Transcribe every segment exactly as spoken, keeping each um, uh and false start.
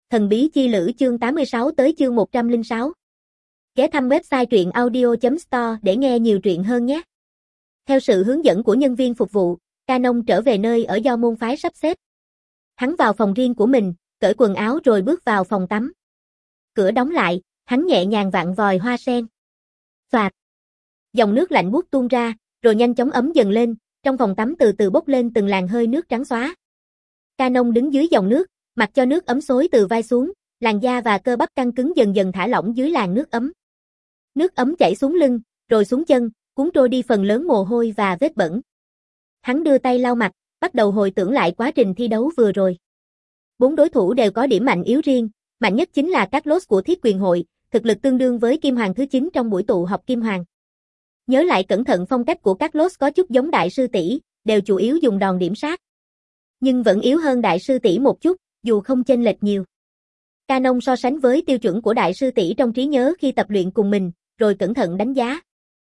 Thần bí chi lữ chương tám mươi sáu tới chương một trăm lẻ sáu. Ghé thăm website truyện audio chấm store để nghe nhiều truyện hơn nhé. Theo sự hướng dẫn của nhân viên phục vụ, Canon trở về nơi ở do môn phái sắp xếp. Hắn vào phòng riêng của mình, cởi quần áo rồi bước vào phòng tắm. Cửa đóng lại, hắn nhẹ nhàng vặn vòi hoa sen. Phạt. Dòng nước lạnh buốt tuôn ra, rồi nhanh chóng ấm dần lên, trong phòng tắm từ từ bốc lên từng làn hơi nước trắng xóa. Canon đứng dưới dòng nước, mặc cho nước ấm xối từ vai xuống, làn da và cơ bắp căng cứng dần dần thả lỏng dưới làn nước ấm. Nước ấm chảy xuống lưng, rồi xuống chân, cuốn trôi đi phần lớn mồ hôi và vết bẩn. Hắn đưa tay lau mặt, bắt đầu hồi tưởng lại quá trình thi đấu vừa rồi. Bốn đối thủ đều có điểm mạnh yếu riêng, mạnh nhất chính là Carlos của Thiết Quyền Hội, thực lực tương đương với Kim Hoàng thứ chín trong buổi tụ họp Kim Hoàng. Nhớ lại cẩn thận phong cách của Carlos có chút giống Đại sư tỷ, đều chủ yếu dùng đòn điểm sát. Nhưng vẫn yếu hơn Đại sư tỷ một chút, dù không chênh lệch nhiều. Canon so sánh với tiêu chuẩn của Đại sư tỷ trong trí nhớ khi tập luyện cùng mình, rồi cẩn thận đánh giá.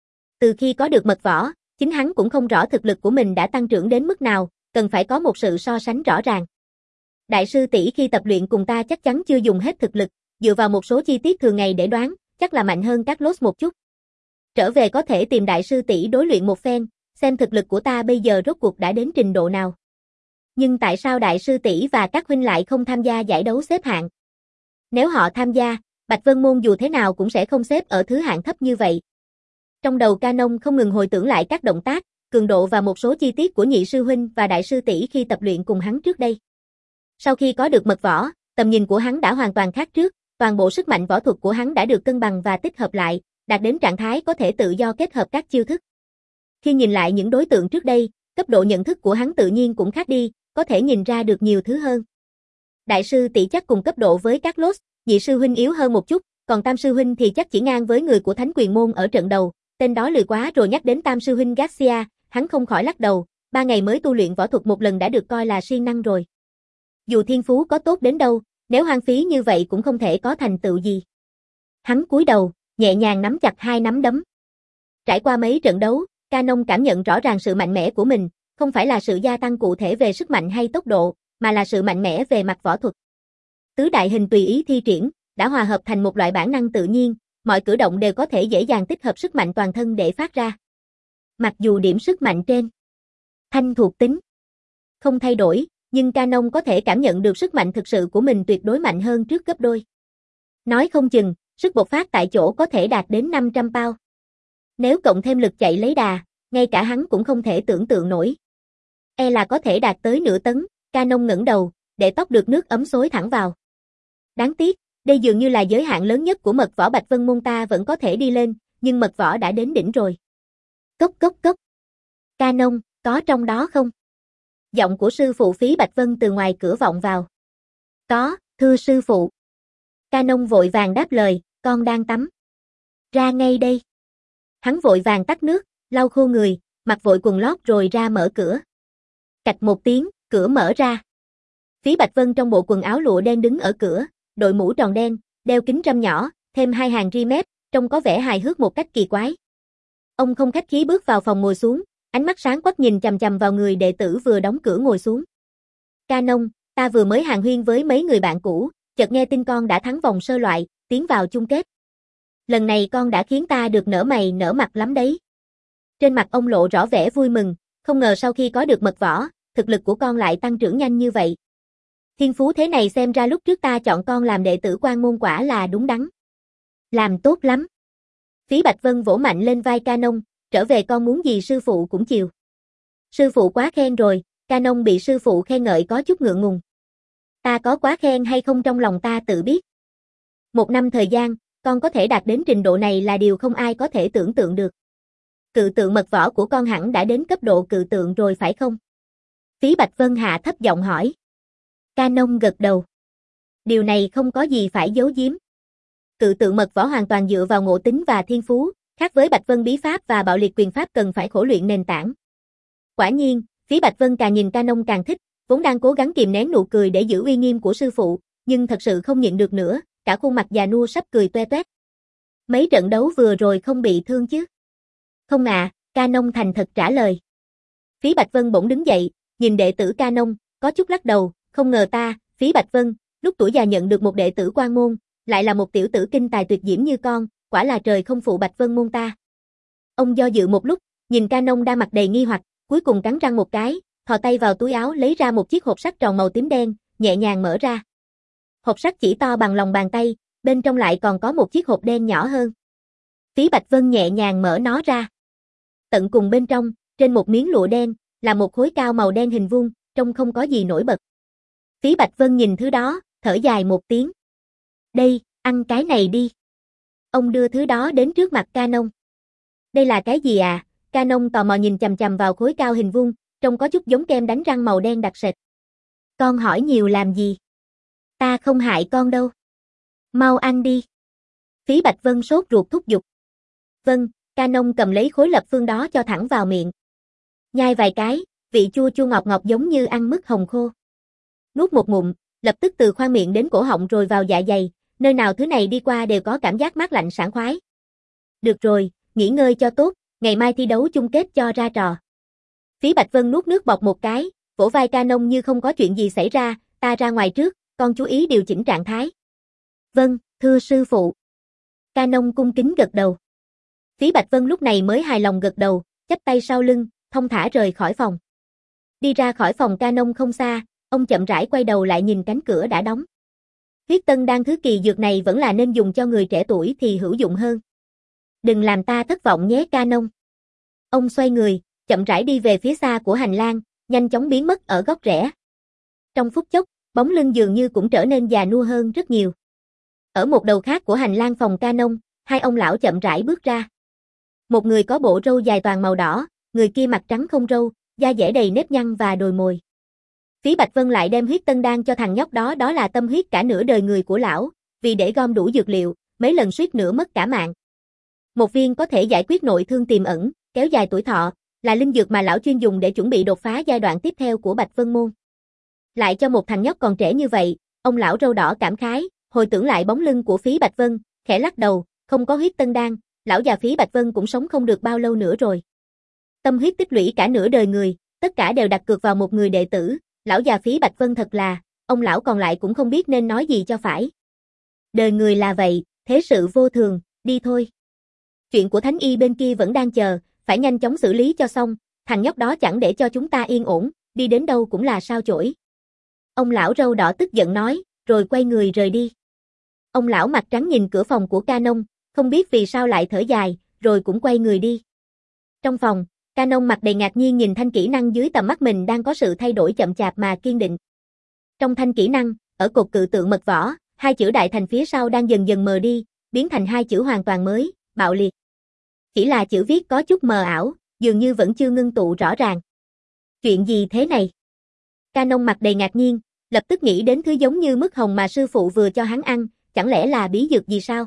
Từ khi có được mật võ, chính hắn cũng không rõ thực lực của mình đã tăng trưởng đến mức nào, cần phải có một sự so sánh rõ ràng. Đại sư tỷ khi tập luyện cùng ta chắc chắn chưa dùng hết thực lực, dựa vào một số chi tiết thường ngày để đoán, chắc là mạnh hơn Carlos một chút. Trở về có thể tìm Đại sư tỷ đối luyện một phen, xem thực lực của ta bây giờ rốt cuộc đã đến trình độ nào. Nhưng tại sao Đại sư tỷ và các huynh lại không tham gia giải đấu xếp hạng? Nếu họ tham gia, Bạch Vân Môn dù thế nào cũng sẽ không xếp ở thứ hạng thấp như vậy. Trong đầu Canon không ngừng hồi tưởng lại các động tác, cường độ và một số chi tiết của nhị sư huynh và đại sư tỷ khi tập luyện cùng hắn trước đây. Sau khi có được mật võ, tầm nhìn của hắn đã hoàn toàn khác trước, toàn bộ sức mạnh võ thuật của hắn đã được cân bằng và tích hợp lại, đạt đến trạng thái có thể tự do kết hợp các chiêu thức. Khi nhìn lại những đối tượng trước đây, cấp độ nhận thức của hắn tự nhiên cũng khác đi, có thể nhìn ra được nhiều thứ hơn. Đại sư tỷ chắc cùng cấp độ với Carlos, nhị sư huynh yếu hơn một chút, còn tam sư huynh thì chắc chỉ ngang với người của Thánh Quyền Môn ở trận đầu, tên đó lười quá rồi. Nhắc đến tam sư huynh Garcia, hắn không khỏi lắc đầu, ba ngày mới tu luyện võ thuật một lần đã được coi là siêng năng rồi. Dù thiên phú có tốt đến đâu, nếu hoang phí như vậy cũng không thể có thành tựu gì. Hắn cúi đầu, nhẹ nhàng nắm chặt hai nắm đấm. Trải qua mấy trận đấu, Canon cảm nhận rõ ràng sự mạnh mẽ của mình, không phải là sự gia tăng cụ thể về sức mạnh hay tốc độ, mà là sự mạnh mẽ về mặt võ thuật. Tứ đại hình tùy ý thi triển, đã hòa hợp thành một loại bản năng tự nhiên, mọi cử động đều có thể dễ dàng tích hợp sức mạnh toàn thân để phát ra. Mặc dù điểm sức mạnh trên thanh thuộc tính không thay đổi, nhưng Canon có thể cảm nhận được sức mạnh thực sự của mình tuyệt đối mạnh hơn trước gấp đôi. Nói không chừng, sức bộc phát tại chỗ có thể đạt đến năm trăm pound. Nếu cộng thêm lực chạy lấy đà, ngay cả hắn cũng không thể tưởng tượng nổi. E là có thể đạt tới nửa tấn. Canon ngẩng đầu, để tóc được nước ấm xối thẳng vào. Đáng tiếc, đây dường như là giới hạn lớn nhất của mật võ Bạch Vân Môn, ta vẫn có thể đi lên, nhưng mật võ đã đến đỉnh rồi. Cốc cốc cốc. Canon, có trong đó không? Giọng của sư phụ Phí Bạch Vân từ ngoài cửa vọng vào. Có, thưa sư phụ. Canon vội vàng đáp lời, con đang tắm. Ra ngay đây. Hắn vội vàng tắt nước, lau khô người, mặc vội quần lót rồi ra mở cửa. Cạch một tiếng, cửa mở ra. Phí Bạch Vân trong bộ quần áo lụa đen đứng ở cửa, đội mũ tròn đen, đeo kính râm nhỏ, thêm hai hàng ri mép, trông có vẻ hài hước một cách kỳ quái. Ông không khách khí bước vào phòng ngồi xuống, ánh mắt sáng quắc nhìn chằm chằm vào người đệ tử vừa đóng cửa ngồi xuống. Canon, ta vừa mới hàn huyên với mấy người bạn cũ, chợt nghe tin con đã thắng vòng sơ loại, tiến vào chung kết. Lần này con đã khiến ta được nở mày nở mặt lắm đấy. Trên mặt ông lộ rõ vẻ vui mừng, không ngờ sau khi có được mật võ, thực lực của con lại tăng trưởng nhanh như vậy. Thiên phú thế này xem ra lúc trước ta chọn con làm đệ tử Quan Môn quả là đúng đắn. Làm tốt lắm. Phí Bạch Vân vỗ mạnh lên vai Canon, trở về con muốn gì sư phụ cũng chiều. Sư phụ quá khen rồi. Canon bị sư phụ khen ngợi có chút ngượng ngùng. Ta có quá khen hay không trong lòng ta tự biết. Một năm thời gian, con có thể đạt đến trình độ này là điều không ai có thể tưởng tượng được. Cự tượng mật võ của con hẳn đã đến cấp độ cự tượng rồi phải không? Phí Bạch Vân hạ thấp giọng hỏi. Canon gật đầu. Điều này không có gì phải giấu giếm. Cự tượng mật võ hoàn toàn dựa vào ngộ tính và thiên phú, khác với Bạch Vân bí pháp và bạo liệt quyền pháp cần phải khổ luyện nền tảng. Quả nhiên, Phí Bạch Vân càng nhìn Canon càng thích, vốn đang cố gắng kìm nén nụ cười để giữ uy nghiêm của sư phụ, nhưng thật sự không nhịn được nữa, cả khuôn mặt già nua sắp cười toe toét. Mấy trận đấu vừa rồi không bị thương chứ? Không ạ, à, Canon thành thật trả lời. Phí Bạch Vân bỗng đứng dậy, nhìn đệ tử Canon, có chút lắc đầu, không ngờ ta, Phí Bạch Vân, Lúc tuổi già nhận được một đệ tử quan môn, lại là một tiểu tử kinh tài tuyệt diễm như con, quả là trời không phụ Bạch Vân môn ta. Ông do dự một lúc, nhìn Canon đang mặt đầy nghi hoặc, cuối cùng cắn răng một cái, thò tay vào túi áo lấy ra một chiếc hộp sắt tròn màu tím đen, nhẹ nhàng mở ra. Hộp sắt chỉ to bằng lòng bàn tay, bên trong lại còn có một chiếc hộp đen nhỏ hơn. Phí Bạch Vân nhẹ nhàng mở nó ra. Tận cùng bên trong, trên một miếng lụa đen, là một khối cao màu đen hình vuông, trông không có gì nổi bật. Phí Bạch Vân nhìn thứ đó, thở dài một tiếng. Đây, ăn cái này đi. Ông đưa thứ đó đến trước mặt Canon. Đây là cái gì à? Canon tò mò nhìn chằm chằm vào khối cao hình vuông, trông có chút giống kem đánh răng màu đen đặc sệt. Con hỏi nhiều làm gì? Ta không hại con đâu. Mau ăn đi. Phí Bạch Vân sốt ruột thúc giục. Vâng, Canon cầm lấy khối lập phương đó cho thẳng vào miệng. Nhai vài cái, vị chua chua ngọt ngọt giống như ăn mứt hồng khô. Nuốt một ngụm, lập tức từ khoang miệng đến cổ họng rồi vào dạ dày, nơi nào thứ này đi qua đều có cảm giác mát lạnh sảng khoái. Được rồi, nghỉ ngơi cho tốt, ngày mai thi đấu chung kết cho ra trò. Phí Bạch Vân nuốt nước bọt một cái, vỗ vai Canon như không có chuyện gì xảy ra, ta ra ngoài trước, con chú ý điều chỉnh trạng thái. Vâng, thưa sư phụ. Canon cung kính gật đầu. Phí Bạch Vân lúc này mới hài lòng gật đầu, chắp tay sau lưng, thong thả rời khỏi phòng. Đi ra khỏi phòng Canon không xa, ông chậm rãi quay đầu lại nhìn cánh cửa đã đóng. Huyết Tân Đan thứ kỳ dược này vẫn là nên dùng cho người trẻ tuổi thì hữu dụng hơn. Đừng làm ta thất vọng nhé Canon. Ông xoay người, chậm rãi đi về phía xa của hành lang, nhanh chóng biến mất ở góc rẽ. Trong phút chốc, bóng lưng dường như cũng trở nên già nua hơn rất nhiều. Ở một đầu khác của hành lang phòng Canon, hai ông lão chậm rãi bước ra. Một người có bộ râu dài toàn màu đỏ, người kia mặt trắng không râu, da dẻ đầy nếp nhăn và đồi mồi. Phí Bạch Vân lại đem huyết tân đan cho thằng nhóc đó, đó là tâm huyết cả nửa đời người của lão, vì để gom đủ dược liệu, mấy lần suýt nữa mất cả mạng. Một viên có thể giải quyết nội thương tiềm ẩn, kéo dài tuổi thọ, là linh dược mà lão chuyên dùng để chuẩn bị đột phá giai đoạn tiếp theo của Bạch Vân môn. Lại cho một thằng nhóc còn trẻ như vậy, ông lão râu đỏ cảm khái, hồi tưởng lại bóng lưng của Phí Bạch Vân, khẽ lắc đầu, không có huyết tân đan, lão già Phí Bạch Vân cũng sống không được bao lâu nữa rồi. Tâm huyết tích lũy cả nửa đời người, tất cả đều đặt cược vào một người đệ tử, lão già Phí Bạch Vân thật là, ông lão còn lại cũng không biết nên nói gì cho phải. Đời người là vậy, thế sự vô thường, đi thôi. Chuyện của Thánh Y bên kia vẫn đang chờ, phải nhanh chóng xử lý cho xong, thằng nhóc đó chẳng để cho chúng ta yên ổn, đi đến đâu cũng là sao chổi. Ông lão râu đỏ tức giận nói, rồi quay người rời đi. Ông lão mặt trắng nhìn cửa phòng của Canon, không biết vì sao lại thở dài, rồi cũng quay người đi. Trong phòng, Canon mặt đầy ngạc nhiên nhìn thanh kỹ năng dưới tầm mắt mình đang có sự thay đổi chậm chạp mà kiên định. Trong thanh kỹ năng, ở cột cự tượng mật võ, hai chữ đại thành phía sau đang dần dần mờ đi, biến thành hai chữ hoàn toàn mới, bạo liệt. Chỉ là chữ viết có chút mờ ảo, dường như vẫn chưa ngưng tụ rõ ràng. Chuyện gì thế này? Canon mặt đầy ngạc nhiên, lập tức nghĩ đến thứ giống như mứt hồng mà sư phụ vừa cho hắn ăn, chẳng lẽ là bí dược gì sao?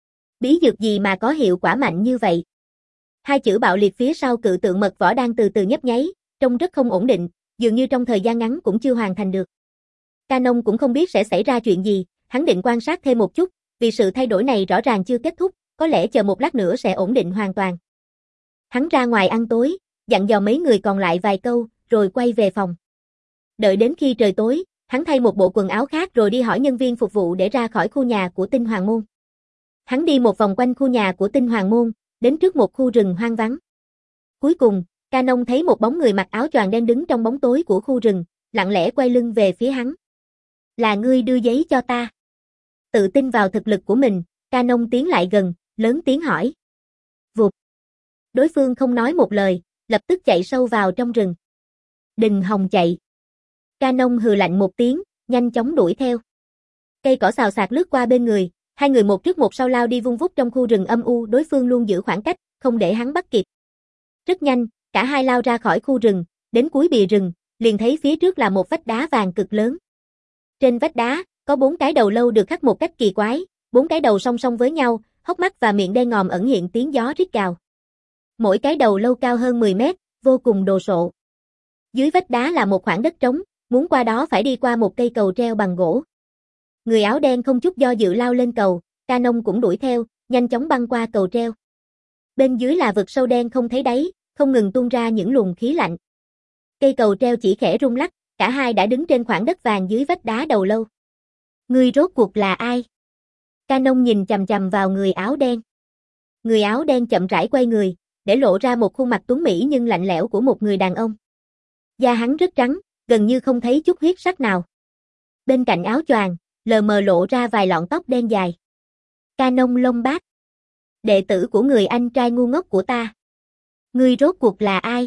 Bí dược gì mà có hiệu quả mạnh như vậy? Hai chữ bạo liệt phía sau cự tượng mật võ đang từ từ nhấp nháy, trông rất không ổn định, dường như trong thời gian ngắn cũng chưa hoàn thành được. Canon cũng không biết sẽ xảy ra chuyện gì, hắn định quan sát thêm một chút, vì sự thay đổi này rõ ràng chưa kết thúc, có lẽ chờ một lát nữa sẽ ổn định hoàn toàn. Hắn ra ngoài ăn tối, dặn dò mấy người còn lại vài câu, rồi quay về phòng. Đợi đến khi trời tối, hắn thay một bộ quần áo khác rồi đi hỏi nhân viên phục vụ để ra khỏi khu nhà của Tinh Hoàng Môn. Hắn đi một vòng quanh khu nhà của Tinh Hoàng Môn, đến trước một khu rừng hoang vắng. Cuối cùng, Canon thấy một bóng người mặc áo choàng đen đứng trong bóng tối của khu rừng, lặng lẽ quay lưng về phía hắn. Là ngươi đưa giấy cho ta. Tự tin vào thực lực của mình, Canon tiến lại gần, lớn tiếng hỏi. Vụt. Đối phương không nói một lời, lập tức chạy sâu vào trong rừng. Đừng hòng chạy. Canon hừ lạnh một tiếng, nhanh chóng đuổi theo. Cây cỏ xào xạc lướt qua bên người, hai người một trước một sau lao đi vung vút trong khu rừng âm u, đối phương luôn giữ khoảng cách, không để hắn bắt kịp. Rất nhanh, cả hai lao ra khỏi khu rừng, đến cuối bìa rừng, liền thấy phía trước là một vách đá vàng cực lớn. Trên vách đá, có bốn cái đầu lâu được khắc một cách kỳ quái, bốn cái đầu song song với nhau, hốc mắt và miệng đen ngòm ẩn hiện tiếng gió rít gào. Mỗi cái đầu lâu cao hơn mười mét, vô cùng đồ sộ. Dưới vách đá là một khoảng đất trống, muốn qua đó phải đi qua một cây cầu treo bằng gỗ. Người áo đen không chút do dự lao lên cầu, Canon cũng đuổi theo, nhanh chóng băng qua cầu treo. Bên dưới là vực sâu đen không thấy đáy, không ngừng tuôn ra những luồng khí lạnh. Cây cầu treo chỉ khẽ rung lắc, cả hai đã đứng trên khoảng đất vàng dưới vách đá đầu lâu. Ngươi rốt cuộc là ai? Canon nhìn chằm chằm vào người áo đen. Người áo đen chậm rãi quay người, để lộ ra một khuôn mặt tuấn mỹ nhưng lạnh lẽo của một người đàn ông. Da hắn rất trắng, gần như không thấy chút huyết sắc nào. Bên cạnh áo choàng, lờ mờ lộ ra vài lọn tóc đen dài. Canon Lông Bác. Đệ tử của người anh trai ngu ngốc của ta. Ngươi rốt cuộc là ai?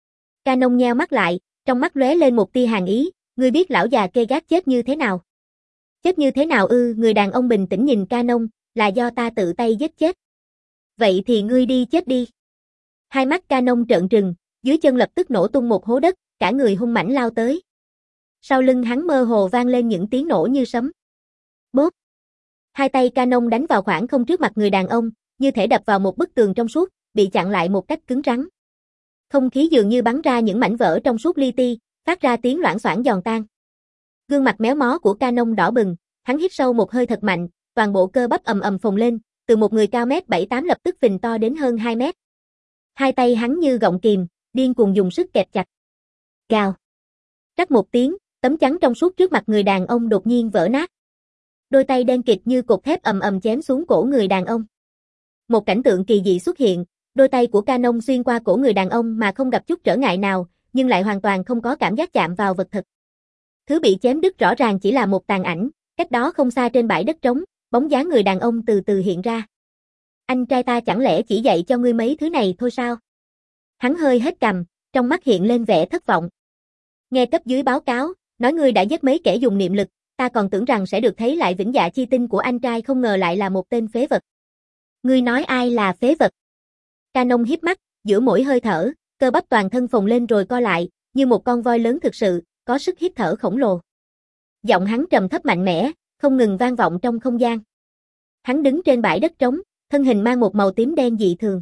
Canon nheo mắt lại, trong mắt lóe lên một tia hàn ý, ngươi biết lão già kê gác chết như thế nào? Chết như thế nào ư? Người đàn ông bình tĩnh nhìn Canon, là do ta tự tay giết chết. Vậy thì ngươi đi chết đi. Hai mắt Canon trợn trừng, dưới chân lập tức nổ tung một hố đất, cả người hung mãnh lao tới. Sau lưng hắn mơ hồ vang lên những tiếng nổ như sấm. Bốp. Hai tay Canon đánh vào khoảng không trước mặt người đàn ông, như thể đập vào một bức tường trong suốt, bị chặn lại một cách cứng rắn. Không khí dường như bắn ra những mảnh vỡ trong suốt li ti, phát ra tiếng loảng xoảng giòn tan. Gương mặt méo mó của Canon đỏ bừng, hắn hít sâu một hơi thật mạnh, toàn bộ cơ bắp ầm ầm phồng lên, từ một người cao mét bảy tám lập tức phình to đến hơn hai mét. Hai tay hắn như gọng kìm, điên cuồng dùng sức kẹp chặt. Gào. Rắc một tiếng, tấm chắn trong suốt trước mặt người đàn ông đột nhiên vỡ nát. Đôi tay đen kịt như cột thép ầm ầm chém xuống cổ người đàn ông. Một cảnh tượng kỳ dị xuất hiện, đôi tay của Canon xuyên qua cổ người đàn ông mà không gặp chút trở ngại nào, nhưng lại hoàn toàn không có cảm giác chạm vào vật thực. Thứ bị chém đứt rõ ràng chỉ là một tàn ảnh, cách đó không xa trên bãi đất trống, bóng dáng người đàn ông từ từ hiện ra. Anh trai ta chẳng lẽ chỉ dạy cho ngươi mấy thứ này thôi sao? Hắn hơi hết cằm, trong mắt hiện lên vẻ thất vọng. Nghe cấp dưới báo cáo, nói ngươi đã giết mấy kẻ dùng niệm lực, ta còn tưởng rằng sẽ được thấy lại vĩnh dạ chi tinh của anh trai, không ngờ lại là một tên phế vật. Ngươi nói ai là phế vật? Canon híp mắt, giữa mỗi hơi thở, cơ bắp toàn thân phồng lên rồi co lại, như một con voi lớn thực sự, có sức hít thở khổng lồ. Giọng hắn trầm thấp mạnh mẽ, không ngừng vang vọng trong không gian. Hắn đứng trên bãi đất trống, thân hình mang một màu tím đen dị thường.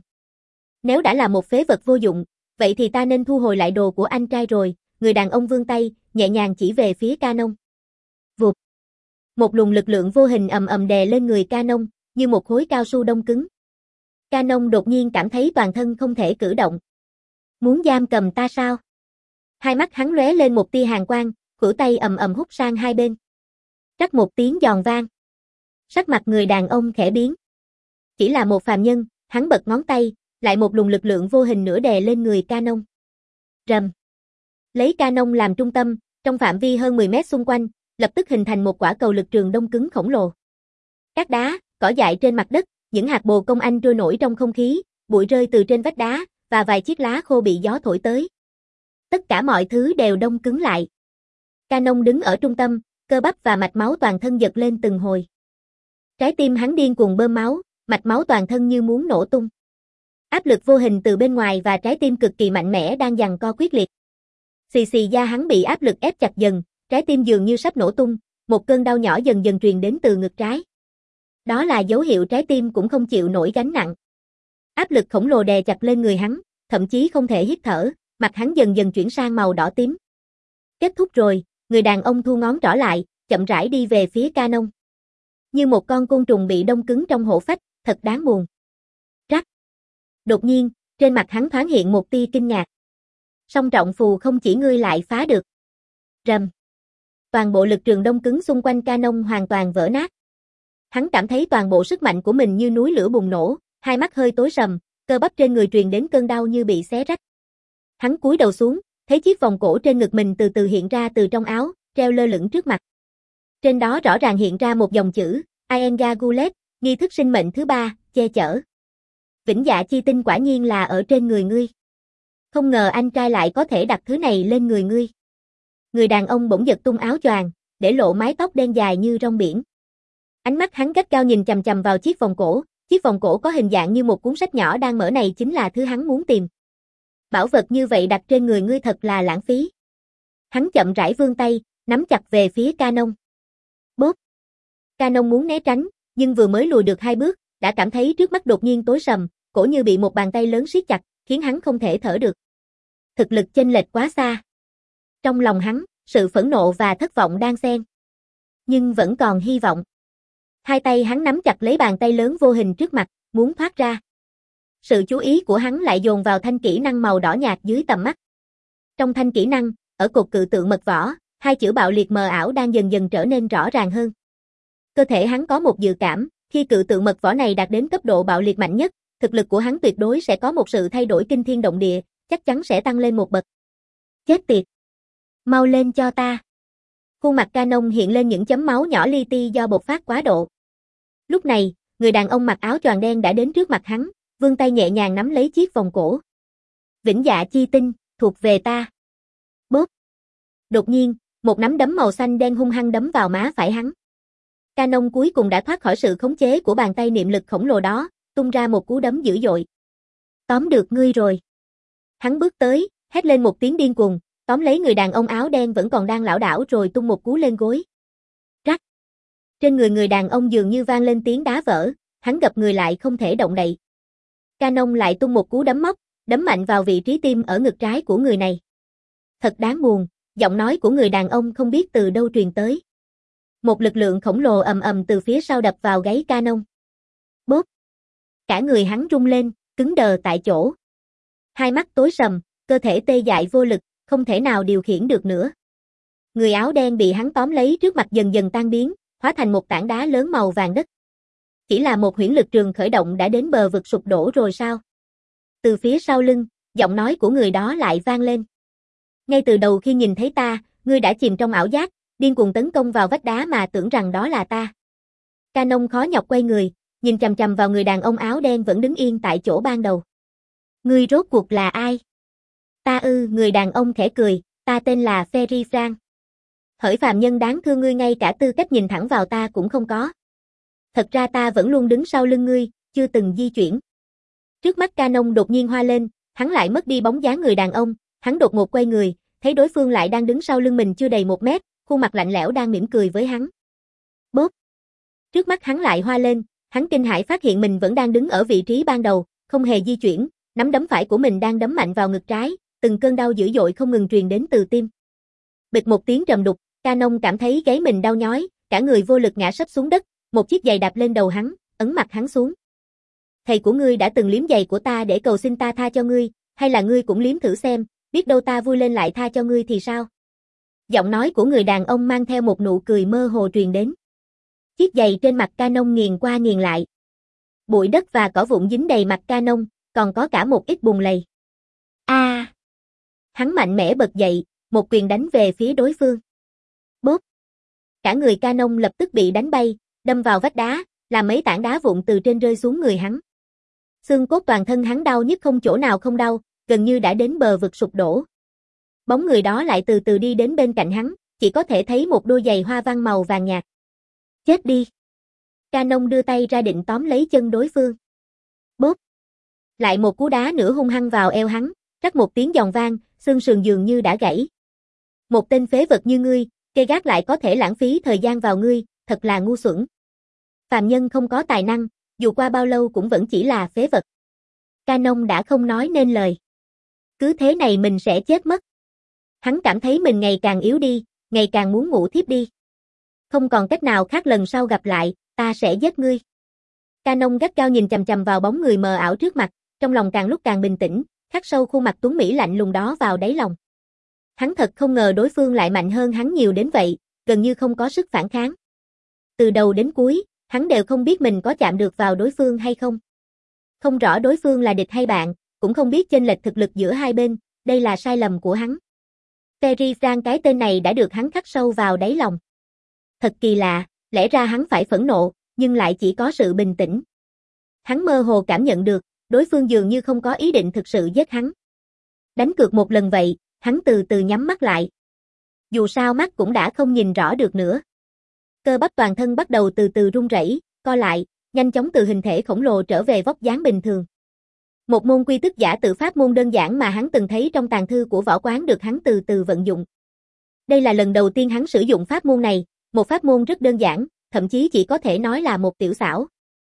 Nếu đã là một phế vật vô dụng, vậy thì ta nên thu hồi lại đồ của anh trai rồi. Người đàn ông vươn tay, nhẹ nhàng chỉ về phía Canon. Vụt. Một luồng lực lượng vô hình ầm ầm đè lên người Canon, như một khối cao su đông cứng. Canon đột nhiên cảm thấy toàn thân không thể cử động. Muốn giam cầm ta sao? Hai mắt hắn lóe lên một tia hàn quang, khuỷu tay ầm ầm hút sang hai bên. Rắc một tiếng giòn vang. Sắc mặt người đàn ông khẽ biến. Chỉ là một phàm nhân, hắn bật ngón tay, lại một luồng lực lượng vô hình nữa đè lên người Canon. Rầm. Lấy Canon làm trung tâm, trong phạm vi hơn mười mét xung quanh, lập tức hình thành một quả cầu lực trường đông cứng khổng lồ. Các đá, cỏ dại trên mặt đất, những hạt bồ công anh trôi nổi trong không khí, bụi rơi từ trên vách đá, và vài chiếc lá khô bị gió thổi tới. Tất cả mọi thứ đều đông cứng lại. Canon đứng ở trung tâm, cơ bắp và mạch máu toàn thân giật lên từng hồi. Trái tim hắn điên cuồng bơm máu, mạch máu toàn thân như muốn nổ tung. Áp lực vô hình từ bên ngoài và trái tim cực kỳ mạnh mẽ đang giằng co quyết liệt. Xì xì da hắn bị áp lực ép chặt dần, trái tim dường như sắp nổ tung, một cơn đau nhỏ dần dần truyền đến từ ngực trái. Đó là dấu hiệu trái tim cũng không chịu nổi gánh nặng. Áp lực khổng lồ đè chặt lên người hắn, thậm chí không thể hít thở, mặt hắn dần dần chuyển sang màu đỏ tím. Kết thúc rồi, người đàn ông thu ngón trỏ lại, chậm rãi đi về phía Canon. Như một con côn trùng bị đông cứng trong hổ phách, thật đáng buồn. Rắc. Đột nhiên, trên mặt hắn thoáng hiện một tia kinh ngạc. Song trọng phù không chỉ ngươi lại phá được. Rầm. Toàn bộ lực trường đông cứng xung quanh Canon hoàn toàn vỡ nát. Hắn cảm thấy toàn bộ sức mạnh của mình như núi lửa bùng nổ, hai mắt hơi tối sầm, cơ bắp trên người truyền đến cơn đau như bị xé rách. Hắn cúi đầu xuống, thấy chiếc vòng cổ trên ngực mình từ từ hiện ra từ trong áo, treo lơ lửng trước mặt. Trên đó rõ ràng hiện ra một dòng chữ, Ienga Gulet, nghi thức sinh mệnh thứ ba, che chở. Vĩnh dạ chi tinh quả nhiên là ở trên người ngươi. Không ngờ anh trai lại có thể đặt thứ này lên người ngươi. Người đàn ông bỗng giật tung áo choàng, để lộ mái tóc đen dài như rong biển. Ánh mắt hắn gắt gao nhìn chằm chằm vào chiếc vòng cổ, chiếc vòng cổ có hình dạng như một cuốn sách nhỏ đang mở này chính là thứ hắn muốn tìm. Bảo vật như vậy đặt trên người ngươi thật là lãng phí. Hắn chậm rãi vươn tay, nắm chặt về phía Canon. Bốp. Canon muốn né tránh, nhưng vừa mới lùi được hai bước, đã cảm thấy trước mắt đột nhiên tối sầm, cổ như bị một bàn tay lớn siết chặt, khiến hắn không thể thở được. Thực lực chênh lệch quá xa. Trong lòng hắn, sự phẫn nộ và thất vọng đang xen. Nhưng vẫn còn hy vọng. Hai tay hắn nắm chặt lấy bàn tay lớn vô hình trước mặt, muốn thoát ra. Sự chú ý của hắn lại dồn vào thanh kỹ năng màu đỏ nhạt dưới tầm mắt. Trong thanh kỹ năng, ở cột cự tượng mật võ, hai chữ bạo liệt mờ ảo đang dần dần trở nên rõ ràng hơn. Cơ thể hắn có một dự cảm, khi cự tượng mật võ này đạt đến cấp độ bạo liệt mạnh nhất, thực lực của hắn tuyệt đối sẽ có một sự thay đổi kinh thiên động địa, chắc chắn sẽ tăng lên một bậc. Chết tiệt! Mau lên cho ta! Khuôn mặt Canon hiện lên những chấm máu nhỏ li ti do bộc phát quá độ. Lúc này, người đàn ông mặc áo choàng đen đã đến trước mặt hắn, vươn tay nhẹ nhàng nắm lấy chiếc vòng cổ. Vĩnh Dạ Chi Tinh, thuộc về ta. Bóp! Đột nhiên, một nắm đấm màu xanh đen hung hăng đấm vào má phải hắn. Canon cuối cùng đã thoát khỏi sự khống chế của bàn tay niệm lực khổng lồ đó, tung ra một cú đấm dữ dội. Tóm được ngươi rồi. Hắn bước tới, hét lên một tiếng điên cuồng, tóm lấy người đàn ông áo đen vẫn còn đang lảo đảo rồi tung một cú lên gối. Rắc. Trên người người đàn ông dường như vang lên tiếng đá vỡ, hắn gập người lại không thể động đậy. Canon lại tung một cú đấm móc, đấm mạnh vào vị trí tim ở ngực trái của người này. Thật đáng buồn, giọng nói của người đàn ông không biết từ đâu truyền tới. Một lực lượng khổng lồ ầm ầm từ phía sau đập vào gáy Canon. Bóp! Cả người hắn rung lên, cứng đờ tại chỗ. Hai mắt tối sầm, cơ thể tê dại vô lực, không thể nào điều khiển được nữa. Người áo đen bị hắn tóm lấy trước mặt dần dần tan biến, hóa thành một tảng đá lớn màu vàng đất. Chỉ là một huyễn lực trường khởi động đã đến bờ vực sụp đổ rồi sao? Từ phía sau lưng, giọng nói của người đó lại vang lên. Ngay từ đầu khi nhìn thấy ta, ngươi đã chìm trong ảo giác, điên cuồng tấn công vào vách đá mà tưởng rằng đó là ta. Canon khó nhọc quay người, nhìn chằm chằm vào người đàn ông áo đen vẫn đứng yên tại chỗ ban đầu. Ngươi rốt cuộc là ai? Ta ư, người đàn ông khẽ cười, ta tên là Ferry Frank. Hỡi phàm nhân đáng thương, ngươi ngay cả tư cách nhìn thẳng vào ta cũng không có. Thật ra ta vẫn luôn đứng sau lưng ngươi, chưa từng di chuyển. Trước mắt Canon đột nhiên hoa lên, hắn lại mất đi bóng dáng người đàn ông, hắn đột ngột quay người, thấy đối phương lại đang đứng sau lưng mình chưa đầy một mét, khuôn mặt lạnh lẽo đang mỉm cười với hắn. Bóp! Trước mắt hắn lại hoa lên, hắn kinh hãi phát hiện mình vẫn đang đứng ở vị trí ban đầu, không hề di chuyển, nắm đấm phải của mình đang đấm mạnh vào ngực trái, từng cơn đau dữ dội không ngừng truyền đến từ tim. Bịch một tiếng trầm đục, Canon cảm thấy gáy mình đau nhói, cả người vô lực ngã sấp xuống đất, một chiếc giày đạp lên đầu hắn, ấn mặt hắn xuống. Thầy của ngươi đã từng liếm giày của ta để cầu xin ta tha cho ngươi, hay là ngươi cũng liếm thử xem, biết đâu ta vui lên lại tha cho ngươi thì sao? Giọng nói của người đàn ông mang theo một nụ cười mơ hồ truyền đến. Chiếc giày trên mặt Canon nghiền qua nghiền lại. Bụi đất và cỏ vụn dính đầy mặt Canon, còn có cả một ít bùn lầy. A! À! Hắn mạnh mẽ bật dậy, một quyền đánh về phía đối phương. Bóp! Cả người Canon lập tức bị đánh bay, đâm vào vách đá, làm mấy tảng đá vụn từ trên rơi xuống người hắn. Xương cốt toàn thân hắn đau nhức không chỗ nào không đau, gần như đã đến bờ vực sụp đổ. Bóng người đó lại từ từ đi đến bên cạnh hắn, chỉ có thể thấy một đôi giày hoa văn màu vàng nhạt. Chết đi! Canon đưa tay ra định tóm lấy chân đối phương. Bóp! Lại một cú đá nữa hung hăng vào eo hắn, rắc một tiếng giòn vang, xương sườn dường như đã gãy. Một tên phế vật như ngươi, cây gác lại có thể lãng phí thời gian vào ngươi, thật là ngu xuẩn. Phàm nhân không có tài năng, dù qua bao lâu cũng vẫn chỉ là phế vật. Canon đã không nói nên lời. Cứ thế này mình sẽ chết mất. Hắn cảm thấy mình ngày càng yếu đi, ngày càng muốn ngủ thiếp đi. Không còn cách nào khác, lần sau gặp lại, ta sẽ giết ngươi. Canon gắt gao nhìn chằm chằm vào bóng người mờ ảo trước mặt, trong lòng càng lúc càng bình tĩnh, khắc sâu khuôn mặt tuấn mỹ lạnh lùng đó vào đáy lòng. Hắn thật không ngờ đối phương lại mạnh hơn hắn nhiều đến vậy, gần như không có sức phản kháng. Từ đầu đến cuối, hắn đều không biết mình có chạm được vào đối phương hay không. Không rõ đối phương là địch hay bạn, cũng không biết chênh lệch thực lực giữa hai bên, đây là sai lầm của hắn. Ferry Frank, cái tên này đã được hắn khắc sâu vào đáy lòng. Thật kỳ lạ, lẽ ra hắn phải phẫn nộ, nhưng lại chỉ có sự bình tĩnh. Hắn mơ hồ cảm nhận được, đối phương dường như không có ý định thực sự giết hắn. Đánh cược một lần vậy, hắn từ từ nhắm mắt lại. Dù sao mắt cũng đã không nhìn rõ được nữa. Cơ bắp toàn thân bắt đầu từ từ run rẩy, co lại, nhanh chóng từ hình thể khổng lồ trở về vóc dáng bình thường. Một môn quy tức giả tự pháp môn đơn giản mà hắn từng thấy trong tàng thư của võ quán được hắn từ từ vận dụng. Đây là lần đầu tiên hắn sử dụng pháp môn này, một pháp môn rất đơn giản, thậm chí chỉ có thể nói là một tiểu xảo.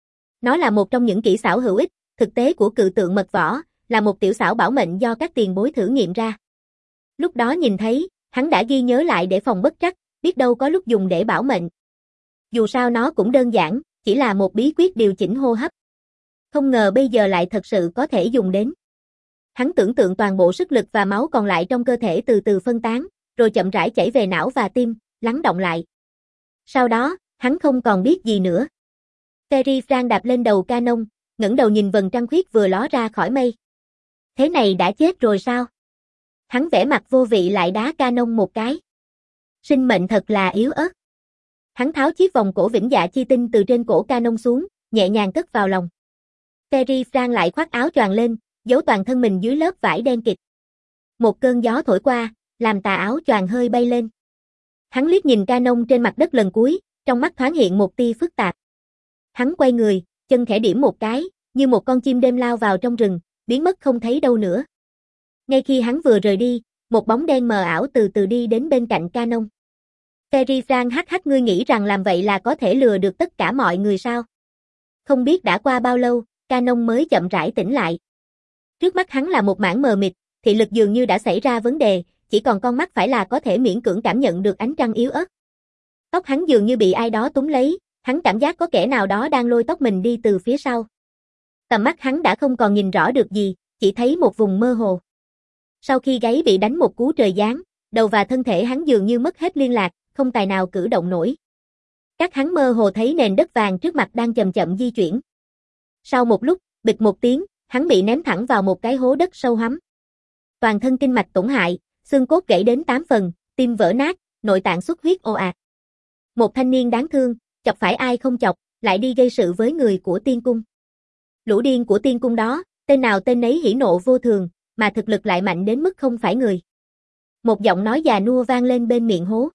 Nó là một trong những kỹ xảo hữu ích, thực tế của cự tượng mật võ, là một tiểu xảo bảo mệnh do các tiền bối thử nghiệm ra. Lúc đó nhìn thấy, hắn đã ghi nhớ lại để phòng bất trắc, biết đâu có lúc dùng để bảo mệnh. Dù sao nó cũng đơn giản, chỉ là một bí quyết điều chỉnh hô hấp. Không ngờ bây giờ lại thật sự có thể dùng đến. Hắn tưởng tượng toàn bộ sức lực và máu còn lại trong cơ thể từ từ phân tán, rồi chậm rãi chảy về não và tim, lắng động lại. Sau đó, Hắn không còn biết gì nữa. Terry Frank đạp lên đầu Canon, ngẩng đầu nhìn vầng trăng khuyết vừa ló ra khỏi mây. Thế này đã chết rồi sao? Hắn vẻ mặt vô vị lại đá Canon một cái. Sinh mệnh thật là yếu ớt. Hắn tháo chiếc vòng cổ vĩnh dạ chi tinh từ trên cổ Canon xuống, nhẹ nhàng cất vào lòng. Terry Frank lại khoác áo choàng lên, giấu toàn thân mình dưới lớp vải đen kịt. Một cơn gió thổi qua, làm tà áo choàng hơi bay lên. Hắn liếc nhìn Canon trên mặt đất lần cuối, trong mắt thoáng hiện một tia phức tạp. Hắn quay người, chân khẽ điểm một cái, như một con chim đêm lao vào trong rừng, biến mất không thấy đâu nữa. Ngay khi hắn vừa rời đi, một bóng đen mờ ảo từ từ đi đến bên cạnh Canon. Terry Frank hắc hắc, ngươi nghĩ rằng làm vậy là có thể lừa được tất cả mọi người sao? Không biết đã qua bao lâu, Canon mới chậm rãi tỉnh lại. Trước mắt hắn là một mảng mờ mịt, thị lực dường như đã xảy ra vấn đề, chỉ còn con mắt phải là có thể miễn cưỡng cảm nhận được ánh trăng yếu ớt. Tóc hắn dường như bị ai đó túm lấy, hắn cảm giác có kẻ nào đó đang lôi tóc mình đi từ phía sau. Tầm mắt hắn đã không còn nhìn rõ được gì, chỉ thấy một vùng mơ hồ. Sau khi gáy bị đánh một cú trời giáng, đầu và thân thể hắn dường như mất hết liên lạc, không tài nào cử động nổi. Các hắn mơ hồ thấy nền đất vàng trước mặt đang chậm chậm di chuyển. Sau một lúc, bịch một tiếng, hắn bị ném thẳng vào một cái hố đất sâu hắm. Toàn thân kinh mạch tổn hại, xương cốt gãy đến tám phần, tim vỡ nát, nội tạng xuất huyết ồ ạt. Một thanh niên đáng thương, chọc phải ai không chọc, lại đi gây sự với người của tiên cung. Lũ điên của tiên cung đó, tên nào tên nấy hỉ nộ vô thường, mà thực lực lại mạnh đến mức không phải người. Một giọng nói già nua vang lên bên miệng hố.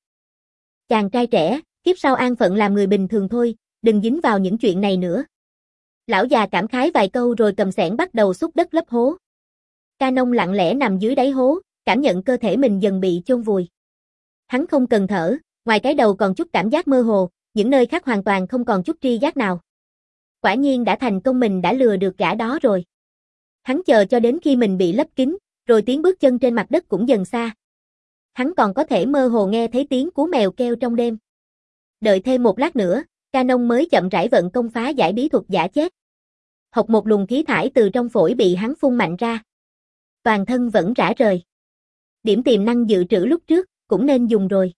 Chàng trai trẻ, kiếp sau an phận làm người bình thường thôi, đừng dính vào những chuyện này nữa. Lão già cảm khái vài câu rồi cầm xẻng bắt đầu xúc đất lấp hố. Canon lặng lẽ nằm dưới đáy hố, cảm nhận cơ thể mình dần bị chôn vùi. Hắn không cần thở, ngoài cái đầu còn chút cảm giác mơ hồ, những nơi khác hoàn toàn không còn chút tri giác nào. Quả nhiên đã thành công, mình đã lừa được gã đó rồi. Hắn chờ cho đến khi mình bị lấp kín, rồi tiếng bước chân trên mặt đất cũng dần xa. Hắn còn có thể mơ hồ nghe thấy tiếng cú mèo kêu trong đêm. Đợi thêm một lát nữa, Canon mới chậm rãi vận công phá giải bí thuật giả chết. Hộc một luồng khí thải từ trong phổi bị hắn phun mạnh ra. Toàn thân vẫn rã rời. Điểm tiềm năng dự trữ lúc trước, cũng nên dùng rồi.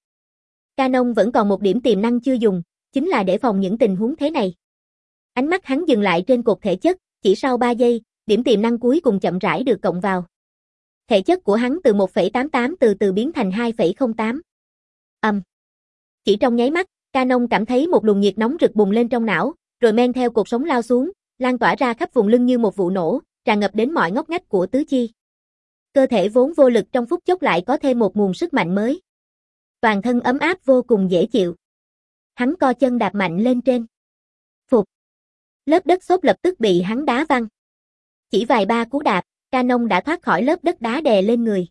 Canon vẫn còn một điểm tiềm năng chưa dùng, chính là để phòng những tình huống thế này. Ánh mắt hắn dừng lại trên cột thể chất, chỉ sau ba giây, điểm tiềm năng cuối cùng chậm rãi được cộng vào. Thể chất của hắn từ một phẩy tám tám từ từ biến thành hai phẩy không tám. Ầm. Um. Chỉ trong nháy mắt, Canon cảm thấy một luồng nhiệt nóng rực bùng lên trong não, rồi men theo cột sống lao xuống, lan tỏa ra khắp vùng lưng như một vụ nổ, tràn ngập đến mọi ngóc ngách của tứ chi. Cơ thể vốn vô lực trong phút chốc lại có thêm một nguồn sức mạnh mới. Toàn thân ấm áp vô cùng dễ chịu. Hắn co chân đạp mạnh lên trên. Phục. Lớp đất xốp lập tức bị hắn đá văng. Chỉ vài ba cú đạp, Canon đã thoát khỏi lớp đất đá đè lên người.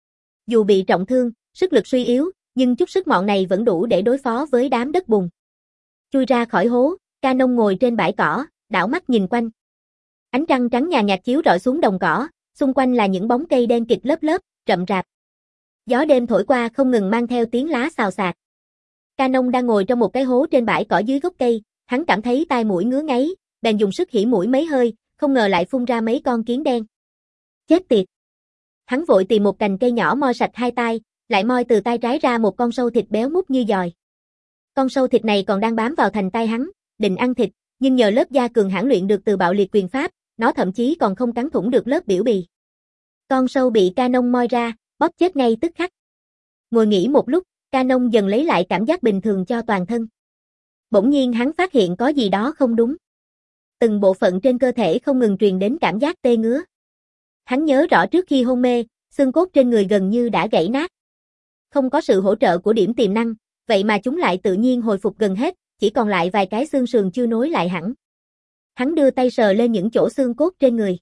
Dù bị trọng thương, sức lực suy yếu, nhưng chút sức mọn này vẫn đủ để đối phó với đám đất bùn. Chui ra khỏi hố, Canon ngồi trên bãi cỏ, đảo mắt nhìn quanh. Ánh trăng trắng nhàn nhạt chiếu rọi xuống đồng cỏ, xung quanh là những bóng cây đen kịt lớp lớp, rậm rạp. Gió đêm thổi qua không ngừng mang theo tiếng lá xào xạc. Canon đang ngồi trong một cái hố trên bãi cỏ dưới gốc cây, hắn cảm thấy tai mũi ngứa ngáy, bèn dùng sức hỉ mũi mấy hơi, không ngờ lại phun ra mấy con kiến đen. Chết tiệt! Hắn vội tìm một cành cây nhỏ moi sạch hai tai, lại moi từ tay trái ra một con sâu thịt béo mút như giòi. Con sâu thịt này còn đang bám vào thành tay hắn, định ăn thịt, nhưng nhờ lớp da cường hãn luyện được từ bạo liệt quyền pháp, nó thậm chí còn không cắn thủng được lớp biểu bì. Con sâu bị Canon moi ra, bóp chết ngay tức khắc. Ngồi nghỉ một lúc, Canon dần lấy lại cảm giác bình thường cho toàn thân. Bỗng nhiên hắn phát hiện có gì đó không đúng. Từng bộ phận trên cơ thể không ngừng truyền đến cảm giác tê ngứa. Hắn nhớ rõ trước khi hôn mê, xương cốt trên người gần như đã gãy nát. Không có sự hỗ trợ của điểm tiềm năng, vậy mà chúng lại tự nhiên hồi phục gần hết, chỉ còn lại vài cái xương sườn chưa nối lại hẳn. Hắn đưa tay sờ lên những chỗ xương cốt trên người.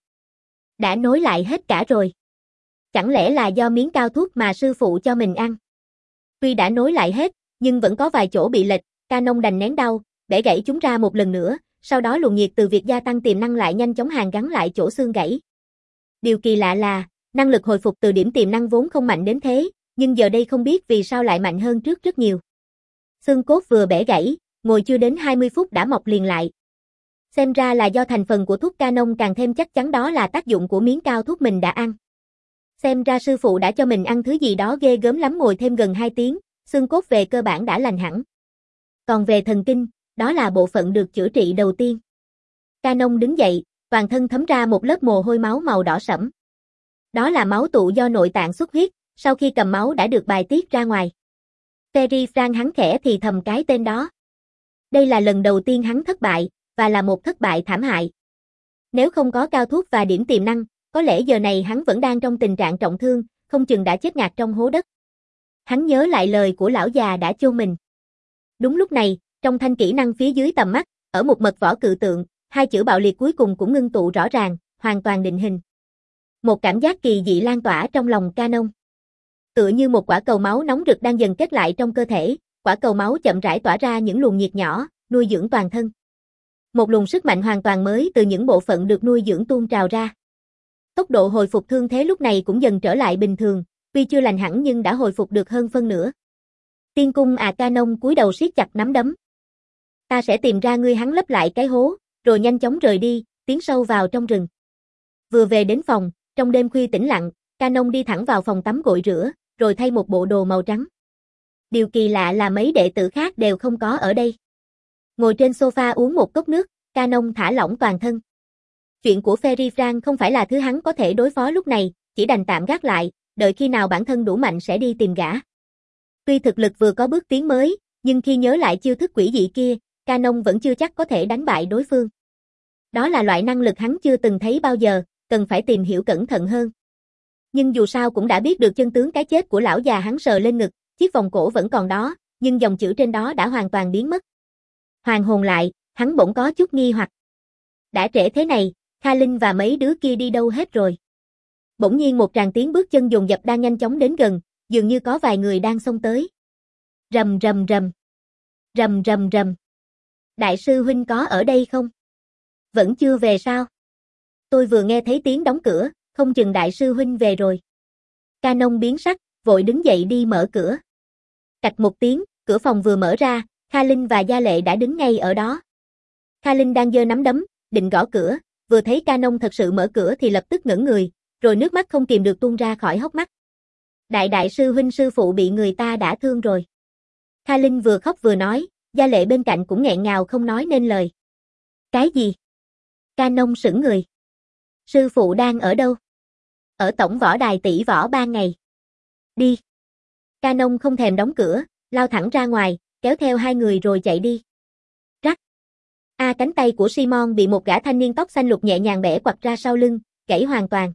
Đã nối lại hết cả rồi. Chẳng lẽ là do miếng cao thuốc mà sư phụ cho mình ăn? Tuy đã nối lại hết, nhưng vẫn có vài chỗ bị lệch, Canon đành nén đau, bẻ gãy chúng ra một lần nữa, sau đó luồng nhiệt từ việc gia tăng tiềm năng lại nhanh chóng hàn gắn lại chỗ xương gãy. Điều kỳ lạ là, năng lực hồi phục từ điểm tiềm năng vốn không mạnh đến thế, nhưng giờ đây không biết vì sao lại mạnh hơn trước rất nhiều. Xương cốt vừa bẻ gãy, ngồi chưa đến hai mươi phút đã mọc liền lại. Xem ra là do thành phần của thuốc Canon càng thêm chắc chắn đó là tác dụng của miếng cao thuốc mình đã ăn. Xem ra sư phụ đã cho mình ăn thứ gì đó ghê gớm lắm. Ngồi thêm gần hai tiếng, xương cốt về cơ bản đã lành hẳn. Còn về thần kinh, đó là bộ phận được chữa trị đầu tiên. Canon đứng dậy, toàn thân thấm ra một lớp mồ hôi máu màu đỏ sẫm. Đó là máu tụ do nội tạng xuất huyết, sau khi cầm máu đã được bài tiết ra ngoài. Terry Frank hắn khẽ thì thầm cái tên đó. Đây là lần đầu tiên hắn thất bại, và là một thất bại thảm hại. Nếu không có cao thuốc và điểm tiềm năng, có lẽ giờ này hắn vẫn đang trong tình trạng trọng thương, không chừng đã chết ngạt trong hố đất. Hắn nhớ lại lời của lão già đã chôn mình. Đúng lúc này, trong thanh kỹ năng phía dưới tầm mắt, ở một mật võ cự tượng, hai chữ bạo liệt cuối cùng cũng ngưng tụ rõ ràng, hoàn toàn định hình. Một cảm giác kỳ dị lan tỏa trong lòng Canon. Tựa như một quả cầu máu nóng rực đang dần kết lại trong cơ thể, quả cầu máu chậm rãi tỏa ra những luồng nhiệt nhỏ, nuôi dưỡng toàn thân. Một luồng sức mạnh hoàn toàn mới từ những bộ phận được nuôi dưỡng tuôn trào ra. Tốc độ hồi phục thương thế lúc này cũng dần trở lại bình thường, tuy chưa lành hẳn nhưng đã hồi phục được hơn phân nửa. Tiên cung à, Canon cúi đầu siết chặt nắm đấm. Ta sẽ tìm ra ngươi, hắn lấp lại cái hố, rồi nhanh chóng rời đi, tiến sâu vào trong rừng. Vừa về đến phòng, trong đêm khuya tĩnh lặng, Canon đi thẳng vào phòng tắm gội rửa, rồi thay một bộ đồ màu trắng. Điều kỳ lạ là mấy đệ tử khác đều không có ở đây. Ngồi trên sofa uống một cốc nước, Canon thả lỏng toàn thân. Chuyện của Terry Frank không phải là thứ hắn có thể đối phó lúc này, chỉ đành tạm gác lại, đợi khi nào bản thân đủ mạnh sẽ đi tìm gã. Tuy thực lực vừa có bước tiến mới, nhưng khi nhớ lại chiêu thức quỷ dị kia, Canon vẫn chưa chắc có thể đánh bại đối phương. Đó là loại năng lực hắn chưa từng thấy bao giờ, cần phải tìm hiểu cẩn thận hơn. Nhưng dù sao cũng đã biết được chân tướng cái chết của lão già, hắn sờ lên ngực, chiếc vòng cổ vẫn còn đó, nhưng dòng chữ trên đó đã hoàn toàn biến mất. Hoàn hồn lại, hắn bỗng có chút nghi hoặc. Đã trễ thế này, Kha Linh và mấy đứa kia đi đâu hết rồi? Bỗng nhiên một tràng tiếng bước chân dồn dập đang nhanh chóng đến gần, dường như có vài người đang xông tới. Rầm rầm rầm. Rầm rầm rầm. Đại sư huynh có ở đây không? Vẫn chưa về sao? Tôi vừa nghe thấy tiếng đóng cửa, không chừng đại sư huynh về rồi. Canon biến sắc, vội đứng dậy đi mở cửa. Cạch một tiếng, cửa phòng vừa mở ra, Kha Linh và Gia Lệ đã đứng ngay ở đó. Kha Linh đang giơ nắm đấm, định gõ cửa, vừa thấy Canon thật sự mở cửa thì lập tức ngẩn người, rồi nước mắt không kìm được tuôn ra khỏi hốc mắt. Đại đại sư huynh, sư phụ bị người ta đã thương rồi. Kha Linh vừa khóc vừa nói, Gia Lệ bên cạnh cũng nghẹn ngào không nói nên lời. Cái gì? Canon sững người. Sư phụ đang ở đâu? Ở tổng võ đài tỷ võ ba ngày. Đi. Canon không thèm đóng cửa, lao thẳng ra ngoài, kéo theo hai người rồi chạy đi. Rắc. A à, cánh tay của Simon bị một gã thanh niên tóc xanh lục nhẹ nhàng bẻ quặt ra sau lưng, gãy hoàn toàn.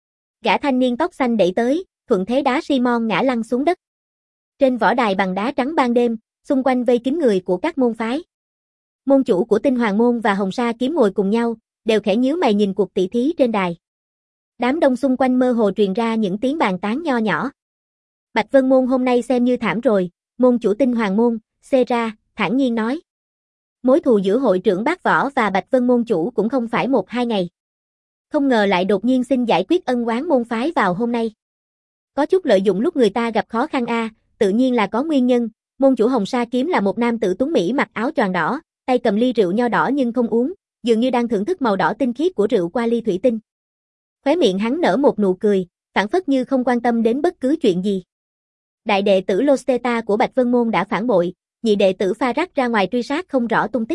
Gã thanh niên tóc xanh đẩy tới, thuận thế đá Simon ngã lăn xuống đất. Trên võ đài bằng đá trắng ban đêm, xung quanh vây kín người của các môn phái. Môn chủ của Tinh Hoàng môn và Hồng Sa kiếm ngồi cùng nhau, đều khẽ nhíu mày nhìn cuộc tỷ thí trên đài. Đám đông xung quanh mơ hồ truyền ra những tiếng bàn tán nho nhỏ. Bạch Vân môn hôm nay xem như thảm rồi, môn chủ Tinh Hoàng môn, Sera, thản nhiên nói. Mối thù giữa hội trưởng Bác Võ và Bạch Vân môn chủ cũng không phải một hai ngày. Không ngờ lại đột nhiên xin giải quyết ân oán môn phái vào hôm nay. Có chút lợi dụng lúc người ta gặp khó khăn a, à, tự nhiên là có nguyên nhân. Môn chủ Hồng Sa kiếm là một nam tử tuấn mỹ mặc áo choàng đỏ, tay cầm ly rượu nho đỏ nhưng không uống, dường như đang thưởng thức màu đỏ tinh khiết của rượu qua ly thủy tinh. Khóe miệng hắn nở một nụ cười, phảng phất như không quan tâm đến bất cứ chuyện gì. Đại đệ tử Losteta của Bạch Vân môn đã phản bội, nhị đệ tử Pha Rắc ra ngoài truy sát không rõ tung tích.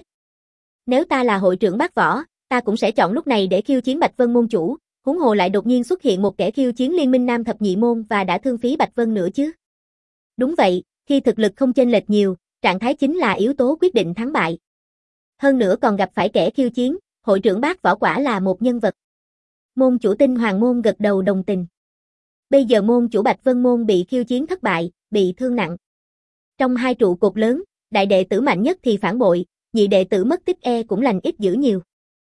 Nếu ta là hội trưởng Bác Võ, ta cũng sẽ chọn lúc này để khiêu chiến Bạch Vân môn chủ, huống hồ lại đột nhiên xuất hiện một kẻ khiêu chiến liên minh Nam Thập Nhị môn và đã thương phí Bạch Vân nữa chứ. Đúng vậy, khi thực lực không chênh lệch nhiều, trạng thái chính là yếu tố quyết định thắng bại. Hơn nữa còn gặp phải kẻ khiêu chiến, hội trưởng Bác Võ quả là một nhân vật. Môn chủ Tinh Hoàng môn gật đầu đồng tình. Bây giờ môn chủ Bạch Vân môn bị khiêu chiến thất bại, bị thương nặng. Trong hai trụ cột lớn, đại đệ tử mạnh nhất thì phản bội, nhị đệ tử mất tích e cũng lành ít dữ nhiều.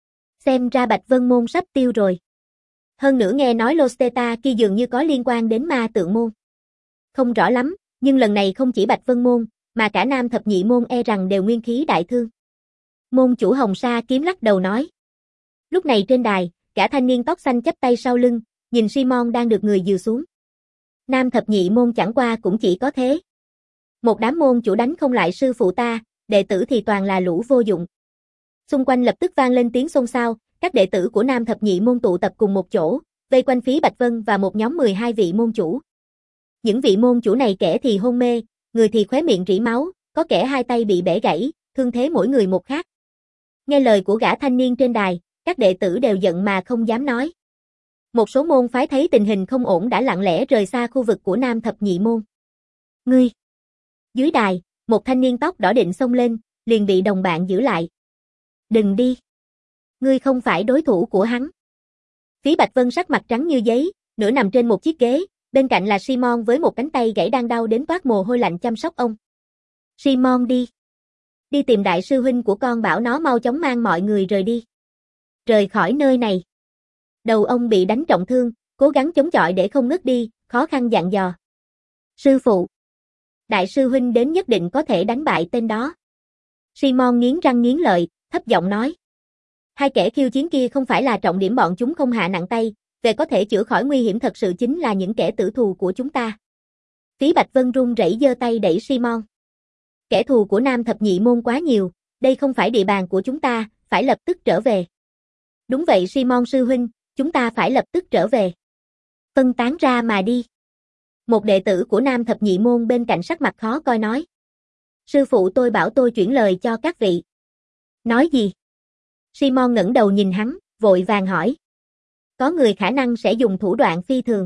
Xem ra Bạch Vân môn sắp tiêu rồi. Hơn nữa nghe nói Losteta kia dường như có liên quan đến ma tượng môn. Không rõ lắm, nhưng lần này không chỉ Bạch Vân môn, mà cả Nam Thập Nhị môn e rằng đều nguyên khí đại thương. Môn chủ Hồng Sa kiếm lắc đầu nói. Lúc này trên đài, gã thanh niên tóc xanh chắp tay sau lưng, nhìn Simon đang được người dìu xuống. Nam Thập Nhị môn chẳng qua cũng chỉ có thế. Một đám môn chủ đánh không lại sư phụ ta, đệ tử thì toàn là lũ vô dụng. Xung quanh lập tức vang lên tiếng xôn xao, các đệ tử của Nam Thập Nhị môn tụ tập cùng một chỗ, vây quanh Phí Bạch Vân và một nhóm mười hai vị môn chủ. Những vị môn chủ này kẻ thì hôn mê, người thì khóe miệng rỉ máu, có kẻ hai tay bị bẻ gãy, thương thế mỗi người một khác. Nghe lời của gã thanh niên trên đài, các đệ tử đều giận mà không dám nói. Một số môn phái thấy tình hình không ổn đã lặng lẽ rời xa khu vực của Nam Thập Nhị Môn. Ngươi! Dưới đài, một thanh niên tóc đỏ định xông lên, liền bị đồng bạn giữ lại. Đừng đi! Ngươi không phải đối thủ của hắn. Phí Bạch Vân sắc mặt trắng như giấy, nửa nằm trên một chiếc ghế, bên cạnh là Simon với một cánh tay gãy đang đau đến toát mồ hôi lạnh chăm sóc ông. Simon đi! Đi tìm đại sư huynh của con bảo nó mau chóng mang mọi người rời đi. Rời khỏi nơi này. Đầu ông bị đánh trọng thương, cố gắng chống chọi để không ngất đi, khó khăn dặn dò. Sư phụ! Đại sư huynh đến nhất định có thể đánh bại tên đó. Simon nghiến răng nghiến lợi, thấp giọng nói. Hai kẻ khiêu chiến kia không phải là trọng điểm, bọn chúng không hạ nặng tay, về có thể chữa khỏi nguy hiểm thật sự chính là những kẻ tử thù của chúng ta. Phí Bạch Vân run rẩy giơ tay đẩy Simon. Kẻ thù của Nam Thập Nhị Môn quá nhiều, đây không phải địa bàn của chúng ta, phải lập tức trở về. Đúng vậy Simon sư huynh, chúng ta phải lập tức trở về. Phân tán ra mà đi. Một đệ tử của Nam Thập Nhị Môn bên cạnh sắc mặt khó coi nói. Sư phụ tôi bảo tôi chuyển lời cho các vị. Nói gì? Simon ngẩng đầu nhìn hắn, vội vàng hỏi. Có người khả năng sẽ dùng thủ đoạn phi thường.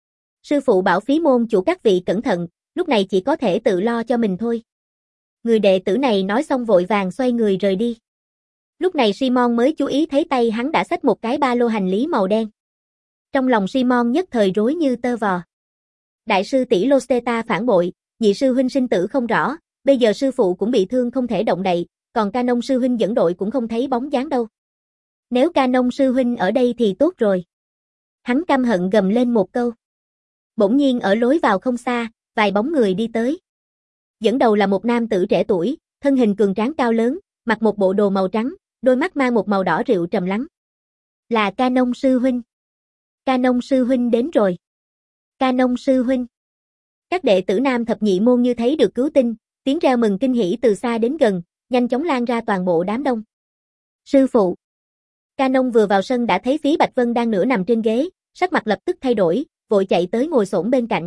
Sư phụ bảo Phí môn chủ các vị cẩn thận, lúc này chỉ có thể tự lo cho mình thôi. Người đệ tử này nói xong vội vàng xoay người rời đi. Lúc này Simon mới chú ý thấy tay hắn đã xách một cái ba lô hành lý màu đen. Trong lòng Simon nhất thời rối như tơ vò. Đại sư tỷ Losteta phản bội, nhị sư huynh sinh tử không rõ, bây giờ sư phụ cũng bị thương không thể động đậy, còn Canon sư huynh dẫn đội cũng không thấy bóng dáng đâu. Nếu Canon sư huynh ở đây thì tốt rồi. Hắn căm hận gầm lên một câu. Bỗng nhiên ở lối vào không xa, vài bóng người đi tới. Dẫn đầu là một nam tử trẻ tuổi, thân hình cường tráng cao lớn, mặc một bộ đồ màu trắng, đôi mắt mang một màu đỏ rượu trầm lắng. Là Canon sư huynh. Canon sư huynh đến rồi. Canon sư huynh. Các đệ tử Nam Thập Nhị Môn như thấy được cứu tinh, tiếng reo mừng kinh hỉ từ xa đến gần, nhanh chóng lan ra toàn bộ đám đông. Sư phụ. Canon vừa vào sân đã thấy Phí Bạch Vân đang nửa nằm trên ghế, sắc mặt lập tức thay đổi, vội chạy tới ngồi xổm bên cạnh.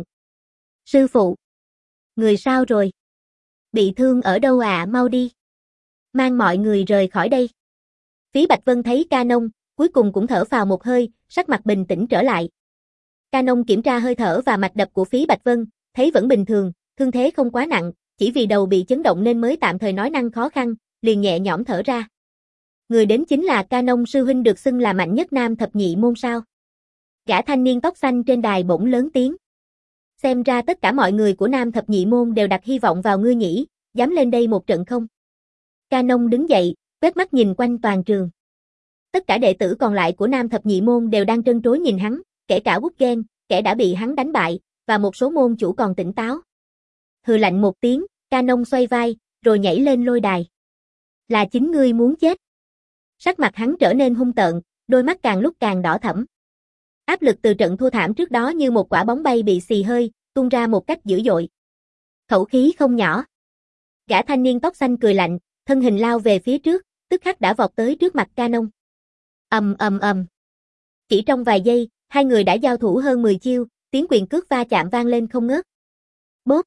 Sư phụ. Người sao rồi? Bị thương ở đâu ạ, à? Mau đi. Mang mọi người rời khỏi đây. Phí Bạch Vân thấy Canon, cuối cùng cũng thở phào một hơi, sắc mặt bình tĩnh trở lại. Canon kiểm tra hơi thở và mạch đập của Phí Bạch Vân, thấy vẫn bình thường, thương thế không quá nặng, chỉ vì đầu bị chấn động nên mới tạm thời nói năng khó khăn, liền nhẹ nhõm thở ra. Người đến chính là Canon sư huynh được xưng là mạnh nhất Nam Thập Nhị Môn sao? Gã thanh niên tóc xanh trên đài bỗng lớn tiếng. Xem ra tất cả mọi người của Nam Thập Nhị Môn đều đặt hy vọng vào ngươi nhỉ, dám lên đây một trận không? Canon đứng dậy, quét mắt nhìn quanh toàn trường. Tất cả đệ tử còn lại của Nam Thập Nhị Môn đều đang trân trối nhìn hắn, kể cả Woodgen, kẻ đã bị hắn đánh bại, và một số môn chủ còn tỉnh táo. Hừ lạnh một tiếng, Canon xoay vai, rồi nhảy lên lôi đài. Là chính ngươi muốn chết. Sắc mặt hắn trở nên hung tợn, đôi mắt càng lúc càng đỏ thẫm. Áp lực từ trận thua thảm trước đó như một quả bóng bay bị xì hơi, tuôn ra một cách dữ dội. Khẩu khí không nhỏ. Gã thanh niên tóc xanh cười lạnh, thân hình lao về phía trước, tức khắc đã vọt tới trước mặt Canon. Ầm ầm ầm. Chỉ trong vài giây, hai người đã giao thủ hơn mười chiêu, tiếng quyền cước va chạm vang lên không ngớt. Bốp.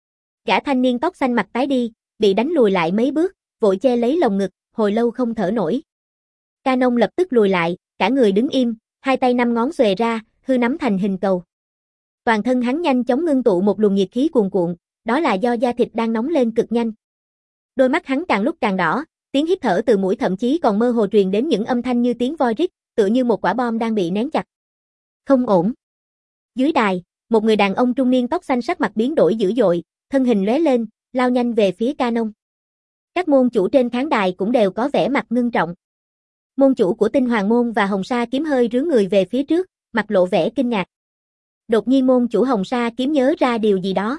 Gã thanh niên tóc xanh mặt tái đi, bị đánh lùi lại mấy bước, vội che lấy lồng ngực, hồi lâu không thở nổi. Canon lập tức lùi lại, cả người đứng im, hai tay năm ngón xuề ra, hư nắm thành hình cầu. Toàn thân hắn nhanh chóng ngưng tụ một luồng nhiệt khí cuồn cuộn, đó là do da thịt đang nóng lên cực nhanh. Đôi mắt hắn càng lúc càng đỏ, tiếng hít thở từ mũi thậm chí còn mơ hồ truyền đến những âm thanh như tiếng voi rít, tựa như một quả bom đang bị nén chặt. Không ổn. Dưới đài, một người đàn ông trung niên tóc xanh sắc mặt biến đổi dữ dội, thân hình lóe lên, lao nhanh về phía Canon. Các môn chủ trên khán đài cũng đều có vẻ mặt ngưng trọng. Môn chủ của Tinh Hoàng Môn và Hồng Sa Kiếm hơi rướn người về phía trước, mặt lộ vẻ kinh ngạc. Đột nhiên môn chủ Hồng Sa Kiếm nhớ ra điều gì đó.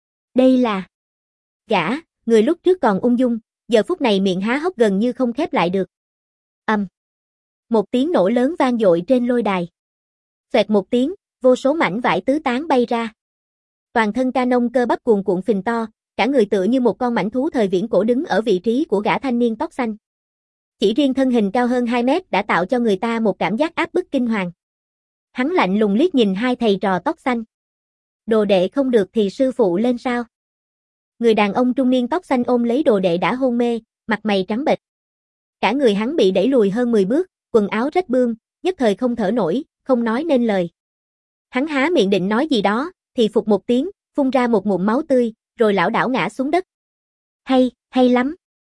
Đây là gã, người lúc trước còn ung dung, giờ phút này miệng há hốc gần như không khép lại được. Ầm. Um. Một tiếng nổ lớn vang dội trên lôi đài. Xoẹt một tiếng, vô số mảnh vải tứ tán bay ra. Toàn thân Canon cơ bắp cuồn cuộn phình to, cả người tựa như một con mãnh thú thời viễn cổ đứng ở vị trí của gã thanh niên tóc xanh. Chỉ riêng thân hình cao hơn hai mét đã tạo cho người ta một cảm giác áp bức kinh hoàng. Hắn lạnh lùng liếc nhìn hai thầy trò tóc xanh. Đồ đệ không được thì sư phụ lên sao? Người đàn ông trung niên tóc xanh ôm lấy đồ đệ đã hôn mê, mặt mày trắng bệch. Cả người hắn bị đẩy lùi hơn mười bước, quần áo rách bươm, nhất thời không thở nổi, không nói nên lời. Hắn há miệng định nói gì đó, thì phụt một tiếng, phun ra một ngụm máu tươi, rồi lảo đảo ngã xuống đất. Hay, hay lắm.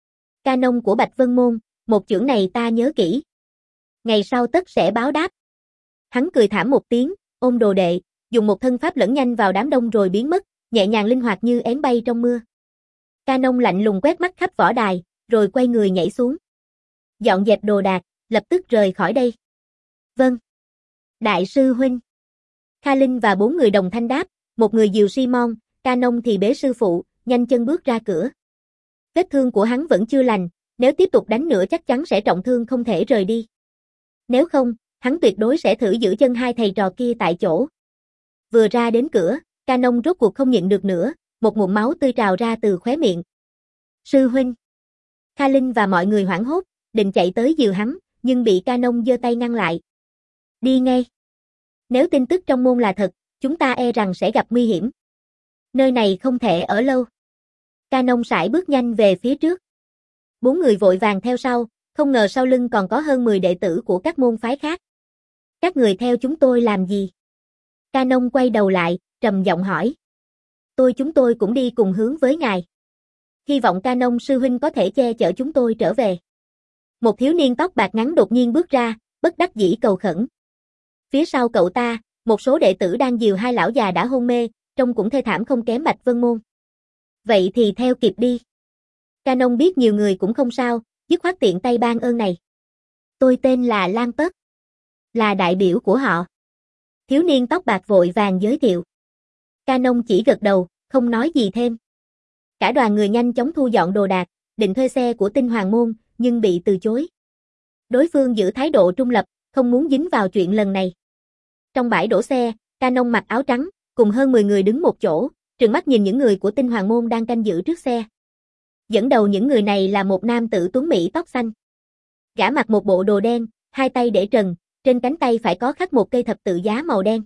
Canon của Bạch Vân Môn, một chưởng này ta nhớ kỹ. Ngày sau tất sẽ báo đáp. Hắn cười thảm một tiếng, ôm đồ đệ, dùng một thân pháp lẫn nhanh vào đám đông rồi biến mất, nhẹ nhàng linh hoạt như én bay trong mưa. Canon lạnh lùng quét mắt khắp võ đài, rồi quay người nhảy xuống. Dọn dẹp đồ đạc, lập tức rời khỏi đây. Vâng. Đại sư huynh. Kha Linh và bốn người đồng thanh đáp, một người dìu Simon, Canon thì bế sư phụ, nhanh chân bước ra cửa. Vết thương của hắn vẫn chưa lành, nếu tiếp tục đánh nữa chắc chắn sẽ trọng thương không thể rời đi. Nếu không, hắn tuyệt đối sẽ thử giữ chân hai thầy trò kia tại chỗ. Vừa ra đến cửa, Canon rốt cuộc không nhịn được nữa, một ngụm máu tươi trào ra từ khóe miệng. Sư huynh. Kha Linh và mọi người hoảng hốt, định chạy tới dìu hắn, nhưng bị Canon giơ tay ngăn lại. Đi ngay. Nếu tin tức trong môn là thật, chúng ta e rằng sẽ gặp nguy hiểm. Nơi này không thể ở lâu. Canon sải bước nhanh về phía trước. Bốn người vội vàng theo sau, không ngờ sau lưng còn có hơn mười đệ tử của các môn phái khác. Các người theo chúng tôi làm gì? Canon quay đầu lại, trầm giọng hỏi. Tôi chúng tôi cũng đi cùng hướng với ngài. Hy vọng Canon sư huynh có thể che chở chúng tôi trở về. Một thiếu niên tóc bạc ngắn đột nhiên bước ra, bất đắc dĩ cầu khẩn. Phía sau cậu ta, một số đệ tử đang dìu hai lão già đã hôn mê, trông cũng thê thảm không kém Bạch Vân Môn. Vậy thì theo kịp đi. Canon biết nhiều người cũng không sao, dứt khoát tiện tay ban ơn này. Tôi tên là Lan Tất, là đại biểu của họ. Thiếu niên tóc bạc vội vàng giới thiệu. Canon chỉ gật đầu, không nói gì thêm. Cả đoàn người nhanh chóng thu dọn đồ đạc, định thuê xe của Tinh Hoàng Môn, nhưng bị từ chối. Đối phương giữ thái độ trung lập, không muốn dính vào chuyện lần này. Trong bãi đổ xe, Canon mặc áo trắng, cùng hơn mười người đứng một chỗ, trừng mắt nhìn những người của Tinh Hoàng Môn đang canh giữ trước xe. Dẫn đầu những người này là một nam tử tuấn mỹ tóc xanh. Gã mặc một bộ đồ đen, hai tay để trần, trên cánh tay phải có khắc một cây thập tự giá màu đen.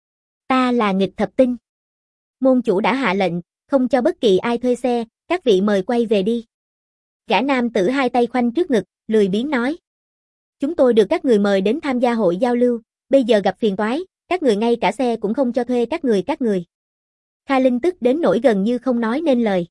Ta là Nghịch Thập Tinh. Môn chủ đã hạ lệnh, không cho bất kỳ ai thuê xe, các vị mời quay về đi. Gã nam tử hai tay khoanh trước ngực, lười biếng nói. Chúng tôi được các người mời đến tham gia hội giao lưu, bây giờ gặp phiền toái, các người ngay cả xe cũng không cho thuê các người các người. Kha Linh tức đến nỗi gần như không nói nên lời.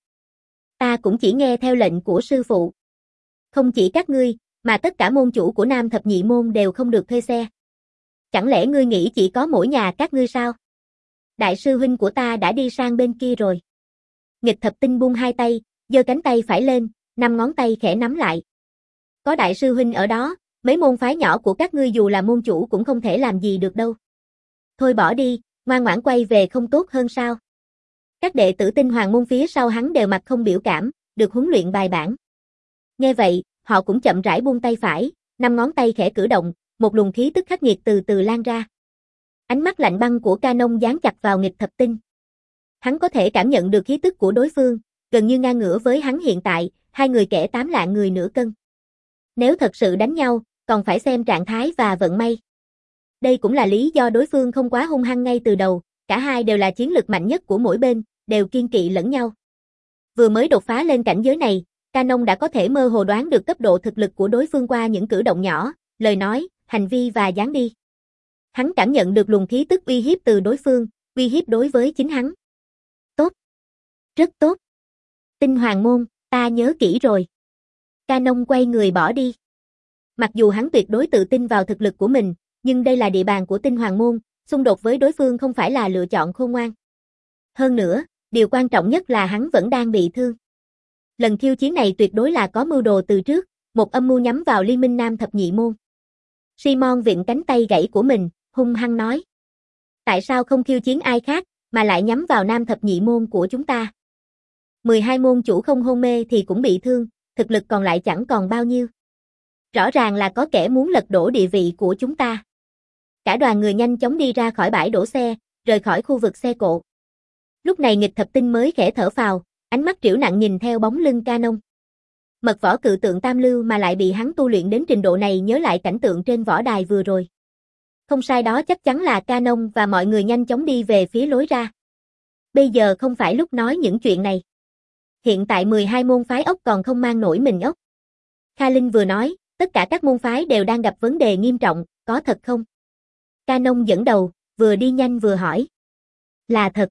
Ta cũng chỉ nghe theo lệnh của sư phụ. Không chỉ các ngươi, mà tất cả môn chủ của Nam Thập Nhị Môn đều không được thuê xe. Chẳng lẽ ngươi nghĩ chỉ có mỗi nhà các ngươi sao? Đại sư huynh của ta đã đi sang bên kia rồi. Nghịch Thập Tinh buông hai tay, giơ cánh tay phải lên, năm ngón tay khẽ nắm lại. Có đại sư huynh ở đó, mấy môn phái nhỏ của các ngươi dù là môn chủ cũng không thể làm gì được đâu. Thôi bỏ đi, ngoan ngoãn quay về không tốt hơn sao? Các đệ tử Tinh Hoàng Môn phía sau hắn đều mặt không biểu cảm, được huấn luyện bài bản. Nghe vậy, họ cũng chậm rãi buông tay phải, năm ngón tay khẽ cử động, một luồng khí tức khắc nghiệt từ từ lan ra. Ánh mắt lạnh băng của Canon dán chặt vào Nghịch Thập Tinh. Hắn có thể cảm nhận được khí tức của đối phương, gần như ngang ngửa với hắn hiện tại, hai người kẻ tám lạng người nửa cân. Nếu thật sự đánh nhau, còn phải xem trạng thái và vận may. Đây cũng là lý do đối phương không quá hung hăng ngay từ đầu, cả hai đều là chiến lực mạnh nhất của mỗi bên, đều kiên kỵ lẫn nhau. Vừa mới đột phá lên cảnh giới này, Canon đã có thể mơ hồ đoán được cấp độ thực lực của đối phương qua những cử động nhỏ, lời nói, hành vi và dáng đi. Hắn cảm nhận được luồng khí tức uy hiếp từ đối phương, uy hiếp đối với chính hắn. Tốt. Rất tốt. Tinh Hoàng Môn, ta nhớ kỹ rồi. Canon quay người bỏ đi. Mặc dù hắn tuyệt đối tự tin vào thực lực của mình, nhưng đây là địa bàn của Tinh Hoàng Môn, xung đột với đối phương không phải là lựa chọn khôn ngoan. Hơn nữa, điều quan trọng nhất là hắn vẫn đang bị thương. Lần khiêu chiến này tuyệt đối là có mưu đồ từ trước, một âm mưu nhắm vào Liên minh Nam Thập Nhị Môn. Simon vịn cánh tay gãy của mình, hung hăng nói. Tại sao không khiêu chiến ai khác, mà lại nhắm vào Nam Thập Nhị Môn của chúng ta? mười hai môn chủ không hôn mê thì cũng bị thương, thực lực còn lại chẳng còn bao nhiêu. Rõ ràng là có kẻ muốn lật đổ địa vị của chúng ta. Cả đoàn người nhanh chóng đi ra khỏi bãi đổ xe, rời khỏi khu vực xe cộ. Lúc này Nghịch Thập Tinh mới khẽ thở phào, ánh mắt triểu nặng nhìn theo bóng lưng Canon. Mật võ cự tượng tam lưu mà lại bị hắn tu luyện đến trình độ này, nhớ lại cảnh tượng trên võ đài vừa rồi. Không sai, đó chắc chắn là Canon, và mọi người nhanh chóng đi về phía lối ra. Bây giờ không phải lúc nói những chuyện này. Hiện tại mười hai môn phái ốc còn không mang nổi mình ốc. Kha Linh vừa nói, tất cả các môn phái đều đang gặp vấn đề nghiêm trọng, có thật không? Canon dẫn đầu, vừa đi nhanh vừa hỏi. Là thật.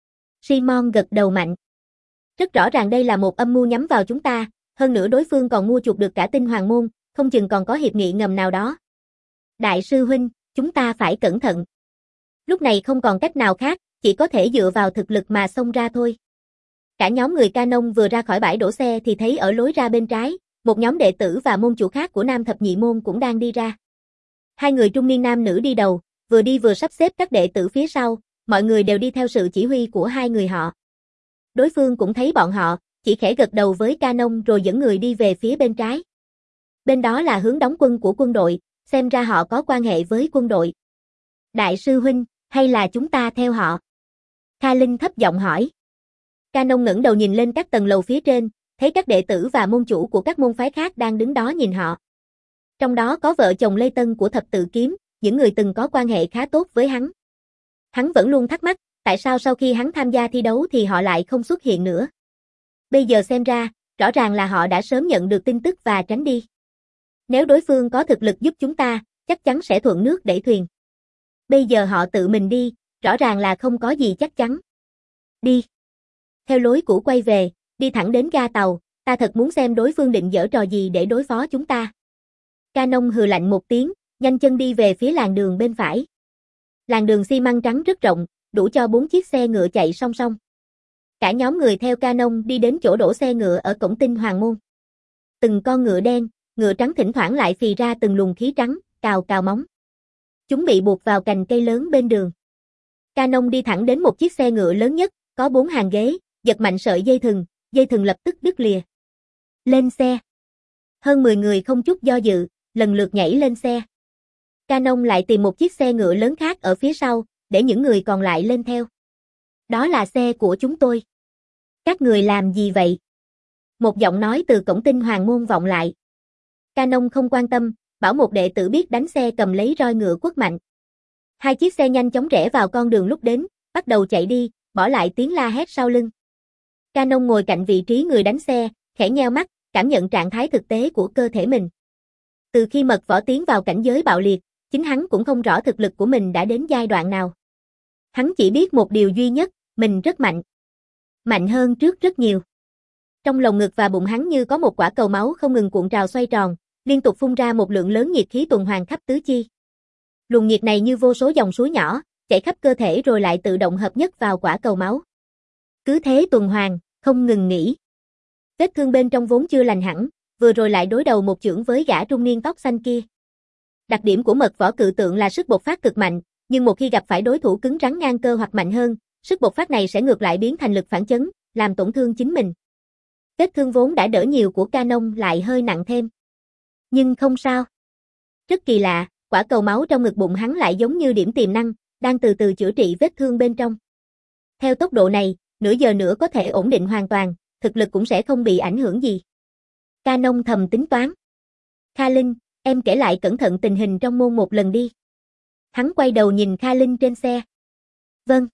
Simon gật đầu mạnh. Rất rõ ràng đây là một âm mưu nhắm vào chúng ta, hơn nữa đối phương còn mua chuộc được cả tinh hoàng môn, không chừng còn có hiệp nghị ngầm nào đó. Đại sư huynh, chúng ta phải cẩn thận. Lúc này không còn cách nào khác, chỉ có thể dựa vào thực lực mà xông ra thôi. Cả nhóm người Canon vừa ra khỏi bãi đổ xe thì thấy ở lối ra bên trái, một nhóm đệ tử và môn chủ khác của Nam Thập Nhị Môn cũng đang đi ra. Hai người trung niên nam nữ đi đầu, vừa đi vừa sắp xếp các đệ tử phía sau, mọi người đều đi theo sự chỉ huy của hai người họ. Đối phương cũng thấy bọn họ, chỉ khẽ gật đầu với Canon rồi dẫn người đi về phía bên trái. Bên đó là hướng đóng quân của quân đội, xem ra họ có quan hệ với quân đội. Đại sư huynh, hay là chúng ta theo họ? Kha Linh thấp giọng hỏi. Canon ngẩng đầu nhìn lên các tầng lầu phía trên, thấy các đệ tử và môn chủ của các môn phái khác đang đứng đó nhìn họ. Trong đó có vợ chồng Lê Tân của Thập Tự Kiếm, những người từng có quan hệ khá tốt với hắn. Hắn vẫn luôn thắc mắc, tại sao sau khi hắn tham gia thi đấu thì họ lại không xuất hiện nữa. Bây giờ xem ra, rõ ràng là họ đã sớm nhận được tin tức và tránh đi. Nếu đối phương có thực lực giúp chúng ta, chắc chắn sẽ thuận nước đẩy thuyền. Bây giờ họ tự mình đi, rõ ràng là không có gì chắc chắn. Đi. Theo lối cũ quay về, đi thẳng đến ga tàu, ta thật muốn xem đối phương định giở trò gì để đối phó chúng ta. Canon hừ lạnh một tiếng, nhanh chân đi về phía làn đường bên phải. Làn đường xi măng trắng rất rộng, đủ cho bốn chiếc xe ngựa chạy song song. Cả nhóm người theo Canon đi đến chỗ đổ xe ngựa ở cổng Tinh Hoàng Môn. Từng con ngựa đen, ngựa trắng thỉnh thoảng lại phì ra từng luồng khí trắng, cào cào móng. Chúng bị buộc vào cành cây lớn bên đường. Canon đi thẳng đến một chiếc xe ngựa lớn nhất, có bốn hàng ghế, giật mạnh sợi dây thừng, dây thừng lập tức đứt lìa. Lên xe. Hơn mười người không chút do dự, lần lượt nhảy lên xe. Canon lại tìm một chiếc xe ngựa lớn khác ở phía sau, để những người còn lại lên theo. Đó là xe của chúng tôi. Các người làm gì vậy? Một giọng nói từ cổng Tinh Hoàng Môn vọng lại. Canon không quan tâm, bảo một đệ tử biết đánh xe cầm lấy roi ngựa quất mạnh. Hai chiếc xe nhanh chóng rẽ vào con đường lúc đến, bắt đầu chạy đi, bỏ lại tiếng la hét sau lưng. Canon ngồi cạnh vị trí người đánh xe, khẽ nheo mắt, cảm nhận trạng thái thực tế của cơ thể mình. Từ khi Mật Võ tiến vào cảnh giới bạo liệt, chính hắn cũng không rõ thực lực của mình đã đến giai đoạn nào. Hắn chỉ biết một điều duy nhất, mình rất mạnh. Mạnh hơn trước rất nhiều. Trong lồng ngực và bụng hắn như có một quả cầu máu không ngừng cuộn trào xoay tròn, liên tục phun ra một lượng lớn nhiệt khí tuần hoàn khắp tứ chi. Luồng nhiệt này như vô số dòng suối nhỏ, chảy khắp cơ thể rồi lại tự động hợp nhất vào quả cầu máu. Cứ thế tuần hoàn, không ngừng nghỉ. Vết thương bên trong vốn chưa lành hẳn, vừa rồi lại đối đầu một chưởng với gã trung niên tóc xanh kia. Đặc điểm của Mật Võ cự tượng là sức bộc phát cực mạnh, nhưng một khi gặp phải đối thủ cứng rắn ngang cơ hoặc mạnh hơn, sức bộc phát này sẽ ngược lại biến thành lực phản chấn, làm tổn thương chính mình. Vết thương vốn đã đỡ nhiều của Canon lại hơi nặng thêm. Nhưng không sao. Rất kỳ lạ, quả cầu máu trong ngực bụng hắn lại giống như điểm tiềm năng, đang từ từ chữa trị vết thương bên trong. Theo tốc độ này, nửa giờ nữa có thể ổn định hoàn toàn, thực lực cũng sẽ không bị ảnh hưởng gì. Canon thầm tính toán. Kha Linh, em kể lại cẩn thận tình hình trong môn một lần đi. Hắn quay đầu nhìn Kha Linh trên xe. Vâng.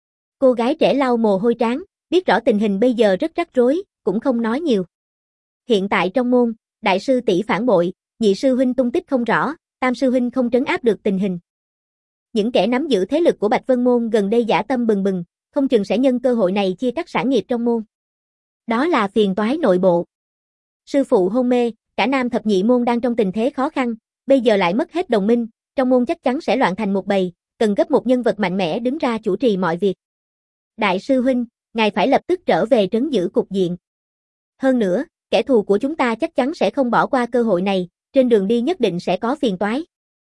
Cô gái trẻ lau mồ hôi trán, biết rõ tình hình bây giờ rất rắc rối, cũng không nói nhiều. Hiện tại trong môn, đại sư tỷ phản bội, nhị sư huynh tung tích không rõ, tam sư huynh không trấn áp được tình hình. Những kẻ nắm giữ thế lực của Bạch Vân Môn gần đây dã tâm bừng bừng, không chừng sẽ nhân cơ hội này chia cắt sản nghiệp trong môn. Đó là phiền toái nội bộ. Sư phụ hôn mê, cả Nam Thập Nhị Môn đang trong tình thế khó khăn, bây giờ lại mất hết đồng minh, trong môn chắc chắn sẽ loạn thành một bầy, cần gấp một nhân vật mạnh mẽ đứng ra chủ trì mọi việc. Đại sư huynh, ngài phải lập tức trở về trấn giữ cục diện. Hơn nữa, kẻ thù của chúng ta chắc chắn sẽ không bỏ qua cơ hội này, trên đường đi nhất định sẽ có phiền toái.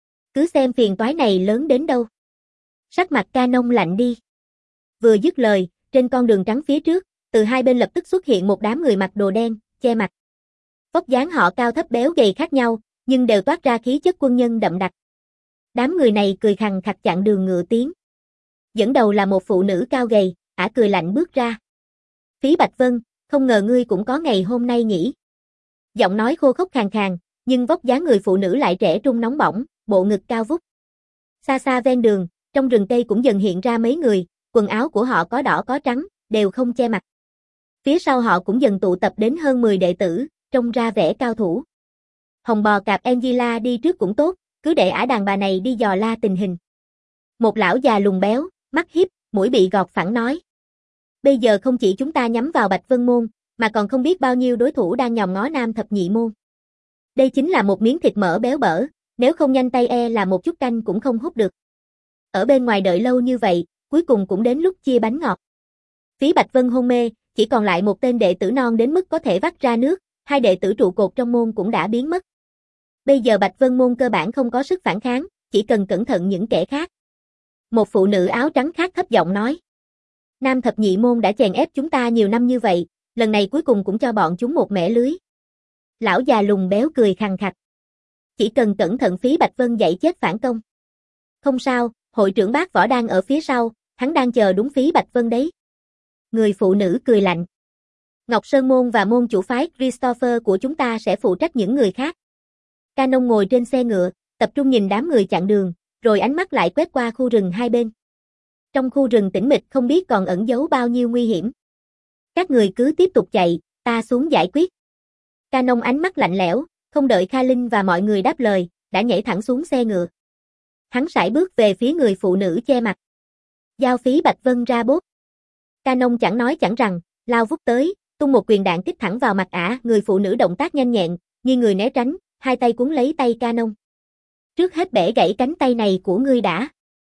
Cứ xem phiền toái này lớn đến đâu. Sắc mặt Canon lạnh đi. Vừa dứt lời, trên con đường trắng phía trước, từ hai bên lập tức xuất hiện một đám người mặc đồ đen, che mặt. Vóc dáng họ cao thấp béo gầy khác nhau, nhưng đều toát ra khí chất quân nhân đậm đặc. Đám người này cười khằng khặc chặn đường ngựa tiến. Dẫn đầu là một phụ nữ cao gầy, ả cười lạnh bước ra. Phí Bạch Vân, không ngờ ngươi cũng có ngày hôm nay nhỉ. Giọng nói khô khốc khàn khàn, nhưng vóc dáng người phụ nữ lại trẻ trung nóng bỏng, bộ ngực cao vút. Xa xa ven đường, trong rừng cây cũng dần hiện ra mấy người, quần áo của họ có đỏ có trắng, đều không che mặt. Phía sau họ cũng dần tụ tập đến hơn mười đệ tử, trông ra vẻ cao thủ. Hồng bò cạp Angela đi trước cũng tốt, cứ để ả đàn bà này đi dò la tình hình. Một lão già lùn béo, mắt hiếp, mũi bị gọt phẳng nói. Bây giờ không chỉ chúng ta nhắm vào Bạch Vân Môn, mà còn không biết bao nhiêu đối thủ đang nhòm ngó Nam Thập Nhị Môn. Đây chính là một miếng thịt mỡ béo bở, nếu không nhanh tay e là một chút canh cũng không hút được. Ở bên ngoài đợi lâu như vậy, cuối cùng cũng đến lúc chia bánh ngọt. Phí Bạch Vân hôn mê, chỉ còn lại một tên đệ tử non đến mức có thể vắt ra nước, hai đệ tử trụ cột trong môn cũng đã biến mất. Bây giờ Bạch Vân Môn cơ bản không có sức phản kháng, chỉ cần cẩn thận những kẻ khác. Một phụ nữ áo trắng khác thấp giọng nói. Nam Thập Nhị Môn đã chèn ép chúng ta nhiều năm như vậy, lần này cuối cùng cũng cho bọn chúng một mẻ lưới. Lão già lùn béo cười khằng khặc. Chỉ cần cẩn thận Phí Bạch Vân dạy chết phản công. Không sao, hội trưởng Bác Võ đang ở phía sau, hắn đang chờ đúng Phí Bạch Vân đấy. Người phụ nữ cười lạnh. Ngọc Sơn Môn và môn chủ phái Christopher của chúng ta sẽ phụ trách những người khác. Canon ngồi trên xe ngựa, tập trung nhìn đám người chặn đường, rồi ánh mắt lại quét qua khu rừng hai bên. Trong khu rừng tĩnh mịch không biết còn ẩn giấu bao nhiêu nguy hiểm. Các người cứ tiếp tục chạy, ta xuống giải quyết. Canon ánh mắt lạnh lẽo, không đợi Kha Linh và mọi người đáp lời, đã nhảy thẳng xuống xe ngựa. Hắn sải bước về phía người phụ nữ che mặt. Giao Phí Bạch Vân ra bốt. Canon chẳng nói chẳng rằng, lao vút tới, tung một quyền đạn kích thẳng vào mặt ả, người phụ nữ động tác nhanh nhẹn, như người né tránh, hai tay cuốn lấy tay Canon. Trước hết bẻ gãy cánh tay này của ngươi đã.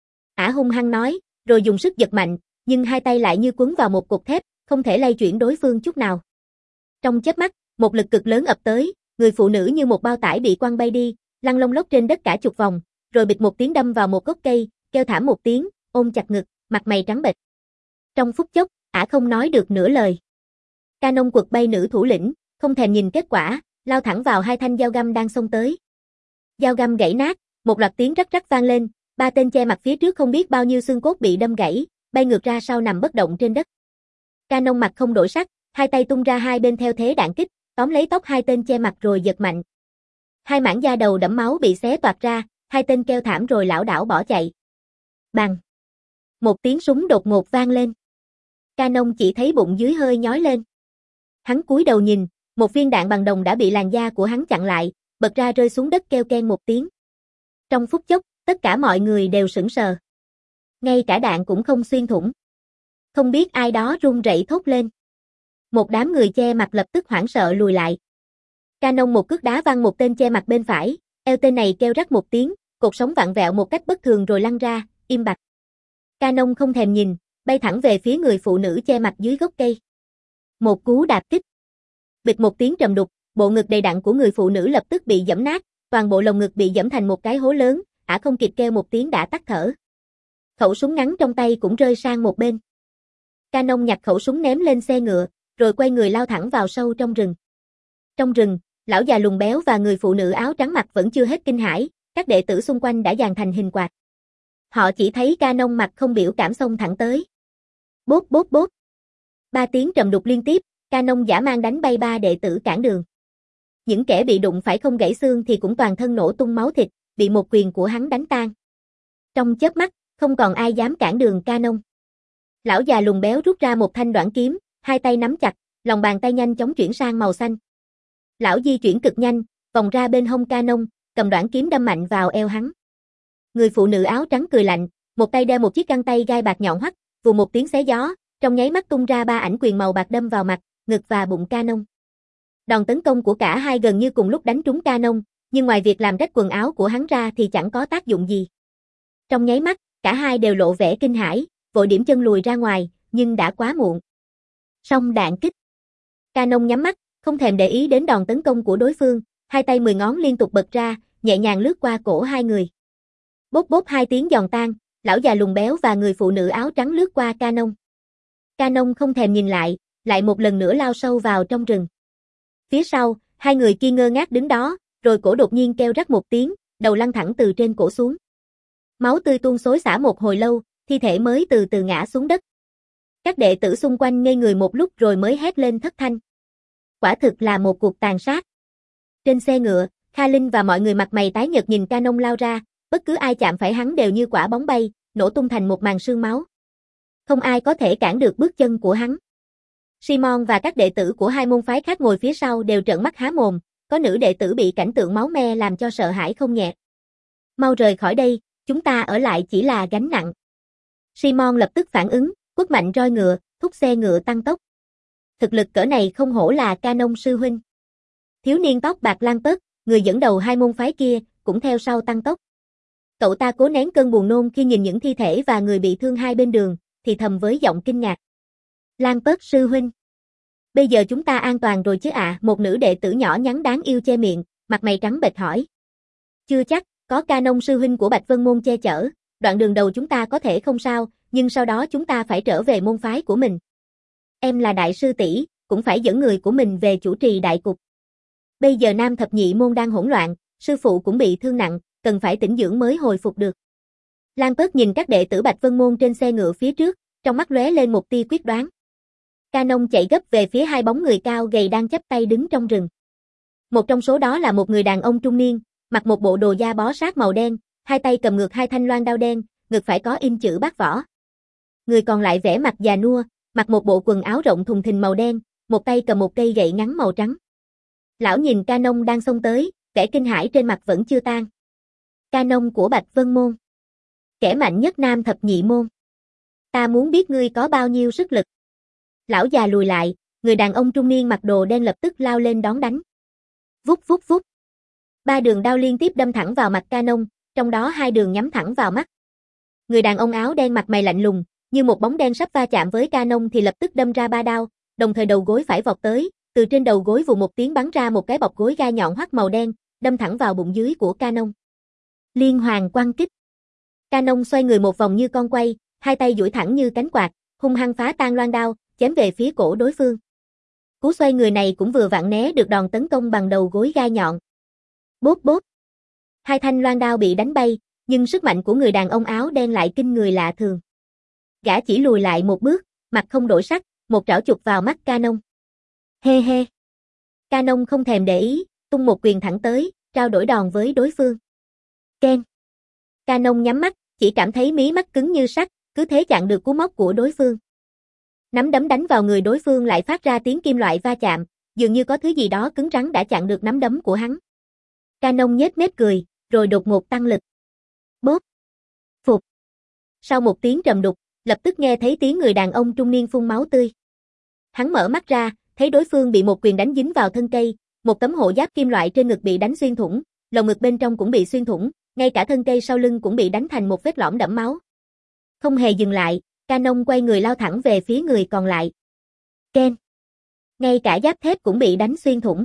Ả hung hăng nói, rồi dùng sức giật mạnh, nhưng hai tay lại như cuốn vào một cục thép, không thể lay chuyển đối phương chút nào. Trong chớp mắt, một lực cực lớn ập tới, người phụ nữ như một bao tải bị quăng bay đi, lăn lông lốc trên đất cả chục vòng, rồi bịch một tiếng đâm vào một gốc cây, kêu thảm một tiếng, ôm chặt ngực, mặt mày trắng bệch. Trong phút chốc, ả không nói được nửa lời. Canon quật bay nữ thủ lĩnh, không thèm nhìn kết quả, lao thẳng vào hai thanh dao găm đang xông tới. Dao găm gãy nát, một loạt tiếng rắc rắc vang lên, ba tên che mặt phía trước không biết bao nhiêu xương cốt bị đâm gãy, bay ngược ra sau nằm bất động trên đất. Canon mặt không đổi sắc, hai tay tung ra hai bên theo thế đạn kích, tóm lấy tóc hai tên che mặt rồi giật mạnh. Hai mảng da đầu đẫm máu bị xé toạc ra, hai tên kêu thảm rồi lảo đảo bỏ chạy. Bang! Một tiếng súng đột ngột vang lên. Canon chỉ thấy bụng dưới hơi nhói lên. Hắn cúi đầu nhìn, một viên đạn bằng đồng đã bị làn da của hắn chặn lại, bật ra rơi xuống đất kêu keng một tiếng. Trong phút chốc, tất cả mọi người đều sững sờ. Ngay cả đạn cũng không xuyên thủng. Không biết ai đó run rẩy thốt lên. Một đám người che mặt lập tức hoảng sợ lùi lại. Canon một cước đá văng một tên che mặt bên phải, eo tên này kêu rắc một tiếng, cột sống vặn vẹo một cách bất thường rồi lăn ra, im bặt. Canon không thèm nhìn, bay thẳng về phía người phụ nữ che mặt dưới gốc cây. Một cú đạp kích. Bịch một tiếng trầm đục, bộ ngực đầy đặn của người phụ nữ lập tức bị giẫm nát, toàn bộ lồng ngực bị giẫm thành một cái hố lớn, ả không kịp kêu một tiếng đã tắt thở. Khẩu súng ngắn trong tay cũng rơi sang một bên. Canon nhặt khẩu súng ném lên xe ngựa, rồi quay người lao thẳng vào sâu trong rừng. Trong rừng, lão già lùn béo và người phụ nữ áo trắng mặt vẫn chưa hết kinh hãi, các đệ tử xung quanh đã dàn thành hình quạt. Họ chỉ thấy Canon mặt không biểu cảm xông thẳng tới. Bốp bốp bốp. Ba tiếng trầm đục liên tiếp, Canon dã man đánh bay ba đệ tử cản đường. Những kẻ bị đụng phải không gãy xương thì cũng toàn thân nổ tung máu thịt, bị một quyền của hắn đánh tan. Trong chớp mắt, không còn ai dám cản đường Canon. Lão già lùn béo rút ra một thanh đoạn kiếm, hai tay nắm chặt, lòng bàn tay nhanh chóng chuyển sang màu xanh. Lão di chuyển cực nhanh, vòng ra bên hông Canon, cầm đoạn kiếm đâm mạnh vào eo hắn. Người phụ nữ áo trắng cười lạnh, một tay đeo một chiếc găng tay gai bạc nhọn hoắt, vù một tiếng xé gió, trong nháy mắt tung ra ba ảnh quyền màu bạc đâm vào mặt, ngực và bụng Canon. Đòn tấn công của cả hai gần như cùng lúc đánh trúng Canon, nhưng ngoài việc làm rách quần áo của hắn ra thì chẳng có tác dụng gì. Trong nháy mắt, cả hai đều lộ vẻ kinh hãi, vội điểm chân lùi ra ngoài, nhưng đã quá muộn. Song đạn kích. Canon nhắm mắt, không thèm để ý đến đòn tấn công của đối phương, hai tay mười ngón liên tục bật ra, nhẹ nhàng lướt qua cổ hai người. Bốp bốp hai tiếng giòn tan, lão già lùn béo và người phụ nữ áo trắng lướt qua Canon. Canon không thèm nhìn lại, lại một lần nữa lao sâu vào trong rừng. Phía sau, hai người kia ngơ ngác đứng đó, rồi cổ đột nhiên kêu rắc một tiếng, đầu lăn thẳng từ trên cổ xuống. Máu tươi tuôn xối xả một hồi lâu, thi thể mới từ từ ngã xuống đất. Các đệ tử xung quanh ngây người một lúc rồi mới hét lên thất thanh. Quả thực là một cuộc tàn sát. Trên xe ngựa, Kha Linh và mọi người mặt mày tái nhợt nhìn Canon lao ra, bất cứ ai chạm phải hắn đều như quả bóng bay, nổ tung thành một màn sương máu. Không ai có thể cản được bước chân của hắn. Simon và các đệ tử của hai môn phái khác ngồi phía sau đều trợn mắt há mồm, có nữ đệ tử bị cảnh tượng máu me làm cho sợ hãi không nhẹ. Mau rời khỏi đây, chúng ta ở lại chỉ là gánh nặng. Simon lập tức phản ứng, quất mạnh roi ngựa, thúc xe ngựa tăng tốc. Thực lực cỡ này không hổ là Canon sư huynh. Thiếu niên tóc bạc Lampert, người dẫn đầu hai môn phái kia, cũng theo sau tăng tốc. Cậu ta cố nén cơn buồn nôn khi nhìn những thi thể và người bị thương hai bên đường, thì thầm với giọng kinh ngạc. Lampert sư huynh. Bây giờ chúng ta an toàn rồi chứ ạ? À? Một nữ đệ tử nhỏ nhắn đáng yêu che miệng, mặt mày trắng bệch hỏi. Chưa chắc, có Canon sư huynh của Bạch Vân Môn che chở, đoạn đường đầu chúng ta có thể không sao, nhưng sau đó chúng ta phải trở về môn phái của mình. Em là đại sư tỷ, cũng phải dẫn người của mình về chủ trì đại cục. Bây giờ Nam Thập Nhị Môn đang hỗn loạn, sư phụ cũng bị thương nặng, cần phải tĩnh dưỡng mới hồi phục được. Lampert nhìn các đệ tử Bạch Vân Môn trên xe ngựa phía trước, trong mắt lóe lên một tia quyết đoán. Canon chạy gấp về phía hai bóng người cao gầy đang chắp tay đứng trong rừng. Một trong số đó là một người đàn ông trung niên, mặc một bộ đồ da bó sát màu đen, hai tay cầm ngược hai thanh loan đao đen, ngực phải có in chữ Bác Võ. Người còn lại vẻ mặt già nua, mặc một bộ quần áo rộng thùng thình màu đen, một tay cầm một cây gậy ngắn màu trắng. Lão nhìn Canon đang xông tới, vẻ kinh hãi trên mặt vẫn chưa tan. Canon của Bạch Vân Môn. Kẻ mạnh nhất Nam Thập Nhị Môn. Ta muốn biết ngươi có bao nhiêu sức lực. Lão già lùi lại, người đàn ông trung niên mặc đồ đen lập tức lao lên đón đánh. Vút vút vút. Ba đường đao liên tiếp đâm thẳng vào mặt Canon, trong đó hai đường nhắm thẳng vào mắt. Người đàn ông áo đen mặt mày lạnh lùng, như một bóng đen sắp va chạm với Canon thì lập tức đâm ra ba đao, đồng thời đầu gối phải vọt tới, từ trên đầu gối vù một tiếng bắn ra một cái bọc gối gai nhọn hoắt màu đen, đâm thẳng vào bụng dưới của Canon. Liên hoàn quăng kích. Canon xoay người một vòng như con quay, hai tay duỗi thẳng như cánh quạt, hung hăng phá tan loan đao, chém về phía cổ đối phương. Cú xoay người này cũng vừa vặn né được đòn tấn công bằng đầu gối gai nhọn. Bốp bốp. Hai thanh loan đao bị đánh bay, nhưng sức mạnh của người đàn ông áo đen lại kinh người lạ thường. Gã chỉ lùi lại một bước, mặt không đổi sắc, một trảo chụp vào mắt Canon. Hê hê. Canon không thèm để ý, tung một quyền thẳng tới, trao đổi đòn với đối phương. Ken. Canon nhắm mắt, chỉ cảm thấy mí mắt cứng như sắt, cứ thế chặn được cú móc của đối phương. Nắm đấm đánh vào người đối phương lại phát ra tiếng kim loại va chạm, dường như có thứ gì đó cứng rắn đã chặn được nắm đấm của hắn. Canon nhếch mép cười, rồi đột ngột tăng lực. Bốp. Phục. Sau một tiếng trầm đục, lập tức nghe thấy tiếng người đàn ông trung niên phun máu tươi. Hắn mở mắt ra, thấy đối phương bị một quyền đánh dính vào thân cây, một tấm hộ giáp kim loại trên ngực bị đánh xuyên thủng, lồng ngực bên trong cũng bị xuyên thủng, ngay cả thân cây sau lưng cũng bị đánh thành một vết lõm đẫm máu. Không hề dừng lại, Canon quay người lao thẳng về phía người còn lại. Ken. Ngay cả giáp thép cũng bị đánh xuyên thủng.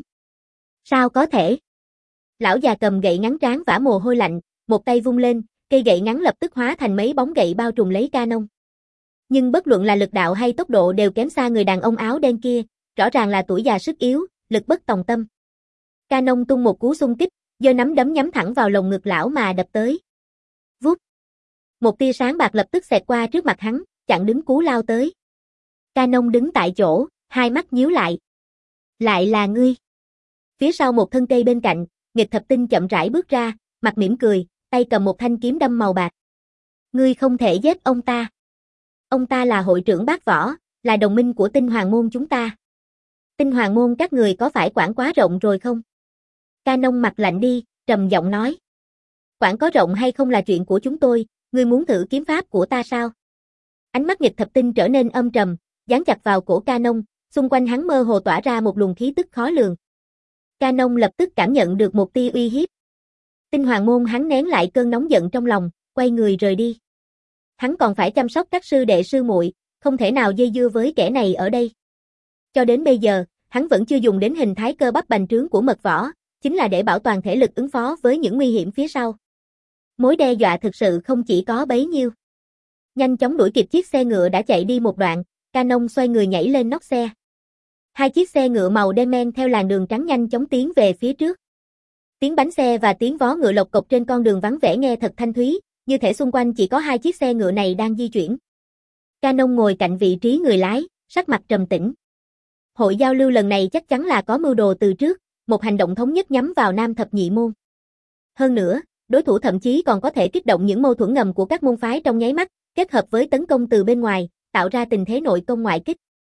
Sao có thể? Lão già cầm gậy ngắn trán vã mồ hôi lạnh, một tay vung lên, cây gậy ngắn lập tức hóa thành mấy bóng gậy bao trùm lấy Canon. Nhưng bất luận là lực đạo hay tốc độ đều kém xa người đàn ông áo đen kia, rõ ràng là tuổi già sức yếu, lực bất tòng tâm. Canon tung một cú xung kích, giơ nắm đấm nhắm thẳng vào lồng ngực lão mà đập tới. Vút. Một tia sáng bạc lập tức xẹt qua trước mặt hắn, chặn đứng cú lao tới. Canon đứng tại chỗ, hai mắt nhíu lại. Lại là ngươi. Phía sau một thân cây bên cạnh, Nghịch Thập Tinh chậm rãi bước ra, mặt mỉm cười, tay cầm một thanh kiếm đâm màu bạc. Ngươi không thể giết ông ta. Ông ta là hội trưởng Bác Võ, là đồng minh của Tinh Hoàng Môn chúng ta. Tinh Hoàng Môn các người có phải quản quá rộng rồi không? Canon mặt lạnh đi, trầm giọng nói. Quản có rộng hay không là chuyện của chúng tôi, ngươi muốn thử kiếm pháp của ta sao? Ánh mắt Nghịch Thập Tinh trở nên âm trầm, dán chặt vào cổ Canon, xung quanh hắn mơ hồ tỏa ra một luồng khí tức khó lường. Canon lập tức cảm nhận được một tia uy hiếp. Tinh Hoàng Môn hắn nén lại cơn nóng giận trong lòng, quay người rời đi. Hắn còn phải chăm sóc các sư đệ sư muội, không thể nào dây dưa với kẻ này ở đây. Cho đến bây giờ, hắn vẫn chưa dùng đến hình thái cơ bắp bành trướng của Mật Võ, chính là để bảo toàn thể lực ứng phó với những nguy hiểm phía sau. Mối đe dọa thực sự không chỉ có bấy nhiêu. Nhanh chóng đuổi kịp chiếc xe ngựa đã chạy đi một đoạn, Canon xoay người nhảy lên nóc xe. Hai chiếc xe ngựa màu đen men theo làn đường trắng nhanh chóng tiến về phía trước. Tiếng bánh xe và tiếng vó ngựa lộc cộc trên con đường vắng vẻ nghe thật thanh thúy, như thể xung quanh chỉ có hai chiếc xe ngựa này đang di chuyển. Canon ngồi cạnh vị trí người lái, sắc mặt trầm tĩnh. Hội giao lưu lần này chắc chắn là có mưu đồ từ trước, một hành động thống nhất nhắm vào Nam Thập Nhị Môn. Hơn nữa, đối thủ thậm chí còn có thể kích động những mâu thuẫn ngầm của các môn phái trong nháy mắt, kết hợp với tấn công từ bên ngoài, tạo ra tình thế nội công ngoại kích.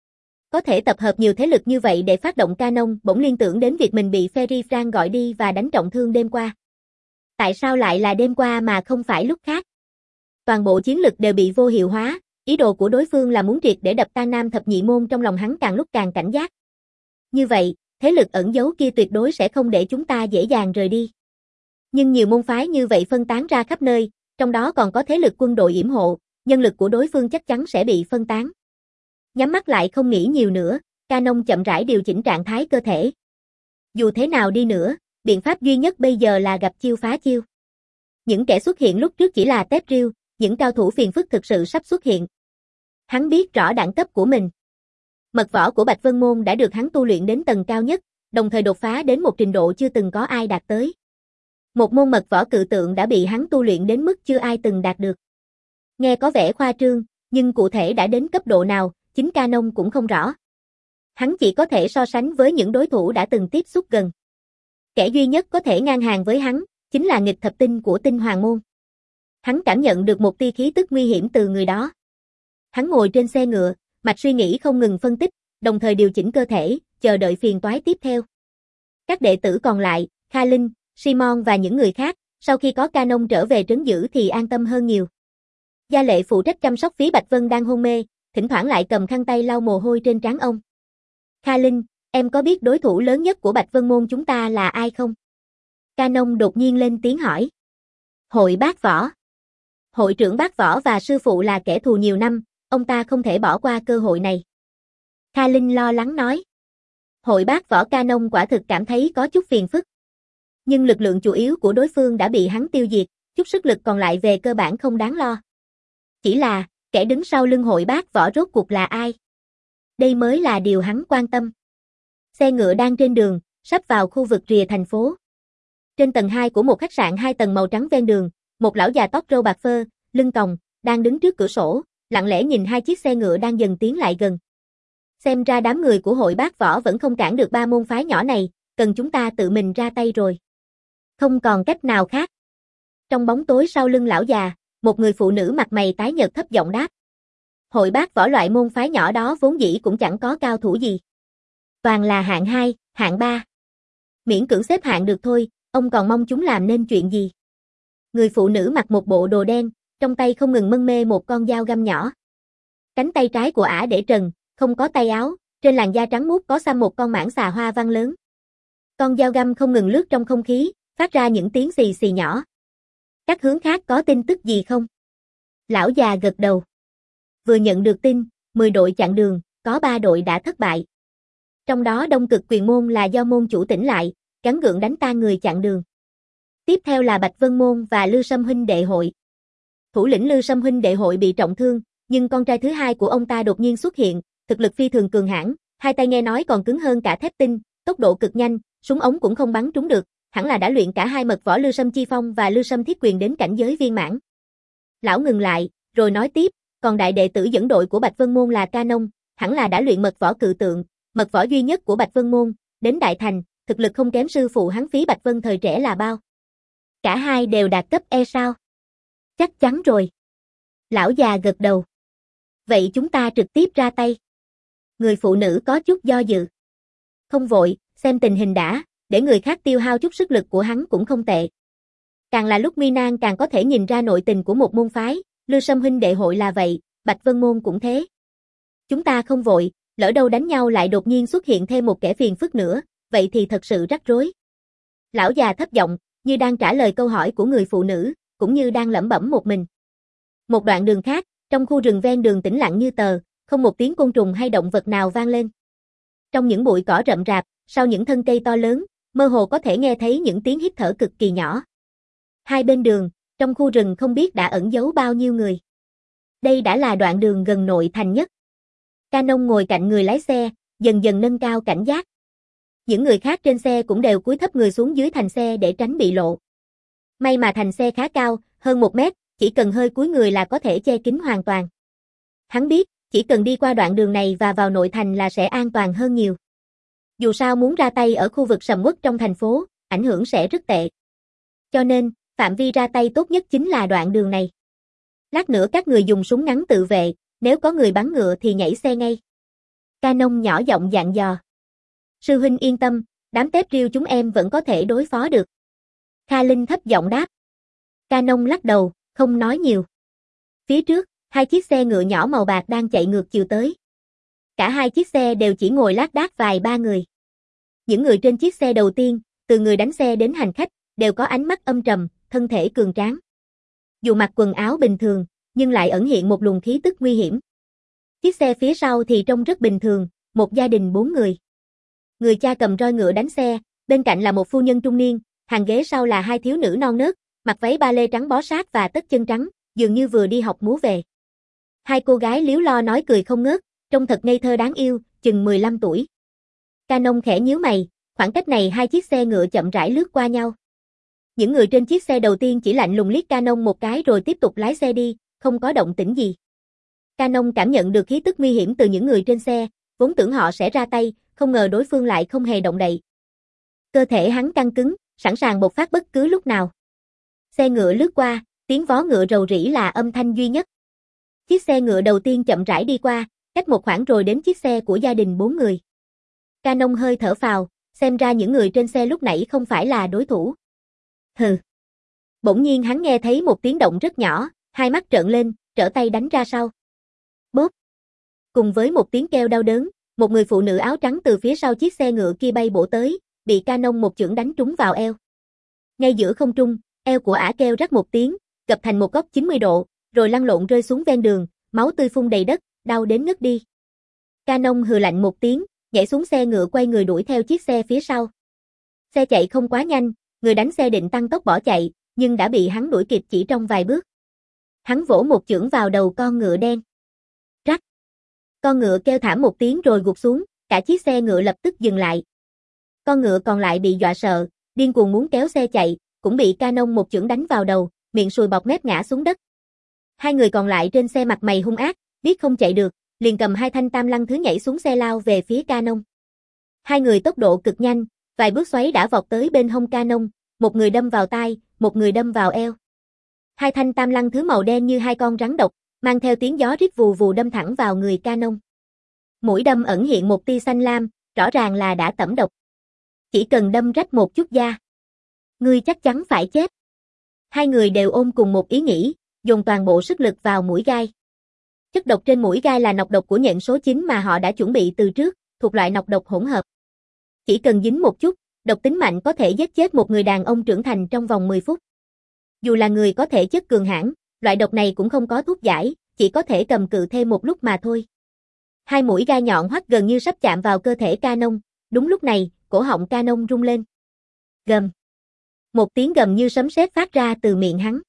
Có thể tập hợp nhiều thế lực như vậy để phát động canon, bỗng liên tưởng đến việc mình bị Ferry Frank gọi đi và đánh trọng thương đêm qua. Tại sao lại là đêm qua mà không phải lúc khác? Toàn bộ chiến lực đều bị vô hiệu hóa, ý đồ của đối phương là muốn triệt để đập tan Nam Thập Nhị Môn, trong lòng hắn càng lúc càng cảnh giác. Như vậy, thế lực ẩn giấu kia tuyệt đối sẽ không để chúng ta dễ dàng rời đi. Nhưng nhiều môn phái như vậy phân tán ra khắp nơi, trong đó còn có thế lực quân đội yểm hộ, nhân lực của đối phương chắc chắn sẽ bị phân tán. Nhắm mắt lại không nghĩ nhiều nữa, Canon chậm rãi điều chỉnh trạng thái cơ thể. Dù thế nào đi nữa, biện pháp duy nhất bây giờ là gặp chiêu phá chiêu. Những kẻ xuất hiện lúc trước chỉ là tép riêu, những cao thủ phiền phức thực sự sắp xuất hiện. Hắn biết rõ đẳng cấp của mình. Mật võ của Bạch Vân Môn đã được hắn tu luyện đến tầng cao nhất, đồng thời đột phá đến một trình độ chưa từng có ai đạt tới. Một môn mật võ cự tượng đã bị hắn tu luyện đến mức chưa ai từng đạt được. Nghe có vẻ khoa trương, nhưng cụ thể đã đến cấp độ nào, chính Canon cũng không rõ. Hắn chỉ có thể so sánh với những đối thủ đã từng tiếp xúc gần. Kẻ duy nhất có thể ngang hàng với hắn, chính là nghịch thập tinh của Tinh Hoàng Môn. Hắn cảm nhận được một tia khí tức nguy hiểm từ người đó. Hắn ngồi trên xe ngựa, mạch suy nghĩ không ngừng phân tích, đồng thời điều chỉnh cơ thể, chờ đợi phiền toái tiếp theo. Các đệ tử còn lại, Kha Linh, Simon và những người khác, sau khi có Canon trở về trấn giữ thì an tâm hơn nhiều. Gia Lệ phụ trách chăm sóc Phí Bạch Vân đang hôn mê, thỉnh thoảng lại cầm khăn tay lau mồ hôi trên trán ông. Kha Linh, em có biết đối thủ lớn nhất của Bạch Vân Môn chúng ta là ai không? Canon đột nhiên lên tiếng hỏi. Hội Bác Võ. Hội trưởng Bác Võ và sư phụ là kẻ thù nhiều năm, ông ta không thể bỏ qua cơ hội này. Kha Linh lo lắng nói. Hội Bác Võ Canon quả thực cảm thấy có chút phiền phức. Nhưng lực lượng chủ yếu của đối phương đã bị hắn tiêu diệt, chút sức lực còn lại về cơ bản không đáng lo. Chỉ là, kẻ đứng sau lưng Hội Bác Võ rốt cuộc là ai? Đây mới là điều hắn quan tâm. Xe ngựa đang trên đường, sắp vào khu vực rìa thành phố. Trên tầng hai của một khách sạn hai tầng màu trắng ven đường, một lão già tóc râu bạc phơ, lưng còng, đang đứng trước cửa sổ, lặng lẽ nhìn hai chiếc xe ngựa đang dần tiến lại gần. Xem ra đám người của Hội Bác Võ vẫn không cản được ba môn phái nhỏ này, cần chúng ta tự mình ra tay rồi. Không còn cách nào khác. Trong bóng tối sau lưng lão già, một người phụ nữ mặt mày tái nhợt thấp giọng đáp. Hội Bác Võ loại môn phái nhỏ đó vốn dĩ cũng chẳng có cao thủ gì. Toàn là hạng hai, hạng ba. Miễn cưỡng xếp hạng được thôi, ông còn mong chúng làm nên chuyện gì? Người phụ nữ mặc một bộ đồ đen, trong tay không ngừng mân mê một con dao găm nhỏ. Cánh tay trái của ả để trần, không có tay áo, trên làn da trắng muốt có xăm một con mãng xà hoa văn lớn. Con dao găm không ngừng lướt trong không khí, phát ra những tiếng xì xì nhỏ. Các hướng khác có tin tức gì không? Lão già gật đầu. Vừa nhận được tin, mười đội chặn đường, có ba đội đã thất bại. Trong đó Đông Cực Quyền Môn là do môn chủ tỉnh lại, gắng gượng đánh tan người chặn đường. Tiếp theo là Bạch Vân Môn và Lư Sâm huynh đệ hội. Thủ lĩnh Lư Sâm huynh đệ hội bị trọng thương, nhưng con trai thứ hai của ông ta đột nhiên xuất hiện, thực lực phi thường cường hãn, hai tay nghe nói còn cứng hơn cả thép tinh, tốc độ cực nhanh, súng ống cũng không bắn trúng được, hẳn là đã luyện cả hai mật võ Lư Sâm Chi Phong và Lư Sâm Thiết Quyền đến cảnh giới viên mãn. Lão ngừng lại, rồi nói tiếp, còn đại đệ tử dẫn đội của Bạch Vân Môn là Canon, hẳn là đã luyện mật võ cự tượng, mật võ duy nhất của Bạch Vân Môn, đến đại thành, thực lực không kém sư phụ hắn Phí Bạch Vân thời trẻ là bao. Cả hai đều đạt cấp E sao? Chắc chắn rồi. Lão già gật đầu. Vậy chúng ta trực tiếp ra tay. Người phụ nữ có chút do dự. Không vội, xem tình hình đã, để người khác tiêu hao chút sức lực của hắn cũng không tệ. Càng là lúc mi nan càng có thể nhìn ra nội tình của một môn phái, Lư Sâm huynh đệ hội là vậy, Bạch Vân Môn cũng thế. Chúng ta không vội, lỡ đâu đánh nhau lại đột nhiên xuất hiện thêm một kẻ phiền phức nữa, vậy thì thật sự rắc rối. Lão già thấp giọng, như đang trả lời câu hỏi của người phụ nữ, cũng như đang lẩm bẩm một mình. Một đoạn đường khác, trong khu rừng ven đường tĩnh lặng như tờ, không một tiếng côn trùng hay động vật nào vang lên. Trong những bụi cỏ rậm rạp, sau những thân cây to lớn, mơ hồ có thể nghe thấy những tiếng hít thở cực kỳ nhỏ. Hai bên đường, trong khu rừng không biết đã ẩn giấu bao nhiêu người. Đây đã là đoạn đường gần nội thành nhất. Canon ngồi cạnh người lái xe, dần dần nâng cao cảnh giác. Những người khác trên xe cũng đều cúi thấp người xuống dưới thành xe để tránh bị lộ. May mà thành xe khá cao, hơn một mét, chỉ cần hơi cúi người là có thể che kín hoàn toàn. Hắn biết, chỉ cần đi qua đoạn đường này và vào nội thành là sẽ an toàn hơn nhiều. Dù sao muốn ra tay ở khu vực sầm uất trong thành phố, ảnh hưởng sẽ rất tệ. Cho nên, phạm vi ra tay tốt nhất chính là đoạn đường này. Lát nữa các người dùng súng ngắn tự vệ, nếu có người bắn ngựa thì nhảy xe ngay. Canon nhỏ giọng dặn dò. Sư huynh yên tâm, đám tép riêu chúng em vẫn có thể đối phó được. Kha Linh thấp giọng đáp. Canon lắc đầu, không nói nhiều. Phía trước, hai chiếc xe ngựa nhỏ màu bạc đang chạy ngược chiều tới. Cả hai chiếc xe đều chỉ ngồi lác đác vài ba người. Những người trên chiếc xe đầu tiên, từ người đánh xe đến hành khách, đều có ánh mắt âm trầm, thân thể cường tráng. Dù mặc quần áo bình thường, nhưng lại ẩn hiện một luồng khí tức nguy hiểm. Chiếc xe phía sau thì trông rất bình thường, một gia đình bốn người. Người cha cầm roi ngựa đánh xe, bên cạnh là một phu nhân trung niên, hàng ghế sau là hai thiếu nữ non nớt, mặc váy ba lê trắng bó sát và tất chân trắng, dường như vừa đi học múa về. Hai cô gái líu lo nói cười không ngớt, trông thật ngây thơ đáng yêu, chừng mười lăm tuổi. Canon khẽ nhíu mày, khoảng cách này hai chiếc xe ngựa chậm rãi lướt qua nhau. Những người trên chiếc xe đầu tiên chỉ lạnh lùng liếc Canon một cái rồi tiếp tục lái xe đi, không có động tĩnh gì. Canon cảm nhận được khí tức nguy hiểm từ những người trên xe, vốn tưởng họ sẽ ra tay, không ngờ đối phương lại không hề động đậy. Cơ thể hắn căng cứng, sẵn sàng bộc phát bất cứ lúc nào. Xe ngựa lướt qua, tiếng vó ngựa rầu rĩ là âm thanh duy nhất. Chiếc xe ngựa đầu tiên chậm rãi đi qua, cách một khoảng rồi đến chiếc xe của gia đình bốn người. Canon hơi thở phào, xem ra những người trên xe lúc nãy không phải là đối thủ. Hừ. Bỗng nhiên hắn nghe thấy một tiếng động rất nhỏ, hai mắt trợn lên, trở tay đánh ra sau. Bốp. Cùng với một tiếng kêu đau đớn, một người phụ nữ áo trắng từ phía sau chiếc xe ngựa kia bay bổ tới, bị Canon một chưởng đánh trúng vào eo. Ngay giữa không trung, eo của ả kêu rắc một tiếng, gập thành một góc chín mươi độ, rồi lăn lộn rơi xuống ven đường, máu tươi phun đầy đất, đau đến ngất đi. Canon hừ lạnh một tiếng, nhảy xuống xe ngựa quay người đuổi theo chiếc xe phía sau. Xe chạy không quá nhanh, người đánh xe định tăng tốc bỏ chạy, nhưng đã bị hắn đuổi kịp chỉ trong vài bước. Hắn vỗ một chưởng vào đầu con ngựa đen. Rắc. Con ngựa kêu thảm một tiếng rồi gục xuống, cả chiếc xe ngựa lập tức dừng lại. Con ngựa còn lại bị dọa sợ, điên cuồng muốn kéo xe chạy, cũng bị Canon một chưởng đánh vào đầu, miệng sùi bọt mép ngã xuống đất. Hai người còn lại trên xe mặt mày hung ác, biết không chạy được, liền cầm hai thanh tam lăng thứ nhảy xuống xe lao về phía Canon. Hai người tốc độ cực nhanh, vài bước xoáy đã vọt tới bên hông Canon, một người đâm vào tai, một người đâm vào eo. Hai thanh tam lăng thứ màu đen như hai con rắn độc, mang theo tiếng gió rít vù vù đâm thẳng vào người Canon. Mũi đâm ẩn hiện một tia xanh lam, rõ ràng là đã tẩm độc. Chỉ cần đâm rách một chút da, ngươi chắc chắn phải chết. Hai người đều ôm cùng một ý nghĩ, dồn toàn bộ sức lực vào mũi gai. Chất độc trên mũi gai là nọc độc của nhện số chín mà họ đã chuẩn bị từ trước, thuộc loại nọc độc hỗn hợp. Chỉ cần dính một chút, độc tính mạnh có thể giết chết một người đàn ông trưởng thành trong vòng mười phút. Dù là người có thể chất cường hãn, loại độc này cũng không có thuốc giải, chỉ có thể cầm cự thêm một lúc mà thôi. Hai mũi gai nhọn hoắt gần như sắp chạm vào cơ thể Canon, đúng lúc này, cổ họng Canon rung lên. Gầm. Một tiếng gầm như sấm sét phát ra từ miệng hắn.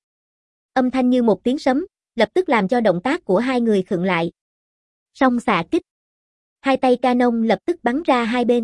Âm thanh như một tiếng sấm, lập tức làm cho động tác của hai người khựng lại. Song xạ kích. Hai tay Canon lập tức bắn ra hai bên.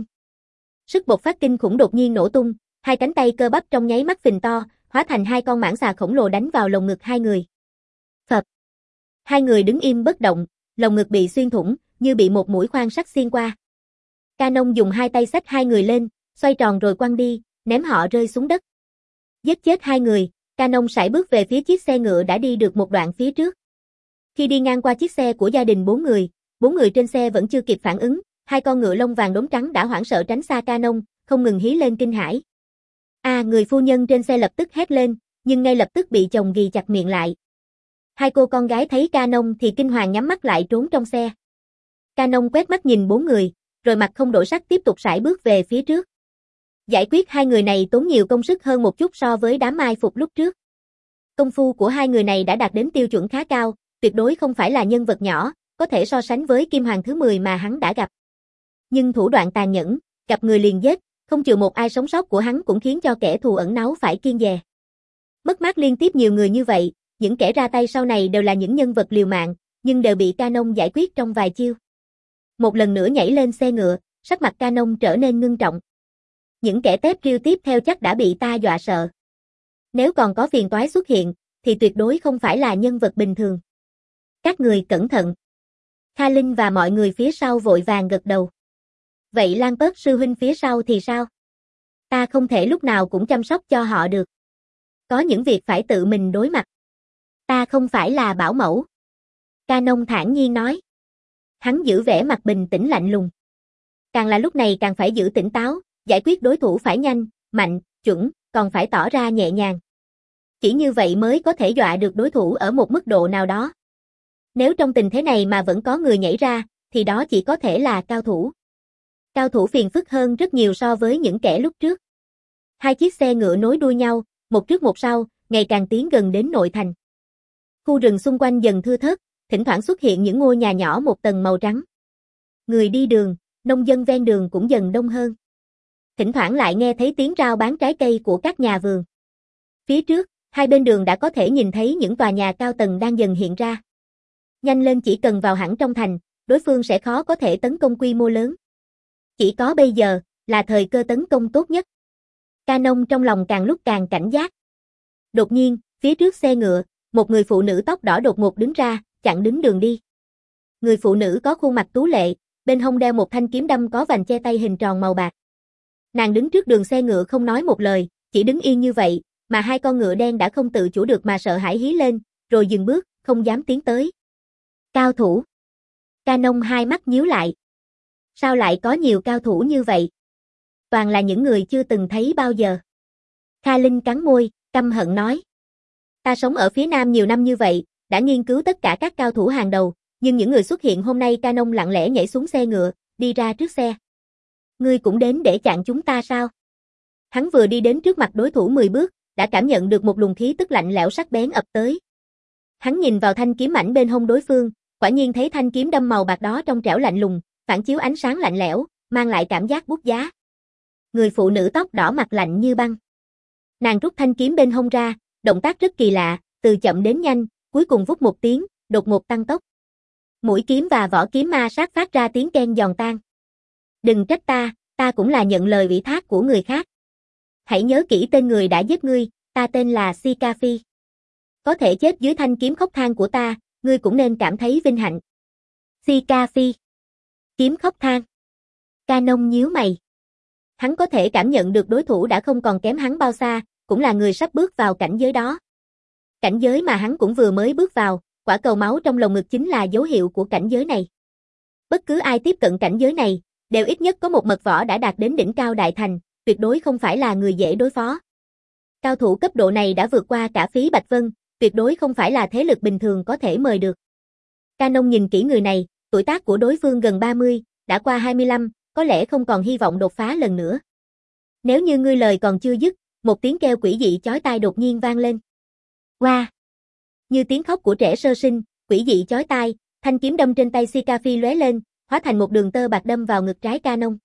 Sức bộc phát kinh khủng đột nhiên nổ tung, hai cánh tay cơ bắp trong nháy mắt phình to, hóa thành hai con mãng xà khổng lồ đánh vào lồng ngực hai người. Phập. Hai người đứng im bất động, lồng ngực bị xuyên thủng, như bị một mũi khoan sắt xuyên qua. Canon dùng hai tay xách hai người lên, xoay tròn rồi quăng đi, ném họ rơi xuống đất. Giết chết hai người, Canon sải bước về phía chiếc xe ngựa đã đi được một đoạn phía trước. Khi đi ngang qua chiếc xe của gia đình bốn người, bốn người trên xe vẫn chưa kịp phản ứng, hai con ngựa lông vàng đốm trắng đã hoảng sợ tránh xa Canon, không ngừng hí lên kinh hãi. À, người phu nhân trên xe lập tức hét lên, nhưng ngay lập tức bị chồng ghì chặt miệng lại. Hai cô con gái thấy Canon thì kinh hoàng nhắm mắt lại trốn trong xe. Canon quét mắt nhìn bốn người, rồi mặt không đổi sắc tiếp tục sải bước về phía trước. Giải quyết hai người này tốn nhiều công sức hơn một chút so với đám mai phục lúc trước. Công phu của hai người này đã đạt đến tiêu chuẩn khá cao, tuyệt đối không phải là nhân vật nhỏ, có thể so sánh với Kim Hoàng thứ mười mà hắn đã gặp. Nhưng thủ đoạn tàn nhẫn, gặp người liền giết, không trừ một ai sống sót của hắn cũng khiến cho kẻ thù ẩn náu phải kiêng dè. Mất mát liên tiếp nhiều người như vậy, những kẻ ra tay sau này đều là những nhân vật liều mạng, nhưng đều bị Canon giải quyết trong vài chiêu. Một lần nữa nhảy lên xe ngựa, sắc mặt Canon trở nên ngưng trọng. Những kẻ tép riêu tiếp theo chắc đã bị ta dọa sợ. Nếu còn có phiền toái xuất hiện, thì tuyệt đối không phải là nhân vật bình thường. Các người cẩn thận. Kha Linh và mọi người phía sau vội vàng gật đầu. Vậy Lan Tớt sư huynh phía sau thì sao? Ta không thể lúc nào cũng chăm sóc cho họ được. Có những việc phải tự mình đối mặt. Ta không phải là bảo mẫu. Canon thản nhiên nói. Hắn giữ vẻ mặt bình tĩnh lạnh lùng. Càng là lúc này càng phải giữ tỉnh táo, giải quyết đối thủ phải nhanh, mạnh, chuẩn, còn phải tỏ ra nhẹ nhàng. Chỉ như vậy mới có thể dọa được đối thủ ở một mức độ nào đó. Nếu trong tình thế này mà vẫn có người nhảy ra, thì đó chỉ có thể là cao thủ. Cao thủ phiền phức hơn rất nhiều so với những kẻ lúc trước. Hai chiếc xe ngựa nối đuôi nhau, một trước một sau, ngày càng tiến gần đến nội thành. Khu rừng xung quanh dần thưa thớt, thỉnh thoảng xuất hiện những ngôi nhà nhỏ một tầng màu trắng. Người đi đường, nông dân ven đường cũng dần đông hơn. Thỉnh thoảng lại nghe thấy tiếng rao bán trái cây của các nhà vườn. Phía trước, hai bên đường đã có thể nhìn thấy những tòa nhà cao tầng đang dần hiện ra. Nhanh lên, chỉ cần vào hẳn trong thành, đối phương sẽ khó có thể tấn công quy mô lớn. Chỉ có bây giờ, là thời cơ tấn công tốt nhất. Canon trong lòng càng lúc càng cảnh giác. Đột nhiên, phía trước xe ngựa, một người phụ nữ tóc đỏ đột ngột đứng ra, chặn đứng đường đi. Người phụ nữ có khuôn mặt tú lệ, bên hông đeo một thanh kiếm đâm có vành che tay hình tròn màu bạc. Nàng đứng trước đường xe ngựa không nói một lời, chỉ đứng yên như vậy, mà hai con ngựa đen đã không tự chủ được mà sợ hãi hí lên, rồi dừng bước, không dám tiến tới. Cao thủ. Canon hai mắt nhíu lại. Sao lại có nhiều cao thủ như vậy? Toàn là những người chưa từng thấy bao giờ. Kha Linh cắn môi, căm hận nói. Ta sống ở phía Nam nhiều năm như vậy, đã nghiên cứu tất cả các cao thủ hàng đầu, nhưng những người xuất hiện hôm nay. Canon lặng lẽ nhảy xuống xe ngựa, đi ra trước xe. Ngươi cũng đến để chặn chúng ta sao? Hắn vừa đi đến trước mặt đối thủ mười bước, đã cảm nhận được một luồng khí tức lạnh lẽo sắc bén ập tới. Hắn nhìn vào thanh kiếm mảnh bên hông đối phương, quả nhiên thấy thanh kiếm đâm màu bạc đó trong trẻo lạnh lùng, phản chiếu ánh sáng lạnh lẽo, mang lại cảm giác bút giá. Người phụ nữ tóc đỏ mặt lạnh như băng. Nàng rút thanh kiếm bên hông ra, động tác rất kỳ lạ, từ chậm đến nhanh, cuối cùng vút một tiếng, đột ngột tăng tốc. Mũi kiếm và vỏ kiếm ma sát phát ra tiếng keng giòn tan. Đừng trách ta, ta cũng là nhận lời ủy thác của người khác. Hãy nhớ kỹ tên người đã giết ngươi, ta tên là Sika Phi. Có thể chết dưới thanh kiếm khốc than của ta, ngươi cũng nên cảm thấy vinh hạnh. Sika Phi. Kiếm khốc than. Canon nhíu mày. Hắn có thể cảm nhận được đối thủ đã không còn kém hắn bao xa, cũng là người sắp bước vào cảnh giới đó. Cảnh giới mà hắn cũng vừa mới bước vào, quả cầu máu trong lồng ngực chính là dấu hiệu của cảnh giới này. Bất cứ ai tiếp cận cảnh giới này, đều ít nhất có một mật võ đã đạt đến đỉnh cao đại thành, tuyệt đối không phải là người dễ đối phó. Cao thủ cấp độ này đã vượt qua cả Phí Bạch Vân, tuyệt đối không phải là thế lực bình thường có thể mời được. Canon nhìn kỹ người này, tuổi tác của đối phương gần ba mươi, đã qua hai mươi lăm, có lẽ không còn hy vọng đột phá lần nữa. Nếu như ngươi lời còn chưa dứt, một tiếng kêu quỷ dị chói tai đột nhiên vang lên. Oa! Wow. Như tiếng khóc của trẻ sơ sinh, quỷ dị chói tai, thanh kiếm đâm trên tay Sika Phi lóe lên, hóa thành một đường tơ bạc đâm vào ngực trái Canon.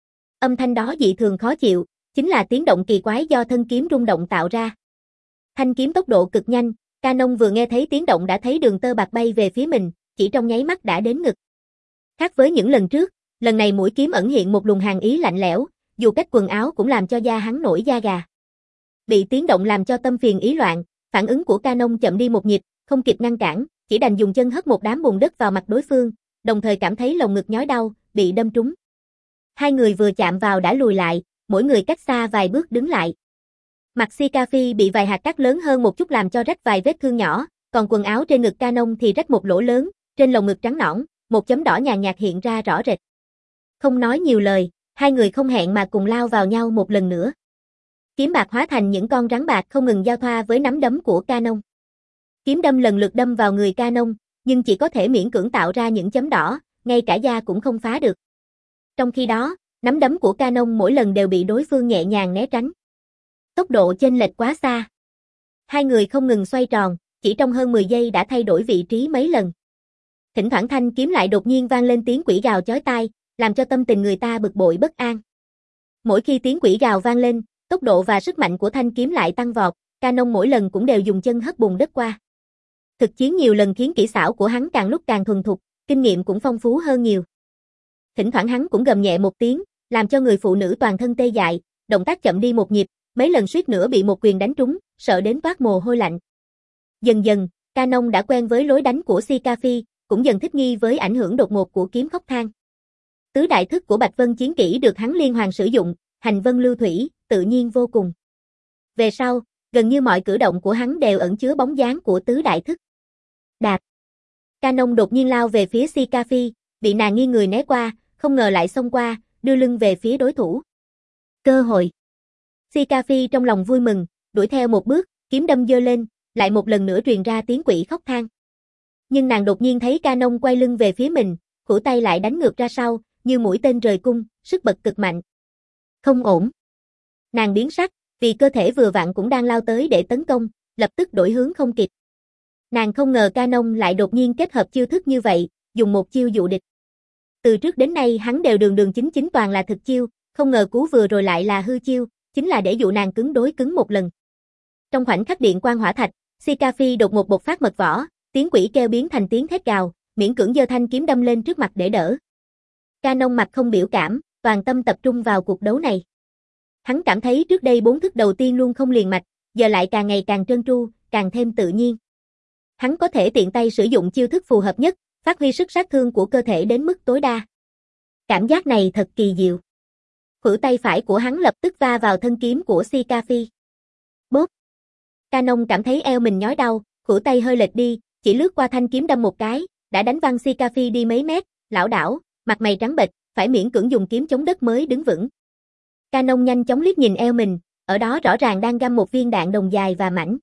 Âm thanh đó dị thường khó chịu, chính là tiếng động kỳ quái do thân kiếm rung động tạo ra. Thanh kiếm tốc độ cực nhanh, Canon vừa nghe thấy tiếng động đã thấy đường tơ bạc bay về phía mình, chỉ trong nháy mắt đã đến ngực. Khác với những lần trước, lần này mũi kiếm ẩn hiện một luồng hàn ý lạnh lẽo, dù cách quần áo cũng làm cho da hắn nổi da gà. Bị tiếng động làm cho tâm phiền ý loạn, phản ứng của Canon chậm đi một nhịp, không kịp ngăn cản, chỉ đành dùng chân hất một đám bùn đất vào mặt đối phương, đồng thời cảm thấy lồng ngực nhói đau, bị đâm trúng. Hai người vừa chạm vào đã lùi lại, mỗi người cách xa vài bước đứng lại. Mặt Sika Phi bị vài hạt cát lớn hơn một chút làm cho rách vài vết thương nhỏ, còn quần áo trên ngực Canon thì rách một lỗ lớn, trên lồng ngực trắng nõn, một chấm đỏ nhàn nhạt hiện ra rõ rệt. Không nói nhiều lời, hai người không hẹn mà cùng lao vào nhau một lần nữa. Kiếm bạc hóa thành những con rắn bạc không ngừng giao thoa với nắm đấm của Canon. Kiếm đâm lần lượt đâm vào người Canon, nhưng chỉ có thể miễn cưỡng tạo ra những chấm đỏ, ngay cả da cũng không phá được. Trong khi đó, nắm đấm của Canon mỗi lần đều bị đối phương nhẹ nhàng né tránh. Tốc độ chênh lệch quá xa. Hai người không ngừng xoay tròn, chỉ trong hơn mười giây đã thay đổi vị trí mấy lần. Thỉnh thoảng thanh kiếm lại đột nhiên vang lên tiếng quỷ gào chói tai, làm cho tâm tình người ta bực bội bất an. Mỗi khi tiếng quỷ gào vang lên, tốc độ và sức mạnh của thanh kiếm lại tăng vọt, Canon mỗi lần cũng đều dùng chân hất bùn đất qua. Thực chiến nhiều lần khiến kỹ xảo của hắn càng lúc càng thuần thục, kinh nghiệm cũng phong phú hơn nhiều. Thỉnh thoảng hắn cũng gầm nhẹ một tiếng, làm cho người phụ nữ toàn thân tê dại, động tác chậm đi một nhịp, mấy lần suýt nữa bị một quyền đánh trúng, sợ đến toát mồ hôi lạnh. Dần dần, Canon đã quen với lối đánh của Sika Phi, cũng dần thích nghi với ảnh hưởng đột ngột của kiếm khốc than. Tứ đại thức của Bạch Vân chiến kỹ được hắn liên hoàn sử dụng, hành vân lưu thủy, tự nhiên vô cùng. Về sau, gần như mọi cử động của hắn đều ẩn chứa bóng dáng của tứ đại thức. Đạp. Canon đột nhiên lao về phía Sika Phi, bị nàng nghiêng người né qua, không ngờ lại xông qua, đưa lưng về phía đối thủ. Cơ hội. Sika Phi trong lòng vui mừng, đuổi theo một bước, kiếm đâm giơ lên, lại một lần nữa truyền ra tiếng quỷ khóc than. Nhưng nàng đột nhiên thấy Canon quay lưng về phía mình, khuỷu tay lại đánh ngược ra sau, như mũi tên rời cung, sức bật cực mạnh. Không ổn. Nàng biến sắc, vì cơ thể vừa vặn cũng đang lao tới để tấn công, lập tức đổi hướng không kịp. Nàng không ngờ Canon lại đột nhiên kết hợp chiêu thức như vậy, dùng một chiêu dụ địch. Từ trước đến nay hắn đều đường đường chính chính toàn là thực chiêu, không ngờ cú vừa rồi lại là hư chiêu, chính là để dụ nàng cứng đối cứng một lần. Trong khoảnh khắc điện quang hỏa thạch, Sika Phi đột ngột bộc phát mật võ, tiếng quỷ kêu biến thành tiếng thét gào, miễn cưỡng giơ thanh kiếm đâm lên trước mặt để đỡ. Canon mặt không biểu cảm, toàn tâm tập trung vào cuộc đấu này. Hắn cảm thấy trước đây bốn thức đầu tiên luôn không liền mạch, giờ lại càng ngày càng trơn tru, càng thêm tự nhiên. Hắn có thể tiện tay sử dụng chiêu thức phù hợp nhất, phát huy sức sát thương của cơ thể đến mức tối đa. Cảm giác này thật kỳ diệu. Khuỷu tay phải của hắn lập tức va vào thân kiếm của Sika Phi. Bốp. Canon cảm thấy eo mình nhói đau, khuỷu tay hơi lệch đi, chỉ lướt qua thanh kiếm đâm một cái, đã đánh văng Sika Phi đi mấy mét, lảo đảo, mặt mày trắng bệch, phải miễn cưỡng dùng kiếm chống đất mới đứng vững. Canon nhanh chóng liếc nhìn eo mình, ở đó rõ ràng đang găm một viên đạn đồng dài và mảnh.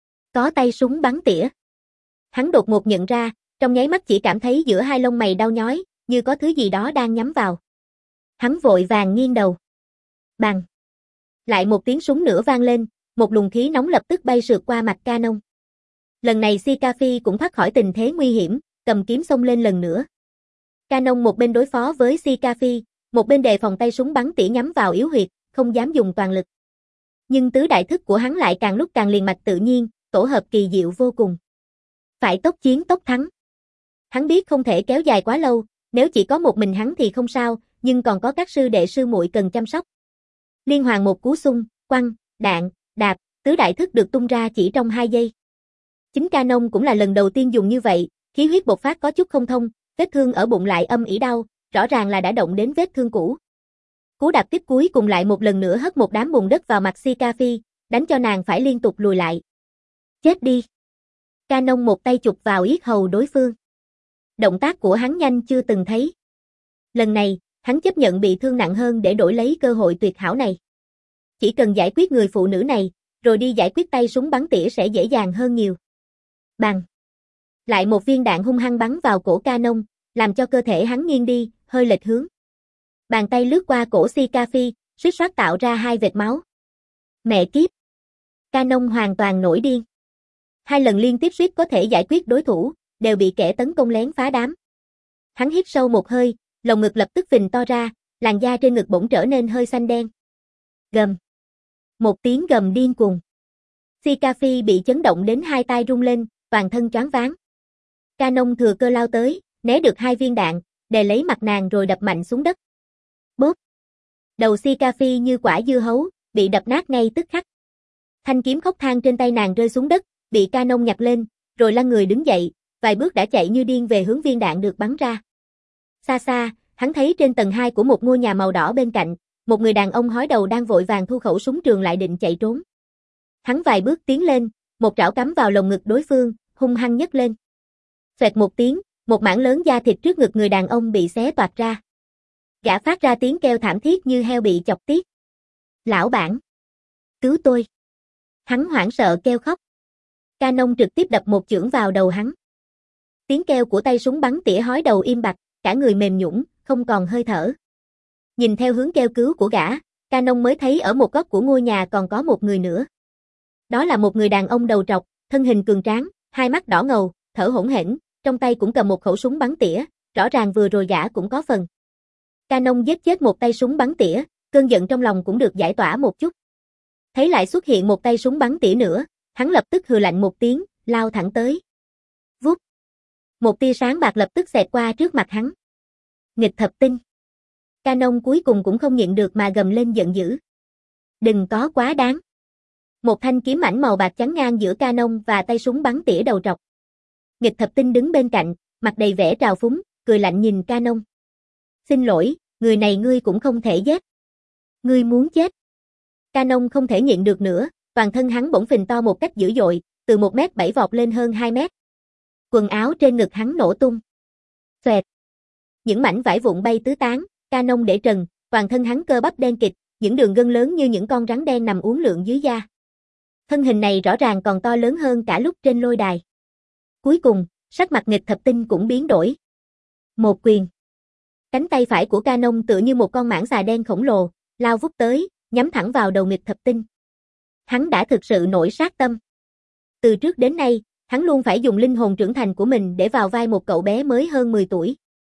Có tay súng bắn tỉa. Hắn đột ngột nhận ra, trong nháy mắt chỉ cảm thấy giữa hai lông mày đau nhói, như có thứ gì đó đang nhắm vào. Hắn vội vàng nghiêng đầu. Bang. Lại một tiếng súng nữa vang lên, một luồng khí nóng lập tức bay sượt qua mặt Canon. Lần này Sika Phi cũng thoát khỏi tình thế nguy hiểm, cầm kiếm xông lên lần nữa. Canon một bên đối phó với Sika Phi, một bên đề phòng tay súng bắn tỉa nhắm vào yếu huyệt, không dám dùng toàn lực. Nhưng tứ đại thức của hắn lại càng lúc càng liền mạch tự nhiên, tổ hợp kỳ diệu vô cùng. Phải tốc chiến tốc thắng. Hắn biết không thể kéo dài quá lâu, nếu chỉ có một mình hắn thì không sao, nhưng còn có các sư đệ sư muội cần chăm sóc. Liên hoàn một cú xung, quăng, đạn, đạp, tứ đại thức được tung ra chỉ trong hai giây. Chính Canon cũng là lần đầu tiên dùng như vậy, khí huyết bộc phát có chút không thông, vết thương ở bụng lại âm ỉ đau, rõ ràng là đã động đến vết thương cũ. Cú đạp tiếp cuối cùng lại một lần nữa hất một đám bùn đất vào mặt Sika Phi, đánh cho nàng phải liên tục lùi lại. Chết đi. Canon một tay chụp vào yết hầu đối phương. Động tác của hắn nhanh chưa từng thấy. Lần này, hắn chấp nhận bị thương nặng hơn để đổi lấy cơ hội tuyệt hảo này. Chỉ cần giải quyết người phụ nữ này, rồi đi giải quyết tay súng bắn tỉa sẽ dễ dàng hơn nhiều. Bang. Lại một viên đạn hung hăng bắn vào cổ Canon, làm cho cơ thể hắn nghiêng đi, hơi lệch hướng. Bàn tay lướt qua cổ Sika Phi, suýt soát tạo ra hai vệt máu. Mẹ kiếp. Canon hoàn toàn nổi điên. Hai lần liên tiếp suýt có thể giải quyết đối thủ, đều bị kẻ tấn công lén phá đám. Hắn hít sâu một hơi, lồng ngực lập tức phình to ra, làn da trên ngực bỗng trở nên hơi xanh đen. Gầm. Một tiếng gầm điên cuồng. Sika Phi bị chấn động đến hai tay rung lên, toàn thân choáng váng. Canon thừa cơ lao tới, né được hai viên đạn, đè lấy mặt nàng rồi đập mạnh xuống đất. Bốp. Đầu Sika Phi như quả dưa hấu, bị đập nát ngay tức khắc. Thanh kiếm khóc than trên tay nàng rơi xuống đất, bị Canon nhặt lên, rồi lăn người đứng dậy, vài bước đã chạy như điên về hướng viên đạn được bắn ra. Xa xa, hắn thấy trên tầng hai của một ngôi nhà màu đỏ bên cạnh, một người đàn ông hói đầu đang vội vàng thu khẩu súng trường lại định chạy trốn. Hắn vài bước tiến lên, một trảo cắm vào lồng ngực đối phương, hung hăng nhấc lên. Xoẹt một tiếng, một mảng lớn da thịt trước ngực người đàn ông bị xé toạc ra. Gã phát ra tiếng kêu thảm thiết như heo bị chọc tiết. Lão bản! Cứu tôi! Hắn hoảng sợ kêu khóc. Canon trực tiếp đập một chưởng vào đầu hắn. Tiếng kêu của tay súng bắn tỉa hói đầu im bặt, cả người mềm nhũn, không còn hơi thở. Nhìn theo hướng kêu cứu của gã, Canon mới thấy ở một góc của ngôi nhà còn có một người nữa. Đó là một người đàn ông đầu trọc, thân hình cường tráng, hai mắt đỏ ngầu, thở hổn hển, trong tay cũng cầm một khẩu súng bắn tỉa, rõ ràng vừa rồi gã cũng có phần. Canon giết chết một tay súng bắn tỉa, cơn giận trong lòng cũng được giải tỏa một chút. Thấy lại xuất hiện một tay súng bắn tỉa nữa, hắn lập tức hừ lạnh một tiếng, lao thẳng tới. Vút. Một tia sáng bạc lập tức xẹt qua trước mặt hắn. Nghịch thập tinh. Canon cuối cùng cũng không nhịn được mà gầm lên giận dữ. Đừng có quá đáng. Một thanh kiếm mảnh màu bạc chắn ngang giữa Canon và tay súng bắn tỉa đầu trọc. Nghịch thập tinh đứng bên cạnh, mặt đầy vẻ trào phúng, cười lạnh nhìn Canon. Xin lỗi, người này ngươi cũng không thể giết. Ngươi muốn chết. Canon không thể nhịn được nữa, toàn thân hắn bỗng phình to một cách dữ dội, từ một mét bảy vọt lên hơn hai mét. Quần áo trên ngực hắn nổ tung. Xoẹt. những mảnh vải vụn bay tứ tán, Canon để trần, toàn thân hắn cơ bắp đen kịt, những đường gân lớn như những con rắn đen nằm uốn lượn dưới da. Thân hình này rõ ràng còn to lớn hơn cả lúc trên lôi đài. Cuối cùng, sắc mặt Nghịch Thập Tinh cũng biến đổi. Một quyền. Cánh tay phải của Canon tựa như một con mãng xà đen khổng lồ, lao vút tới, nhắm thẳng vào đầu Nghịch Thập Tinh. Hắn đã thực sự nổi sát tâm. Từ trước đến nay, hắn luôn phải dùng linh hồn trưởng thành của mình để vào vai một cậu bé mới hơn mười tuổi.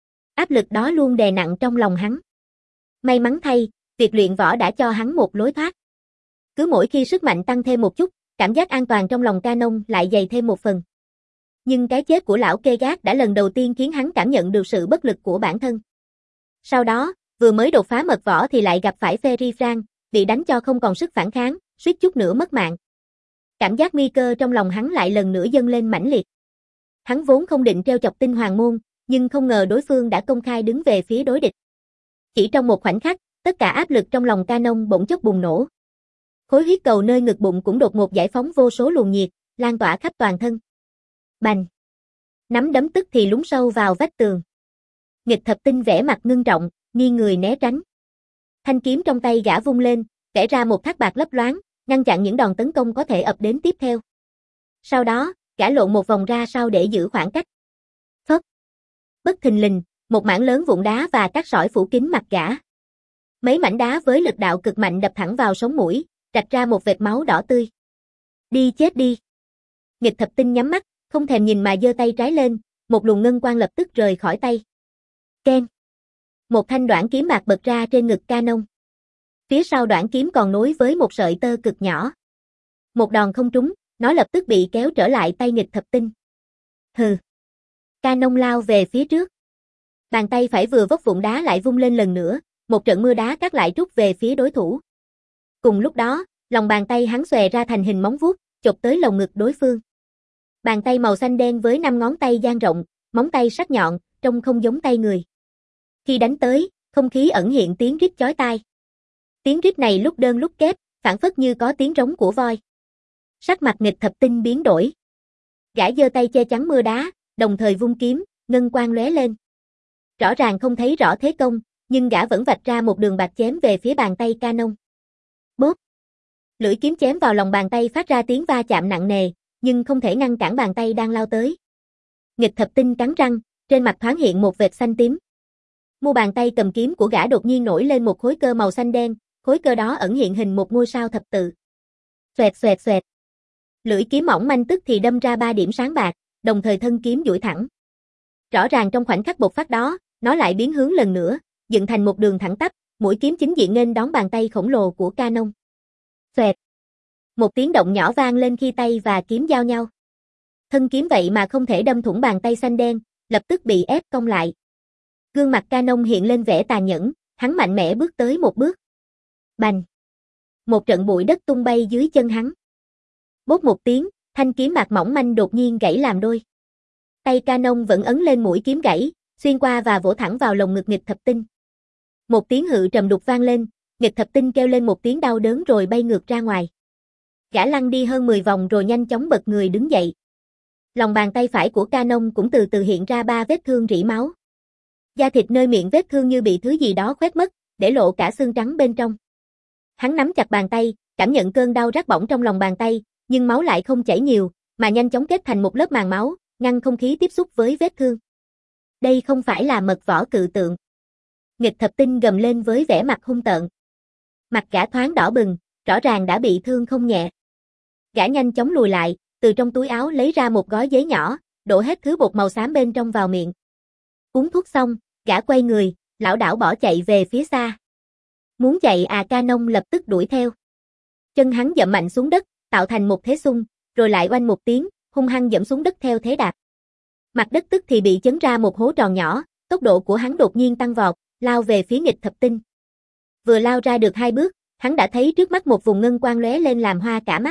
Áp lực đó luôn đè nặng trong lòng hắn. May mắn thay, việc luyện võ đã cho hắn một lối thoát. Cứ mỗi khi sức mạnh tăng thêm một chút, cảm giác an toàn trong lòng Canon lại dày thêm một phần. Nhưng cái chết của lão Kegat đã lần đầu tiên khiến hắn cảm nhận được sự bất lực của bản thân. Sau đó, vừa mới đột phá mật võ thì lại gặp phải Ferry Frank, bị đánh cho không còn sức phản kháng, suýt chút nữa mất mạng. Cảm giác nguy cơ trong lòng hắn lại lần nữa dâng lên mãnh liệt. Hắn vốn không định trêu chọc Tinh Hoàng môn, nhưng không ngờ đối phương đã công khai đứng về phía đối địch. Chỉ trong một khoảnh khắc, tất cả áp lực trong lòng Canon bỗng chốc bùng nổ. Khối huyết cầu nơi ngực bụng cũng đột ngột giải phóng vô số luồng nhiệt, lan tỏa khắp toàn thân. Bành! Nắm đấm tức thì lún sâu vào vách tường. Nghịch Thập Tinh vẻ mặt ngưng trọng, nghiêng người né tránh. Thanh kiếm trong tay gã vung lên, vẽ ra một thác bạc lấp loáng, ngăn chặn những đòn tấn công có thể ập đến tiếp theo. Sau đó, gã lộn một vòng ra sau để giữ khoảng cách. Phất! Bất thình lình, một mảng lớn vụn đá và cát sỏi phủ kín mặt gã. Mấy mảnh đá với lực đạo cực mạnh đập thẳng vào sống mũi, rạch ra một vệt máu đỏ tươi. Đi chết đi! Nghịch Thập Tinh nhắm mắt, không thèm nhìn mà giơ tay trái lên, một luồng ngân quang lập tức rời khỏi tay. Keng! Một thanh đoản kiếm bạc bật ra trên ngực Canon. Phía sau đoản kiếm còn nối với một sợi tơ cực nhỏ. Một đòn không trúng, nó lập tức bị kéo trở lại tay Nghịch Thập Tinh. Hừ! Canon lao về phía trước. Bàn tay phải vừa vốc vụn đá lại vung lên lần nữa, một trận mưa đá cắt lại trút về phía đối thủ. Cùng lúc đó, lòng bàn tay hắn xòe ra thành hình móng vuốt, chộp tới lồng ngực đối phương. Bàn tay màu xanh đen với năm ngón tay dang rộng, móng tay sắc nhọn, trông không giống tay người. Khi đánh tới, không khí ẩn hiện tiếng rít chói tai. Tiếng rít này lúc đơn lúc kép, phảng phất như có tiếng rống của voi. Sắc mặt Nghịch Thập Tinh biến đổi. Gã giơ tay che chắn mưa đá, đồng thời vung kiếm, ngân quang lóe lên. Rõ ràng không thấy rõ thế công, nhưng gã vẫn vạch ra một đường bạc chém về phía bàn tay Canon. Bốp! Lưỡi kiếm chém vào lòng bàn tay phát ra tiếng va chạm nặng nề, nhưng không thể ngăn cản bàn tay đang lao tới. Nghịch Thập Tinh cắn răng, trên mặt thoáng hiện một vệt xanh tím. Mu bàn tay cầm kiếm của gã đột nhiên nổi lên một khối cơ màu xanh đen, khối cơ đó ẩn hiện hình một ngôi sao thập tự. Xoẹt xoẹt xoẹt. Lưỡi kiếm mỏng manh tức thì đâm ra ba điểm sáng bạc, đồng thời thân kiếm duỗi thẳng. Rõ ràng trong khoảnh khắc bộc phát đó, nó lại biến hướng lần nữa, dựng thành một đường thẳng tắp, mũi kiếm chính diện nghênh đón bàn tay khổng lồ của Canon. Xoẹt. Một tiếng động nhỏ vang lên khi tay và kiếm giao nhau. Thân kiếm vậy mà không thể đâm thủng bàn tay xanh đen, lập tức bị ép cong lại. Gương mặt Canon hiện lên vẻ tàn nhẫn, hắn mạnh mẽ bước tới một bước. Bành! Một trận bụi đất tung bay dưới chân hắn. Bốp một tiếng, thanh kiếm bạc mỏng manh đột nhiên gãy làm đôi. Tay Canon vẫn ấn lên mũi kiếm gãy, xuyên qua và vỗ thẳng vào lồng ngực Nghịch Thập Tinh. Một tiếng hự trầm đục vang lên, Nghịch Thập Tinh kêu lên một tiếng đau đớn rồi bay ngược ra ngoài. Gã lăn đi hơn mười vòng rồi nhanh chóng bật người đứng dậy. Lòng bàn tay phải của Canon cũng từ từ hiện ra ba vết thương rỉ máu. Da thịt nơi miệng vết thương như bị thứ gì đó khoét mất, để lộ cả xương trắng bên trong. Hắn nắm chặt bàn tay, cảm nhận cơn đau rát bỏng trong lòng bàn tay, nhưng máu lại không chảy nhiều, mà nhanh chóng kết thành một lớp màng máu, ngăn không khí tiếp xúc với vết thương. Đây không phải là mật võ cự tượng. Nghịch Thập Tinh gầm lên với vẻ mặt hung tợn. Mặt gã thoáng đỏ bừng, rõ ràng đã bị thương không nhẹ. Gã nhanh chóng lùi lại, từ trong túi áo lấy ra một gói giấy nhỏ, đổ hết thứ bột màu xám bên trong vào miệng. Uống thuốc xong, gã quay người, lảo đảo bỏ chạy về phía xa. Muốn chạy à? Canon lập tức đuổi theo. Chân hắn dậm mạnh xuống đất, tạo thành một thế xung, rồi lại oanh một tiếng, hung hăng dẫm xuống đất theo thế đạp. Mặt đất tức thì bị chấn ra một hố tròn nhỏ, tốc độ của hắn đột nhiên tăng vọt, lao về phía Nghịch Thập Tinh. Vừa lao ra được hai bước, hắn đã thấy trước mắt một vùng ngân quang lóe lên làm hoa cả mắt.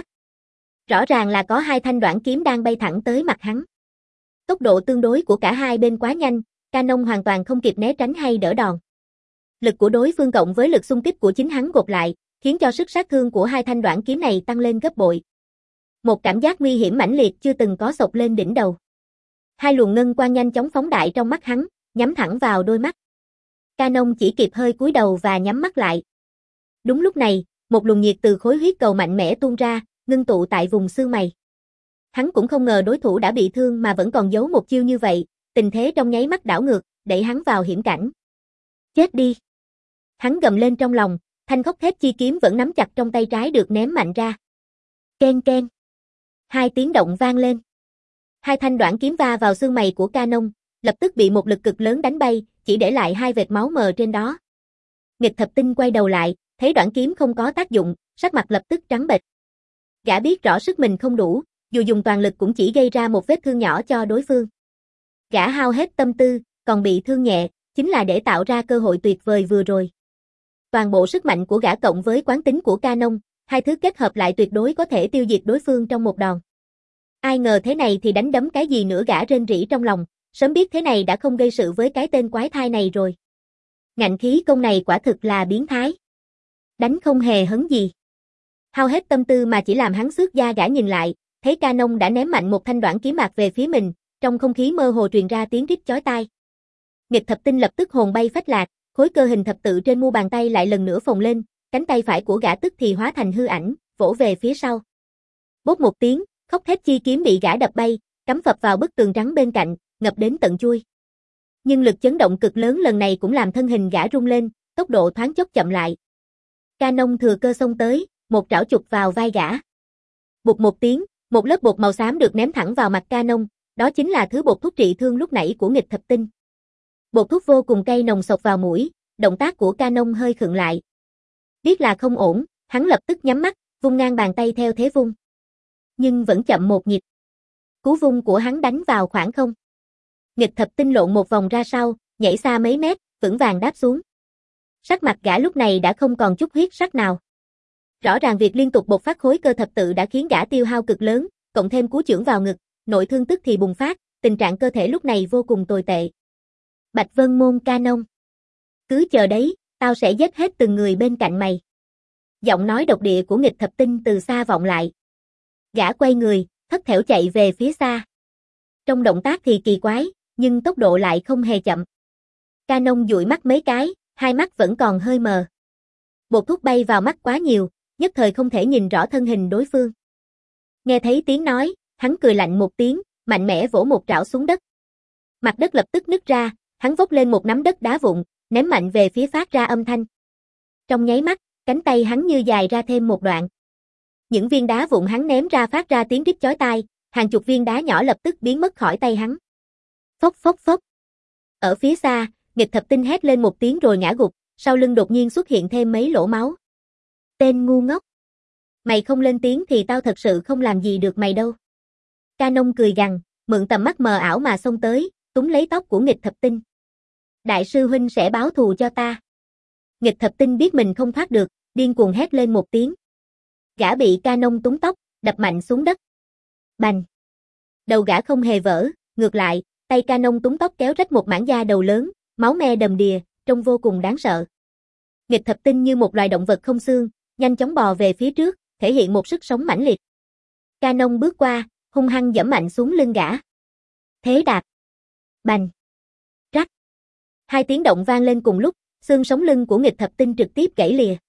Rõ ràng là có hai thanh đoản kiếm đang bay thẳng tới mặt hắn. Tốc độ tương đối của cả hai bên quá nhanh, Canon hoàn toàn không kịp né tránh hay đỡ đòn. Lực của đối phương cộng với lực xung kích của chính hắn gộp lại, khiến cho sức sát thương của hai thanh đoản kiếm này tăng lên gấp bội. Một cảm giác nguy hiểm mãnh liệt chưa từng có xộc lên đỉnh đầu. Hai luồng ngân quang nhanh chóng phóng đại trong mắt hắn, nhắm thẳng vào đôi mắt. Canon chỉ kịp hơi cúi đầu và nhắm mắt lại. Đúng lúc này, một luồng nhiệt từ khối huyết cầu mạnh mẽ tuôn ra, ngưng tụ tại vùng xương mày. Hắn cũng không ngờ đối thủ đã bị thương mà vẫn còn giấu một chiêu như vậy, tình thế trong nháy mắt đảo ngược, đẩy hắn vào hiểm cảnh. Chết đi! Hắn gầm lên trong lòng, thanh khốc thép chi kiếm vẫn nắm chặt trong tay trái được ném mạnh ra. Ken ken! Hai tiếng động vang lên. Hai thanh đoạn kiếm va vào xương mày của Canon, lập tức bị một lực cực lớn đánh bay, chỉ để lại hai vệt máu mờ trên đó. Nghịch Thập Tinh quay đầu lại, thấy đoạn kiếm không có tác dụng, sắc mặt lập tức trắng bệch. Gã biết rõ sức mình không đủ, dù dùng toàn lực cũng chỉ gây ra một vết thương nhỏ cho đối phương. Gã hao hết tâm tư, còn bị thương nhẹ, chính là để tạo ra cơ hội tuyệt vời vừa rồi. Toàn bộ sức mạnh của gã cộng với quán tính của Canon, hai thứ kết hợp lại tuyệt đối có thể tiêu diệt đối phương trong một đòn. Ai ngờ thế này thì đánh đấm cái gì nữa, gã rên rỉ trong lòng, sớm biết thế này đã không gây sự với cái tên quái thai này rồi. Ngạnh khí công này quả thực là biến thái. Đánh không hề hấn gì. Hao hết tâm tư mà chỉ làm hắn xước da, gã nhìn lại, thấy Canon đã ném mạnh một thanh đoạn kiếm bạc về phía mình, trong không khí mơ hồ truyền ra tiếng rít chói tai. Nghịch Thập Tinh lập tức hồn bay phách lạc, khối cơ hình thập tự trên mu bàn tay lại lần nữa phồng lên, cánh tay phải của gã tức thì hóa thành hư ảnh, vỗ về phía sau. Bốp một tiếng, khốc thép chi kiếm bị gã đập bay, cắm phập vào bức tường trắng bên cạnh, ngập đến tận chui. Nhưng lực chấn động cực lớn lần này cũng làm thân hình gã rung lên, tốc độ thoáng chốc chậm lại. Canon thừa cơ xông tới, một trảo chụp vào vai gã. Bụp một tiếng, một lớp bột màu xám được ném thẳng vào mặt Canon, đó chính là thứ bột thuốc trị thương lúc nãy của Nghịch Thập Tinh. Bột thuốc vô cùng cay nồng xộc vào mũi, động tác của Canon hơi khựng lại. Biết là không ổn, hắn lập tức nhắm mắt, vung ngang bàn tay theo thế vung. Nhưng vẫn chậm một nhịp. Cú vung của hắn đánh vào khoảng không. Nghịch Thập Tinh lộn một vòng ra sau, nhảy xa mấy mét, vững vàng đáp xuống. Sắc mặt gã lúc này đã không còn chút huyết sắc nào. Rõ ràng việc liên tục bộc phát khối cơ thập tự đã khiến gã tiêu hao cực lớn, cộng thêm cú chưởng vào ngực, nội thương tức thì bùng phát, tình trạng cơ thể lúc này vô cùng tồi tệ. Bạch Vân Môn Canon. Cứ chờ đấy, tao sẽ giết hết từng người bên cạnh mày. Giọng nói độc địa của Nghịch Thập Tinh từ xa vọng lại. Gã quay người, thất thểu chạy về phía xa. Trong động tác thì kỳ quái, nhưng tốc độ lại không hề chậm. Canon dụi mắt mấy cái, hai mắt vẫn còn hơi mờ. Bột thuốc bay vào mắt quá nhiều, nhất thời không thể nhìn rõ thân hình đối phương. Nghe thấy tiếng nói, hắn cười lạnh một tiếng, mạnh mẽ vỗ một trảo xuống đất. Mặt đất lập tức nứt ra, hắn vốc lên một nắm đất đá vụn, ném mạnh về phía phát ra âm thanh. Trong nháy mắt, cánh tay hắn như dài ra thêm một đoạn. Những viên đá vụn hắn ném ra phát ra tiếng rít chói tai, hàng chục viên đá nhỏ lập tức biến mất khỏi tay hắn. Phốc phốc phốc. Ở phía xa, Nghịch Thập Tinh hét lên một tiếng rồi ngã gục, sau lưng đột nhiên xuất hiện thêm mấy lỗ máu. Tên ngu ngốc. Mày không lên tiếng thì tao thật sự không làm gì được mày đâu. Canon cười gằn, mượn tầm mắt mờ ảo mà xông tới, túm lấy tóc của Nghịch Thập Tinh. Đại sư huynh sẽ báo thù cho ta. Nghịch Thập Tinh biết mình không thoát được, điên cuồng hét lên một tiếng. Gã bị Canon túm tóc, đập mạnh xuống đất. Bành. Đầu gã không hề vỡ, ngược lại, tay Canon túm tóc kéo rách một mảng da đầu lớn, máu me đầm đìa, trông vô cùng đáng sợ. Nghịch Thập Tinh như một loài động vật không xương, nhanh chóng bò về phía trước, thể hiện một sức sống mãnh liệt. Canon bước qua, hung hăng giẫm mạnh xuống lưng gã. Thế đạp. Bành. Rắc. Hai tiếng động vang lên cùng lúc, xương sống lưng của Nghịch Thập Tinh trực tiếp gãy lìa.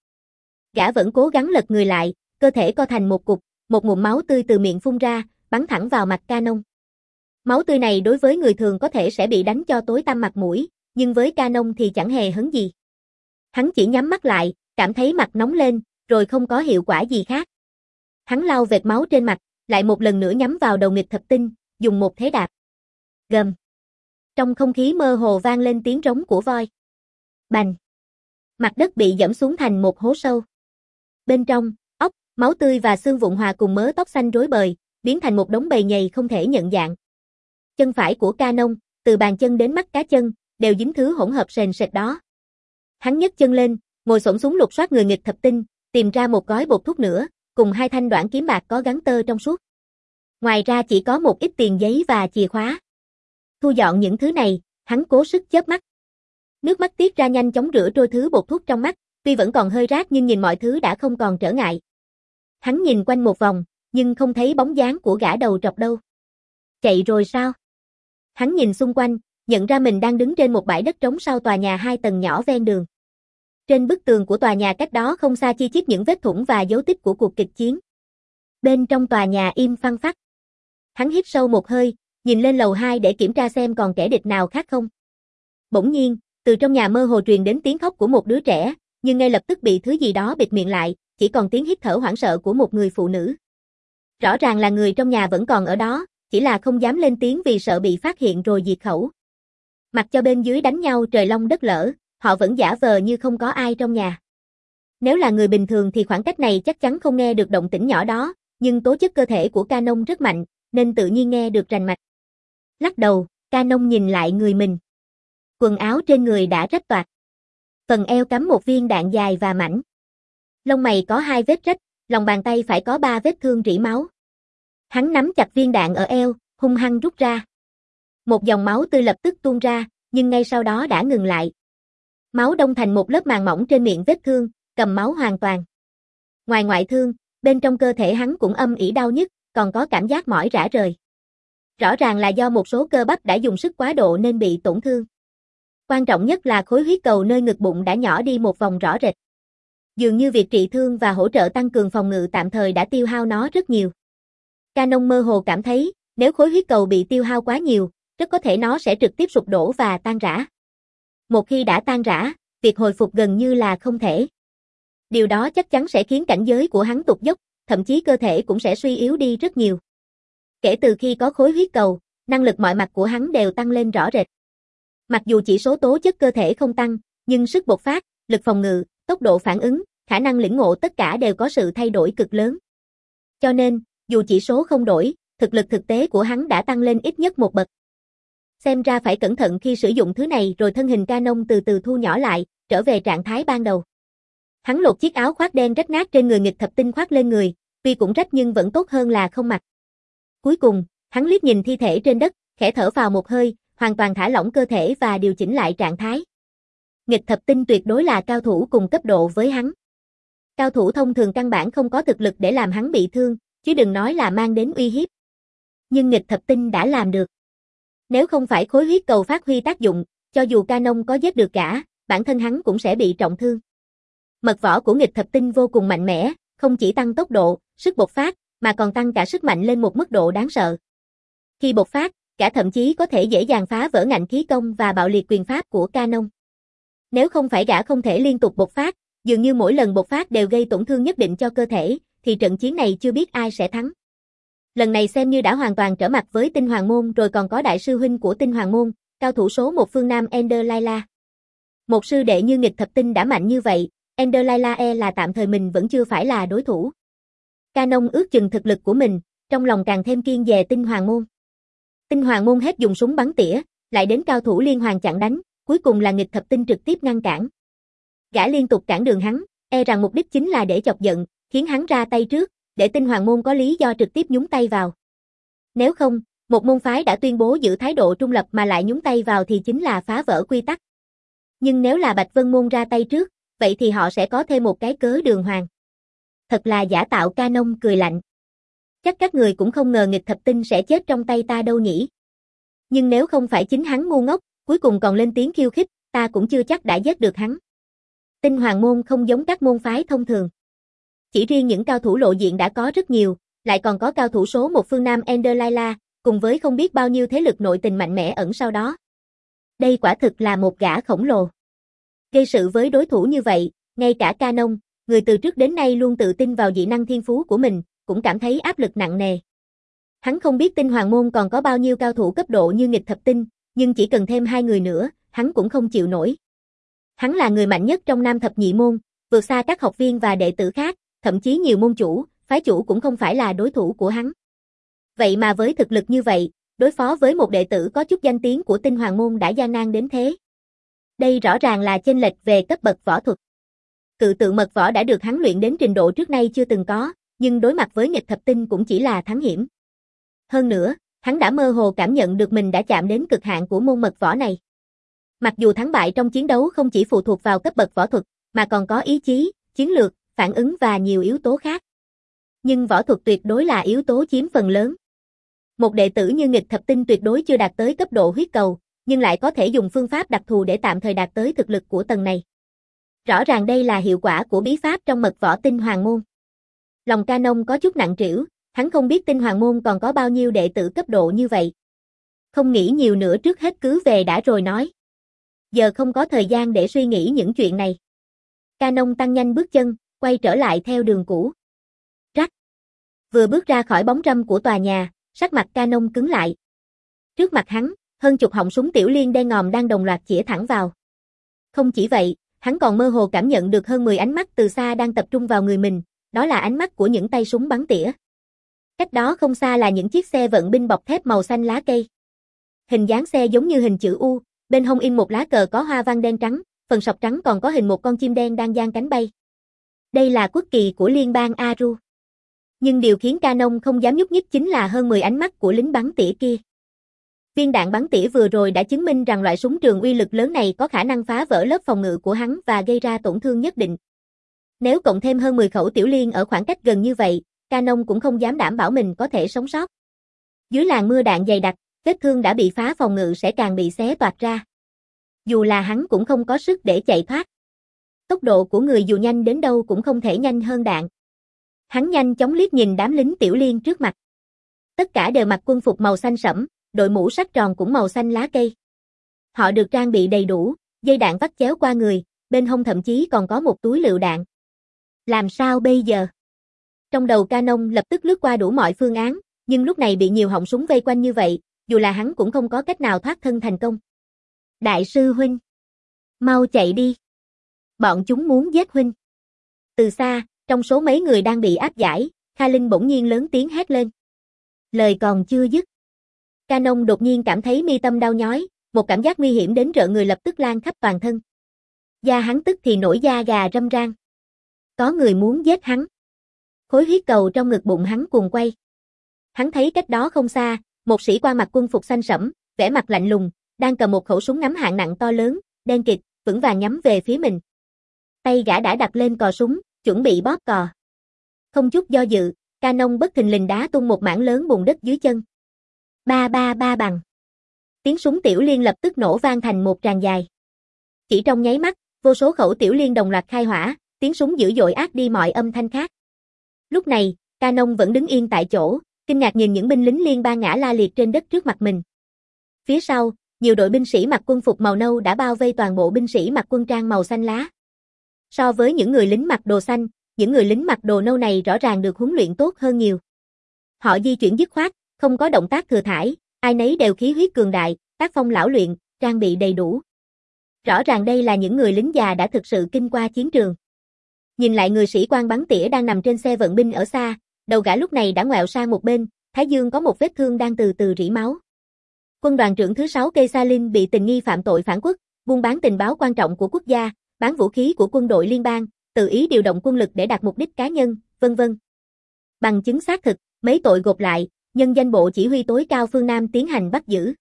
Gã vẫn cố gắng lật người lại, cơ thể co thành một cục, một ngụm máu tươi từ miệng phun ra, bắn thẳng vào mặt Canon. Máu tươi này đối với người thường có thể sẽ bị đánh cho tối tăm mặt mũi, nhưng với Canon thì chẳng hề hấn gì. Hắn chỉ nhắm mắt lại, cảm thấy mặt nóng lên, rồi không có hiệu quả gì khác. Hắn lau vệt máu trên mặt, lại một lần nữa nhắm vào đầu Nghịch Thập Tinh, dùng một thế đạp. Gầm. Trong không khí mơ hồ vang lên tiếng rống của voi. Bành. Mặt đất bị dẫm xuống thành một hố sâu. Bên trong, óc, máu tươi và xương vụn hòa cùng mớ tóc xanh rối bời, biến thành một đống bầy nhầy không thể nhận dạng. Chân phải của Canon, từ bàn chân đến mắt cá chân, đều dính thứ hỗn hợp sền sệt đó. Hắn nhấc chân lên, ngồi xổm xuống lục soát người Nghịch Thập Tinh, tìm ra một gói bột thuốc nữa, cùng hai thanh đoạn kiếm bạc có gắn tơ trong suốt. Ngoài ra chỉ có một ít tiền giấy và chìa khóa. Thu dọn những thứ này, hắn cố sức chớp mắt. Nước mắt tiết ra nhanh chóng rửa trôi thứ bột thuốc trong mắt, tuy vẫn còn hơi rát nhưng nhìn mọi thứ đã không còn trở ngại. Hắn nhìn quanh một vòng, nhưng không thấy bóng dáng của gã đầu trọc đâu. Chạy rồi sao? Hắn nhìn xung quanh, nhận ra mình đang đứng trên một bãi đất trống sau tòa nhà hai tầng nhỏ ven đường. Trên bức tường của tòa nhà cách đó không xa chi chít những vết thủng và dấu tích của cuộc kịch chiến. Bên trong tòa nhà im phăng phắc. Hắn hít sâu một hơi, nhìn lên lầu hai để kiểm tra xem còn kẻ địch nào khác không. Bỗng nhiên, từ trong nhà mơ hồ truyền đến tiếng khóc của một đứa trẻ, nhưng ngay lập tức bị thứ gì đó bịt miệng lại, chỉ còn tiếng hít thở hoảng sợ của một người phụ nữ. Rõ ràng là người trong nhà vẫn còn ở đó, chỉ là không dám lên tiếng vì sợ bị phát hiện rồi diệt khẩu. Mặc cho bên dưới đánh nhau trời long đất lở, họ vẫn giả vờ như không có ai trong nhà. Nếu là người bình thường thì khoảng cách này chắc chắn không nghe được động tĩnh nhỏ đó, nhưng tố chất cơ thể của Canon rất mạnh, nên tự nhiên nghe được rành mạch. Lắc đầu, Canon nhìn lại người mình. Quần áo trên người đã rách toạc. Phần eo cắm một viên đạn dài và mảnh. Lông mày có hai vết rách, lòng bàn tay phải có ba vết thương rỉ máu. Hắn nắm chặt viên đạn ở eo, hung hăng rút ra. Một dòng máu tươi lập tức tuôn ra, nhưng ngay sau đó đã ngừng lại. Máu đông thành một lớp màng mỏng trên miệng vết thương, cầm máu hoàn toàn. Ngoài ngoại thương, bên trong cơ thể hắn cũng âm ỉ đau nhức, còn có cảm giác mỏi rã rời. Rõ ràng là do một số cơ bắp đã dùng sức quá độ nên bị tổn thương. Quan trọng nhất là khối huyết cầu nơi ngực bụng đã nhỏ đi một vòng rõ rệt. Dường như việc trị thương và hỗ trợ tăng cường phòng ngự tạm thời đã tiêu hao nó rất nhiều. Canon mơ hồ cảm thấy, nếu khối huyết cầu bị tiêu hao quá nhiều, rất có thể nó sẽ trực tiếp sụp đổ và tan rã. Một khi đã tan rã, việc hồi phục gần như là không thể. Điều đó chắc chắn sẽ khiến cảnh giới của hắn tụt dốc, thậm chí cơ thể cũng sẽ suy yếu đi rất nhiều. Kể từ khi có khối huyết cầu, năng lực mọi mặt của hắn đều tăng lên rõ rệt. Mặc dù chỉ số tố chất cơ thể không tăng, nhưng sức bộc phát, lực phòng ngự, tốc độ phản ứng, khả năng lĩnh ngộ tất cả đều có sự thay đổi cực lớn. Cho nên, dù chỉ số không đổi, thực lực thực tế của hắn đã tăng lên ít nhất một bậc. Xem ra phải cẩn thận khi sử dụng thứ này rồi thân hình Canon từ từ thu nhỏ lại, trở về trạng thái ban đầu. Hắn lột chiếc áo khoác đen rách nát trên người nghịch thập tinh khoác lên người, tuy cũng rách nhưng vẫn tốt hơn là không mặc. Cuối cùng, hắn liếc nhìn thi thể trên đất, khẽ thở vào một hơi, hoàn toàn thả lỏng cơ thể và điều chỉnh lại trạng thái. Nghịch thập tinh tuyệt đối là cao thủ cùng cấp độ với hắn. Cao thủ thông thường căn bản không có thực lực để làm hắn bị thương, chứ đừng nói là mang đến uy hiếp. Nhưng nghịch thập tinh đã làm được. Nếu không phải khối huyết cầu phát huy tác dụng, cho dù Canon có giết được cả, bản thân hắn cũng sẽ bị trọng thương. Mật võ của nghịch thập tinh vô cùng mạnh mẽ, không chỉ tăng tốc độ, sức bộc phát, mà còn tăng cả sức mạnh lên một mức độ đáng sợ. Khi bộc phát, cả thậm chí có thể dễ dàng phá vỡ ngạnh khí công và bạo liệt quyền pháp của Canon. Nếu không phải gã không thể liên tục bộc phát, dường như mỗi lần bộc phát đều gây tổn thương nhất định cho cơ thể, thì trận chiến này chưa biết ai sẽ thắng. Lần này xem như đã hoàn toàn trở mặt với Tinh Hoàng Môn rồi còn có đại sư huynh của Tinh Hoàng Môn, cao thủ số một phương Nam Ender Laila. Một sư đệ như nghịch thập tinh đã mạnh như vậy, Ender Laila e là tạm thời mình vẫn chưa phải là đối thủ. Canon ước chừng thực lực của mình, trong lòng càng thêm kiêng dè Tinh Hoàng Môn. Tinh Hoàng Môn hết dùng súng bắn tỉa, lại đến cao thủ liên hoàn chặn đánh, cuối cùng là nghịch thập tinh trực tiếp ngăn cản. Gã liên tục cản đường hắn, e rằng mục đích chính là để chọc giận, khiến hắn ra tay trước, để Tinh Hoàng Môn có lý do trực tiếp nhúng tay vào. Nếu không, một môn phái đã tuyên bố giữ thái độ trung lập mà lại nhúng tay vào thì chính là phá vỡ quy tắc. Nhưng nếu là Bạch Vân Môn ra tay trước, vậy thì họ sẽ có thêm một cái cớ đường hoàng. Thật là giả tạo. Canon cười lạnh. Chắc các người cũng không ngờ nghịch thập tinh sẽ chết trong tay ta đâu nhỉ. Nhưng nếu không phải chính hắn ngu ngốc, cuối cùng còn lên tiếng khiêu khích, ta cũng chưa chắc đã giết được hắn. Tinh Hoàng Môn không giống các môn phái thông thường. Chỉ riêng những cao thủ lộ diện đã có rất nhiều, lại còn có cao thủ số một phương Nam Ender Laila, cùng với không biết bao nhiêu thế lực nội tình mạnh mẽ ẩn sau đó. Đây quả thực là một gã khổng lồ. Gây sự với đối thủ như vậy, ngay cả Canon, người từ trước đến nay luôn tự tin vào dị năng thiên phú của mình, cũng cảm thấy áp lực nặng nề. Hắn không biết Tinh Hoàng Môn còn có bao nhiêu cao thủ cấp độ như nghịch thập tinh, nhưng chỉ cần thêm hai người nữa, hắn cũng không chịu nổi. Hắn là người mạnh nhất trong Nam Thập Nhị Môn, vượt xa các học viên và đệ tử khác, thậm chí nhiều môn chủ, phái chủ cũng không phải là đối thủ của hắn. Vậy mà với thực lực như vậy, đối phó với một đệ tử có chút danh tiếng của Tinh Hoàng Môn đã gian nan đến thế. Đây rõ ràng là chênh lệch về cấp bậc võ thuật. Cự tự mật võ đã được hắn luyện đến trình độ trước nay chưa từng có, nhưng đối mặt với nghịch thập tinh cũng chỉ là thắng hiểm. Hơn nữa, hắn đã mơ hồ cảm nhận được mình đã chạm đến cực hạn của môn mật võ này. Mặc dù thắng bại trong chiến đấu không chỉ phụ thuộc vào cấp bậc võ thuật, mà còn có ý chí, chiến lược, phản ứng và nhiều yếu tố khác. Nhưng võ thuật tuyệt đối là yếu tố chiếm phần lớn. Một đệ tử như nghịch thập tinh tuyệt đối chưa đạt tới cấp độ huyết cầu, nhưng lại có thể dùng phương pháp đặc thù để tạm thời đạt tới thực lực của tầng này. Rõ ràng đây là hiệu quả của bí pháp trong mật võ tinh hoàng môn. Lòng Canon có chút nặng trĩu, hắn không biết tinh hoàng môn còn có bao nhiêu đệ tử cấp độ như vậy. Không nghĩ nhiều nữa, trước hết cứ về đã rồi nói. Giờ không có thời gian để suy nghĩ những chuyện này. Canon tăng nhanh bước chân, quay trở lại theo đường cũ. Rắc. Vừa bước ra khỏi bóng râm của tòa nhà, sắc mặt Canon cứng lại. Trước mặt hắn, hơn chục họng súng tiểu liên đen ngòm đang đồng loạt chĩa thẳng vào. Không chỉ vậy, hắn còn mơ hồ cảm nhận được hơn mười ánh mắt từ xa đang tập trung vào người mình, đó là ánh mắt của những tay súng bắn tỉa. Cách đó không xa là những chiếc xe vận binh bọc thép màu xanh lá cây. Hình dáng xe giống như hình chữ U, bên hông in một lá cờ có hoa văn đen trắng, phần sọc trắng còn có hình một con chim đen đang giang cánh bay. Đây là quốc kỳ của liên bang Aru. Nhưng điều khiến Canon không dám nhúc nhích chính là hơn mười ánh mắt của lính bắn tỉa kia. Viên đạn bắn tỉa vừa rồi đã chứng minh rằng loại súng trường uy lực lớn này có khả năng phá vỡ lớp phòng ngự của hắn và gây ra tổn thương nhất định. Nếu cộng thêm hơn mười khẩu tiểu liên ở khoảng cách gần như vậy, Canon cũng không dám đảm bảo mình có thể sống sót. Dưới làn mưa đạn dày đặc, vết thương đã bị phá phòng ngự sẽ càng bị xé toạc ra. Dù là hắn cũng không có sức để chạy thoát. Tốc độ của người dù nhanh đến đâu cũng không thể nhanh hơn đạn. Hắn nhanh chóng liếc nhìn đám lính tiểu liên trước mặt. Tất cả đều mặc quân phục màu xanh sẫm, đội mũ sắt tròn cũng màu xanh lá cây. Họ được trang bị đầy đủ, dây đạn vắt chéo qua người, bên hông thậm chí còn có một túi lựu đạn. Làm sao bây giờ? Trong đầu Canon lập tức lướt qua đủ mọi phương án, nhưng lúc này bị nhiều họng súng vây quanh như vậy, dù là hắn cũng không có cách nào thoát thân thành công. Đại sư huynh! Mau chạy đi! Bọn chúng muốn giết huynh! Từ xa, trong số mấy người đang bị áp giải, Kha Linh bỗng nhiên lớn tiếng hét lên. Lời còn chưa dứt. Canon đột nhiên cảm thấy mi tâm đau nhói, một cảm giác nguy hiểm đến rợn người lập tức lan khắp toàn thân. Da hắn tức thì nổi da gà râm ran. Có người muốn giết hắn. Khối huyết cầu trong ngực bụng hắn cuồng quay. Hắn thấy cách đó không xa, một sĩ quan mặc quân phục xanh sẫm, vẻ mặt lạnh lùng, đang cầm một khẩu súng ngắm hạng nặng to lớn, đen kịt, vững vàng nhắm về phía mình. Tay gã đã đặt lên cò súng, chuẩn bị bóp cò. Không chút do dự, Canon bất thình lình đá tung một mảng lớn bùn đất dưới chân. Ba ba ba bằng. Tiếng súng tiểu liên lập tức nổ vang thành một tràng dài. Chỉ trong nháy mắt, vô số khẩu tiểu liên đồng loạt khai hỏa, tiếng súng dữ dội át đi mọi âm thanh khác. Lúc này, Canon vẫn đứng yên tại chỗ, kinh ngạc nhìn những binh lính liên bang ngã la liệt trên đất trước mặt mình. Phía sau, nhiều đội binh sĩ mặc quân phục màu nâu đã bao vây toàn bộ binh sĩ mặc quân trang màu xanh lá. So với những người lính mặc đồ xanh, những người lính mặc đồ nâu này rõ ràng được huấn luyện tốt hơn nhiều. Họ di chuyển dứt khoát, không có động tác thừa thãi, ai nấy đều khí huyết cường đại, tác phong lão luyện, trang bị đầy đủ. Rõ ràng đây là những người lính già đã thực sự kinh qua chiến trường. Nhìn lại người sĩ quan bắn tỉa đang nằm trên xe vận binh ở xa, đầu gã lúc này đã ngoẹo sang một bên, thái dương có một vết thương đang từ từ rỉ máu. Quân đoàn trưởng thứ sáu Cây Sa Linh bị tình nghi phạm tội phản quốc, buôn bán tình báo quan trọng của quốc gia, bán vũ khí của quân đội liên bang, tự ý điều động quân lực để đạt mục đích cá nhân, vân vân. Bằng chứng xác thực, mấy tội gộp lại, nhân danh bộ chỉ huy tối cao phương Nam tiến hành bắt giữ.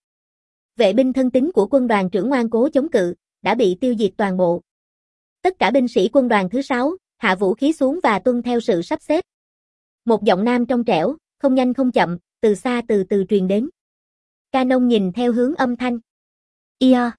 Vệ binh thân tín của quân đoàn trưởng ngoan cố chống cự, đã bị tiêu diệt toàn bộ. Tất cả binh sĩ quân đoàn thứ sáu, hạ vũ khí xuống và tuân theo sự sắp xếp. Một giọng nam trong trẻo, không nhanh không chậm, từ xa từ từ truyền đến. Canon nhìn theo hướng âm thanh. Ia.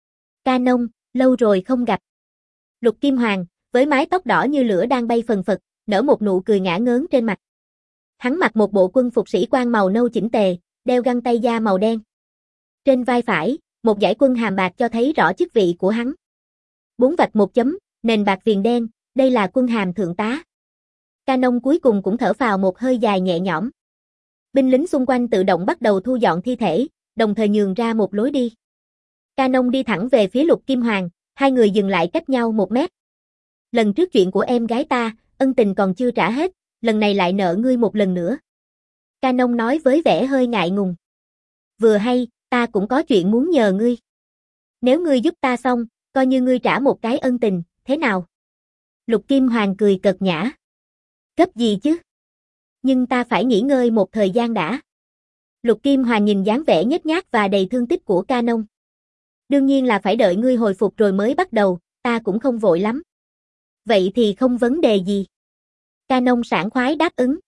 Canon, lâu rồi không gặp. Lục Kim Hoàng, với mái tóc đỏ như lửa đang bay phần phật, nở một nụ cười ngả ngớn trên mặt. Hắn mặc một bộ quân phục sĩ quan màu nâu chỉnh tề, đeo găng tay da màu đen. Trên vai phải, một dải quân hàm bạc cho thấy rõ chức vị của hắn. Bốn vạch một chấm, nền bạc viền đen, đây là quân hàm thượng tá. Canon cuối cùng cũng thở phào một hơi dài nhẹ nhõm. Binh lính xung quanh tự động bắt đầu thu dọn thi thể, đồng thời nhường ra một lối đi. Canon đi thẳng về phía Lục Kim Hoàng, hai người dừng lại cách nhau một mét. Lần trước chuyện của em gái ta, ân tình còn chưa trả hết, lần này lại nợ ngươi một lần nữa. Canon nói với vẻ hơi ngại ngùng. Vừa hay, ta cũng có chuyện muốn nhờ ngươi. Nếu ngươi giúp ta xong, coi như ngươi trả một cái ân tình, thế nào? Lục Kim Hoàng cười cợt nhã. Cấp gì chứ? Nhưng ta phải nghỉ ngơi một thời gian đã. Lục Kim Hoàng nhìn dáng vẻ nhếch nhác và đầy thương tích của Canon. Đương nhiên là phải đợi ngươi hồi phục rồi mới bắt đầu, ta cũng không vội lắm. Vậy thì không vấn đề gì. Canon sảng khoái đáp ứng.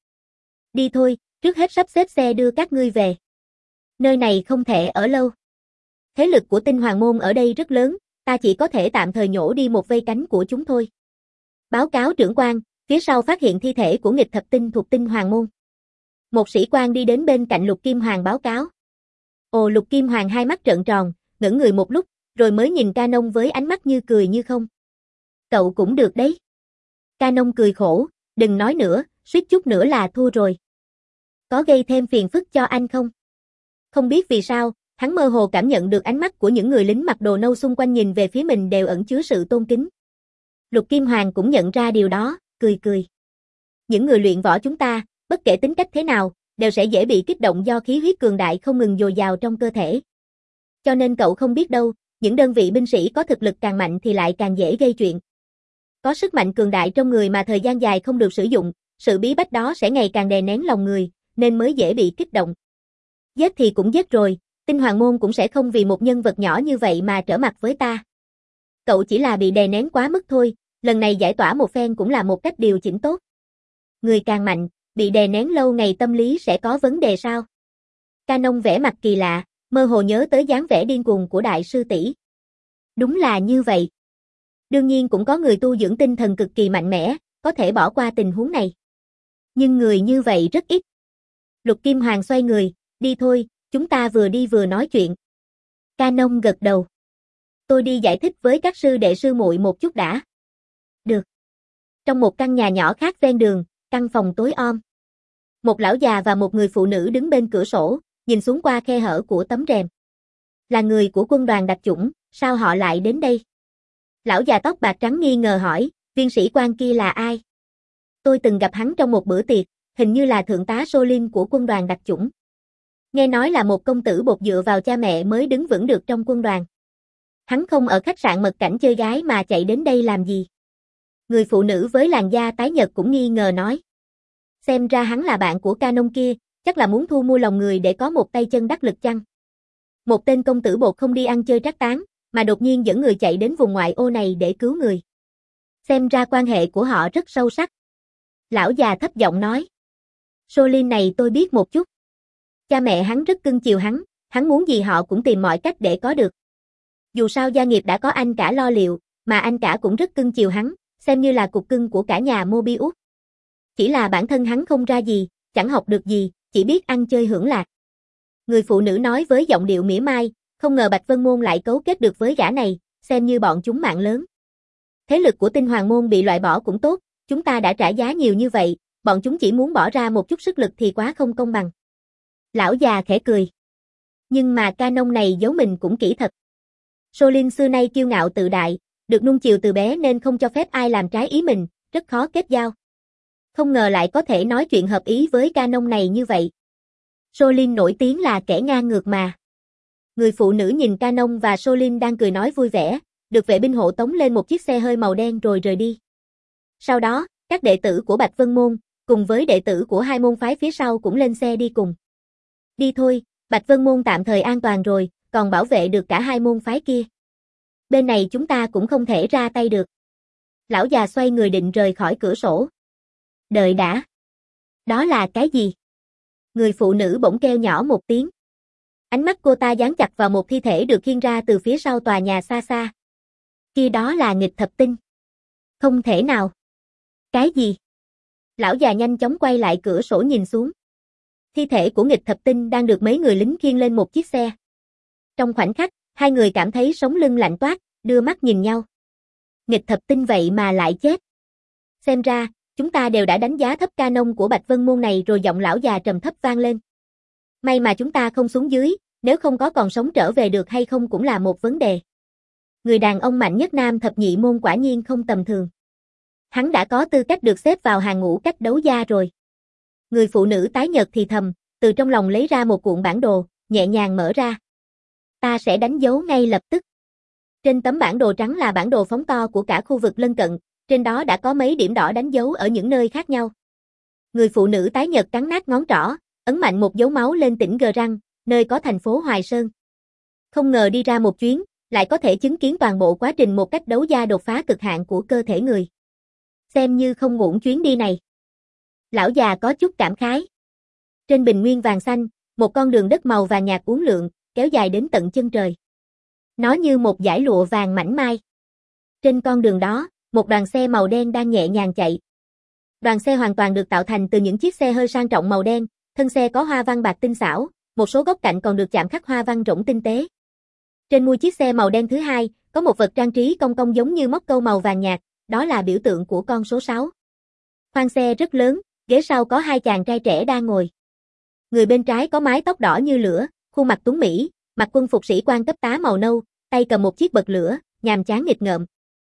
Đi thôi, trước hết sắp xếp xe đưa các ngươi về. Nơi này không thể ở lâu. Thế lực của Tinh Hoàng môn ở đây rất lớn, ta chỉ có thể tạm thời nhổ đi một vây cánh của chúng thôi. Báo cáo trưởng quan, phía sau phát hiện thi thể của nghịch thập tinh thuộc Tinh Hoàng môn. Một sĩ quan đi đến bên cạnh Lục Kim Hoàng báo cáo. Ồ, Lục Kim Hoàng hai mắt trợn tròn, ngẩn người một lúc, rồi mới nhìn Canon với ánh mắt như cười như không. Cậu cũng được đấy. Canon cười khổ, đừng nói nữa, suýt chút nữa là thua rồi. Có gây thêm phiền phức cho anh không? Không biết vì sao, hắn mơ hồ cảm nhận được ánh mắt của những người lính mặc đồ nâu xung quanh nhìn về phía mình đều ẩn chứa sự tôn kính. Lục Kim Hoàng cũng nhận ra điều đó, cười cười. Những người luyện võ chúng ta, bất kể tính cách thế nào, đều sẽ dễ bị kích động do khí huyết cường đại không ngừng dồi dào trong cơ thể. Cho nên cậu không biết đâu, những đơn vị binh sĩ có thực lực càng mạnh thì lại càng dễ gây chuyện. Có sức mạnh cường đại trong người mà thời gian dài không được sử dụng, sự bí bách đó sẽ ngày càng đè nén lòng người, nên mới dễ bị kích động. Giết thì cũng giết rồi, Tinh Hoàng môn cũng sẽ không vì một nhân vật nhỏ như vậy mà trở mặt với ta. Cậu chỉ là bị đè nén quá mức thôi, lần này giải tỏa một phen cũng là một cách điều chỉnh tốt. Người càng mạnh, bị đè nén lâu ngày tâm lý sẽ có vấn đề sao? Canon vẽ mặt kỳ lạ, mơ hồ nhớ tới dáng vẻ điên cuồng của đại sư tỷ. Đúng là như vậy. Đương nhiên cũng có người tu dưỡng tinh thần cực kỳ mạnh mẽ, có thể bỏ qua tình huống này. Nhưng người như vậy rất ít. Lục Kim Hoàng xoay người, đi thôi, chúng ta vừa đi vừa nói chuyện. Canon gật đầu. Tôi đi giải thích với các sư đệ sư muội một chút đã. Được. Trong một căn nhà nhỏ khác ven đường, căn phòng tối om. Một lão già và một người phụ nữ đứng bên cửa sổ, nhìn xuống qua khe hở của tấm rèm. Là người của quân đoàn đặc chủng, sao họ lại đến đây? Lão già tóc bạc trắng nghi ngờ hỏi, viên sĩ quan kia là ai? Tôi từng gặp hắn trong một bữa tiệc, hình như là thượng tá Solin của quân đoàn đặc chủng. Nghe nói là một công tử bột dựa vào cha mẹ mới đứng vững được trong quân đoàn. Hắn không ở khách sạn mật cảnh chơi gái mà chạy đến đây làm gì? Người phụ nữ với làn da tái nhợt cũng nghi ngờ nói. Xem ra hắn là bạn của Canon kia, chắc là muốn thu mua lòng người để có một tay chân đắc lực chăng? Một tên công tử bột không đi ăn chơi trác tán, mà đột nhiên dẫn người chạy đến vùng ngoại ô này để cứu người. Xem ra quan hệ của họ rất sâu sắc. Lão già thấp giọng nói. Solin này tôi biết một chút. Cha mẹ hắn rất cưng chiều hắn, hắn muốn gì họ cũng tìm mọi cách để có được. Dù sao gia nghiệp đã có anh cả lo liệu, mà anh cả cũng rất cưng chiều hắn, xem như là cục cưng của cả nhà Mobius. Chỉ là bản thân hắn không ra gì, chẳng học được gì, chỉ biết ăn chơi hưởng lạc. Người phụ nữ nói với giọng điệu mỉa mai, không ngờ Bạch Vân Môn lại cấu kết được với gã này, xem như bọn chúng mạng lớn. Thế lực của Tinh Hoàng môn bị loại bỏ cũng tốt, chúng ta đã trả giá nhiều như vậy, bọn chúng chỉ muốn bỏ ra một chút sức lực thì quá không công bằng. Lão già khẽ cười. Nhưng mà Canon này giấu mình cũng kỹ thật. Solin xưa nay kiêu ngạo tự đại, được nuông chiều từ bé nên không cho phép ai làm trái ý mình, rất khó kết giao. Không ngờ lại có thể nói chuyện hợp ý với Canon này như vậy. Solin nổi tiếng là kẻ ngang ngược mà. Người phụ nữ nhìn Canon và Solin đang cười nói vui vẻ, được vệ binh hộ tống lên một chiếc xe hơi màu đen rồi rời đi. Sau đó, các đệ tử của Bạch Vân Môn, cùng với đệ tử của hai môn phái phía sau cũng lên xe đi cùng. Đi thôi, Bạch Vân Môn tạm thời an toàn rồi, còn bảo vệ được cả hai môn phái kia. Bên này chúng ta cũng không thể ra tay được. Lão già xoay người định rời khỏi cửa sổ. Đợi đã. Đó là cái gì? Người phụ nữ bỗng kêu nhỏ một tiếng. Ánh mắt cô ta dán chặt vào một thi thể được khiêng ra từ phía sau tòa nhà xa xa. Kia đó là nghịch thập tinh. Không thể nào. Cái gì? Lão già nhanh chóng quay lại cửa sổ nhìn xuống. Thi thể của nghịch thập tinh đang được mấy người lính khiêng lên một chiếc xe. Trong khoảnh khắc, hai người cảm thấy sống lưng lạnh toát, đưa mắt nhìn nhau. Nghịch thập tinh vậy mà lại chết. Xem ra, chúng ta đều đã đánh giá thấp Canon của Bạch Vân Môn này rồi, giọng lão già trầm thấp vang lên. May mà chúng ta không xuống dưới, nếu không có còn sống trở về được hay không cũng là một vấn đề. Người đàn ông mạnh nhất Nam thập nhị môn quả nhiên không tầm thường. Hắn đã có tư cách được xếp vào hàng ngũ cách đấu gia rồi. Người phụ nữ tái nhợt thì thầm, từ trong lòng lấy ra một cuộn bản đồ, nhẹ nhàng mở ra. Ta sẽ đánh dấu ngay lập tức. Trên tấm bản đồ trắng là bản đồ phóng to của cả khu vực lân cận, trên đó đã có mấy điểm đỏ đánh dấu ở những nơi khác nhau. Người phụ nữ tái nhợt cắn nát ngón trỏ, ấn mạnh một dấu máu lên tỉnh Gờ Răng, nơi có thành phố Hoài Sơn. Không ngờ đi ra một chuyến, lại có thể chứng kiến toàn bộ quá trình một cách đấu gia đột phá cực hạn của cơ thể người. Xem như không uổng chuyến đi này. Lão già có chút cảm khái. Trên bình nguyên vàng xanh, một con đường đất màu vàng nhạt uốn lượn, kéo dài đến tận chân trời. Nó như một dải lụa vàng mảnh mai. Trên con đường đó, một đoàn xe màu đen đang nhẹ nhàng chạy. Đoàn xe hoàn toàn được tạo thành từ những chiếc xe hơi sang trọng màu đen, thân xe có hoa văn bạc tinh xảo, một số góc cạnh còn được chạm khắc hoa văn rỗng tinh tế. Trên mui chiếc xe màu đen thứ hai, có một vật trang trí cong cong giống như móc câu màu vàng nhạt, đó là biểu tượng của con số sáu. Khoang xe rất lớn, ghế sau có hai chàng trai trẻ đang ngồi. Người bên trái có mái tóc đỏ như lửa, khuôn mặt tuấn mỹ, mặc quân phục sĩ quan cấp tá màu nâu, tay cầm một chiếc bật lửa, nhàm chán nghịch ngợm.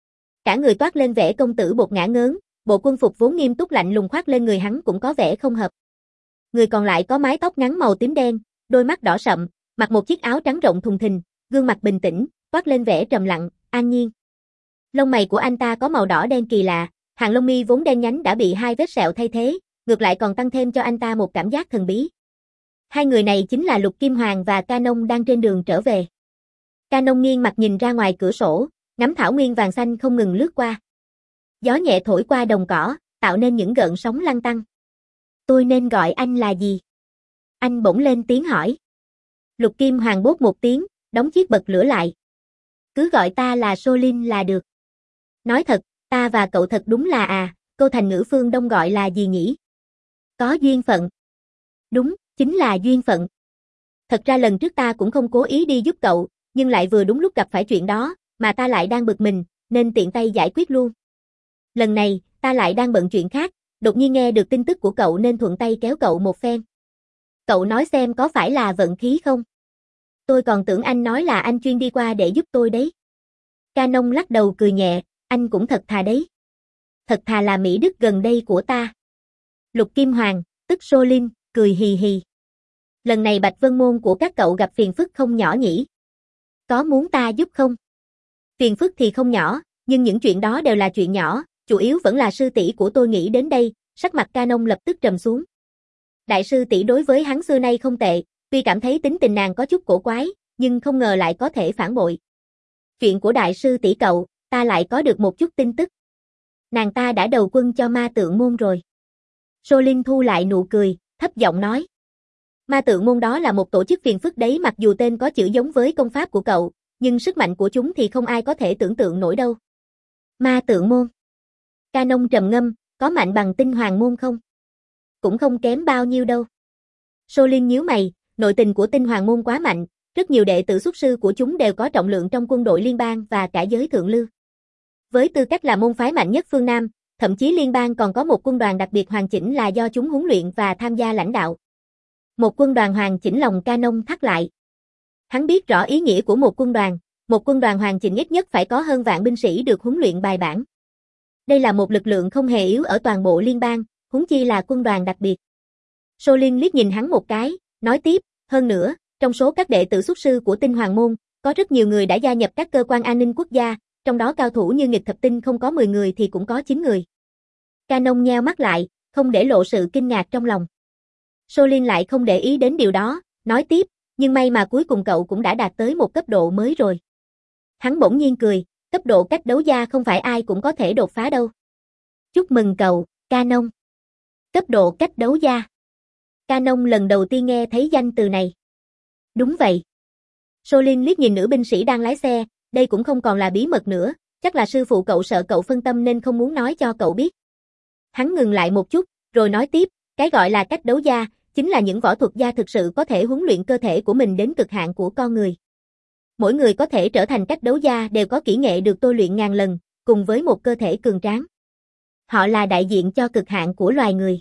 Cả người toát lên vẻ công tử bột ngả ngớn, bộ quân phục vốn nghiêm túc lạnh lùng khoác lên người hắn cũng có vẻ không hợp. Người còn lại có mái tóc ngắn màu tím đen, đôi mắt đỏ sậm, mặc một chiếc áo trắng rộng thùng thình, gương mặt bình tĩnh, toát lên vẻ trầm lặng, an nhiên. Lông mày của anh ta có màu đỏ đen kỳ lạ, hàng lông mi vốn đen nhánh đã bị hai vết sẹo thay thế, ngược lại còn tăng thêm cho anh ta một cảm giác thần bí. Hai người này chính là Lục Kim Hoàng và Canon đang trên đường trở về. Canon nghiêng mặt nhìn ra ngoài cửa sổ, ngắm thảo nguyên vàng xanh không ngừng lướt qua. Gió nhẹ thổi qua đồng cỏ, tạo nên những gợn sóng lăn tăn. Tôi nên gọi anh là gì? Anh bỗng lên tiếng hỏi. Lục Kim Hoàng bốt một tiếng, đóng chiếc bật lửa lại. Cứ gọi ta là Solin là được. Nói thật, ta và cậu thật đúng là à, câu thành ngữ phương Đông gọi là gì nhỉ? Có duyên phận. Đúng, chính là duyên phận. Thật ra lần trước ta cũng không cố ý đi giúp cậu, nhưng lại vừa đúng lúc gặp phải chuyện đó, mà ta lại đang bực mình, nên tiện tay giải quyết luôn. Lần này, ta lại đang bận chuyện khác, đột nhiên nghe được tin tức của cậu nên thuận tay kéo cậu một phen. Cậu nói xem có phải là vận khí không? Tôi còn tưởng anh nói là anh chuyên đi qua để giúp tôi đấy. Canon lắc đầu cười nhẹ, anh cũng thật thà đấy. Thật thà là Mỹ Đức gần đây của ta. Lục Kim Hoàng, tức Solin, cười hì hì. Lần này Bạch Vân Môn của các cậu gặp phiền phức không nhỏ nhỉ? Có muốn ta giúp không? Phiền phức thì không nhỏ, nhưng những chuyện đó đều là chuyện nhỏ, chủ yếu vẫn là sư tỷ của tôi nghĩ đến đây, sắc mặt Canon lập tức trầm xuống. Đại sư tỷ đối với hắn xưa nay không tệ, tuy cảm thấy tính tình nàng có chút cổ quái, nhưng không ngờ lại có thể phản bội. Chuyện của đại sư tỷ cậu, ta lại có được một chút tin tức. Nàng ta đã đầu quân cho ma tượng môn rồi. Solin thu lại nụ cười, thấp giọng nói. Ma tượng môn đó là một tổ chức phiền phức đấy, mặc dù tên có chữ giống với công pháp của cậu, nhưng sức mạnh của chúng thì không ai có thể tưởng tượng nổi đâu. Ma tượng môn. Canon trầm ngâm, có mạnh bằng tinh hoàng môn không? Cũng không kém bao nhiêu đâu. Solin nhíu mày, nội tình của tinh hoàng môn quá mạnh, rất nhiều đệ tử xuất sư của chúng đều có trọng lượng trong quân đội liên bang và cả giới thượng lưu. Với tư cách là môn phái mạnh nhất phương Nam, thậm chí liên bang còn có một quân đoàn đặc biệt hoàn chỉnh là do chúng huấn luyện và tham gia lãnh đạo. Một quân đoàn hoàn chỉnh, lòng Canon thắt lại. Hắn biết rõ ý nghĩa của một quân đoàn, một quân đoàn hoàn chỉnh ít nhất phải có hơn vạn binh sĩ được huấn luyện bài bản. Đây là một lực lượng không hề yếu ở toàn bộ liên bang, huống chi là quân đoàn đặc biệt. Solin liếc nhìn hắn một cái, nói tiếp, hơn nữa, trong số các đệ tử xuất sư của tinh hoàng môn, có rất nhiều người đã gia nhập các cơ quan an ninh quốc gia, trong đó cao thủ như nghịch thập tinh không có mười người thì cũng có chín người. Canon nheo mắt lại, không để lộ sự kinh ngạc trong lòng. Solin lại không để ý đến điều đó, nói tiếp, nhưng may mà cuối cùng cậu cũng đã đạt tới một cấp độ mới rồi. Hắn bỗng nhiên cười, cấp độ cách đấu gia không phải ai cũng có thể đột phá đâu. Chúc mừng cậu, Canon. Cấp độ cách đấu gia. Canon lần đầu tiên nghe thấy danh từ này. Đúng vậy. Solin liếc nhìn nữ binh sĩ đang lái xe, đây cũng không còn là bí mật nữa, chắc là sư phụ cậu sợ cậu phân tâm nên không muốn nói cho cậu biết. Hắn ngừng lại một chút, rồi nói tiếp, cái gọi là cách đấu gia, chính là những võ thuật gia thực sự có thể huấn luyện cơ thể của mình đến cực hạn của con người. Mỗi người có thể trở thành cách đấu gia đều có kỹ nghệ được tôi luyện ngàn lần, cùng với một cơ thể cường tráng. Họ là đại diện cho cực hạn của loài người.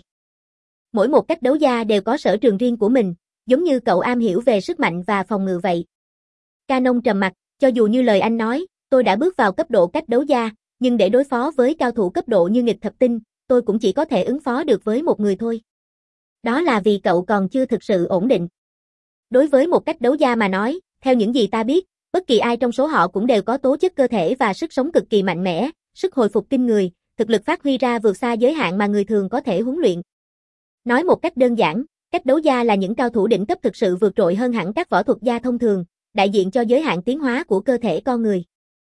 Mỗi một cách đấu gia đều có sở trường riêng của mình, giống như cậu am hiểu về sức mạnh và phòng ngự vậy. Canon trầm mặt, cho dù như lời anh nói, tôi đã bước vào cấp độ cách đấu gia, nhưng để đối phó với cao thủ cấp độ như nghịch thập tinh, tôi cũng chỉ có thể ứng phó được với một người thôi. Đó là vì cậu còn chưa thực sự ổn định. Đối với một cách đấu gia mà nói, theo những gì ta biết, bất kỳ ai trong số họ cũng đều có tố chất cơ thể và sức sống cực kỳ mạnh mẽ, sức hồi phục kinh người, thực lực phát huy ra vượt xa giới hạn mà người thường có thể huấn luyện. Nói một cách đơn giản, cách đấu gia là những cao thủ đỉnh cấp thực sự vượt trội hơn hẳn các võ thuật gia thông thường, đại diện cho giới hạn tiến hóa của cơ thể con người.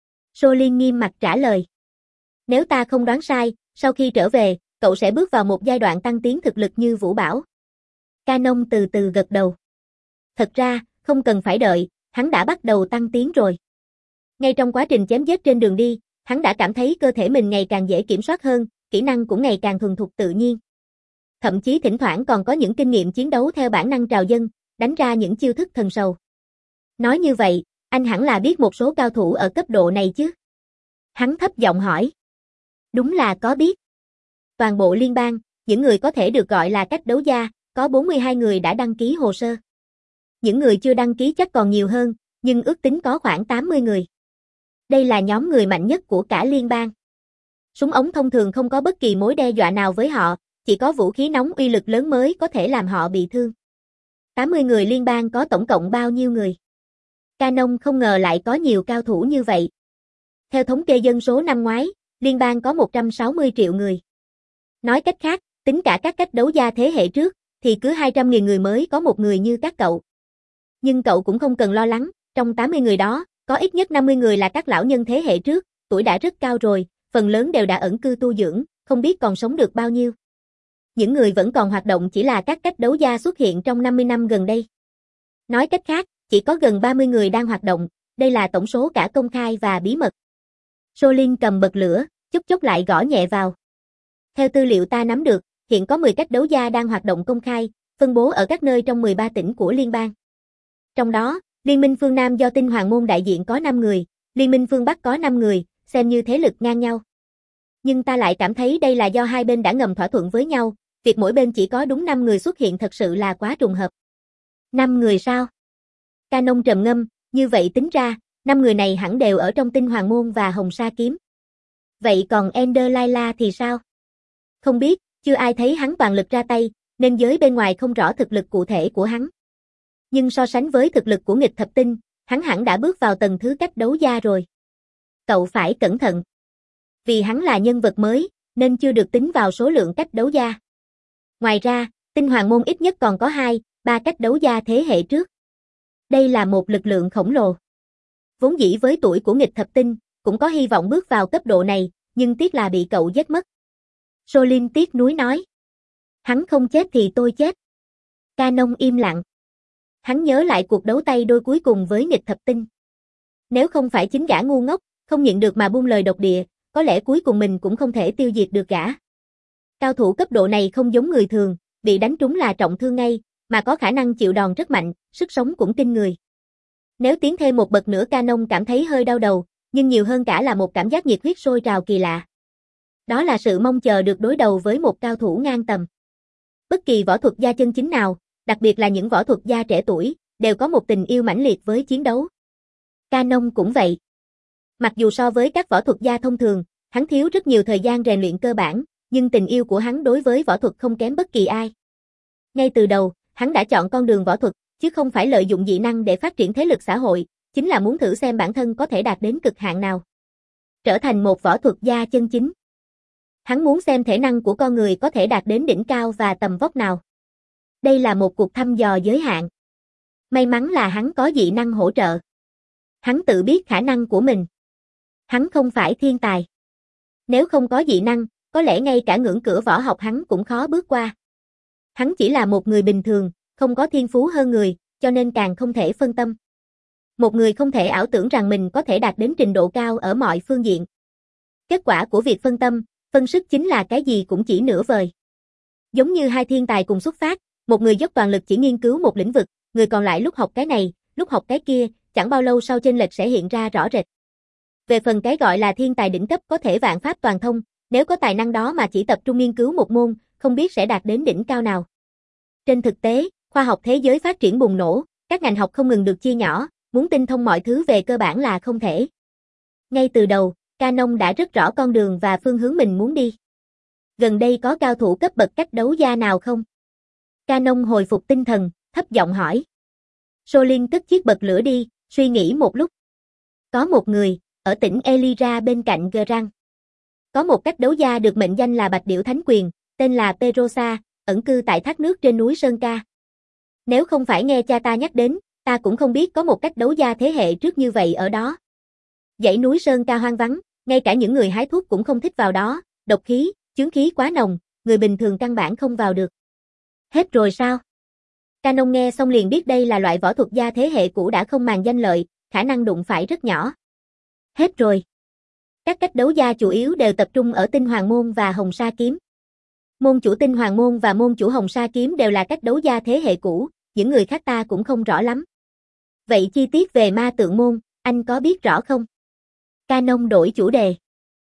Solin nghiêm mặt trả lời. Nếu ta không đoán sai, sau khi trở về, cậu sẽ bước vào một giai đoạn tăng tiến thực lực như Vũ Bảo. Canon từ từ gật đầu. Thật ra, không cần phải đợi, hắn đã bắt đầu tăng tiến rồi. Ngay trong quá trình chém giết trên đường đi, hắn đã cảm thấy cơ thể mình ngày càng dễ kiểm soát hơn, kỹ năng cũng ngày càng thuần thục tự nhiên. Thậm chí thỉnh thoảng còn có những kinh nghiệm chiến đấu theo bản năng trào dâng, đánh ra những chiêu thức thần sầu. Nói như vậy, anh hẳn là biết một số cao thủ ở cấp độ này chứ? Hắn thấp giọng hỏi. Đúng là có biết. Toàn bộ liên bang, những người có thể được gọi là cách đấu gia, có bốn mươi hai người đã đăng ký hồ sơ. Những người chưa đăng ký chắc còn nhiều hơn, nhưng ước tính có khoảng tám mươi người. Đây là nhóm người mạnh nhất của cả liên bang. Súng ống thông thường không có bất kỳ mối đe dọa nào với họ, chỉ có vũ khí nóng uy lực lớn mới có thể làm họ bị thương. tám mươi người liên bang có tổng cộng bao nhiêu người? Canon không ngờ lại có nhiều cao thủ như vậy. Theo thống kê dân số năm ngoái, liên bang có một trăm sáu mươi triệu người. Nói cách khác, tính cả các cách đấu gia thế hệ trước, thì cứ hai trăm nghìn người mới có một người như các cậu. Nhưng cậu cũng không cần lo lắng, trong tám mươi người đó, có ít nhất năm mươi người là các lão nhân thế hệ trước, tuổi đã rất cao rồi, phần lớn đều đã ẩn cư tu dưỡng, không biết còn sống được bao nhiêu. Những người vẫn còn hoạt động chỉ là các cách đấu gia xuất hiện trong năm mươi năm gần đây. Nói cách khác, chỉ có gần ba mươi người đang hoạt động, đây là tổng số cả công khai và bí mật. Solin cầm bật lửa, chút chốc lại gõ nhẹ vào. Theo tư liệu ta nắm được, hiện có mười cách đấu gia đang hoạt động công khai, phân bố ở các nơi trong mười ba tỉnh của liên bang. Trong đó, Liên minh phương Nam do Tinh Hoàng môn đại diện có năm người, Liên minh phương Bắc có năm người, xem như thế lực ngang nhau. Nhưng ta lại cảm thấy đây là do hai bên đã ngầm thỏa thuận với nhau, việc mỗi bên chỉ có đúng năm người xuất hiện thật sự là quá trùng hợp. năm người sao? Canon trầm ngâm, như vậy tính ra, năm người này hẳn đều ở trong Tinh Hoàng môn và Hồng Sa kiếm. Vậy còn Ender Laila thì sao? Không biết, chưa ai thấy hắn toàn lực ra tay, nên giới bên ngoài không rõ thực lực cụ thể của hắn. Nhưng so sánh với thực lực của nghịch thập tinh, hắn hẳn đã bước vào tầng thứ cách đấu gia rồi. Cậu phải cẩn thận. Vì hắn là nhân vật mới, nên chưa được tính vào số lượng cách đấu gia. Ngoài ra, Tinh Hoàng môn ít nhất còn có hai, ba cách đấu gia thế hệ trước. Đây là một lực lượng khổng lồ. Vốn dĩ với tuổi của nghịch thập tinh, cũng có hy vọng bước vào cấp độ này, nhưng tiếc là bị cậu giết mất. Solin tiếc nuối nói. Hắn không chết thì tôi chết. Canon im lặng. Hắn nhớ lại cuộc đấu tay đôi cuối cùng với nghịch thập tinh. Nếu không phải chính gã ngu ngốc, không nhịn được mà buông lời độc địa, có lẽ cuối cùng mình cũng không thể tiêu diệt được gã. Cao thủ cấp độ này không giống người thường, bị đánh trúng là trọng thương ngay, mà có khả năng chịu đòn rất mạnh, sức sống cũng kinh người. Nếu tiến thêm một bậc nữa Canon cảm thấy hơi đau đầu, nhưng nhiều hơn cả là một cảm giác nhiệt huyết sôi trào kỳ lạ. Đó là sự mong chờ được đối đầu với một cao thủ ngang tầm. Bất kỳ võ thuật gia chân chính nào, đặc biệt là những võ thuật gia trẻ tuổi, đều có một tình yêu mãnh liệt với chiến đấu. Canon cũng vậy. Mặc dù so với các võ thuật gia thông thường, hắn thiếu rất nhiều thời gian rèn luyện cơ bản, nhưng tình yêu của hắn đối với võ thuật không kém bất kỳ ai. Ngay từ đầu, hắn đã chọn con đường võ thuật, chứ không phải lợi dụng dị năng để phát triển thế lực xã hội, chính là muốn thử xem bản thân có thể đạt đến cực hạn nào. Trở thành một võ thuật gia chân chính. Hắn muốn xem thể năng của con người có thể đạt đến đỉnh cao và tầm vóc nào. Đây là một cuộc thăm dò giới hạn. May mắn là hắn có dị năng hỗ trợ. Hắn tự biết khả năng của mình. Hắn không phải thiên tài. Nếu không có dị năng, có lẽ ngay cả ngưỡng cửa võ học hắn cũng khó bước qua. Hắn chỉ là một người bình thường, không có thiên phú hơn người, cho nên càng không thể phân tâm. Một người không thể ảo tưởng rằng mình có thể đạt đến trình độ cao ở mọi phương diện. Kết quả của việc phân tâm, phân sức chính là cái gì cũng chỉ nửa vời. Giống như hai thiên tài cùng xuất phát, một người dốc toàn lực chỉ nghiên cứu một lĩnh vực, người còn lại lúc học cái này, lúc học cái kia, chẳng bao lâu sau chênh lệch sẽ hiện ra rõ rệt. Về phần cái gọi là thiên tài đỉnh cấp có thể vạn pháp toàn thông, nếu có tài năng đó mà chỉ tập trung nghiên cứu một môn, không biết sẽ đạt đến đỉnh cao nào. Trên thực tế, khoa học thế giới phát triển bùng nổ, các ngành học không ngừng được chia nhỏ, muốn tinh thông mọi thứ về cơ bản là không thể. Ngay từ đầu, Canon đã rất rõ con đường và phương hướng mình muốn đi. Gần đây có cao thủ cấp bậc cách đấu gia nào không? Canon hồi phục tinh thần, thấp giọng hỏi. Solin cất chiếc bật lửa đi, suy nghĩ một lúc. Có một người, ở tỉnh Elira bên cạnh Grang. Có một cách đấu gia được mệnh danh là Bạch Điểu Thánh Quyền, tên là Perosa, ẩn cư tại thác nước trên núi Sơn Ca. Nếu không phải nghe cha ta nhắc đến, ta cũng không biết có một cách đấu gia thế hệ trước như vậy ở đó. Dãy núi Sơn Ca hoang vắng, ngay cả những người hái thuốc cũng không thích vào đó, độc khí, chướng khí quá nồng, người bình thường căn bản không vào được. Hết rồi sao? Canon nghe xong liền biết đây là loại võ thuật gia thế hệ cũ đã không màng danh lợi, khả năng đụng phải rất nhỏ. Hết rồi. Các cách đấu gia chủ yếu đều tập trung ở Tinh Hoàng Môn và Hồng Sa Kiếm. Môn chủ Tinh Hoàng Môn và môn chủ Hồng Sa Kiếm đều là cách đấu gia thế hệ cũ, những người khác ta cũng không rõ lắm. Vậy chi tiết về Ma Tượng Môn, anh có biết rõ không? Canon đổi chủ đề.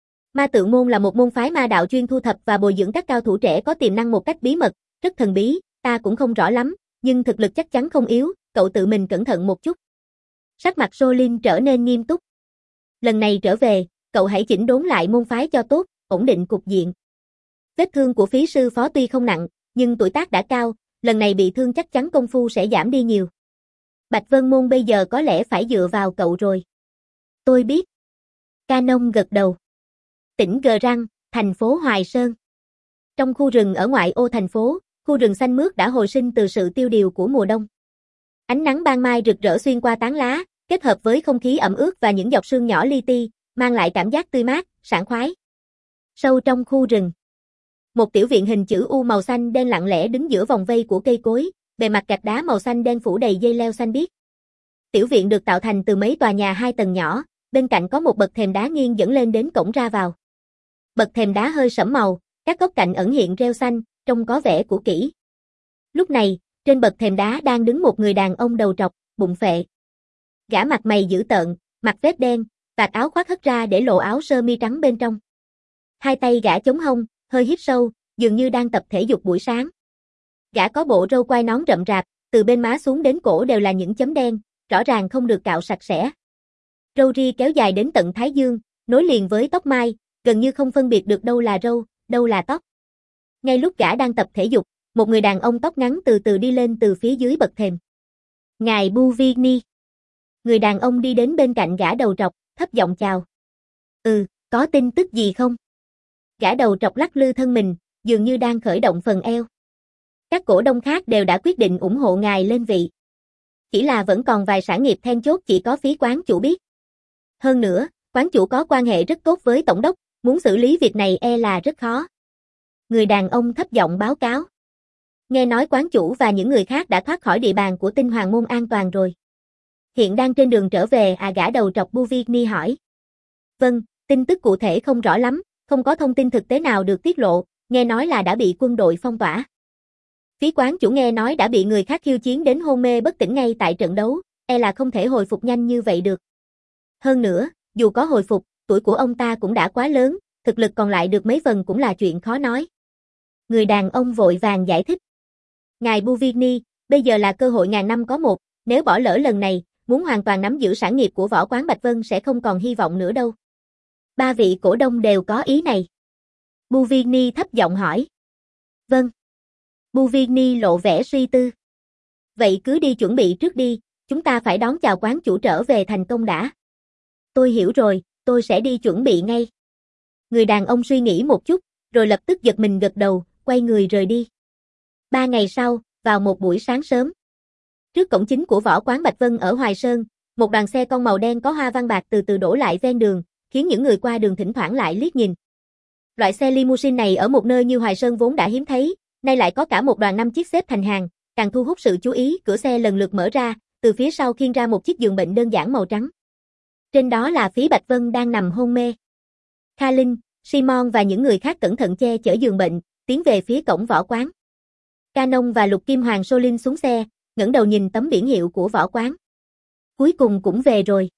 Ma Tượng Môn là một môn phái ma đạo chuyên thu thập và bồi dưỡng các cao thủ trẻ có tiềm năng một cách bí mật, rất thần bí, ta cũng không rõ lắm, nhưng thực lực chắc chắn không yếu, cậu tự mình cẩn thận một chút. Sắc mặt Solin trở nên nghiêm túc. Lần này trở về, cậu hãy chỉnh đốn lại môn phái cho tốt, ổn định cục diện. Vết thương của phí sư phó tuy không nặng, nhưng tuổi tác đã cao, lần này bị thương chắc chắn công phu sẽ giảm đi nhiều. Bạch Vân Môn bây giờ có lẽ phải dựa vào cậu rồi. Tôi biết. Canon gật đầu. Tỉnh Gờ Răng, thành phố Hoài Sơn. Trong khu rừng ở ngoại ô thành phố, khu rừng xanh mướt đã hồi sinh từ sự tiêu điều của mùa đông. Ánh nắng ban mai rực rỡ xuyên qua tán lá, kết hợp với không khí ẩm ướt và những giọt sương nhỏ li ti, mang lại cảm giác tươi mát, sảng khoái. Sâu trong khu rừng, một tiểu viện hình chữ U màu xanh đen lặng lẽ đứng giữa vòng vây của cây cối, bề mặt gạch đá màu xanh đen phủ đầy dây leo xanh biếc. Tiểu viện được tạo thành từ mấy tòa nhà hai tầng nhỏ, bên cạnh có một bậc thềm đá nghiêng dẫn lên đến cổng ra vào. Bậc thềm đá hơi sẫm màu, các góc cạnh ẩn hiện rêu xanh, trông có vẻ cũ kỹ. Lúc này, trên bậc thềm đá đang đứng một người đàn ông đầu trọc, bụng phệ. Gã mặt mày dữ tợn, mặc vest đen, vạt áo khoác hất ra để lộ áo sơ mi trắng bên trong. Hai tay gã chống hông, hơi hít sâu, dường như đang tập thể dục buổi sáng. Gã có bộ râu quai nón rậm rạp, từ bên má xuống đến cổ đều là những chấm đen, rõ ràng không được cạo sạch sẽ. Râu ria kéo dài đến tận thái dương, nối liền với tóc mai, gần như không phân biệt được đâu là râu, đâu là tóc. Ngay lúc gã đang tập thể dục, một người đàn ông tóc ngắn từ từ đi lên từ phía dưới bậc thềm. Ngài Buvigny. Người đàn ông đi đến bên cạnh gã đầu trọc, thấp giọng chào. Ừ, có tin tức gì không? Gã đầu trọc lắc lư thân mình, dường như đang khởi động phần eo. Các cổ đông khác đều đã quyết định ủng hộ ngài lên vị. Chỉ là vẫn còn vài sản nghiệp then chốt chỉ có phí quán chủ biết. Hơn nữa, quán chủ có quan hệ rất tốt với tổng đốc, muốn xử lý việc này e là rất khó. Người đàn ông thấp giọng báo cáo. Nghe nói quán chủ và những người khác đã thoát khỏi địa bàn của Tinh Hoàng Môn an toàn rồi. Hiện đang trên đường trở về à, gã đầu trọc Buvigny hỏi. Vâng, tin tức cụ thể không rõ lắm, không có thông tin thực tế nào được tiết lộ, nghe nói là đã bị quân đội phong tỏa. Phí quán chủ nghe nói đã bị người khác khiêu chiến đến hôn mê bất tỉnh ngay tại trận đấu, e là không thể hồi phục nhanh như vậy được. Hơn nữa, dù có hồi phục, tuổi của ông ta cũng đã quá lớn, thực lực còn lại được mấy phần cũng là chuyện khó nói. Người đàn ông vội vàng giải thích. Ngài Buvigny, bây giờ là cơ hội ngàn năm có một, nếu bỏ lỡ lần này, muốn hoàn toàn nắm giữ sản nghiệp của võ quán Bạch Vân sẽ không còn hy vọng nữa đâu. Ba vị cổ đông đều có ý này. Buvigny thấp giọng hỏi. Vâng. Buvigny lộ vẻ suy tư. Vậy cứ đi chuẩn bị trước đi, chúng ta phải đón chào quán chủ trở về thành công đã. Tôi hiểu rồi, tôi sẽ đi chuẩn bị ngay. Người đàn ông suy nghĩ một chút, rồi lập tức giật mình gật đầu, quay người rời đi. Ba ngày sau, vào một buổi sáng sớm. Trước cổng chính của võ quán Bạch Vân ở Hoài Sơn, một đoàn xe con màu đen có hoa văn bạc từ từ đổ lại ven đường, khiến những người qua đường thỉnh thoảng lại liếc nhìn. Loại xe limousine này ở một nơi như Hoài Sơn vốn đã hiếm thấy, nay lại có cả một đoàn năm chiếc xếp thành hàng, càng thu hút sự chú ý. Cửa xe lần lượt mở ra, từ phía sau khiêng ra một chiếc giường bệnh đơn giản màu trắng. Trên đó là Phí Bạch Vân đang nằm hôn mê. Kha Linh, Simon và những người khác cẩn thận che chở giường bệnh, tiến về phía cổng võ quán. Canon và Lục Kim Hoàng Solin xuống xe, ngẩng đầu nhìn tấm biển hiệu của võ quán. Cuối cùng cũng về rồi.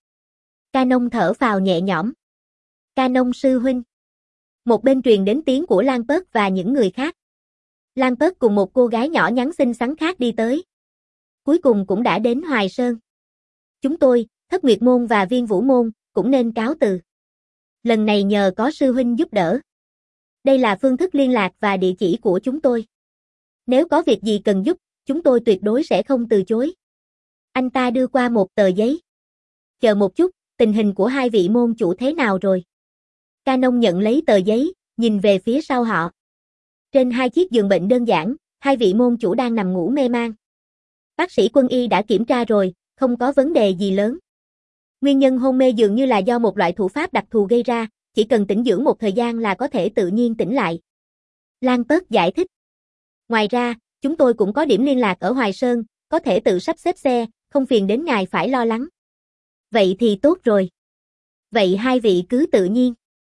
Canon thở phào nhẹ nhõm. Canon sư huynh. Một bên truyền đến tiếng của Lan Pớt và những người khác. Lan Pớt cùng một cô gái nhỏ nhắn xinh xắn khác đi tới. Cuối cùng cũng đã đến Hoài Sơn. Chúng tôi, Thất Nguyệt Môn và Viên Vũ Môn, cũng nên cáo từ. Lần này nhờ có sư huynh giúp đỡ. Đây là phương thức liên lạc và địa chỉ của chúng tôi. Nếu có việc gì cần giúp, chúng tôi tuyệt đối sẽ không từ chối. Anh ta đưa qua một tờ giấy. Chờ một chút, tình hình của hai vị môn chủ thế nào rồi? Canon nhận lấy tờ giấy, nhìn về phía sau họ. Trên hai chiếc giường bệnh đơn giản, hai vị môn chủ đang nằm ngủ mê man. Bác sĩ quân y đã kiểm tra rồi, không có vấn đề gì lớn. Nguyên nhân hôn mê dường như là do một loại thủ pháp đặc thù gây ra, chỉ cần tĩnh dưỡng một thời gian là có thể tự nhiên tỉnh lại. Lan Pớt giải thích. Ngoài ra, chúng tôi cũng có điểm liên lạc ở Hoài Sơn, có thể tự sắp xếp xe, không phiền đến ngài phải lo lắng. Vậy thì tốt rồi. Vậy hai vị cứ tự nhiên.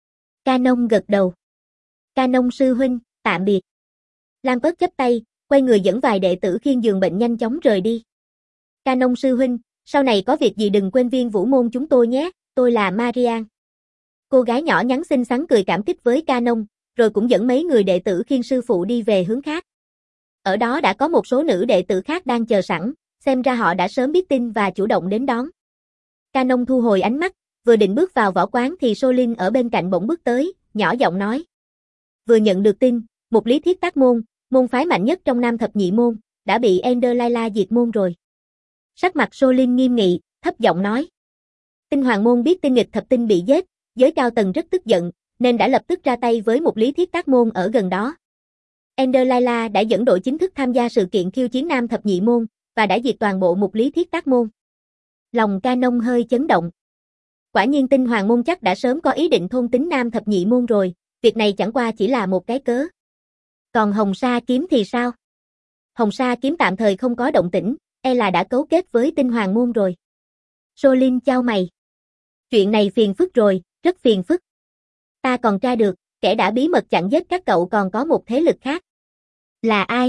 Canon gật đầu. Canon sư huynh, tạm biệt. Lampert chắp tay, quay người dẫn vài đệ tử khiêng giường bệnh nhanh chóng rời đi. Canon sư huynh, sau này có việc gì đừng quên viên vũ môn chúng tôi nhé, tôi là Marian. Cô gái nhỏ nhắn xinh xắn cười cảm kích với Canon, rồi cũng dẫn mấy người đệ tử khiêng sư phụ đi về hướng khác. Ở đó đã có một số nữ đệ tử khác đang chờ sẵn, xem ra họ đã sớm biết tin và chủ động đến đón. Canon thu hồi ánh mắt, vừa định bước vào võ quán thì Solin ở bên cạnh bỗng bước tới, nhỏ giọng nói. Vừa nhận được tin, một lý thiết tác môn, môn phái mạnh nhất trong Nam thập nhị môn, đã bị Ender Layla diệt môn rồi. Sắc mặt Solin nghiêm nghị, thấp giọng nói. Tinh Hoàng môn biết tinh nghịch thập tinh bị giết, giới cao tầng rất tức giận, nên đã lập tức ra tay với một lý thiết tác môn ở gần đó. Ender Layla đã dẫn đội chính thức tham gia sự kiện khiêu chiến Nam thập nhị môn, và đã diệt toàn bộ một lý thiết tác môn. Lòng Canon hơi chấn động. Quả nhiên Tinh Hoàng môn chắc đã sớm có ý định thôn tính Nam thập nhị môn rồi, việc này chẳng qua chỉ là một cái cớ. Còn Hồng Sa kiếm thì sao? Hồng Sa kiếm tạm thời không có động tĩnh, e là đã cấu kết với Tinh Hoàng môn rồi. Solin chau mày. Chuyện này phiền phức rồi, rất phiền phức. Ta còn tra được, kẻ đã bí mật chặn giết các cậu còn có một thế lực khác. Là ai?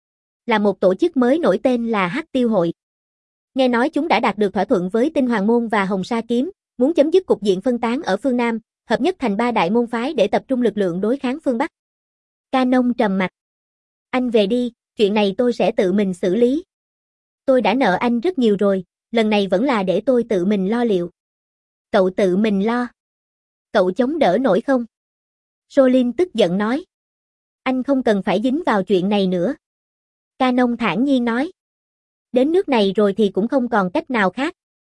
Là một tổ chức mới nổi tên là Hắc Tiêu hội. Nghe nói chúng đã đạt được thỏa thuận với Tinh Hoàng môn và Hồng Sa kiếm, muốn chấm dứt cục diện phân tán ở phương Nam, hợp nhất thành ba đại môn phái để tập trung lực lượng đối kháng phương Bắc. Canon trầm mặt. Anh về đi, chuyện này tôi sẽ tự mình xử lý. Tôi đã nợ anh rất nhiều rồi, lần này vẫn là để tôi tự mình lo liệu. Cậu tự mình lo. Cậu chống đỡ nổi không? Solin tức giận nói. Anh không cần phải dính vào chuyện này nữa. Canon thản nhiên nói. Đến nước này rồi thì cũng không còn cách nào khác.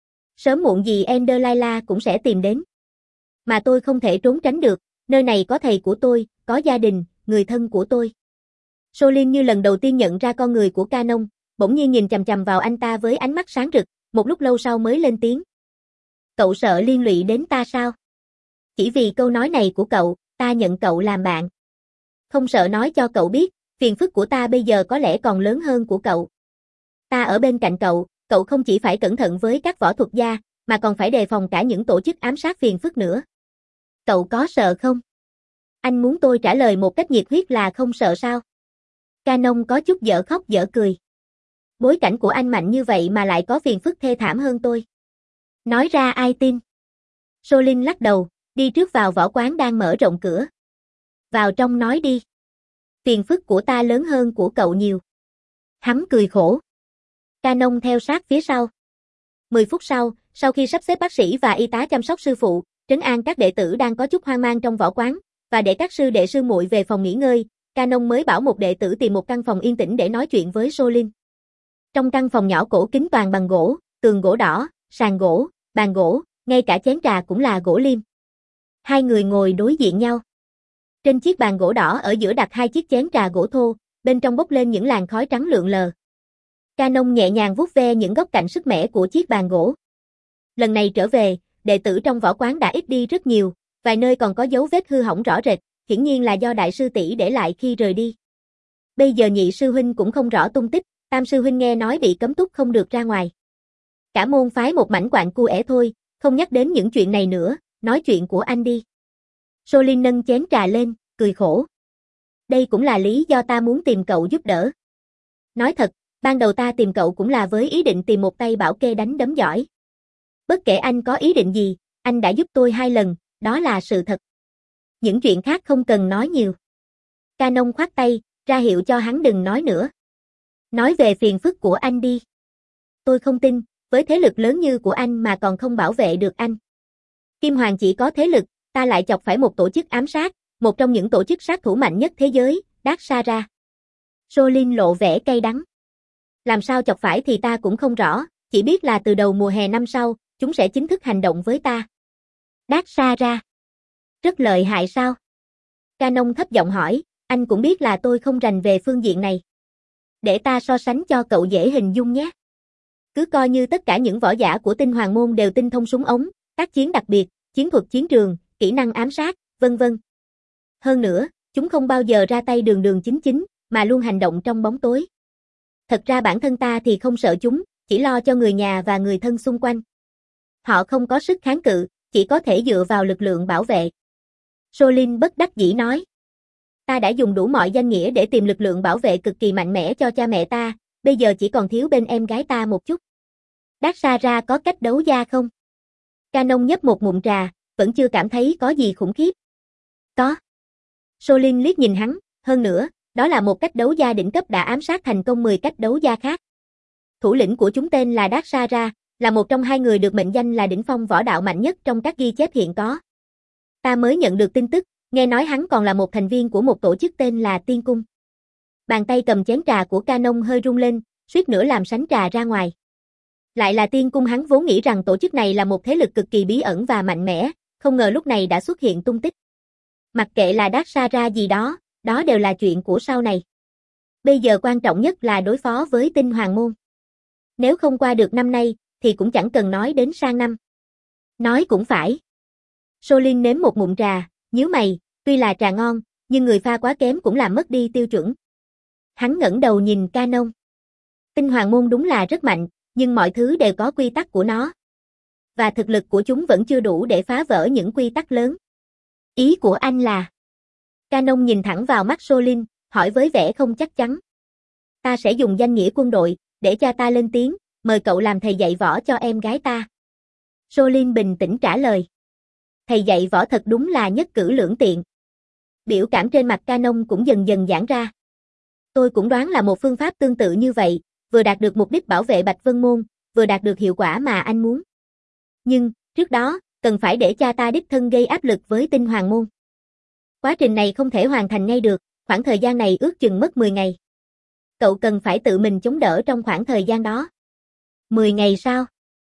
Sớm muộn gì Ender Layla cũng sẽ tìm đến. Mà tôi không thể trốn tránh được, nơi này có thầy của tôi, có gia đình, người thân của tôi. Solin như lần đầu tiên nhận ra con người của Canon, bỗng nhiên nhìn chằm chằm vào anh ta với ánh mắt sáng rực, một lúc lâu sau mới lên tiếng. Cậu sợ liên lụy đến ta sao? Chỉ vì câu nói này của cậu, ta nhận cậu làm bạn. Không sợ nói cho cậu biết, phiền phức của ta bây giờ có lẽ còn lớn hơn của cậu. Ta ở bên cạnh cậu, cậu không chỉ phải cẩn thận với các võ thuật gia, mà còn phải đề phòng cả những tổ chức ám sát phiền phức nữa. Cậu có sợ không? Anh muốn tôi trả lời một cách nhiệt huyết là không sợ sao? Canon có chút dở khóc dở cười. Bối cảnh của anh mạnh như vậy mà lại có phiền phức thê thảm hơn tôi. Nói ra ai tin? Solin lắc đầu, đi trước vào võ quán đang mở rộng cửa. Vào trong nói đi. Phiền phức của ta lớn hơn của cậu nhiều. Hắn cười khổ. Canon theo sát phía sau. Mười phút sau, sau khi sắp xếp bác sĩ và y tá chăm sóc sư phụ, trấn an các đệ tử đang có chút hoang mang trong võ quán, và để các sư đệ sư muội về phòng nghỉ ngơi, Canon mới bảo một đệ tử tìm một căn phòng yên tĩnh để nói chuyện với Solin. Trong căn phòng nhỏ cổ kính toàn bằng gỗ, tường gỗ đỏ, sàn gỗ, bàn gỗ, ngay cả chén trà cũng là gỗ liêm. Hai người ngồi đối diện nhau. Trên chiếc bàn gỗ đỏ ở giữa đặt hai chiếc chén trà gỗ thô, bên trong bốc lên những làn khói trắng lượn lờ. Canon nhẹ nhàng vuốt ve những góc cạnh sức mẻ của chiếc bàn gỗ. Lần này trở về, đệ tử trong võ quán đã ít đi rất nhiều, vài nơi còn có dấu vết hư hỏng rõ rệt, hiển nhiên là do đại sư tỷ để lại khi rời đi. Bây giờ nhị sư huynh cũng không rõ tung tích, tam sư huynh nghe nói bị cấm túc không được ra ngoài. Cả môn phái một mảnh quạng cu ẻ thôi, không nhắc đến những chuyện này nữa, nói chuyện của anh đi. Solin nâng chén trà lên, cười khổ. Đây cũng là lý do ta muốn tìm cậu giúp đỡ. Nói thật, ban đầu ta tìm cậu cũng là với ý định tìm một tay bảo kê đánh đấm giỏi. Bất kể anh có ý định gì, anh đã giúp tôi hai lần, đó là sự thật. Những chuyện khác không cần nói nhiều. Canon khoát tay, ra hiệu cho hắn đừng nói nữa. Nói về phiền phức của anh đi. Tôi không tin, với thế lực lớn như của anh mà còn không bảo vệ được anh. Kim Hoàng chỉ có thế lực, ta lại chọc phải một tổ chức ám sát, một trong những tổ chức sát thủ mạnh nhất thế giới, Dark Sara. Solin lộ vẻ cay đắng. Làm sao chọc phải thì ta cũng không rõ, chỉ biết là từ đầu mùa hè năm sau, chúng sẽ chính thức hành động với ta. Dark Sara. Rất lợi hại sao? Canon thấp giọng hỏi, anh cũng biết là tôi không rành về phương diện này. Để ta so sánh cho cậu dễ hình dung nhé. Cứ coi như tất cả những võ giả của Tinh Hoàng môn đều tinh thông súng ống, tác chiến đặc biệt, chiến thuật chiến trường, kỹ năng ám sát, vân vân. Hơn nữa, chúng không bao giờ ra tay đường đường chính chính, mà luôn hành động trong bóng tối. Thật ra bản thân ta thì không sợ chúng, chỉ lo cho người nhà và người thân xung quanh. Họ không có sức kháng cự, chỉ có thể dựa vào lực lượng bảo vệ. Solin bất đắc dĩ nói. Ta đã dùng đủ mọi danh nghĩa để tìm lực lượng bảo vệ cực kỳ mạnh mẽ cho cha mẹ ta, bây giờ chỉ còn thiếu bên em gái ta một chút. Daxara có cách đấu da không? Canon nhấp một ngụm trà, vẫn chưa cảm thấy có gì khủng khiếp. Có. Solin liếc nhìn hắn, hơn nữa, đó là một cách đấu da đỉnh cấp đã ám sát thành công mười cách đấu da khác. Thủ lĩnh của chúng tên là Daxara, là một trong hai người được mệnh danh là đỉnh phong võ đạo mạnh nhất trong các ghi chép hiện có. Ta mới nhận được tin tức, nghe nói hắn còn là một thành viên của một tổ chức tên là Tiên Cung. Bàn tay cầm chén trà của Canon hơi rung lên, suýt nữa làm sánh trà ra ngoài. Lại là Tiên Cung, hắn vốn nghĩ rằng tổ chức này là một thế lực cực kỳ bí ẩn và mạnh mẽ, không ngờ lúc này đã xuất hiện tung tích. Mặc kệ là Daxara gì đó, đó đều là chuyện của sau này. Bây giờ quan trọng nhất là đối phó với Tinh Hoàng Môn. Nếu không qua được năm nay, thì cũng chẳng cần nói đến sang năm. Nói cũng phải. Solin nếm một ngụm trà, nhíu mày, tuy là trà ngon, nhưng người pha quá kém cũng làm mất đi tiêu chuẩn. Hắn ngẩng đầu nhìn Canon. Tinh Hoàng Môn đúng là rất mạnh, nhưng mọi thứ đều có quy tắc của nó. Và thực lực của chúng vẫn chưa đủ để phá vỡ những quy tắc lớn. Ý của anh là... Canon nhìn thẳng vào mắt Solin, hỏi với vẻ không chắc chắn. Ta sẽ dùng danh nghĩa quân đội, để cha ta lên tiếng, mời cậu làm thầy dạy võ cho em gái ta. Solin bình tĩnh trả lời. Thầy dạy võ thật đúng là nhất cử lưỡng tiện. Biểu cảm trên mặt Canon cũng dần dần giãn ra. Tôi cũng đoán là một phương pháp tương tự như vậy, vừa đạt được mục đích bảo vệ Bạch Vân Môn, vừa đạt được hiệu quả mà anh muốn. Nhưng, trước đó, cần phải để cha ta đích thân gây áp lực với Tinh Hoàng Môn. Quá trình này không thể hoàn thành ngay được, khoảng thời gian này ước chừng mất mười ngày. Cậu cần phải tự mình chống đỡ trong khoảng thời gian đó. mười ngày sao?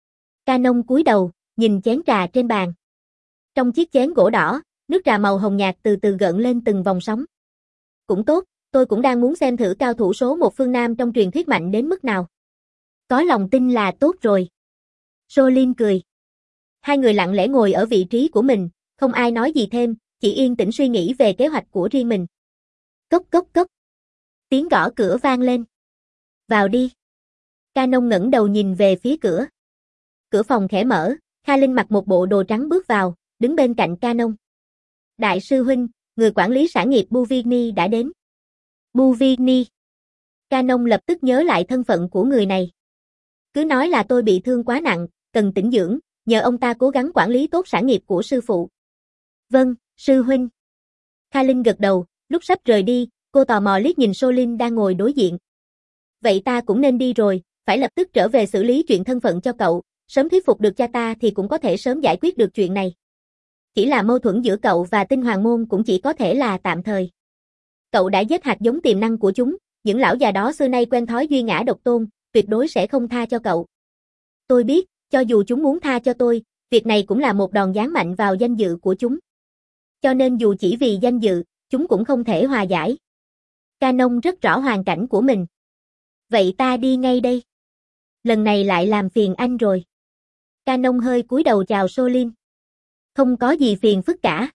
Canon cúi đầu, nhìn chén trà trên bàn. Trong chiếc chén gỗ đỏ, nước trà màu hồng nhạt từ từ gợn lên từng vòng sóng. Cũng tốt, tôi cũng đang muốn xem thử cao thủ số một phương Nam trong truyền thuyết mạnh đến mức nào. Có lòng tin là tốt rồi. Solin cười. Hai người lặng lẽ ngồi ở vị trí của mình, không ai nói gì thêm, chỉ yên tĩnh suy nghĩ về kế hoạch của riêng mình. Cốc cốc cốc. Tiếng gõ cửa vang lên. Vào đi. Canon ngẩng đầu nhìn về phía cửa. Cửa phòng khẽ mở, Kha Linh mặc một bộ đồ trắng bước vào, đứng bên cạnh Canon. Đại sư huynh, người quản lý sản nghiệp Buvigny đã đến. Buvigny. Canon lập tức nhớ lại thân phận của người này. Cứ nói là tôi bị thương quá nặng, cần tĩnh dưỡng, nhờ ông ta cố gắng quản lý tốt sản nghiệp của sư phụ. Vâng, sư huynh. Kha Linh gật đầu, lúc sắp rời đi, cô tò mò liếc nhìn Solin đang ngồi đối diện. Vậy ta cũng nên đi rồi, phải lập tức trở về xử lý chuyện thân phận cho cậu, sớm thuyết phục được cha ta thì cũng có thể sớm giải quyết được chuyện này. Chỉ là mâu thuẫn giữa cậu và Tinh Hoàng Môn cũng chỉ có thể là tạm thời. Cậu đã giết hạt giống tiềm năng của chúng, những lão già đó xưa nay quen thói duy ngã độc tôn, tuyệt đối sẽ không tha cho cậu. Tôi biết, cho dù chúng muốn tha cho tôi, việc này cũng là một đòn giáng mạnh vào danh dự của chúng. Cho nên dù chỉ vì danh dự, chúng cũng không thể hòa giải. Canon rất rõ hoàn cảnh của mình. Vậy ta đi ngay đây. Lần này lại làm phiền anh rồi. Canon hơi cúi đầu chào Solin. Không có gì phiền phức cả.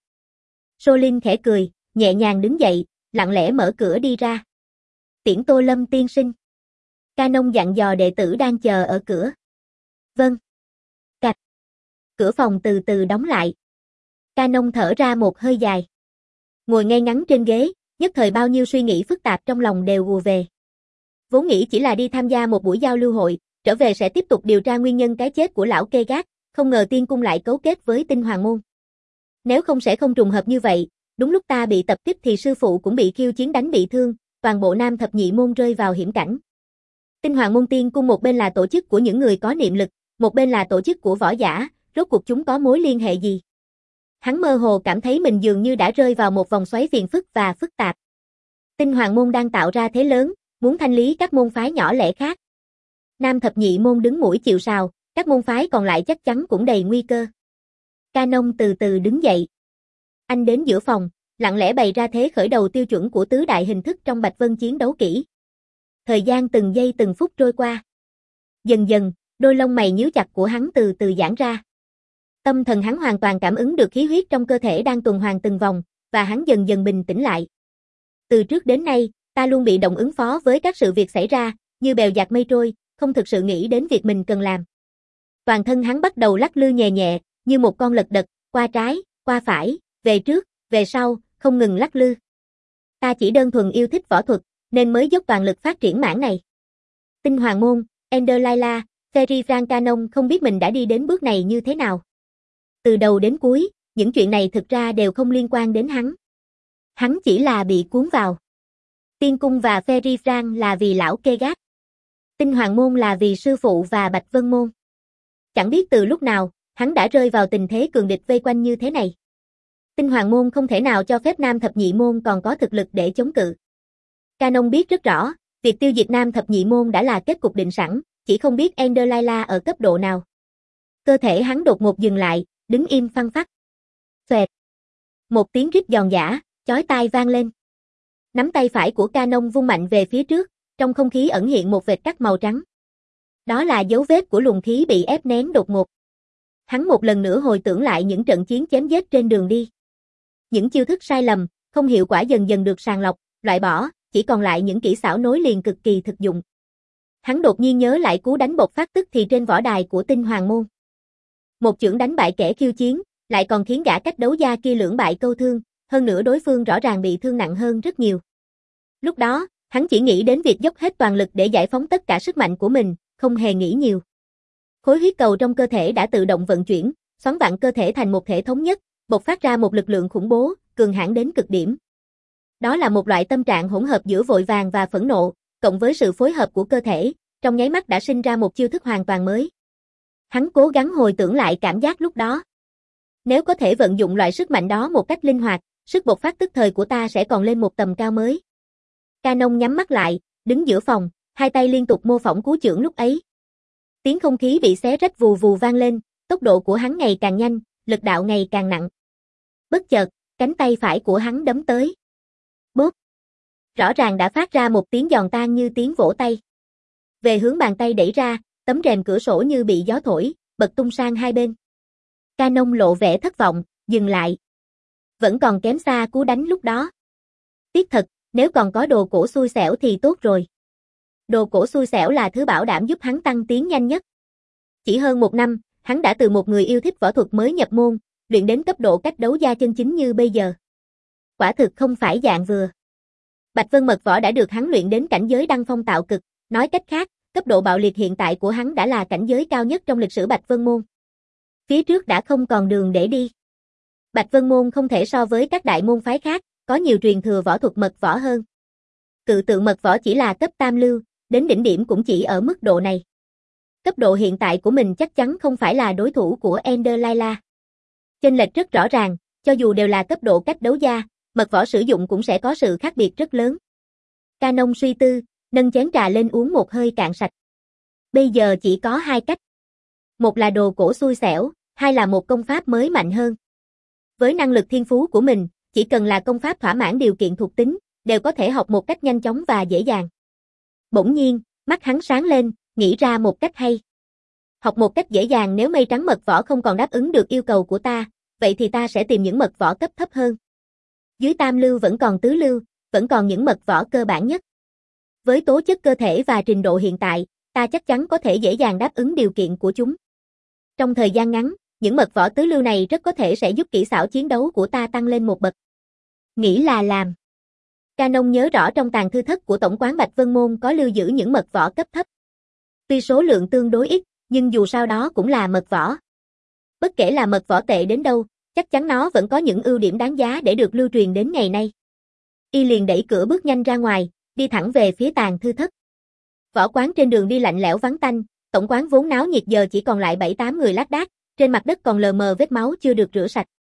Solin khẽ cười, nhẹ nhàng đứng dậy, lặng lẽ mở cửa đi ra. Tiễn Tô Lâm tiên sinh. Canon dặn dò đệ tử đang chờ ở cửa. Vâng. Cạch. Cửa phòng từ từ đóng lại. Canon thở ra một hơi dài. Ngồi ngay ngắn trên ghế, nhất thời bao nhiêu suy nghĩ phức tạp trong lòng đều ùa về. Vốn nghĩ chỉ là đi tham gia một buổi giao lưu hội, trở về sẽ tiếp tục điều tra nguyên nhân cái chết của lão kê gác, không ngờ Tiên Cung lại cấu kết với Tinh Hoàng Môn. Nếu không sẽ không trùng hợp như vậy, đúng lúc ta bị tập kích thì sư phụ cũng bị khiêu chiến đánh bị thương, toàn bộ Nam Thập Nhị Môn rơi vào hiểm cảnh. Tinh Hoàng Môn Tiên Cung một bên là tổ chức của những người có niệm lực, một bên là tổ chức của võ giả, rốt cuộc chúng có mối liên hệ gì? Hắn mơ hồ cảm thấy mình dường như đã rơi vào một vòng xoáy phiền phức và phức tạp. Tinh Hoàng Môn đang tạo ra thế lớn, muốn thanh lý các môn phái nhỏ lẻ khác. Nam Thập Nhị Môn đứng mũi chịu sào, các môn phái còn lại chắc chắn cũng đầy nguy cơ. Canon từ từ đứng dậy. Anh đến giữa phòng, lặng lẽ bày ra thế khởi đầu tiêu chuẩn của tứ đại hình thức trong Bạch Vân chiến đấu kỹ. Thời gian từng giây từng phút trôi qua. Dần dần, đôi lông mày nhíu chặt của hắn từ từ giãn ra. Tâm thần hắn hoàn toàn cảm ứng được khí huyết trong cơ thể đang tuần hoàn từng vòng, và hắn dần dần bình tĩnh lại. Từ trước đến nay, ta luôn bị động ứng phó với các sự việc xảy ra, như bèo dạt mây trôi, không thực sự nghĩ đến việc mình cần làm. Toàn thân hắn bắt đầu lắc lư nhẹ nhẹ, như một con lật đật, qua trái, qua phải, về trước, về sau, không ngừng lắc lư. Ta chỉ đơn thuần yêu thích võ thuật, nên mới dốc toàn lực phát triển mảng này. Tinh Hoàng Môn, Ender Lila, Ferry Frank Canon không biết mình đã đi đến bước này như thế nào. Từ đầu đến cuối, những chuyện này thực ra đều không liên quan đến hắn. Hắn chỉ là bị cuốn vào. Tiên Cung và Ferry Frank là vì lão kê gác. Tinh Hoàng Môn là vì sư phụ và Bạch Vân Môn. Chẳng biết từ lúc nào, hắn đã rơi vào tình thế cường địch vây quanh như thế này. Tinh Hoàng Môn không thể nào cho phép Nam Thập Nhị Môn còn có thực lực để chống cự. Canon biết rất rõ, việc tiêu diệt Nam Thập Nhị Môn đã là kết cục định sẵn, chỉ không biết Ender Lila ở cấp độ nào. Cơ thể hắn đột ngột dừng lại, đứng im phăng phắc. Xoẹt. Một tiếng rít giòn giã, chói tai vang lên. Nắm tay phải của Canon vung mạnh về phía trước, trong không khí ẩn hiện một vệt cắt màu trắng. Đó là dấu vết của luồng khí bị ép nén đột ngột. Hắn một lần nữa hồi tưởng lại những trận chiến chém giết trên đường đi. Những chiêu thức sai lầm, không hiệu quả dần dần được sàng lọc, loại bỏ, chỉ còn lại những kỹ xảo nối liền cực kỳ thực dụng. Hắn đột nhiên nhớ lại cú đánh bộc phát tức thì trên võ đài của Tinh Hoàng Môn. Một chưởng đánh bại kẻ khiêu chiến, lại còn khiến gã cách đấu gia kia lưỡng bại câu thương, hơn nữa đối phương rõ ràng bị thương nặng hơn rất nhiều. Lúc đó, hắn chỉ nghĩ đến việc dốc hết toàn lực để giải phóng tất cả sức mạnh của mình, không hề nghĩ nhiều. Khối huyết cầu trong cơ thể đã tự động vận chuyển, xoắn vặn cơ thể thành một thể thống nhất, bộc phát ra một lực lượng khủng bố, cường hãn đến cực điểm. Đó là một loại tâm trạng hỗn hợp giữa vội vàng và phẫn nộ, cộng với sự phối hợp của cơ thể, trong nháy mắt đã sinh ra một chiêu thức hoàn toàn mới. Hắn cố gắng hồi tưởng lại cảm giác lúc đó. Nếu có thể vận dụng loại sức mạnh đó một cách linh hoạt, sức bộc phát tức thời của ta sẽ còn lên một tầm cao mới. Canon nhắm mắt lại, đứng giữa phòng, hai tay liên tục mô phỏng cú chưởng lúc ấy. Tiếng không khí bị xé rách vù vù vang lên, tốc độ của hắn ngày càng nhanh, lực đạo ngày càng nặng. Bất chợt, cánh tay phải của hắn đấm tới. Bốp! Rõ ràng đã phát ra một tiếng giòn tan như tiếng vỗ tay. Về hướng bàn tay đẩy ra, tấm rèm cửa sổ như bị gió thổi, bật tung sang hai bên. Canon lộ vẻ thất vọng, dừng lại. Vẫn còn kém xa cú đánh lúc đó. Tiếc thật, nếu còn có đồ cổ xui xẻo thì tốt rồi. Đồ cổ xui xẻo là thứ bảo đảm giúp hắn tăng tiến nhanh nhất. Chỉ hơn một năm, hắn đã từ một người yêu thích võ thuật mới nhập môn, luyện đến cấp độ cách đấu gia chân chính như bây giờ. Quả thực không phải dạng vừa. Bạch Vân Mật Võ đã được hắn luyện đến cảnh giới đăng phong tạo cực, nói cách khác, cấp độ bạo liệt hiện tại của hắn đã là cảnh giới cao nhất trong lịch sử Bạch Vân Môn. Phía trước đã không còn đường để đi. Bạch Vân Môn không thể so với các đại môn phái khác, có nhiều truyền thừa võ thuật mật võ hơn. Cự tượng mật võ chỉ là cấp tam lưu, đến đỉnh điểm cũng chỉ ở mức độ này. Cấp độ hiện tại của mình chắc chắn không phải là đối thủ của Ender Lila. Chênh lệch rất rõ ràng, cho dù đều là cấp độ cách đấu gia, mật võ sử dụng cũng sẽ có sự khác biệt rất lớn. Canon suy tư, nâng chén trà lên uống một hơi cạn sạch. Bây giờ chỉ có hai cách. Một là đồ cổ xui xẻo, hai là một công pháp mới mạnh hơn. Với năng lực thiên phú của mình, chỉ cần là công pháp thỏa mãn điều kiện thuộc tính, đều có thể học một cách nhanh chóng và dễ dàng. Bỗng nhiên, mắt hắn sáng lên, nghĩ ra một cách hay. Học một cách dễ dàng nếu mây trắng mật võ không còn đáp ứng được yêu cầu của ta, vậy thì ta sẽ tìm những mật võ cấp thấp hơn. Dưới tam lưu vẫn còn tứ lưu, vẫn còn những mật võ cơ bản nhất. Với tố chất cơ thể và trình độ hiện tại, ta chắc chắn có thể dễ dàng đáp ứng điều kiện của chúng. Trong thời gian ngắn, những mật võ tứ lưu này rất có thể sẽ giúp kỹ xảo chiến đấu của ta tăng lên một bậc. Nghĩ là làm. Canon nhớ rõ trong tàng thư thất của tổng quán Bạch Vân Môn có lưu giữ những mật võ cấp thấp. Tuy số lượng tương đối ít, nhưng dù sao đó cũng là mật võ. Bất kể là mật võ tệ đến đâu, chắc chắn nó vẫn có những ưu điểm đáng giá để được lưu truyền đến ngày nay. Y liền đẩy cửa bước nhanh ra ngoài, đi thẳng về phía tàng thư thất. Võ quán trên đường đi lạnh lẽo vắng tanh, tổng quán vốn náo nhiệt giờ chỉ còn lại bảy tám người lác đác, trên mặt đất còn lờ mờ vết máu chưa được rửa sạch.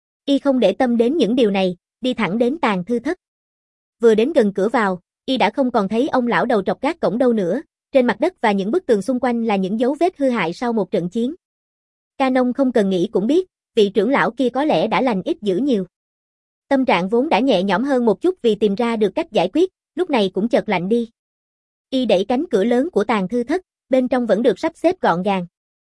Y không để tâm đến những điều này, đi thẳng đến tàng thư thất. Vừa đến gần cửa vào, Y đã không còn thấy ông lão đầu trọc gác cổng đâu nữa, trên mặt đất và những bức tường xung quanh là những dấu vết hư hại sau một trận chiến. Canon không cần nghĩ cũng biết, vị trưởng lão kia có lẽ đã lành ít dữ nhiều. Tâm trạng vốn đã nhẹ nhõm hơn một chút vì tìm ra được cách giải quyết, lúc này cũng chợt lạnh đi. Y đẩy cánh cửa lớn của tàng thư thất, bên trong vẫn được sắp xếp gọn gàng.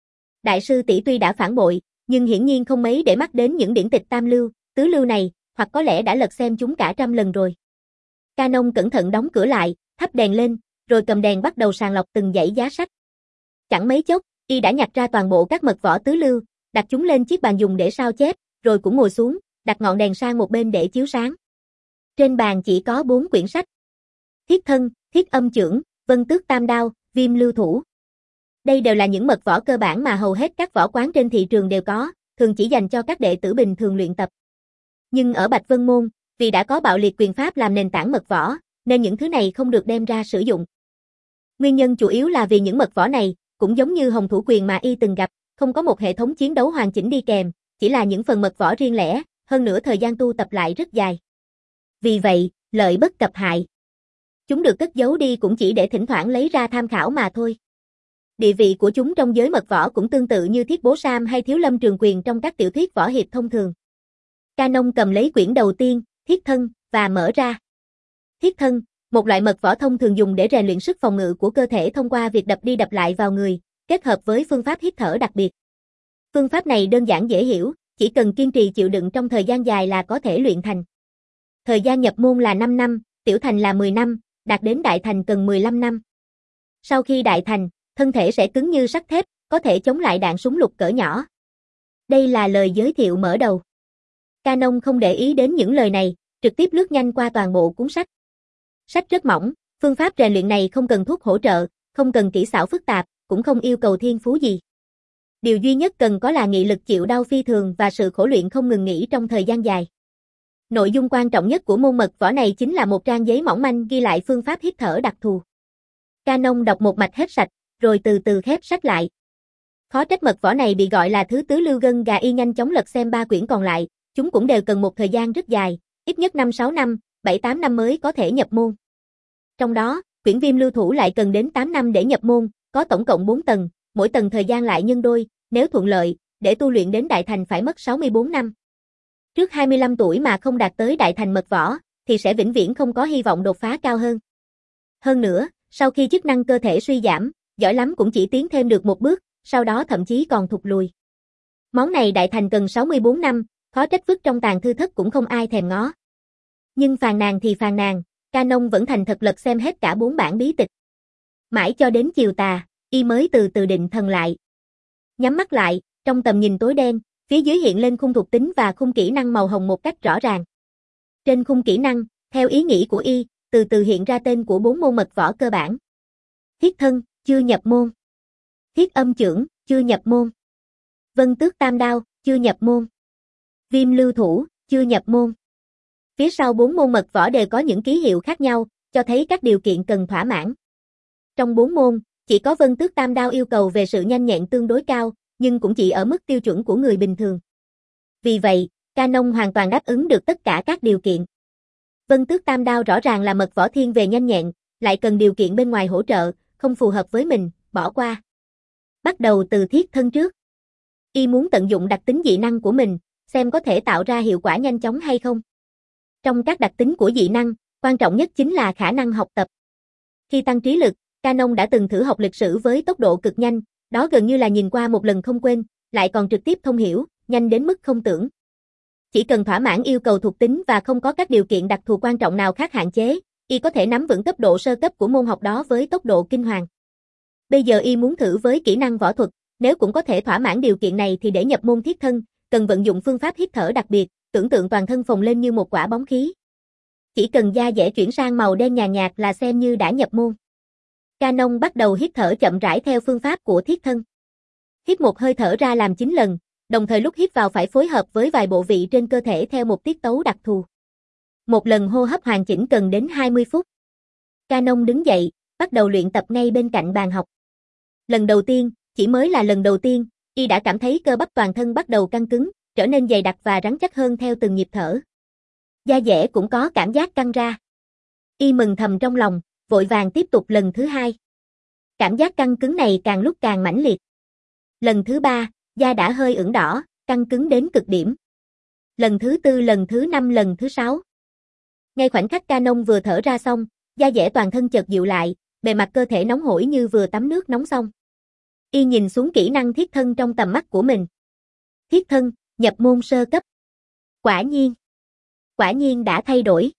Đại sư tỷ tuy đã phản bội, nhưng hiển nhiên không mấy để mắt đến những điển tịch tam lưu, tứ lưu này, hoặc có lẽ đã lật xem chúng cả trăm lần rồi. Canon cẩn thận đóng cửa lại, thắp đèn lên, rồi cầm đèn bắt đầu sàng lọc từng dãy giá sách. Chẳng mấy chốc, Y đã nhặt ra toàn bộ các mật võ tứ lưu, đặt chúng lên chiếc bàn dùng để sao chép, rồi cũng ngồi xuống, đặt ngọn đèn sang một bên để chiếu sáng. Trên bàn chỉ có bốn quyển sách. Thiết thân, Thiết âm chưởng, Vân tước tam đao, Viêm lưu thủ. Đây đều là những mật võ cơ bản mà hầu hết các võ quán trên thị trường đều có, thường chỉ dành cho các đệ tử bình thường luyện tập. Nhưng ở Bạch Vân Môn, vì đã có bạo liệt quyền pháp làm nền tảng mật võ, nên những thứ này không được đem ra sử dụng. Nguyên nhân chủ yếu là vì những mật võ này, cũng giống như Hồng Thủ Quyền mà y từng gặp, không có một hệ thống chiến đấu hoàn chỉnh đi kèm, chỉ là những phần mật võ riêng lẻ, hơn nữa thời gian tu tập lại rất dài. Vì vậy, lợi bất cập hại. Chúng được cất giấu đi cũng chỉ để thỉnh thoảng lấy ra tham khảo mà thôi. Địa vị của chúng trong giới mật võ cũng tương tự như Thiết Bố Sam hay Thiếu Lâm Trường Quyền trong các tiểu thuyết võ hiệp thông thường. Canon cầm lấy quyển đầu tiên, Thiết thân, và mở ra. Thiết thân, một loại mật võ thông thường dùng để rèn luyện sức phòng ngự của cơ thể thông qua việc đập đi đập lại vào người, kết hợp với phương pháp hít thở đặc biệt. Phương pháp này đơn giản dễ hiểu, chỉ cần kiên trì chịu đựng trong thời gian dài là có thể luyện thành. Thời gian nhập môn là năm năm, tiểu thành là mười năm, đạt đến đại thành cần mười lăm năm. Sau khi đại thành, thân thể sẽ cứng như sắt thép, có thể chống lại đạn súng lục cỡ nhỏ. Đây là lời giới thiệu mở đầu. Canon không để ý đến những lời này, trực tiếp lướt nhanh qua toàn bộ cuốn sách. Sách rất mỏng, phương pháp rèn luyện này không cần thuốc hỗ trợ, không cần kỹ xảo phức tạp, cũng không yêu cầu thiên phú gì. Điều duy nhất cần có là nghị lực chịu đau phi thường và sự khổ luyện không ngừng nghỉ trong thời gian dài. Nội dung quan trọng nhất của môn mật võ này chính là một trang giấy mỏng manh ghi lại phương pháp hít thở đặc thù. Canon đọc một mạch hết sạch, rồi từ từ khép sách lại. Khó trách mật võ này bị gọi là thứ tứ lưu gân gà, y nhanh chóng lật xem ba quyển còn lại, chúng cũng đều cần một thời gian rất dài, ít nhất năm sáu năm, bảy tám năm mới có thể nhập môn. Trong đó, quyển Viêm lưu thủ lại cần đến tám năm để nhập môn, có tổng cộng bốn tầng, mỗi tầng thời gian lại nhân đôi, nếu thuận lợi, để tu luyện đến đại thành phải mất sáu mươi bốn năm. Trước hai mươi lăm tuổi mà không đạt tới đại thành mật võ, thì sẽ vĩnh viễn không có hy vọng đột phá cao hơn. Hơn nữa, sau khi chức năng cơ thể suy giảm, giỏi lắm cũng chỉ tiến thêm được một bước, sau đó thậm chí còn thụt lùi. Món này đại thành cần sáu mươi bốn năm, khó trách vứt trong tàng thư thất cũng không ai thèm ngó. Nhưng phàn nàn thì phàn nàn, Canon vẫn thành thật lật xem hết cả bốn bản bí tịch. Mãi cho đến chiều tà, y mới từ từ định thần lại. Nhắm mắt lại, trong tầm nhìn tối đen, phía dưới hiện lên khung thuộc tính và khung kỹ năng màu hồng một cách rõ ràng. Trên khung kỹ năng, theo ý nghĩ của y, từ từ hiện ra tên của bốn môn mật võ cơ bản. Thiết thân, chưa nhập môn. Thiết âm chưởng, chưa nhập môn. Vân tước tam đao, chưa nhập môn. Viêm lưu thủ, chưa nhập môn. Phía sau bốn môn mật võ đều có những ký hiệu khác nhau, cho thấy các điều kiện cần thỏa mãn. Trong bốn môn, chỉ có Vân tước tam đao yêu cầu về sự nhanh nhẹn tương đối cao, nhưng cũng chỉ ở mức tiêu chuẩn của người bình thường. Vì vậy, Canon hoàn toàn đáp ứng được tất cả các điều kiện. Vân tước tam đao rõ ràng là mật võ thiên về nhanh nhẹn, lại cần điều kiện bên ngoài hỗ trợ, không phù hợp với mình, bỏ qua. Bắt đầu từ thiết thân trước. Y muốn tận dụng đặc tính dị năng của mình, xem có thể tạo ra hiệu quả nhanh chóng hay không. Trong các đặc tính của dị năng, quan trọng nhất chính là khả năng học tập. Khi tăng trí lực, Canon đã từng thử học lịch sử với tốc độ cực nhanh, đó gần như là nhìn qua một lần không quên, lại còn trực tiếp thông hiểu, nhanh đến mức không tưởng. Chỉ cần thỏa mãn yêu cầu thuộc tính và không có các điều kiện đặc thù quan trọng nào khác hạn chế, y có thể nắm vững cấp độ sơ cấp của môn học đó với tốc độ kinh hoàng. Bây giờ y muốn thử với kỹ năng võ thuật, nếu cũng có thể thỏa mãn điều kiện này thì để nhập môn thiết thân, cần vận dụng phương pháp hít thở đặc biệt, tưởng tượng toàn thân phồng lên như một quả bóng khí. Chỉ cần da dẻ chuyển sang màu đen nhàn nhạt là xem như đã nhập môn. Canon bắt đầu hít thở chậm rãi theo phương pháp của thiết thân. Hít một hơi thở ra làm chín lần, đồng thời lúc hít vào phải phối hợp với vài bộ vị trên cơ thể theo một tiết tấu đặc thù. Một lần hô hấp hoàn chỉnh cần đến hai mươi phút. Canon đứng dậy, bắt đầu luyện tập ngay bên cạnh bàn học. Lần đầu tiên, chỉ mới là lần đầu tiên, y đã cảm thấy cơ bắp toàn thân bắt đầu căng cứng, trở nên dày đặc và rắn chắc hơn theo từng nhịp thở. Da dẻ cũng có cảm giác căng ra. Y mừng thầm trong lòng, vội vàng tiếp tục lần thứ hai. Cảm giác căng cứng này càng lúc càng mãnh liệt. Lần thứ ba, da đã hơi ửng đỏ, căng cứng đến cực điểm. Lần thứ tư, lần thứ năm, lần thứ sáu. Ngay khoảnh khắc Canon vừa thở ra xong, da dẻ toàn thân chợt dịu lại, bề mặt cơ thể nóng hổi như vừa tắm nước nóng xong. Y nhìn xuống kỹ năng thiết thân trong tầm mắt của mình. Thiết thân, nhập môn sơ cấp. Quả nhiên. Quả nhiên đã thay đổi.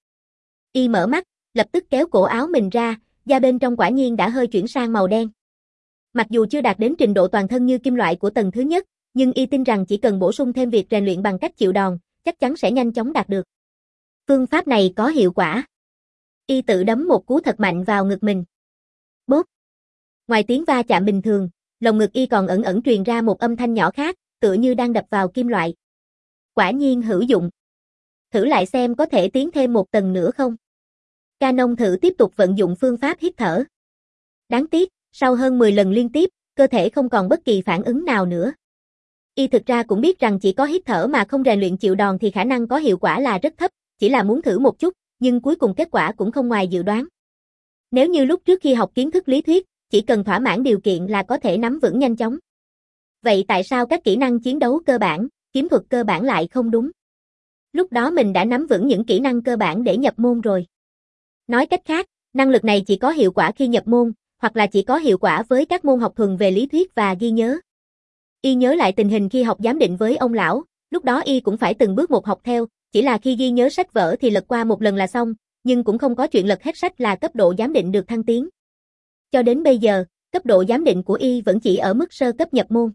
Y mở mắt, lập tức kéo cổ áo mình ra, da bên trong quả nhiên đã hơi chuyển sang màu đen. Mặc dù chưa đạt đến trình độ toàn thân như kim loại của tầng thứ nhất, nhưng y tin rằng chỉ cần bổ sung thêm việc rèn luyện bằng cách chịu đòn, chắc chắn sẽ nhanh chóng đạt được. Phương pháp này có hiệu quả. Y tự đấm một cú thật mạnh vào ngực mình. Bốp. Ngoài tiếng va chạm bình thường, lồng ngực y còn ẩn ẩn truyền ra một âm thanh nhỏ khác, tựa như đang đập vào kim loại. Quả nhiên hữu dụng. Thử lại xem có thể tiến thêm một tầng nữa không? Canon thử tiếp tục vận dụng phương pháp hít thở. Đáng tiếc, sau hơn mười lần liên tiếp, cơ thể không còn bất kỳ phản ứng nào nữa. Y thực ra cũng biết rằng chỉ có hít thở mà không rèn luyện chịu đòn thì khả năng có hiệu quả là rất thấp, chỉ là muốn thử một chút, nhưng cuối cùng kết quả cũng không ngoài dự đoán. Nếu như lúc trước khi học kiến thức lý thuyết, chỉ cần thỏa mãn điều kiện là có thể nắm vững nhanh chóng. Vậy tại sao các kỹ năng chiến đấu cơ bản, kiếm thuật cơ bản lại không đúng? Lúc đó mình đã nắm vững những kỹ năng cơ bản để nhập môn rồi. Nói cách khác, năng lực này chỉ có hiệu quả khi nhập môn, hoặc là chỉ có hiệu quả với các môn học thuần về lý thuyết và ghi nhớ. Y nhớ lại tình hình khi học giám định với ông lão, lúc đó y cũng phải từng bước một học theo, chỉ là khi ghi nhớ sách vở thì lật qua một lần là xong, nhưng cũng không có chuyện lật hết sách là cấp độ giám định được thăng tiến. Cho đến bây giờ, cấp độ giám định của y vẫn chỉ ở mức sơ cấp nhập môn.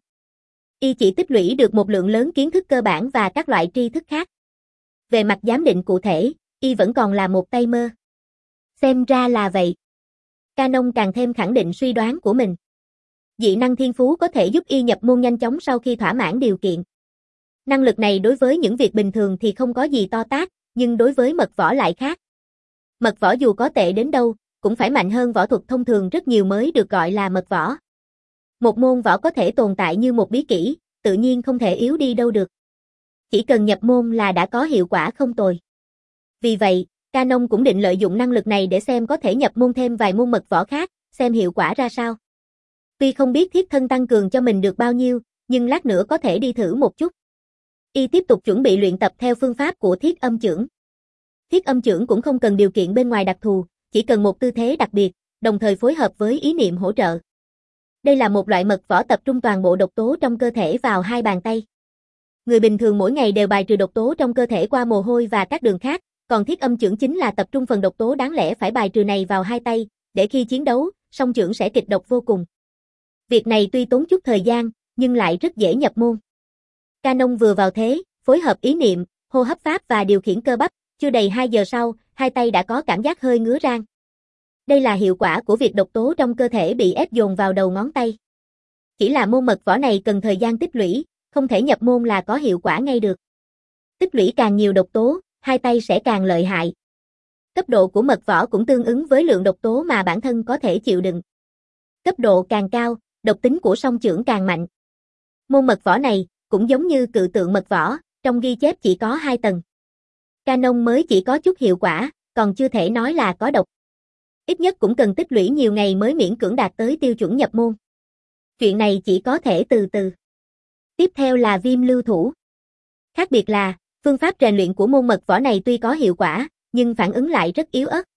Y chỉ tích lũy được một lượng lớn kiến thức cơ bản và các loại tri thức khác. Về mặt giám định cụ thể, y vẫn còn là một tay mơ. Xem ra là vậy. Canon càng thêm khẳng định suy đoán của mình. Dị năng thiên phú có thể giúp y nhập môn nhanh chóng sau khi thỏa mãn điều kiện. Năng lực này đối với những việc bình thường thì không có gì to tát, nhưng đối với mật võ lại khác. Mật võ dù có tệ đến đâu, cũng phải mạnh hơn võ thuật thông thường rất nhiều mới được gọi là mật võ. Một môn võ có thể tồn tại như một bí kỹ, tự nhiên không thể yếu đi đâu được. Chỉ cần nhập môn là đã có hiệu quả không tồi. Vì vậy, Canon cũng định lợi dụng năng lực này để xem có thể nhập môn thêm vài môn mật võ khác, xem hiệu quả ra sao. Tuy không biết thiết thân tăng cường cho mình được bao nhiêu, nhưng lát nữa có thể đi thử một chút. Y tiếp tục chuẩn bị luyện tập theo phương pháp của thiết âm chưởng. Thiết âm chưởng cũng không cần điều kiện bên ngoài đặc thù, chỉ cần một tư thế đặc biệt, đồng thời phối hợp với ý niệm hỗ trợ. Đây là một loại mật võ tập trung toàn bộ độc tố trong cơ thể vào hai bàn tay. Người bình thường mỗi ngày đều bài trừ độc tố trong cơ thể qua mồ hôi và các đường khác, còn thiết âm chưởng chính là tập trung phần độc tố đáng lẽ phải bài trừ này vào hai tay, để khi chiến đấu, song chưởng sẽ kịch độc vô cùng. Việc này tuy tốn chút thời gian, nhưng lại rất dễ nhập môn. Canon vừa vào thế, phối hợp ý niệm, hô hấp pháp và điều khiển cơ bắp, chưa đầy hai giờ sau, hai tay đã có cảm giác hơi ngứa rang. Đây là hiệu quả của việc độc tố trong cơ thể bị ép dồn vào đầu ngón tay. Chỉ là môn mật võ này cần thời gian tích lũy, không thể nhập môn là có hiệu quả ngay được. Tích lũy càng nhiều độc tố, hai tay sẽ càng lợi hại. Cấp độ của mật võ cũng tương ứng với lượng độc tố mà bản thân có thể chịu đựng. Cấp độ càng cao, độc tính của song chưởng càng mạnh. Môn mật võ này, cũng giống như cự tượng mật võ, trong ghi chép chỉ có hai tầng. Canon mới chỉ có chút hiệu quả, còn chưa thể nói là có độc. Ít nhất cũng cần tích lũy nhiều ngày mới miễn cưỡng đạt tới tiêu chuẩn nhập môn. Chuyện này chỉ có thể từ từ. Tiếp theo là viêm lưu thủ. Khác biệt là, phương pháp rèn luyện của môn mật võ này tuy có hiệu quả, nhưng phản ứng lại rất yếu ớt.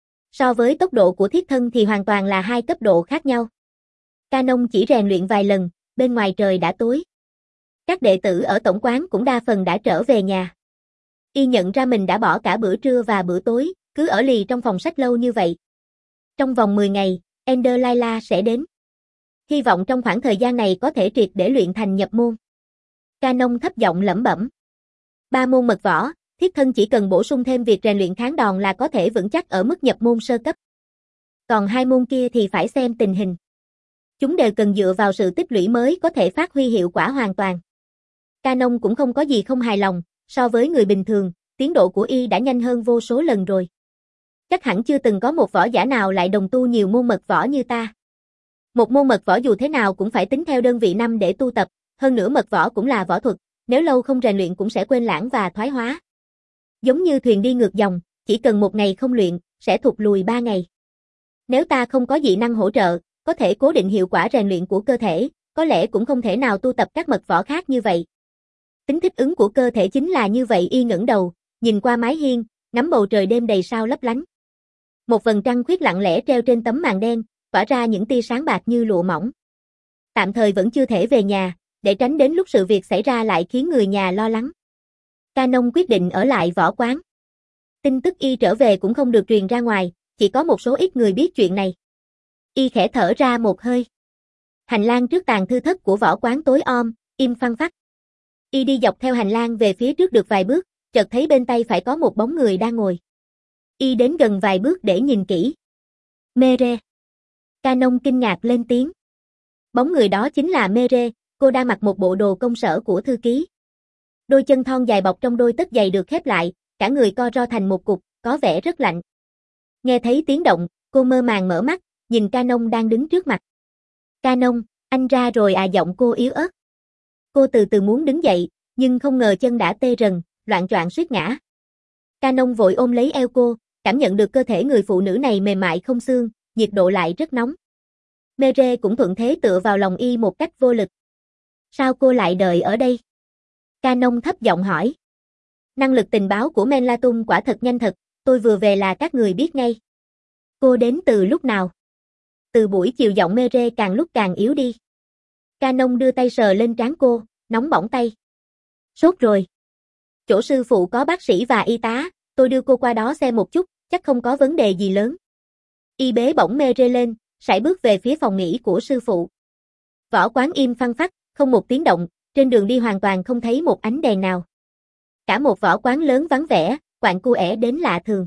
So với tốc độ của thiết thân thì hoàn toàn là hai cấp độ khác nhau. Canon chỉ rèn luyện vài lần, bên ngoài trời đã tối. Các đệ tử ở tổng quán cũng đa phần đã trở về nhà. Y nhận ra mình đã bỏ cả bữa trưa và bữa tối, cứ ở lì trong phòng sách lâu như vậy. Trong vòng mười ngày, Ender Layla sẽ đến. Hy vọng trong khoảng thời gian này có thể triệt để luyện thành nhập môn. Canon thấp giọng lẩm bẩm. Ba môn mật võ, thiết thân chỉ cần bổ sung thêm việc rèn luyện kháng đòn là có thể vững chắc ở mức nhập môn sơ cấp. Còn hai môn kia thì phải xem tình hình. Chúng đều cần dựa vào sự tích lũy mới có thể phát huy hiệu quả hoàn toàn. Canon cũng không có gì không hài lòng, so với người bình thường, tiến độ của y đã nhanh hơn vô số lần rồi. Chắc hẳn chưa từng có một võ giả nào lại đồng tu nhiều môn mật võ như ta. Một môn mật võ dù thế nào cũng phải tính theo đơn vị năm để tu tập, hơn nữa mật võ cũng là võ thuật, nếu lâu không rèn luyện cũng sẽ quên lãng và thoái hóa. Giống như thuyền đi ngược dòng, chỉ cần một ngày không luyện, sẽ thụt lùi ba ngày. Nếu ta không có dị năng hỗ trợ, có thể cố định hiệu quả rèn luyện của cơ thể, có lẽ cũng không thể nào tu tập các mật võ khác như vậy. Tính thích ứng của cơ thể chính là như vậy. Y ngẩng đầu, nhìn qua mái hiên, ngắm bầu trời đêm đầy sao lấp lánh. Một vầng trăng khuyết lặng lẽ treo trên tấm màn đen, tỏa ra những tia sáng bạc như lụa mỏng. Tạm thời vẫn chưa thể về nhà, để tránh đến lúc sự việc xảy ra lại khiến người nhà lo lắng. Canon quyết định ở lại võ quán. Tin tức y trở về cũng không được truyền ra ngoài, chỉ có một số ít người biết chuyện này. Y khẽ thở ra một hơi. Hành lang trước tàng thư thất của võ quán tối om, im phăng phắc. Y đi dọc theo hành lang về phía trước được vài bước, chợt thấy bên tay phải có một bóng người đang ngồi. Y đến gần vài bước để nhìn kỹ. Mere. Canon kinh ngạc lên tiếng. Bóng người đó chính là Mere, cô đang mặc một bộ đồ công sở của thư ký. Đôi chân thon dài bọc trong đôi tất giày được khép lại, cả người co ro thành một cục, có vẻ rất lạnh. Nghe thấy tiếng động, cô mơ màng mở mắt, nhìn Canon đang đứng trước mặt. Canon, anh ra rồi à, giọng cô yếu ớt. Cô từ từ muốn đứng dậy, nhưng không ngờ chân đã tê rần, loạng choạng suýt ngã. Canon vội ôm lấy eo cô, cảm nhận được cơ thể người phụ nữ này mềm mại không xương, nhiệt độ lại rất nóng. Mere cũng thuận thế tựa vào lòng y một cách vô lực. Sao cô lại đợi ở đây? Canon thấp giọng hỏi. Năng lực tình báo của Menlatum quả thật nhanh thật, tôi vừa về là các người biết ngay. Cô đến từ lúc nào? Từ buổi chiều, giọng Mere càng lúc càng yếu đi. Canon đưa tay sờ lên trán cô, nóng bỏng tay. Sốt rồi. Chỗ sư phụ có bác sĩ và y tá, tôi đưa cô qua đó xem một chút, chắc không có vấn đề gì lớn. Y bế bổng Mere lên, sải bước về phía phòng nghỉ của sư phụ. Võ quán im phăng phắc, không một tiếng động, trên đường đi hoàn toàn không thấy một ánh đèn nào. Cả một võ quán lớn vắng vẻ, quạnh cu ẻ đến lạ thường.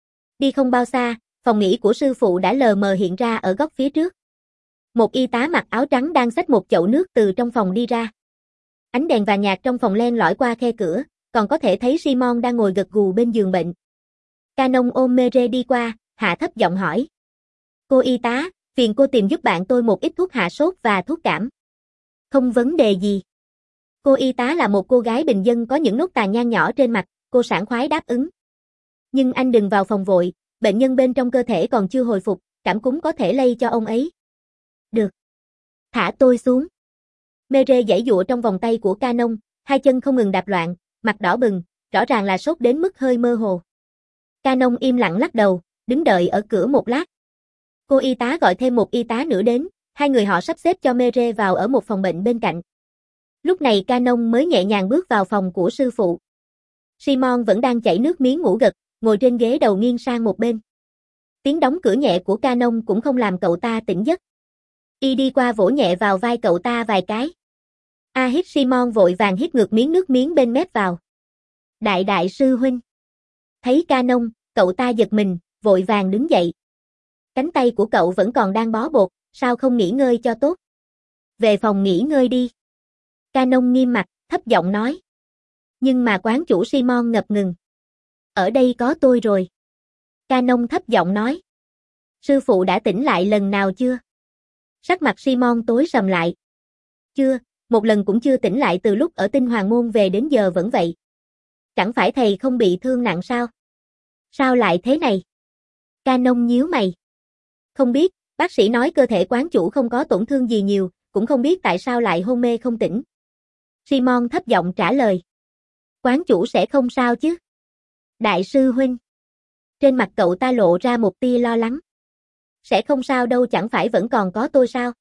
Đi không bao xa, phòng nghỉ của sư phụ đã lờ mờ hiện ra ở góc phía trước. Một y tá mặc áo trắng đang xách một chậu nước từ trong phòng đi ra. Ánh đèn vàng nhạt trong phòng len lỏi qua khe cửa, còn có thể thấy Simon đang ngồi gật gù bên giường bệnh. Canon ôm Mere đi qua, hạ thấp giọng hỏi. Cô y tá, phiền cô tìm giúp bạn tôi một ít thuốc hạ sốt và thuốc cảm. Không vấn đề gì. Cô y tá là một cô gái bình dân có những nốt tàn nhang nhỏ trên mặt, cô sảng khoái đáp ứng. Nhưng anh đừng vào phòng vội, bệnh nhân bên trong cơ thể còn chưa hồi phục, cảm cúm có thể lây cho ông ấy. Được. Thả tôi xuống. Mere giãy giụa trong vòng tay của Canon, hai chân không ngừng đạp loạn, mặt đỏ bừng, rõ ràng là sốt đến mức hơi mơ hồ. Canon im lặng lắc đầu, đứng đợi ở cửa một lát. Cô y tá gọi thêm một y tá nữa đến, hai người họ sắp xếp cho Mere vào ở một phòng bệnh bên cạnh. Lúc này Canon mới nhẹ nhàng bước vào phòng của sư phụ. Simon vẫn đang chảy nước miếng ngủ gật, ngồi trên ghế đầu nghiêng sang một bên. Tiếng đóng cửa nhẹ của Canon cũng không làm cậu ta tỉnh giấc. Y đi qua vỗ nhẹ vào vai cậu ta vài cái. A hít Simon vội vàng hít ngược miếng nước miếng bên mép vào. Đại đại sư huynh. Thấy Canon, cậu ta giật mình, vội vàng đứng dậy. Cánh tay của cậu vẫn còn đang bó bột, sao không nghỉ ngơi cho tốt? Về phòng nghỉ ngơi đi. Canon nghiêm mặt, thấp giọng nói. Nhưng mà quán chủ Simon ngập ngừng. Ở đây có tôi rồi. Canon thấp giọng nói. Sư phụ đã tỉnh lại lần nào chưa? Sắc mặt Simon tối sầm lại. Chưa, một lần cũng chưa tỉnh lại từ lúc ở Tinh Hoàng Môn về đến giờ vẫn vậy. Chẳng phải thầy không bị thương nặng sao? Sao lại thế này? Canon nhíu mày. Không biết, bác sĩ nói cơ thể quán chủ không có tổn thương gì nhiều, cũng không biết tại sao lại hôn mê không tỉnh. Simon thấp giọng trả lời. Quán chủ sẽ không sao chứ? Đại sư huynh. Trên mặt cậu ta lộ ra một tia lo lắng. Sẽ không sao đâu, chẳng phải vẫn còn có tôi sao?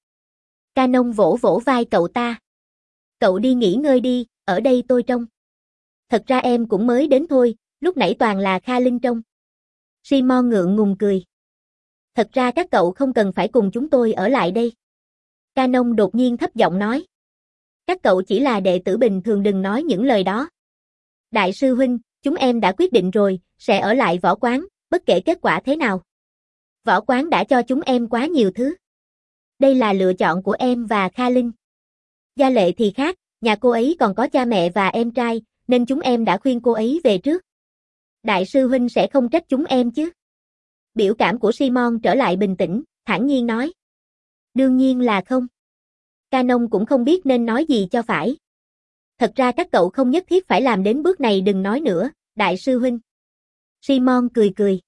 Canon vỗ vỗ vai cậu ta. Cậu đi nghỉ ngơi đi, ở đây tôi trông. Thật ra em cũng mới đến thôi, lúc nãy toàn là Kha Linh trông. Simon ngượng ngùng cười. Thật ra các cậu không cần phải cùng chúng tôi ở lại đây. Canon đột nhiên thấp giọng nói. Các cậu chỉ là đệ tử bình thường, đừng nói những lời đó. Đại sư huynh, chúng em đã quyết định rồi, sẽ ở lại võ quán, bất kể kết quả thế nào. Võ quán đã cho chúng em quá nhiều thứ. Đây là lựa chọn của em và Kha Linh. Gia Lệ thì khác, nhà cô ấy còn có cha mẹ và em trai, nên chúng em đã khuyên cô ấy về trước. Đại sư huynh sẽ không trách chúng em chứ? Biểu cảm của Simon trở lại bình tĩnh, thản nhiên nói. Đương nhiên là không. Canon cũng không biết nên nói gì cho phải. Thật ra các cậu không nhất thiết phải làm đến bước này, đừng nói nữa, đại sư huynh. Simon cười cười.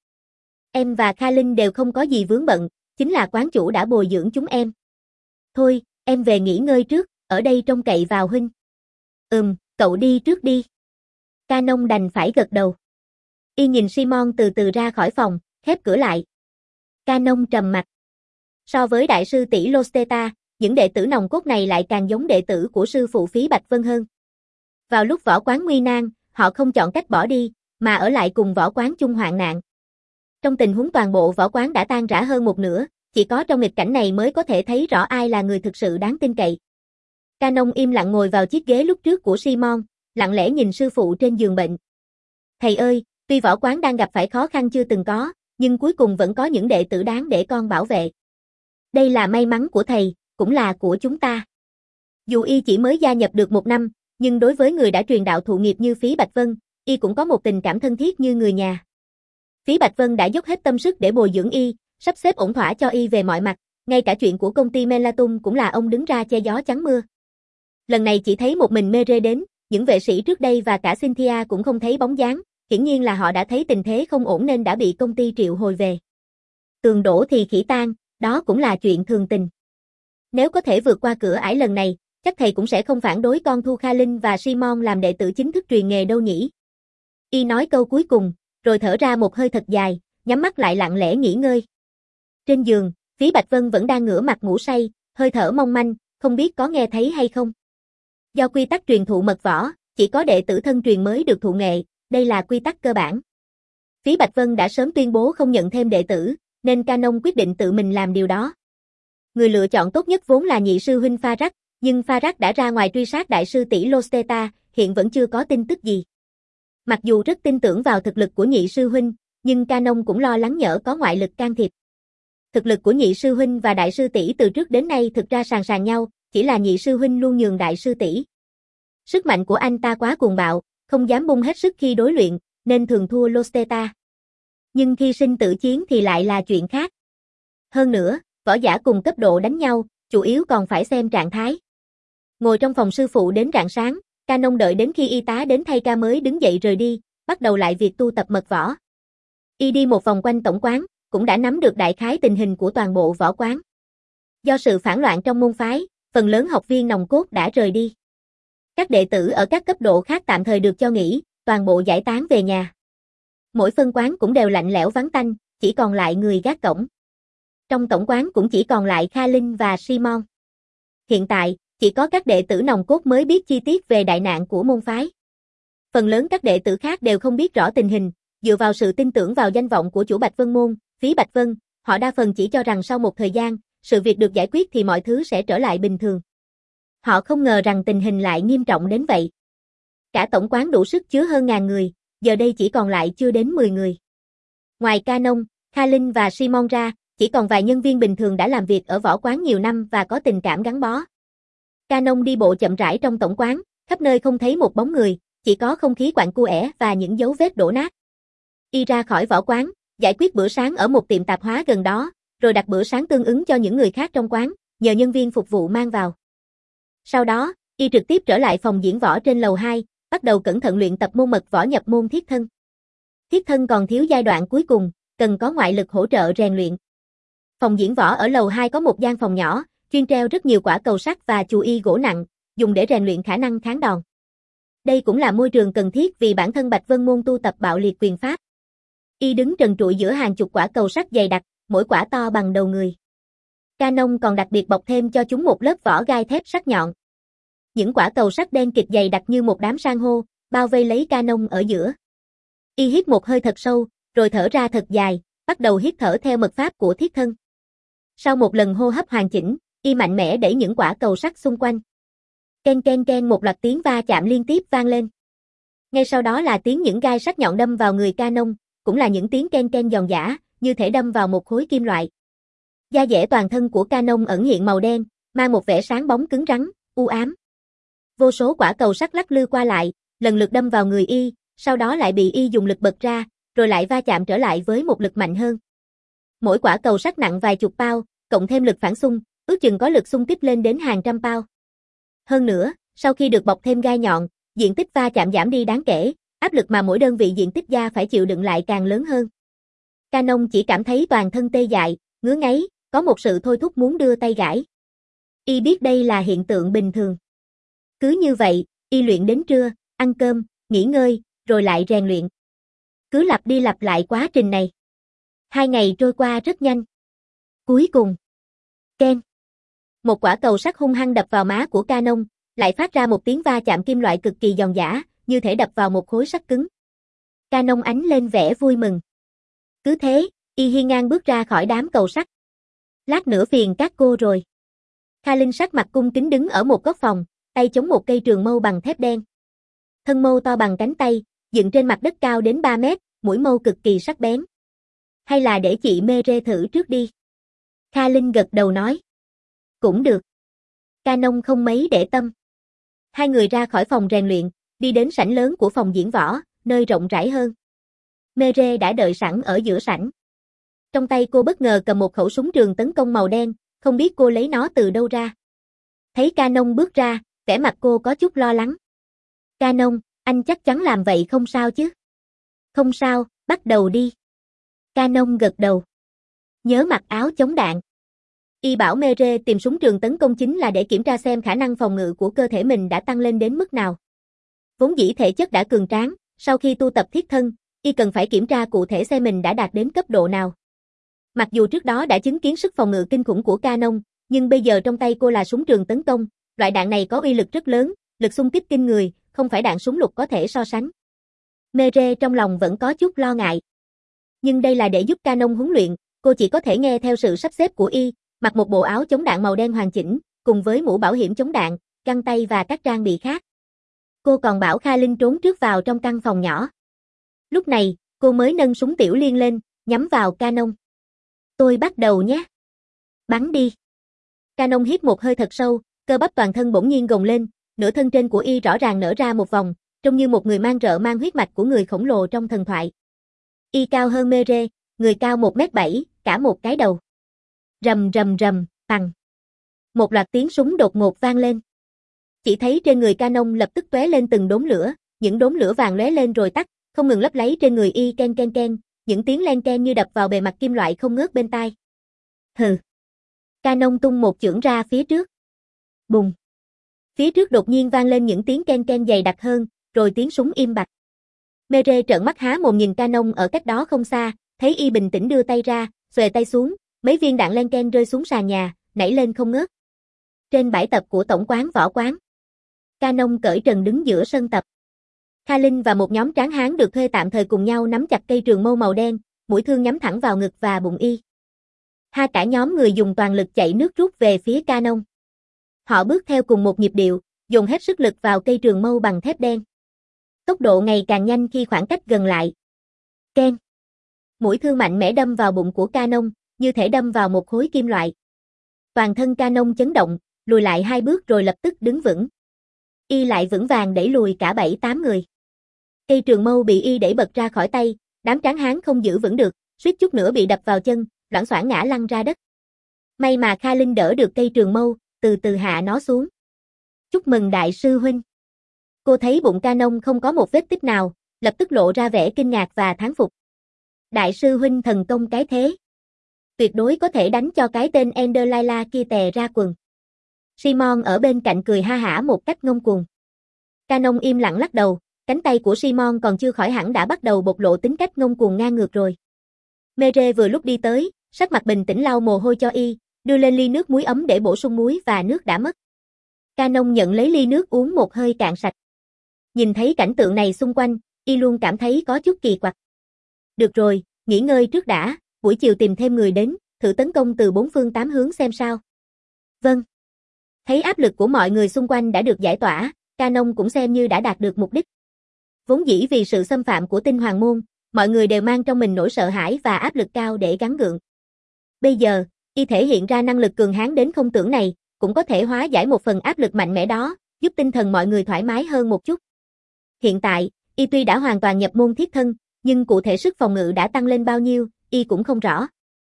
Em và Kha Linh đều không có gì vướng bận, chính là quán chủ đã bồi dưỡng chúng em. Thôi, em về nghỉ ngơi trước, ở đây trông cậy vào huynh. Ừm, cậu đi trước đi. Canon đành phải gật đầu. Y nhìn Simon từ từ ra khỏi phòng, khép cửa lại. Canon trầm mặt. So với đại sư tỷ Losteta, những đệ tử nòng cốt này lại càng giống đệ tử của sư phụ Phí Bạch Vân hơn. Vào lúc võ quán nguy nan, họ không chọn cách bỏ đi, mà ở lại cùng võ quán chung hoạn nạn. Trong tình huống toàn bộ võ quán đã tan rã hơn một nửa, chỉ có trong nghịch cảnh này mới có thể thấy rõ ai là người thực sự đáng tin cậy. Canon im lặng ngồi vào chiếc ghế lúc trước của Simon, lặng lẽ nhìn sư phụ trên giường bệnh. Thầy ơi, tuy võ quán đang gặp phải khó khăn chưa từng có, nhưng cuối cùng vẫn có những đệ tử đáng để con bảo vệ. Đây là may mắn của thầy, cũng là của chúng ta. Dù y chỉ mới gia nhập được một năm, nhưng đối với người đã truyền đạo thụ nghiệp như Phí Bạch Vân, y cũng có một tình cảm thân thiết như người nhà. Phí Bạch Vân đã dốc hết tâm sức để bồi dưỡng y, sắp xếp ổn thỏa cho y về mọi mặt, ngay cả chuyện của công ty Melatum cũng là ông đứng ra che gió chắn mưa. Lần này chỉ thấy một mình Mere đến, những vệ sĩ trước đây và cả Cynthia cũng không thấy bóng dáng, hiển nhiên là họ đã thấy tình thế không ổn nên đã bị công ty triệu hồi về. Tường đổ thì khỉ tan, đó cũng là chuyện thường tình. Nếu có thể vượt qua cửa ải lần này, chắc thầy cũng sẽ không phản đối con thu Kha Linh và Simon làm đệ tử chính thức truyền nghề đâu nhỉ. Y nói câu cuối cùng, rồi thở ra một hơi thật dài, nhắm mắt lại lặng lẽ nghỉ ngơi. Trên giường, Phí Bạch Vân vẫn đang ngửa mặt ngủ say, hơi thở mong manh, không biết có nghe thấy hay không. Do quy tắc truyền thụ mật võ, chỉ có đệ tử thân truyền mới được thụ nghệ, đây là quy tắc cơ bản. Phí Bạch Vân đã sớm tuyên bố không nhận thêm đệ tử, nên Canon quyết định tự mình làm điều đó. Người lựa chọn tốt nhất vốn là nhị sư huynh Farag, nhưng Farag đã ra ngoài truy sát đại sư tỷ Losteta, hiện vẫn chưa có tin tức gì. Mặc dù rất tin tưởng vào thực lực của nhị sư huynh, nhưng Canon cũng lo lắng nhỡ có ngoại lực can thiệp. Thực lực của nhị sư huynh và đại sư tỷ từ trước đến nay thực ra sàn sàn nhau, chỉ là nhị sư huynh luôn nhường đại sư tỷ. Sức mạnh của anh ta quá cuồng bạo, không dám bung hết sức khi đối luyện, nên thường thua Losteta. Nhưng khi sinh tử chiến thì lại là chuyện khác. Hơn nữa, võ giả cùng cấp độ đánh nhau, chủ yếu còn phải xem trạng thái. Ngồi trong phòng sư phụ đến rạng sáng, Canon đợi đến khi y tá đến thay ca mới đứng dậy rời đi, bắt đầu lại việc tu tập mật võ. Y đi một vòng quanh tổng quán, cũng đã nắm được đại khái tình hình của toàn bộ võ quán. Do sự phản loạn trong môn phái, phần lớn học viên nòng cốt đã rời đi. Các đệ tử ở các cấp độ khác tạm thời được cho nghỉ, toàn bộ giải tán về nhà. Mỗi phân quán cũng đều lạnh lẽo vắng tanh, chỉ còn lại người gác cổng. Trong tổng quán cũng chỉ còn lại Kha Linh và Simon. Hiện tại, chỉ có các đệ tử nòng cốt mới biết chi tiết về đại nạn của môn phái. Phần lớn các đệ tử khác đều không biết rõ tình hình, dựa vào sự tin tưởng vào danh vọng của chủ Bạch Vân môn, Phí Bạch Vân, họ đa phần chỉ cho rằng sau một thời gian, sự việc được giải quyết thì mọi thứ sẽ trở lại bình thường. Họ không ngờ rằng tình hình lại nghiêm trọng đến vậy. Cả tổng quán đủ sức chứa hơn ngàn người, giờ đây chỉ còn lại chưa đến mười người. Ngoài Canon, Kha Linh và Simon ra, chỉ còn vài nhân viên bình thường đã làm việc ở võ quán nhiều năm và có tình cảm gắn bó. Canon đi bộ chậm rãi trong tổng quán, khắp nơi không thấy một bóng người, chỉ có không khí quạnh quẻ và những dấu vết đổ nát. Y ra khỏi võ quán, giải quyết bữa sáng ở một tiệm tạp hóa gần đó, rồi đặt bữa sáng tương ứng cho những người khác trong quán, nhờ nhân viên phục vụ mang vào. Sau đó, y trực tiếp trở lại phòng diễn võ trên lầu hai, bắt đầu cẩn thận luyện tập môn mật võ nhập môn thiết thân. Thiết thân còn thiếu giai đoạn cuối cùng, cần có ngoại lực hỗ trợ rèn luyện. Phòng diễn võ ở lầu hai có một gian phòng nhỏ, chuyên treo rất nhiều quả cầu sắt và chù y gỗ nặng, dùng để rèn luyện khả năng kháng đòn. Đây cũng là môi trường cần thiết vì bản thân Bạch Vân môn tu tập bạo liệt quyền pháp. Y đứng trần trụi giữa hàng chục quả cầu sắt dày đặc, mỗi quả to bằng đầu người. Canon còn đặc biệt bọc thêm cho chúng một lớp vỏ gai thép sắc nhọn. Những quả cầu sắt đen kịt dày đặc như một đám san hô, bao vây lấy Canon ở giữa. Y hít một hơi thật sâu, rồi thở ra thật dài, bắt đầu hít thở theo mật pháp của thiết thân. Sau một lần hô hấp hoàn chỉnh, y mạnh mẽ đẩy những quả cầu sắt xung quanh. Ken ken ken một loạt tiếng va chạm liên tiếp vang lên. Ngay sau đó là tiếng những gai sắc nhọn đâm vào người Canon, cũng là những tiếng ken ken giòn giã, như thể đâm vào một khối kim loại. Da dẻ toàn thân của Canon ẩn hiện màu đen, mang một vẻ sáng bóng cứng rắn, u ám. Vô số quả cầu sắt lắc lư qua lại, lần lượt đâm vào người y, sau đó lại bị y dùng lực bật ra, rồi lại va chạm trở lại với một lực mạnh hơn. Mỗi quả cầu sắt nặng vài chục pao, cộng thêm lực phản xung, ước chừng có lực xung kích lên đến hàng trăm pao. Hơn nữa, sau khi được bọc thêm gai nhọn, diện tích va chạm giảm đi đáng kể, áp lực mà mỗi đơn vị diện tích da phải chịu đựng lại càng lớn hơn. Canon chỉ cảm thấy toàn thân tê dại, ngứa ngáy, có một sự thôi thúc muốn đưa tay gãi. Y biết đây là hiện tượng bình thường. Cứ như vậy, y luyện đến trưa, ăn cơm, nghỉ ngơi, rồi lại rèn luyện. Cứ lặp đi lặp lại quá trình này. Hai ngày trôi qua rất nhanh. Cuối cùng, keng. Một quả cầu sắt hung hăng đập vào má của Canon, lại phát ra một tiếng va chạm kim loại cực kỳ giòn giã, như thể đập vào một khối sắt cứng. Canon ánh lên vẻ vui mừng. Cứ thế, y hiên ngang bước ra khỏi đám cầu sắt. Lát nữa phiền các cô rồi. Kha Linh sắc mặt cung kính đứng ở một góc phòng, tay chống một cây trường mâu bằng thép đen. Thân mâu to bằng cánh tay, dựng trên mặt đất cao đến ba mét, mũi mâu cực kỳ sắc bén. Hay là để chị Mê-rê thử trước đi. Kha Linh gật đầu nói. Cũng được. Canon không mấy để tâm. Hai người ra khỏi phòng rèn luyện, đi đến sảnh lớn của phòng diễn võ, nơi rộng rãi hơn. Mê-rê đã đợi sẵn ở giữa sảnh. Trong tay cô bất ngờ cầm một khẩu súng trường tấn công màu đen, không biết cô lấy nó từ đâu ra. Thấy Canon bước ra, vẻ mặt cô có chút lo lắng. Canon, anh chắc chắn làm vậy không sao chứ? Không sao, bắt đầu đi. Canon gật đầu. Nhớ mặc áo chống đạn. Y bảo Mê-rê tìm súng trường tấn công chính là để kiểm tra xem khả năng phòng ngự của cơ thể mình đã tăng lên đến mức nào. Vốn dĩ thể chất đã cường tráng, sau khi tu tập thiết thân, Y cần phải kiểm tra cụ thể xem mình đã đạt đến cấp độ nào. Mặc dù trước đó đã chứng kiến sức phòng ngự kinh khủng của Canon, nhưng bây giờ trong tay cô là súng trường tấn công, loại đạn này có uy lực rất lớn, lực xung kích kinh người, không phải đạn súng lục có thể so sánh. Mê-rê trong lòng vẫn có chút lo ngại. Nhưng đây là để giúp Canon huấn luyện, cô chỉ có thể nghe theo sự sắp xếp của Y, mặc một bộ áo chống đạn màu đen hoàn chỉnh, cùng với mũ bảo hiểm chống đạn, găng tay và các trang bị khác. Cô còn bảo Kha Linh trốn trước vào trong căn phòng nhỏ. Lúc này, cô mới nâng súng tiểu liên lên, nhắm vào Canon. Tôi bắt đầu nhé. Bắn đi. Canon hít một hơi thật sâu, cơ bắp toàn thân bỗng nhiên gồng lên, nửa thân trên của Y rõ ràng nở ra một vòng, trông như một người mang rợ mang huyết mạch của người khổng lồ trong thần thoại. Y cao hơn Mê-rê, người cao một mét bảy, cả một cái đầu. Rầm rầm rầm, bằng. Một loạt tiếng súng đột ngột vang lên. Chỉ thấy trên người Canon lập tức tóe lên từng đốm lửa, những đốm lửa vàng lóe lên rồi tắt, không ngừng lấp láy trên người Y ken ken ken, những tiếng len ken như đập vào bề mặt kim loại không ngớt bên tai. Hừ. Canon tung một chưởng ra phía trước. Bùng. Phía trước đột nhiên vang lên những tiếng ken ken dày đặc hơn, rồi tiếng súng im bặt. Mê-rê trợn mắt há mồm nhìn Canon ở cách đó không xa, thấy Y bình tĩnh đưa tay ra, xuề tay xuống, mấy viên đạn len ken rơi xuống sàn nhà, nảy lên không ngớt. Trên bãi tập của tổng quán võ quán, Canon cởi trần đứng giữa sân tập. Kha Linh và một nhóm tráng hán được thuê tạm thời cùng nhau nắm chặt cây trường mâu màu đen, mũi thương nhắm thẳng vào ngực và bụng Y. Hai cả nhóm người dùng toàn lực chạy nước rút về phía Canon. Họ bước theo cùng một nhịp điệu, dồn hết sức lực vào cây trường mâu bằng thép đen. Tốc độ ngày càng nhanh khi khoảng cách gần lại. Ken. Mũi thương mạnh mẽ đâm vào bụng của Canon, như thể đâm vào một khối kim loại. Toàn thân Canon chấn động, lùi lại hai bước rồi lập tức đứng vững. Y lại vững vàng đẩy lùi cả bảy tám người. Cây trường mâu bị Y đẩy bật ra khỏi tay, đám tráng hán không giữ vững được, suýt chút nữa bị đập vào chân, loảng xoảng ngã lăn ra đất. May mà Kha Linh đỡ được cây trường mâu, từ từ hạ nó xuống. Chúc mừng đại sư huynh. Cô thấy bụng Canon không có một vết tích nào, lập tức lộ ra vẻ kinh ngạc và thán phục. Đại sư huynh thần công cái thế. Tuyệt đối có thể đánh cho cái tên Ender Layla kia tè ra quần. Simon ở bên cạnh cười ha hả một cách ngông cuồng. Canon im lặng lắc đầu, cánh tay của Simon còn chưa khỏi hẳn đã bắt đầu bộc lộ tính cách ngông cuồng ngang ngược rồi. Mê-rê vừa lúc đi tới, sắc mặt bình tĩnh lau mồ hôi cho Y, đưa lên ly nước muối ấm để bổ sung muối và nước đã mất. Canon nhận lấy ly nước uống một hơi cạn sạch. Nhìn thấy cảnh tượng này xung quanh, Y luôn cảm thấy có chút kỳ quặc. Được rồi, nghỉ ngơi trước đã, buổi chiều tìm thêm người đến, thử tấn công từ bốn phương tám hướng xem sao. Vâng. Thấy áp lực của mọi người xung quanh đã được giải tỏa, Canon cũng xem như đã đạt được mục đích. Vốn dĩ vì sự xâm phạm của Tinh Hoàng môn, mọi người đều mang trong mình nỗi sợ hãi và áp lực cao để gắng gượng. Bây giờ, Y thể hiện ra năng lực cường hãn đến không tưởng này, cũng có thể hóa giải một phần áp lực mạnh mẽ đó, giúp tinh thần mọi người thoải mái hơn một chút. Hiện tại, Y tuy đã hoàn toàn nhập môn thiết thân, nhưng cụ thể sức phòng ngự đã tăng lên bao nhiêu, Y cũng không rõ.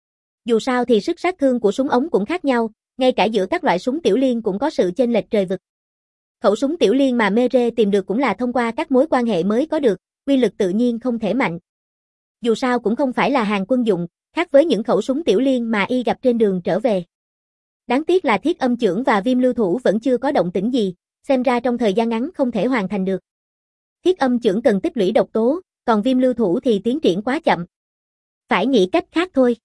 Dù sao thì sức sát thương của súng ống cũng khác nhau, ngay cả giữa các loại súng tiểu liên cũng có sự chênh lệch trời vực. Khẩu súng tiểu liên mà Mê-rê tìm được cũng là thông qua các mối quan hệ mới có được, uy lực tự nhiên không thể mạnh. Dù sao cũng không phải là hàng quân dụng, khác với những khẩu súng tiểu liên mà Y gặp trên đường trở về. Đáng tiếc là Thiết Âm Chưởng và Viêm Lưu Thủ vẫn chưa có động tĩnh gì, xem ra trong thời gian ngắn không thể hoàn thành được. Thiết Âm Chưởng cần tích lũy độc tố, còn Viêm Lưu Thủ thì tiến triển quá chậm. Phải nghĩ cách khác thôi.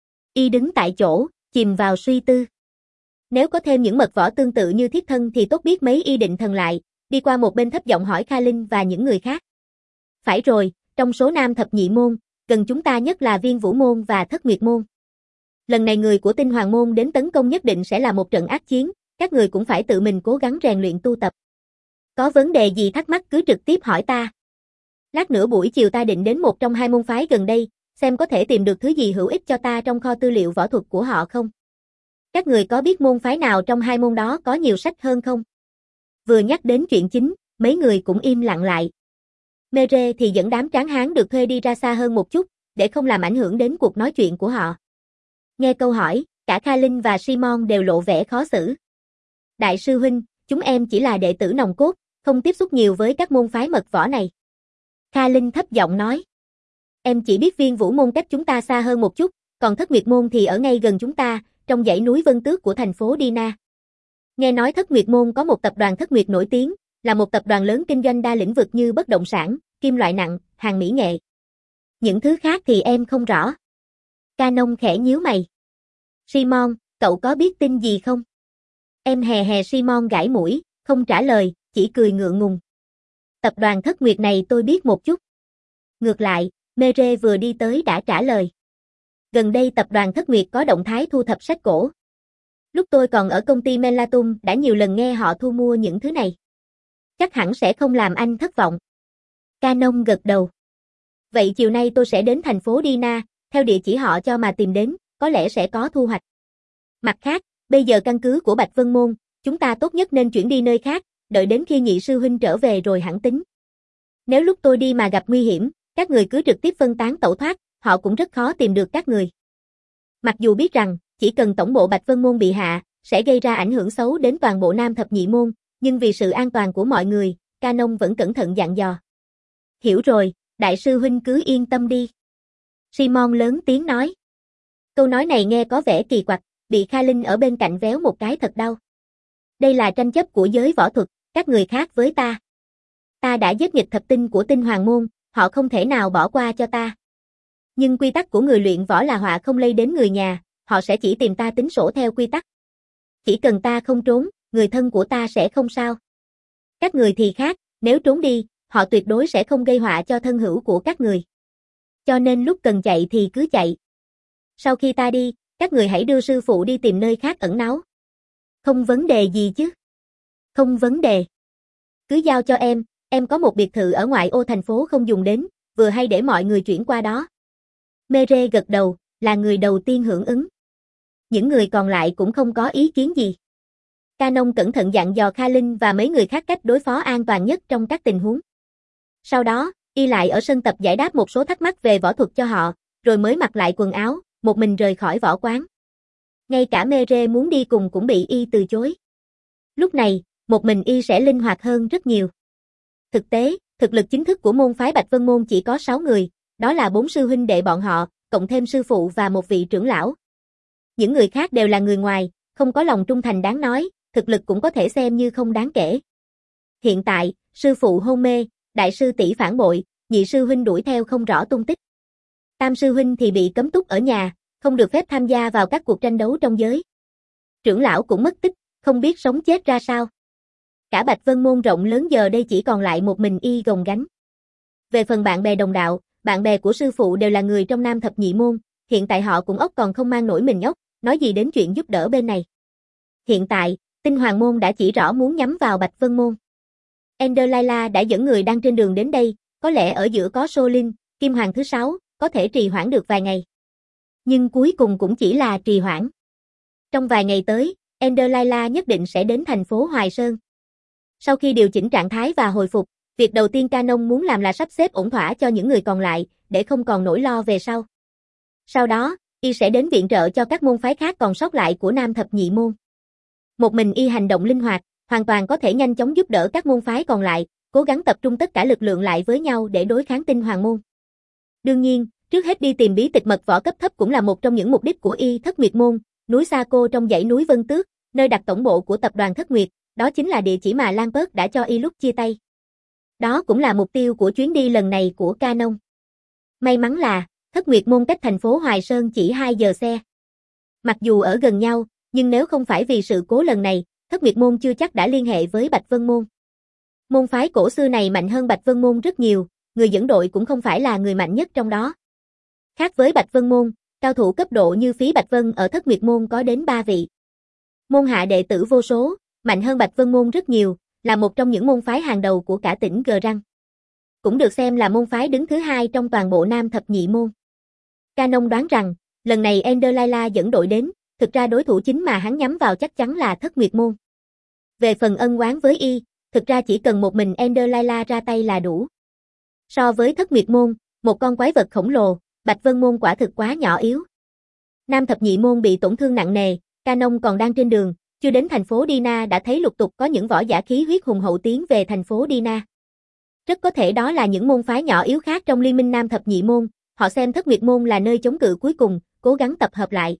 Y đứng tại chỗ, chìm vào suy tư. Nếu có thêm những mật võ tương tự như thiết thân thì tốt biết mấy. Y định thần lại, đi qua một bên thấp giọng hỏi Kha Linh và những người khác. Phải rồi, trong số nam thập nhị môn, gần chúng ta nhất là Viên Vũ môn và Thất Nguyệt môn. Lần này người của Tinh Hoàng môn đến tấn công nhất định sẽ là một trận ác chiến, các người cũng phải tự mình cố gắng rèn luyện tu tập. Có vấn đề gì thắc mắc cứ trực tiếp hỏi ta. Lát nữa buổi chiều ta định đến một trong hai môn phái gần đây, xem có thể tìm được thứ gì hữu ích cho ta trong kho tư liệu võ thuật của họ không. Các người có biết môn phái nào trong hai môn đó có nhiều sách hơn không? Vừa nhắc đến chuyện chính, mấy người cũng im lặng lại. Mere thì dẫn đám tráng hán được thuê đi ra xa hơn một chút, để không làm ảnh hưởng đến cuộc nói chuyện của họ. Nghe câu hỏi, cả Kha Linh và Simon đều lộ vẻ khó xử. Đại sư huynh, chúng em chỉ là đệ tử nòng cốt, không tiếp xúc nhiều với các môn phái mật võ này. Kha Linh thấp giọng nói. Em chỉ biết Viên Vũ môn cách chúng ta xa hơn một chút, còn Thất Nguyệt môn thì ở ngay gần chúng ta, trong dãy núi Vân Tước của thành phố Dina. Nghe nói Thất Nguyệt môn có một tập đoàn Thất Nguyệt nổi tiếng, là một tập đoàn lớn kinh doanh đa lĩnh vực như bất động sản, kim loại nặng, hàng mỹ nghệ. Những thứ khác thì em không rõ. Canon khẽ nhíu mày. Simon, cậu có biết tin gì không? Em hè hè Simon gãi mũi, không trả lời, chỉ cười ngượng ngùng. Tập đoàn Thất Nguyệt này tôi biết một chút. Ngược lại, Mere vừa đi tới đã trả lời. Gần đây tập đoàn Thất Nguyệt có động thái thu thập sách cổ. Lúc tôi còn ở công ty Melatum đã nhiều lần nghe họ thu mua những thứ này. Chắc hẳn sẽ không làm anh thất vọng. Canon gật đầu. Vậy chiều nay tôi sẽ đến thành phố Dina, theo địa chỉ họ cho mà tìm đến, có lẽ sẽ có thu hoạch. Mặt khác, bây giờ căn cứ của Bạch Vân Môn, chúng ta tốt nhất nên chuyển đi nơi khác, đợi đến khi nhị sư huynh trở về rồi hẳn tính. Nếu lúc tôi đi mà gặp nguy hiểm, các người cứ trực tiếp phân tán tẩu thoát, họ cũng rất khó tìm được các người. Mặc dù biết rằng, chỉ cần tổng bộ Bạch Vân Môn bị hạ, sẽ gây ra ảnh hưởng xấu đến toàn bộ Nam Thập Nhị Môn, nhưng vì sự an toàn của mọi người, Canon vẫn cẩn thận dặn dò. Hiểu rồi, đại sư huynh cứ yên tâm đi. Simon lớn tiếng nói. Câu nói này nghe có vẻ kỳ quặc, bị Kha Linh ở bên cạnh véo một cái thật đau. Đây là tranh chấp của giới võ thuật, các người khác với ta. Ta đã giết nghịch thập tinh của Tinh Hoàng Môn, họ không thể nào bỏ qua cho ta. Nhưng quy tắc của người luyện võ là họa không lây đến người nhà, họ sẽ chỉ tìm ta tính sổ theo quy tắc. Chỉ cần ta không trốn, người thân của ta sẽ không sao. Các người thì khác, nếu trốn đi, họ tuyệt đối sẽ không gây họa cho thân hữu của các người. Cho nên lúc cần chạy thì cứ chạy. Sau khi ta đi, các người hãy đưa sư phụ đi tìm nơi khác ẩn náu. Không vấn đề gì chứ? Không vấn đề. Cứ giao cho em, em có một biệt thự ở ngoại ô thành phố không dùng đến, vừa hay để mọi người chuyển qua đó. Mere gật đầu, là người đầu tiên hưởng ứng. Những người còn lại cũng không có ý kiến gì. Canon cẩn thận dặn dò Kha Linh và mấy người khác cách đối phó an toàn nhất trong các tình huống. Sau đó, y lại ở sân tập giải đáp một số thắc mắc về võ thuật cho họ, rồi mới mặc lại quần áo, một mình rời khỏi võ quán. Ngay cả Mere muốn đi cùng cũng bị y từ chối. Lúc này, một mình y sẽ linh hoạt hơn rất nhiều. Thực tế, thực lực chính thức của môn phái Bạch Vân Môn chỉ có sáu người, đó là bốn sư huynh đệ bọn họ, cộng thêm sư phụ và một vị trưởng lão. Những người khác đều là người ngoài, không có lòng trung thành đáng nói, thực lực cũng có thể xem như không đáng kể. Hiện tại, sư phụ hôn mê, đại sư tỷ phản bội, nhị sư huynh đuổi theo không rõ tung tích. Tam sư huynh thì bị cấm túc ở nhà, không được phép tham gia vào các cuộc tranh đấu trong giới. Trưởng lão cũng mất tích, không biết sống chết ra sao. Cả Bạch Vân Môn rộng lớn giờ đây chỉ còn lại một mình y gồng gánh. Về phần bạn bè đồng đạo, bạn bè của sư phụ đều là người trong Nam Thập Nhị Môn, hiện tại họ cũng ốc còn không mang nổi mình ốc, nói gì đến chuyện giúp đỡ bên này. Hiện tại, Tinh Hoàng Môn đã chỉ rõ muốn nhắm vào Bạch Vân Môn. Ender Laila đã dẫn người đang trên đường đến đây, có lẽ ở giữa có Solin, Kim Hoàng thứ sáu, có thể trì hoãn được vài ngày. Nhưng cuối cùng cũng chỉ là trì hoãn. Trong vài ngày tới, Ender Laila nhất định sẽ đến thành phố Hoài Sơn. Sau khi điều chỉnh trạng thái và hồi phục, việc đầu tiên Canon muốn làm là sắp xếp ổn thỏa cho những người còn lại, để không còn nỗi lo về sau. Sau đó, y sẽ đến viện trợ cho các môn phái khác còn sót lại của Nam Thập Nhị Môn. Một mình y hành động linh hoạt, hoàn toàn có thể nhanh chóng giúp đỡ các môn phái còn lại, cố gắng tập trung tất cả lực lượng lại với nhau để đối kháng Tinh Hoàng Môn. Đương nhiên, trước hết đi tìm bí tịch mật võ cấp thấp cũng là một trong những mục đích của y. Thất Nguyệt Môn, núi Sa Cô trong dãy núi Vân Tước, nơi đặt tổng bộ của tập đoàn Thất Nguyệt, đó chính là địa chỉ mà Lampert đã cho y lúc chia tay. Đó cũng là mục tiêu của chuyến đi lần này của Canon. May mắn là, Thất Nguyệt Môn cách thành phố Hoài Sơn chỉ hai giờ xe. Mặc dù ở gần nhau, nhưng nếu không phải vì sự cố lần này, Thất Nguyệt Môn chưa chắc đã liên hệ với Bạch Vân Môn. Môn phái cổ xưa này mạnh hơn Bạch Vân Môn rất nhiều, người dẫn đội cũng không phải là người mạnh nhất trong đó. Khác với Bạch Vân Môn, cao thủ cấp độ như Phí Bạch Vân ở Thất Nguyệt Môn có đến ba vị. Môn hạ đệ tử vô số, mạnh hơn Bạch Vân Môn rất nhiều, là một trong những môn phái hàng đầu của cả tỉnh Grang. Cũng được xem là môn phái đứng thứ hai trong toàn bộ Nam Thập Nhị Môn. Canon đoán rằng, lần này Ender Laila dẫn đội đến, thực ra đối thủ chính mà hắn nhắm vào chắc chắn là Thất Nguyệt Môn. Về phần ân oán với y, thực ra chỉ cần một mình Ender Laila ra tay là đủ. So với Thất Nguyệt Môn, một con quái vật khổng lồ, Bạch Vân Môn quả thực quá nhỏ yếu. Nam Thập Nhị Môn bị tổn thương nặng nề, Canon còn đang trên đường, chưa đến thành phố Dina đã thấy lục tục có những võ giả khí huyết hùng hậu tiến về thành phố Dina. Rất có thể đó là những môn phái nhỏ yếu khác trong liên minh Nam Thập Nhị Môn, họ xem Thất Nguyệt Môn là nơi chống cự cuối cùng, cố gắng tập hợp lại.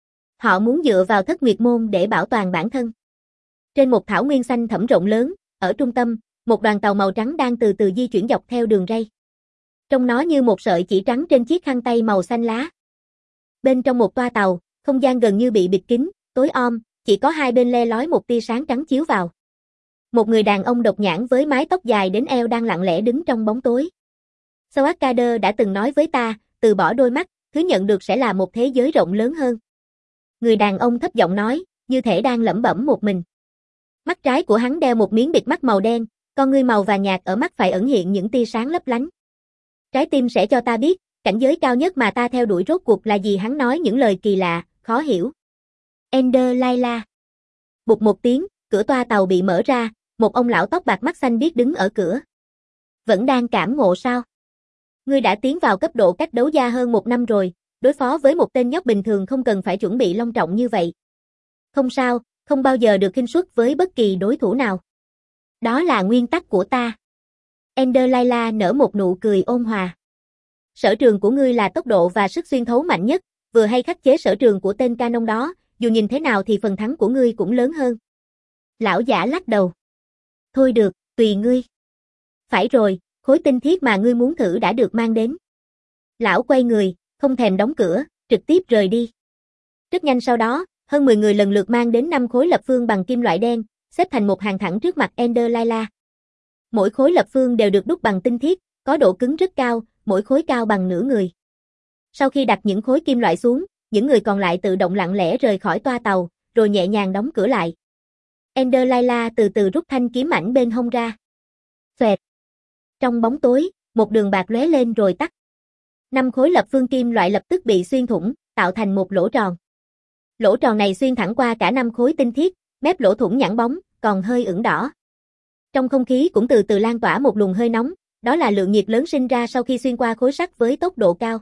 Họ muốn dựa vào Thất Nguyệt Môn để bảo toàn bản thân. Trên một thảo nguyên xanh thẳm rộng lớn, ở trung tâm, một đoàn tàu màu trắng đang từ từ di chuyển dọc theo đường ray. Trông nó như một sợi chỉ trắng trên chiếc khăn tay màu xanh lá. Bên trong một toa tàu, không gian gần như bị bịt kín, tối om, chỉ có hai bên le lói một tia sáng trắng chiếu vào. Một người đàn ông độc nhãn với mái tóc dài đến eo đang lặng lẽ đứng trong bóng tối. Soakader đã từng nói với ta, từ bỏ đôi mắt, thứ nhận được sẽ là một thế giới rộng lớn hơn. Người đàn ông thấp giọng nói, như thể đang lẩm bẩm một mình. Mắt trái của hắn đeo một miếng bịt mắt màu đen, con ngươi màu vàng nhạt ở mắt phải ẩn hiện những tia sáng lấp lánh. Trái tim sẽ cho ta biết, cảnh giới cao nhất mà ta theo đuổi rốt cuộc là gì, hắn nói những lời kỳ lạ, khó hiểu. Ender Laila. Bụt một tiếng, cửa toa tàu bị mở ra, một ông lão tóc bạc mắt xanh biếc đứng ở cửa. Vẫn đang cảm ngộ sao? Ngươi đã tiến vào cấp độ cách đấu gia hơn một năm rồi, đối phó với một tên nhóc bình thường không cần phải chuẩn bị long trọng như vậy. Không sao, không bao giờ được khinh suất với bất kỳ đối thủ nào. Đó là nguyên tắc của ta. Ender Laila nở một nụ cười ôn hòa. Sở trường của ngươi là tốc độ và sức xuyên thấu mạnh nhất, vừa hay khắc chế sở trường của tên Canon đó, dù nhìn thế nào thì phần thắng của ngươi cũng lớn hơn. Lão giả lắc đầu. Thôi được, tùy ngươi. Phải rồi, khối tinh thiết mà ngươi muốn thử đã được mang đến. Lão quay người, không thèm đóng cửa, trực tiếp rời đi. Rất nhanh sau đó, hơn mười người lần lượt mang đến năm khối lập phương bằng kim loại đen, xếp thành một hàng thẳng trước mặt Ender Laila. Mỗi khối lập phương đều được đúc bằng tinh thiết, có độ cứng rất cao, mỗi khối cao bằng nửa người. Sau khi đặt những khối kim loại xuống, những người còn lại tự động lặng lẽ rời khỏi toa tàu, rồi nhẹ nhàng đóng cửa lại. Ender Laila từ từ rút thanh kiếm ảnh bên hông ra. Xoẹt. Trong bóng tối, một đường bạc lóe lên rồi tắt. Năm khối lập phương kim loại lập tức bị xuyên thủng, tạo thành một lỗ tròn. Lỗ tròn này xuyên thẳng qua cả năm khối tinh thiết, mép lỗ thủng nhẵn bóng, còn hơi ửng đỏ. Trong không khí cũng từ từ lan tỏa một luồng hơi nóng, đó là lượng nhiệt lớn sinh ra sau khi xuyên qua khối sắt với tốc độ cao.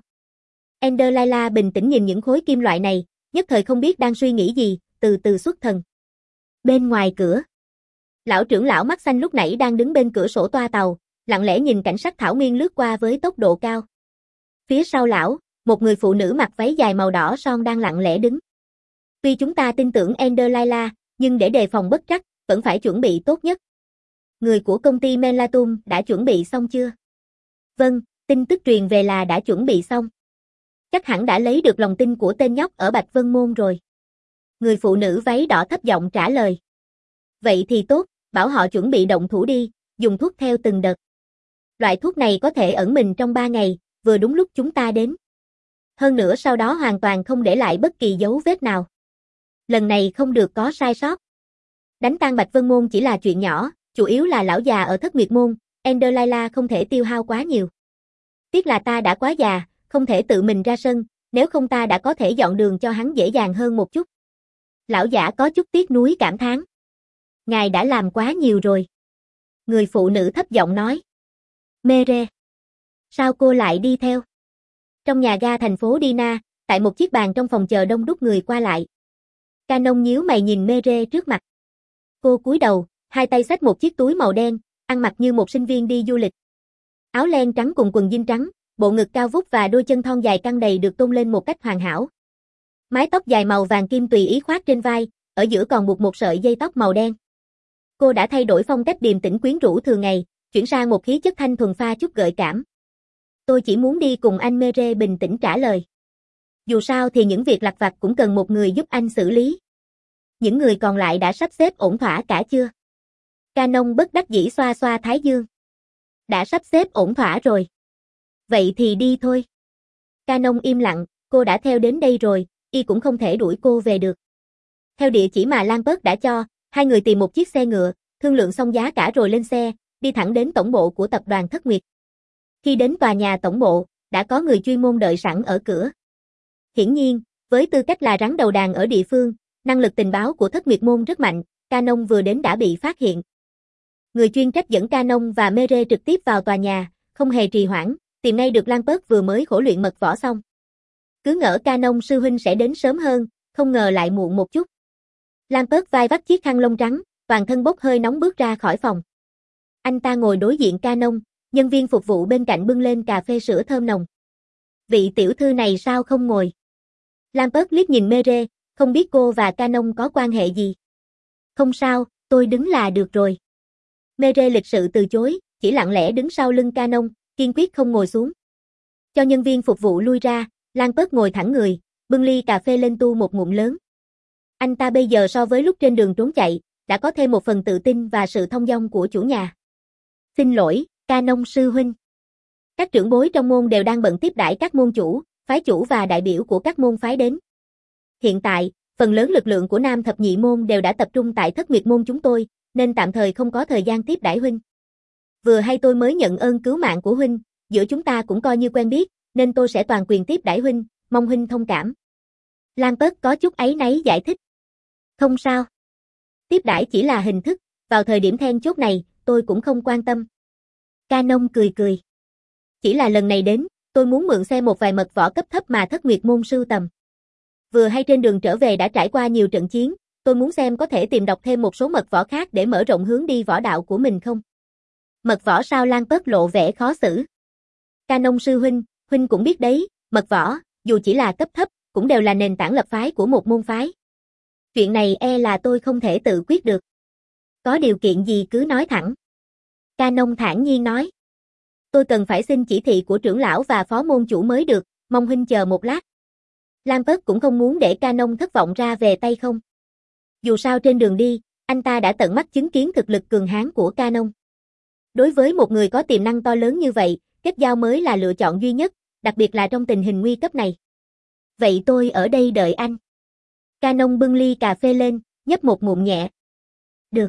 Ender Laila bình tĩnh nhìn những khối kim loại này, nhất thời không biết đang suy nghĩ gì, từ từ xuất thần. Bên ngoài cửa, lão trưởng lão mắt xanh lúc nãy đang đứng bên cửa sổ toa tàu, lặng lẽ nhìn cảnh sắc thảo nguyên lướt qua với tốc độ cao. Phía sau lão, một người phụ nữ mặc váy dài màu đỏ son đang lặng lẽ đứng. Tuy chúng ta tin tưởng Ender Laila, nhưng để đề phòng bất trắc, vẫn phải chuẩn bị tốt nhất. Người của công ty Melatum đã chuẩn bị xong chưa? Vâng, tin tức truyền về là đã chuẩn bị xong. Chắc hẳn đã lấy được lòng tin của tên nhóc ở Bạch Vân Môn rồi. Người phụ nữ váy đỏ thấp giọng trả lời. Vậy thì tốt, bảo họ chuẩn bị động thủ đi, dùng thuốc theo từng đợt. Loại thuốc này có thể ẩn mình trong ba ngày, vừa đúng lúc chúng ta đến. Hơn nữa sau đó hoàn toàn không để lại bất kỳ dấu vết nào. Lần này không được có sai sót. Đánh tan Bạch Vân Môn chỉ là chuyện nhỏ, chủ yếu là lão già ở Thất Nguyệt Môn, Ender Laila không thể tiêu hao quá nhiều. Tiếc là ta đã quá già, không thể tự mình ra sân, nếu không ta đã có thể dọn đường cho hắn dễ dàng hơn một chút. Lão giả có chút tiếc nuối cảm thán. Ngài đã làm quá nhiều rồi. Người phụ nữ thấp giọng nói. Mere. Sao cô lại đi theo? Trong nhà ga thành phố Dina, tại một chiếc bàn trong phòng chờ đông đúc người qua lại. Canon nhíu mày nhìn Mere trước mặt. Cô cúi đầu, hai tay xách một chiếc túi màu đen, ăn mặc như một sinh viên đi du lịch. Áo len trắng cùng quần jean trắng, bộ ngực cao vút và đôi chân thon dài căng đầy được tôn lên một cách hoàn hảo. Mái tóc dài màu vàng kim tùy ý khoác trên vai, ở giữa còn buộc một sợi dây tóc màu đen. Cô đã thay đổi phong cách điềm tĩnh quyến rũ thường ngày, chuyển sang một khí chất thanh thuần pha chút gợi cảm. Tôi chỉ muốn đi cùng anh, Mere bình tĩnh trả lời. Dù sao thì những việc lặt vặt cũng cần một người giúp anh xử lý. Những người còn lại đã sắp xếp ổn thỏa cả chưa? Canon bất đắc dĩ xoa xoa thái dương. Đã sắp xếp ổn thỏa rồi. Vậy thì đi thôi. Canon im lặng, cô đã theo đến đây rồi, y cũng không thể đuổi cô về được. Theo địa chỉ mà Lan Bớt đã cho, hai người tìm một chiếc xe ngựa, thương lượng xong giá cả rồi lên xe, đi thẳng đến tổng bộ của tập đoàn Thất Nguyệt. Khi đến tòa nhà tổng bộ, đã có người chuyên môn đợi sẵn ở cửa. Hiển nhiên, với tư cách là rắn đầu đàn ở địa phương, năng lực tình báo của Thất Nguyệt môn rất mạnh, Canon vừa đến đã bị phát hiện. Người chuyên trách dẫn Canon và Mere trực tiếp vào tòa nhà, không hề trì hoãn, tìm ngay được Lan Bớt vừa mới khổ luyện mật võ xong. Cứ ngỡ Canon sư huynh sẽ đến sớm hơn, không ngờ lại muộn một chút. Lan Bớt vai vắt chiếc khăn lông trắng, toàn thân bốc hơi nóng bước ra khỏi phòng. Anh ta ngồi đối diện Canon, nhân viên phục vụ bên cạnh bưng lên cà phê sữa thơm nồng. Vị tiểu thư này sao không ngồi? Lan Bớt liếc nhìn Mere, không biết cô và Canon có quan hệ gì. Không sao, tôi đứng là được rồi. Mere lịch sự từ chối, chỉ lặng lẽ đứng sau lưng Canon, kiên quyết không ngồi xuống. Cho nhân viên phục vụ lui ra, Lan Bớt ngồi thẳng người, bưng ly cà phê lên tu một ngụm lớn. Anh ta bây giờ so với lúc trên đường trốn chạy, đã có thêm một phần tự tin và sự thông dong của chủ nhà. Xin lỗi, Canon sư huynh. Các trưởng bối trong môn đều đang bận tiếp đãi các môn chủ, phái chủ và đại biểu của các môn phái đến. Hiện tại, phần lớn lực lượng của Nam Thập Nhị môn đều đã tập trung tại Thất Nguyệt môn chúng tôi, nên tạm thời không có thời gian tiếp đãi huynh. Vừa hay tôi mới nhận ơn cứu mạng của huynh, giữa chúng ta cũng coi như quen biết, nên tôi sẽ toàn quyền tiếp đãi huynh, mong huynh thông cảm. Lan Bớt có chút áy náy giải thích. Không sao. Tiếp đãi chỉ là hình thức, vào thời điểm then chốt này, tôi cũng không quan tâm. Canon cười cười. Chỉ là lần này đến, tôi muốn mượn xem một vài mật võ cấp thấp mà Thất Nguyệt môn sưu tầm. Vừa hay trên đường trở về đã trải qua nhiều trận chiến, tôi muốn xem có thể tìm đọc thêm một số mật võ khác để mở rộng hướng đi võ đạo của mình không. Mật võ sao? Lan Bớt lộ vẻ khó xử. Canon sư huynh, huynh cũng biết đấy, mật võ, dù chỉ là cấp thấp, cũng đều là nền tảng lập phái của một môn phái. Chuyện này e là tôi không thể tự quyết được. Có điều kiện gì cứ nói thẳng. Canon thản nhiên nói. Tôi cần phải xin chỉ thị của trưởng lão và phó môn chủ mới được, mong huynh chờ một lát. Lan Bớt cũng không muốn để Canon thất vọng ra về tay không. Dù sao trên đường đi, anh ta đã tận mắt chứng kiến thực lực cường hãn của Canon. Đối với một người có tiềm năng to lớn như vậy, kết giao mới là lựa chọn duy nhất, đặc biệt là trong tình hình nguy cấp này. Vậy tôi ở đây đợi anh. Canon bưng ly cà phê lên, nhấp một ngụm nhẹ. Được.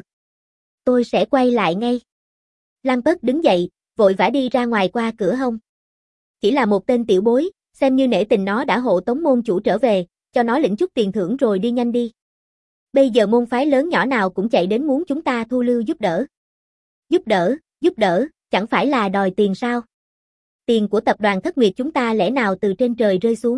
Tôi sẽ quay lại ngay. Lan Bớt đứng dậy, vội vã đi ra ngoài qua cửa hông. Chỉ là một tên tiểu bối, xem như nể tình nó đã hộ tống môn chủ trở về, cho nó lĩnh chút tiền thưởng rồi đi nhanh đi. Bây giờ môn phái lớn nhỏ nào cũng chạy đến muốn chúng ta thu lưu giúp đỡ. Giúp đỡ, giúp đỡ, chẳng phải là đòi tiền sao? Tiền của tập đoàn Thất Nguyệt chúng ta lẽ nào từ trên trời rơi xuống?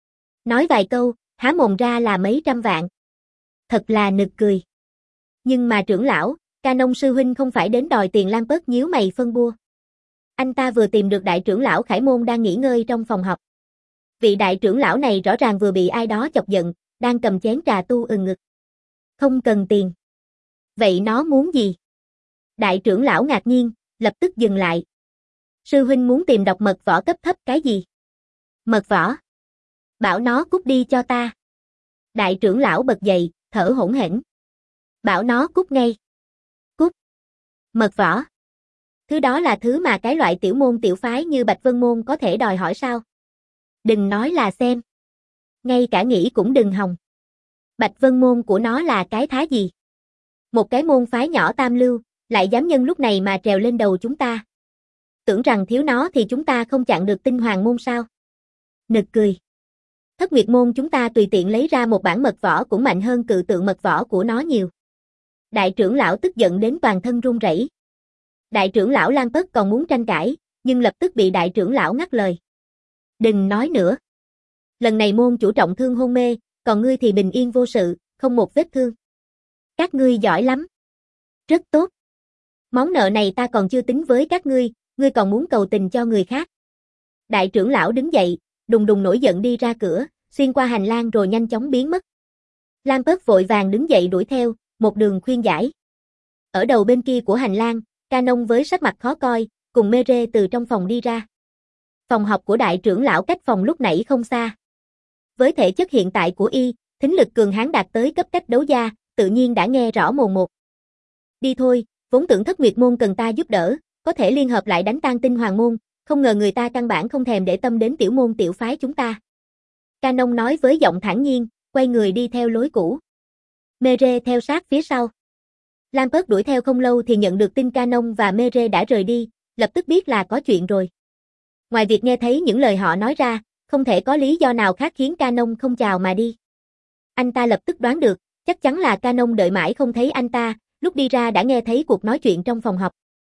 Nói vài câu, há mồm ra là mấy trăm vạn. Thật là nực cười. Nhưng mà trưởng lão, Canon sư huynh không phải đến đòi tiền. Lan Bớt nhíu mày phân bua. Anh ta vừa tìm được đại trưởng lão Khải Môn đang nghỉ ngơi trong phòng họp. Vị đại trưởng lão này rõ ràng vừa bị ai đó chọc giận, đang cầm chén trà tu ừng ngực. Không cần tiền. Vậy nó muốn gì? Đại trưởng lão ngạc nhiên, lập tức dừng lại. Sư huynh muốn tìm đọc mật võ cấp thấp cái gì? Mật võ? Bảo nó cút đi cho ta. Đại trưởng lão bật dậy, thở hổn hển. Bảo nó cút ngay. Cút. Mật võ. Thứ đó là thứ mà cái loại tiểu môn tiểu phái như Bạch Vân Môn có thể đòi hỏi sao? Đừng nói là xem. Ngay cả nghĩ cũng đừng hòng. Bạch Vân Môn của nó là cái thá gì? Một cái môn phái nhỏ tam lưu, lại dám nhân lúc này mà trèo lên đầu chúng ta. Tưởng rằng thiếu nó thì chúng ta không chặn được Tinh Hoàng môn sao? Nực cười. Thất Nguyệt môn chúng ta tùy tiện lấy ra một bản mật võ cũng mạnh hơn cự tượng mật võ của nó nhiều. Đại trưởng lão tức giận đến toàn thân run rẩy. Đại trưởng lão Lan Bớt còn muốn tranh cãi, nhưng lập tức bị đại trưởng lão ngắt lời. Đừng nói nữa. Lần này môn chủ trọng thương hôn mê, còn ngươi thì bình yên vô sự, không một vết thương. Các ngươi giỏi lắm. Rất tốt. Món nợ này ta còn chưa tính với các ngươi, ngươi còn muốn cầu tình cho người khác. Đại trưởng lão đứng dậy, đùng đùng nổi giận đi ra cửa, xuyên qua hành lang rồi nhanh chóng biến mất. Lan Bớt vội vàng đứng dậy đuổi theo, một đường khuyên giải. Ở đầu bên kia của hành lang, Canon với sắc mặt khó coi, cùng Mere từ trong phòng đi ra. Phòng học của đại trưởng lão cách phòng lúc nãy không xa. Với thể chất hiện tại của y, thính lực cường hãn đạt tới cấp cách đấu gia, tự nhiên đã nghe rõ mồn một. Đi thôi, vốn tưởng Thất Nguyệt môn cần ta giúp đỡ, có thể liên hợp lại đánh tan Tinh Hoàng môn, không ngờ người ta căn bản không thèm để tâm đến tiểu môn tiểu phái chúng ta. Canon nói với giọng thản nhiên, quay người đi theo lối cũ. Mere theo sát phía sau. Lampert đuổi theo không lâu thì nhận được tin Canon và Mere đã rời đi, lập tức biết là có chuyện rồi. Ngoài việc nghe thấy những lời họ nói ra, không thể có lý do nào khác khiến Canon không chào mà đi. Anh ta lập tức đoán được, chắc chắn là Canon đợi mãi không thấy anh ta, lúc đi ra đã nghe thấy cuộc nói chuyện trong phòng họp.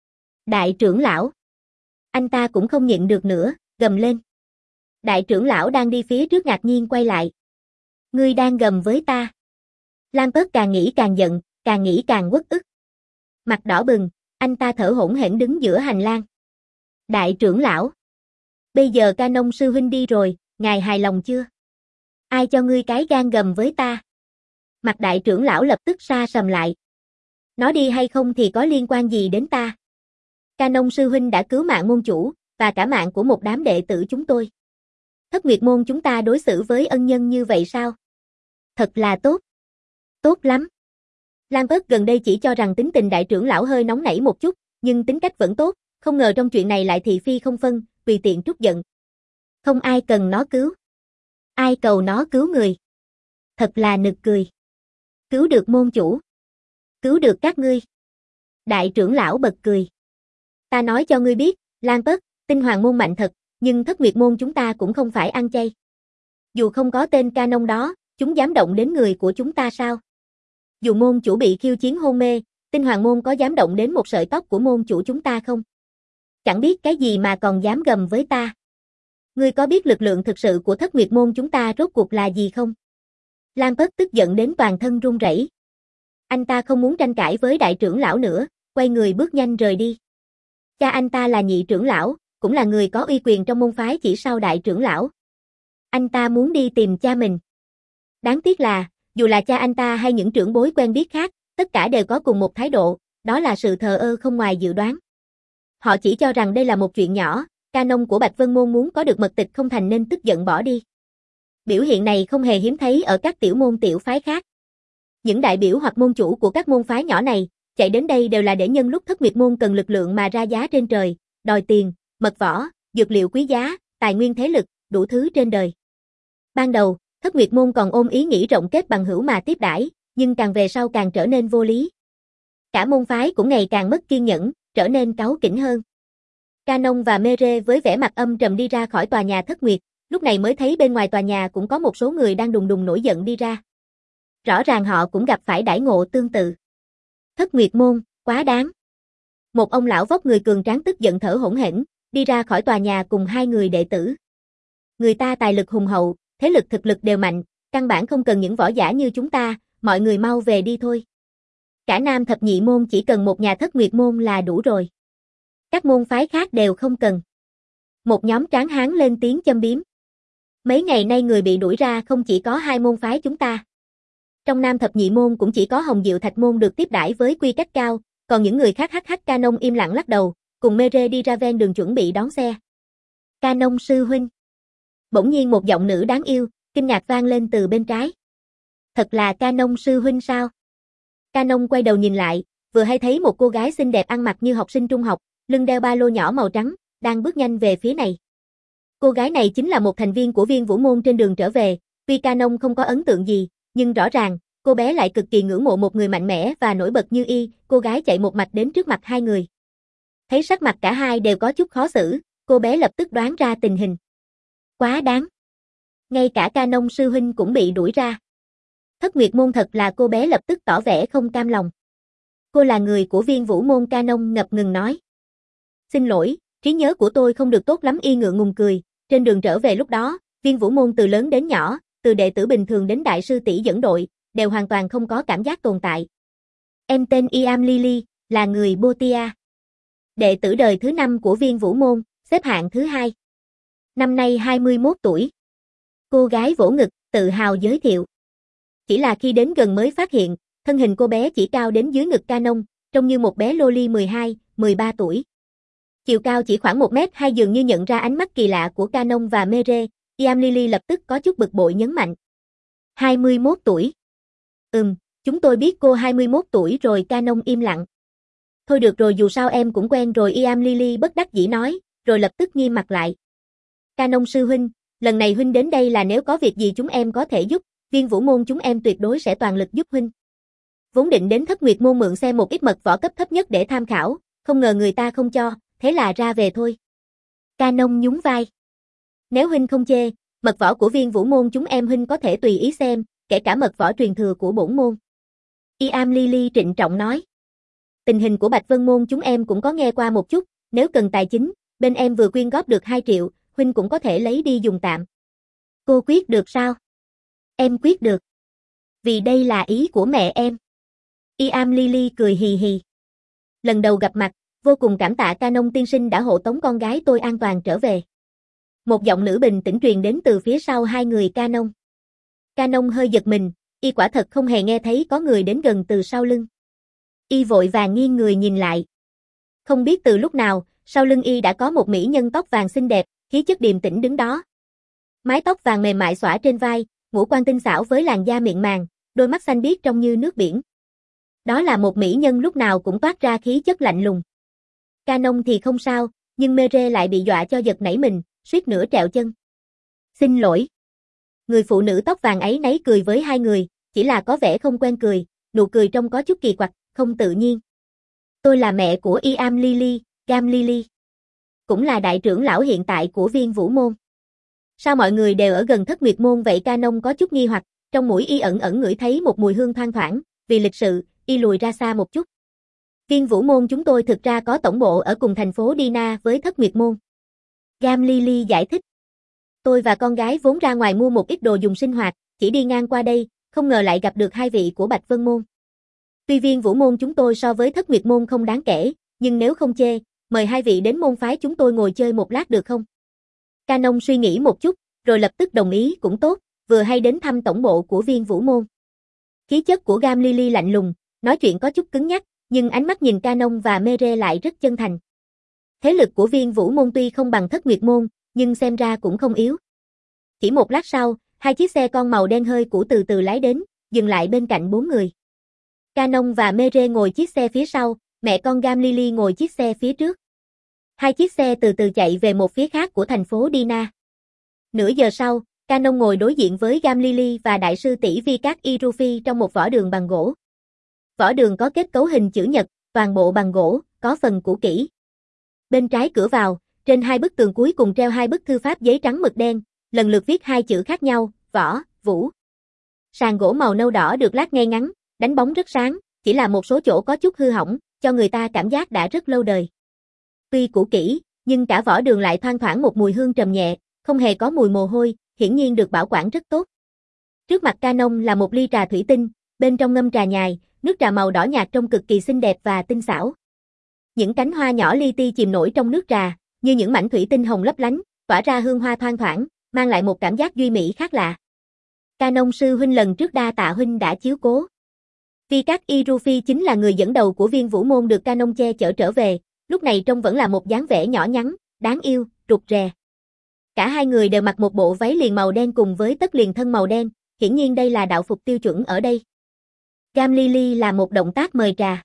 Đại trưởng lão. Anh ta cũng không nhịn được nữa, gầm lên. Đại trưởng lão đang đi phía trước ngạc nhiên quay lại. Ngươi đang gầm với ta. Lampert càng nghĩ càng giận, càng nghĩ càng uất ức. Mặt đỏ bừng, anh ta thở hổn hển đứng giữa hành lang. Đại trưởng lão. Bây giờ Canon sư huynh đi rồi, ngài hài lòng chưa? Ai cho ngươi cái gan gầm với ta? Mặt đại trưởng lão lập tức sa sầm lại. Nó đi hay không thì có liên quan gì đến ta? Canon sư huynh đã cứu mạng môn chủ, và cả mạng của một đám đệ tử chúng tôi. Thất Nguyệt môn chúng ta đối xử với ân nhân như vậy sao? Thật là tốt. Tốt lắm. Lampert gần đây chỉ cho rằng tính tình đại trưởng lão hơi nóng nảy một chút, nhưng tính cách vẫn tốt, không ngờ trong chuyện này lại thị phi không phân, tùy tiện trút giận. Không ai cần nó cứu. Ai cầu nó cứu người. Thật là nực cười. Cứu được môn chủ. Cứu được các ngươi. Đại trưởng lão bật cười. Ta nói cho ngươi biết, Lampert, tinh hoàng môn mạnh thật, nhưng Thất Nguyệt môn chúng ta cũng không phải ăn chay. Dù không có tên Canon đó, chúng dám động đến người của chúng ta sao? Dù môn chủ bị khiêu chiến hôn mê, tinh hoàng môn có dám động đến một sợi tóc của môn chủ chúng ta không? Chẳng biết cái gì mà còn dám gầm với ta. Ngươi có biết lực lượng thực sự của Thất Nguyệt môn chúng ta rốt cuộc là gì không? Lampert tức giận đến toàn thân run rẩy. Anh ta không muốn tranh cãi với đại trưởng lão nữa, quay người bước nhanh rời đi. Cha anh ta là nhị trưởng lão, cũng là người có uy quyền trong môn phái chỉ sau đại trưởng lão. Anh ta muốn đi tìm cha mình. Đáng tiếc là, dù là cha anh ta hay những trưởng bối quen biết khác, tất cả đều có cùng một thái độ, đó là sự thờ ơ không ngoài dự đoán. Họ chỉ cho rằng đây là một chuyện nhỏ, Canon của Bạch Vân Môn muốn có được mật tịch không thành nên tức giận bỏ đi. Biểu hiện này không hề hiếm thấy ở các tiểu môn tiểu phái khác. Những đại biểu hoặc môn chủ của các môn phái nhỏ này, chạy đến đây đều là để nhân lúc Thất Nguyệt môn cần lực lượng mà ra giá trên trời, đòi tiền, mật võ, dược liệu quý giá, tài nguyên thế lực, đủ thứ trên đời. Ban đầu, Thất Nguyệt môn còn ôm ý nghĩ rộng kết bằng hữu mà tiếp đãi, nhưng càng về sau càng trở nên vô lý. Cả môn phái cũng ngày càng mất kiên nhẫn, trở nên cáu kỉnh hơn. Canon và Mere với vẻ mặt âm trầm đi ra khỏi tòa nhà Thất Nguyệt, lúc này mới thấy bên ngoài tòa nhà cũng có một số người đang đùng đùng nổi giận đi ra. Rõ ràng họ cũng gặp phải đãi ngộ tương tự. Thất Nguyệt môn, quá đáng. Một ông lão vóc người cường tráng tức giận thở hổn hển, đi ra khỏi tòa nhà cùng hai người đệ tử. Người ta tài lực hùng hậu, thế lực thực lực đều mạnh, căn bản không cần những võ giả như chúng ta, mọi người mau về đi thôi. Cả Nam Thập Nhị môn chỉ cần một nhà Thất Nguyệt môn là đủ rồi. Các môn phái khác đều không cần. Một nhóm tráng hán lên tiếng châm biếm. Mấy ngày nay người bị đuổi ra không chỉ có hai môn phái chúng ta. Trong Nam Thập Nhị môn cũng chỉ có Hồng Diệu Thạch môn được tiếp đãi với quy cách cao, còn những người khác hắc hắc. Canon im lặng lắc đầu, cùng Mere đi ra ven đường chuẩn bị đón xe. Canon sư huynh. Bỗng nhiên một giọng nữ đáng yêu, kinh ngạc vang lên từ bên trái. Thật là Canon sư huynh sao? Canon quay đầu nhìn lại, vừa hay thấy một cô gái xinh đẹp ăn mặc như học sinh trung học, lưng đeo ba lô nhỏ màu trắng, đang bước nhanh về phía này. Cô gái này chính là một thành viên của Viên Vũ môn trên đường trở về, tuy Canon không có ấn tượng gì, nhưng rõ ràng, cô bé lại cực kỳ ngưỡng mộ một người mạnh mẽ và nổi bật như y. Cô gái chạy một mạch đến trước mặt hai người. Thấy sắc mặt cả hai đều có chút khó xử, cô bé lập tức đoán ra tình hình. Quá đáng. Ngay cả Canon sư huynh cũng bị đuổi ra. Thất Nguyệt môn thật là. Cô bé lập tức tỏ vẻ không cam lòng. Cô là người của Viên Vũ môn. Canon ngập ngừng nói. Xin lỗi, trí nhớ của tôi không được tốt lắm. Y ngượng ngùng cười. Trên đường trở về lúc đó, Viên Vũ môn từ lớn đến nhỏ, từ đệ tử bình thường đến đại sư tỷ dẫn đội, đều hoàn toàn không có cảm giác tồn tại. Em tên Iam Lily, là người Botia. Đệ tử đời thứ năm của Viên Vũ môn, xếp hạng thứ hai. Năm nay hai mươi mốt tuổi. Cô gái vỗ ngực, tự hào giới thiệu. Chỉ là khi đến gần mới phát hiện, thân hình cô bé chỉ cao đến dưới ngực Canon, trông như một bé loli mười hai, mười ba tuổi. Chiều cao chỉ khoảng một mét hai. Dường như nhận ra ánh mắt kỳ lạ của Canon và Mere, Iam Lily lập tức có chút bực bội nhấn mạnh. hai mươi mốt tuổi. Ừm, chúng tôi biết cô hai mươi mốt tuổi rồi. Canon im lặng. Thôi được rồi, dù sao em cũng quen rồi. Iam Lily bất đắc dĩ nói, rồi lập tức nghiêm mặt lại. Canon sư huynh, lần này huynh đến đây là nếu có việc gì chúng em có thể giúp, Viên Vũ môn chúng em tuyệt đối sẽ toàn lực giúp huynh. vốn định đến Thất Nguyệt Môn mượn xem một ít mật võ cấp thấp nhất để tham khảo, không ngờ người ta không cho, thế là ra về thôi. Canon nhún vai. Nếu huynh không chê, mật võ của Viên Vũ Môn chúng em huynh có thể tùy ý xem, kể cả mật võ truyền thừa của bổn môn. Iam Lily trịnh trọng nói. Tình hình của Bạch Vân Môn chúng em cũng có nghe qua một chút, nếu cần tài chính, bên em vừa quyên góp được hai triệu, huynh cũng có thể lấy đi dùng tạm. Cô quyết được sao? Em quyết được. Vì đây là ý của mẹ em. Iam Lily cười hì hì. Lần đầu gặp mặt, vô cùng cảm tạ Canon tiên sinh đã hộ tống con gái tôi an toàn trở về. Một giọng nữ bình tĩnh truyền đến từ phía sau hai người Canon. Canon hơi giật mình, y quả thật không hề nghe thấy có người đến gần từ sau lưng. Y vội vàng nghiêng người nhìn lại. Không biết từ lúc nào, sau lưng y đã có một mỹ nhân tóc vàng xinh đẹp, khí chất điềm tĩnh đứng đó. Mái tóc vàng mềm mại xõa trên vai, ngũ quan tinh xảo với làn da mịn màng, đôi mắt xanh biếc trông như nước biển. Đó là một mỹ nhân lúc nào cũng toát ra khí chất lạnh lùng. Canon thì không sao, nhưng Mere lại bị dọa cho giật nảy mình, suýt nữa trẹo chân. Xin lỗi. Người phụ nữ tóc vàng ấy nấy cười với hai người, chỉ là có vẻ không quen cười, nụ cười trông có chút kỳ quặc, không tự nhiên. Tôi là mẹ của Iam Lily, Gam Lily. Cũng là đại trưởng lão hiện tại của Viên Vũ Môn. Sao mọi người đều ở gần Thất Nguyệt Môn vậy? Canon có chút nghi hoặc, trong mũi y ẩn ẩn ngửi thấy một mùi hương thoang thoảng, vì lịch sự, y lùi ra xa một chút. Viên Vũ Môn chúng tôi thực ra có tổng bộ ở cùng thành phố Dina với Thất Nguyệt Môn. Gam Lily giải thích. Tôi và con gái vốn ra ngoài mua một ít đồ dùng sinh hoạt, chỉ đi ngang qua đây, không ngờ lại gặp được hai vị của Bạch Vân Môn. Tuy Viên Vũ Môn chúng tôi so với Thất Nguyệt Môn không đáng kể, nhưng nếu không chê, mời hai vị đến môn phái chúng tôi ngồi chơi một lát được không? Canon suy nghĩ một chút, rồi lập tức đồng ý cũng tốt, vừa hay đến thăm tổng bộ của Viên Vũ Môn. Khí chất của Gam Lily lạnh lùng, nói chuyện có chút cứng nhắc, nhưng ánh mắt nhìn Canon và Mere lại rất chân thành. Thế lực của Viên Vũ Môn tuy không bằng Thất Nguyệt Môn, nhưng xem ra cũng không yếu. Chỉ một lát sau, hai chiếc xe con màu đen hơi cũ từ từ lái đến, dừng lại bên cạnh bốn người. Canon và Mere ngồi chiếc xe phía sau, mẹ con Gam Lily ngồi chiếc xe phía trước. Hai chiếc xe từ từ chạy về một phía khác của thành phố Dina. Nửa giờ sau, Canon ngồi đối diện với Gam Lily và đại sư tỷ Vicat Irufi trong một võ đường bằng gỗ. Võ đường có kết cấu hình chữ nhật, toàn bộ bằng gỗ, có phần cũ kỹ. Bên trái cửa vào, trên hai bức tường cuối cùng treo hai bức thư pháp giấy trắng mực đen, lần lượt viết hai chữ khác nhau, Võ, Vũ. Sàn gỗ màu nâu đỏ được lát ngay ngắn, đánh bóng rất sáng, chỉ là một số chỗ có chút hư hỏng, cho người ta cảm giác đã rất lâu đời. Tuy cũ kỹ, nhưng cả võ đường lại thoang thoảng một mùi hương trầm nhẹ, không hề có mùi mồ hôi, hiển nhiên được bảo quản rất tốt. Trước mặt Canon là một ly trà thủy tinh, bên trong ngâm trà nhài, nước trà màu đỏ nhạt trông cực kỳ xinh đẹp và tinh xảo. Những cánh hoa nhỏ li ti chìm nổi trong nước trà, như những mảnh thủy tinh hồng lấp lánh, tỏa ra hương hoa thoang thoảng, mang lại một cảm giác duy mỹ khác lạ. Canon sư huynh lần trước đa tạ huynh đã chiếu cố. Vicat Irufi chính là người dẫn đầu của Viên Vũ Môn được Canon che chở trở về, lúc này trông vẫn là một dáng vẻ nhỏ nhắn, đáng yêu, rụt rè. Cả hai người đều mặc một bộ váy liền màu đen cùng với tất liền thân màu đen, hiển nhiên đây là đạo phục tiêu chuẩn ở đây. Gam Lily là một động tác mời trà.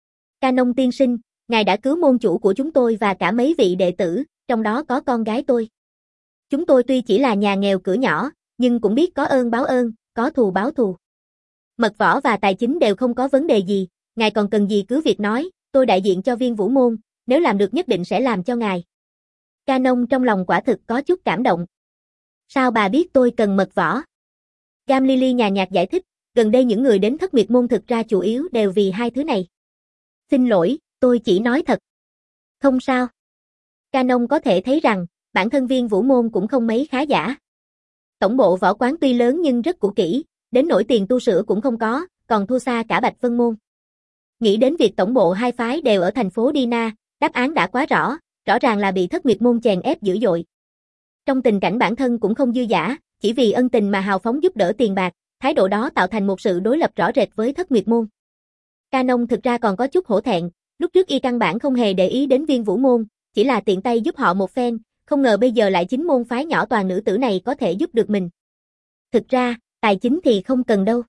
Canon tiên sinh, ngài đã cứu môn chủ của chúng tôi và cả mấy vị đệ tử, trong đó có con gái tôi. Chúng tôi tuy chỉ là nhà nghèo cửa nhỏ, nhưng cũng biết có ơn báo ơn, có thù báo thù. Mật võ và tài chính đều không có vấn đề gì, ngài còn cần gì cứ việc nói, tôi đại diện cho Viên Vũ Môn, nếu làm được nhất định sẽ làm cho ngài. Canon trong lòng quả thực có chút cảm động. Sao bà biết tôi cần mật võ? Gam Lily nhàn nhạt giải thích, gần đây những người đến Thất Nguyệt Môn thực ra chủ yếu đều vì hai thứ này. Xin lỗi, tôi chỉ nói thật. Không sao. Canon có thể thấy rằng, bản thân Viên Vũ Môn cũng không mấy khá giả. Tổng bộ võ quán tuy lớn nhưng rất cũ kỹ, đến nỗi tiền tu sửa cũng không có, còn thua xa cả Bạch Vân Môn. Nghĩ đến việc tổng bộ hai phái đều ở thành phố Dina, đáp án đã quá rõ, rõ ràng là bị Thất Nguyệt Môn chèn ép dữ dội. Trong tình cảnh bản thân cũng không dư dả, chỉ vì ân tình mà hào phóng giúp đỡ tiền bạc, thái độ đó tạo thành một sự đối lập rõ rệt với Thất Nguyệt Môn. Canon thực ra còn có chút hổ thẹn, lúc trước y căn bản không hề để ý đến Viên Vũ Môn, chỉ là tiện tay giúp họ một phen, không ngờ bây giờ lại chính môn phái nhỏ toàn nữ tử này có thể giúp được mình. Thực ra, tài chính thì không cần đâu.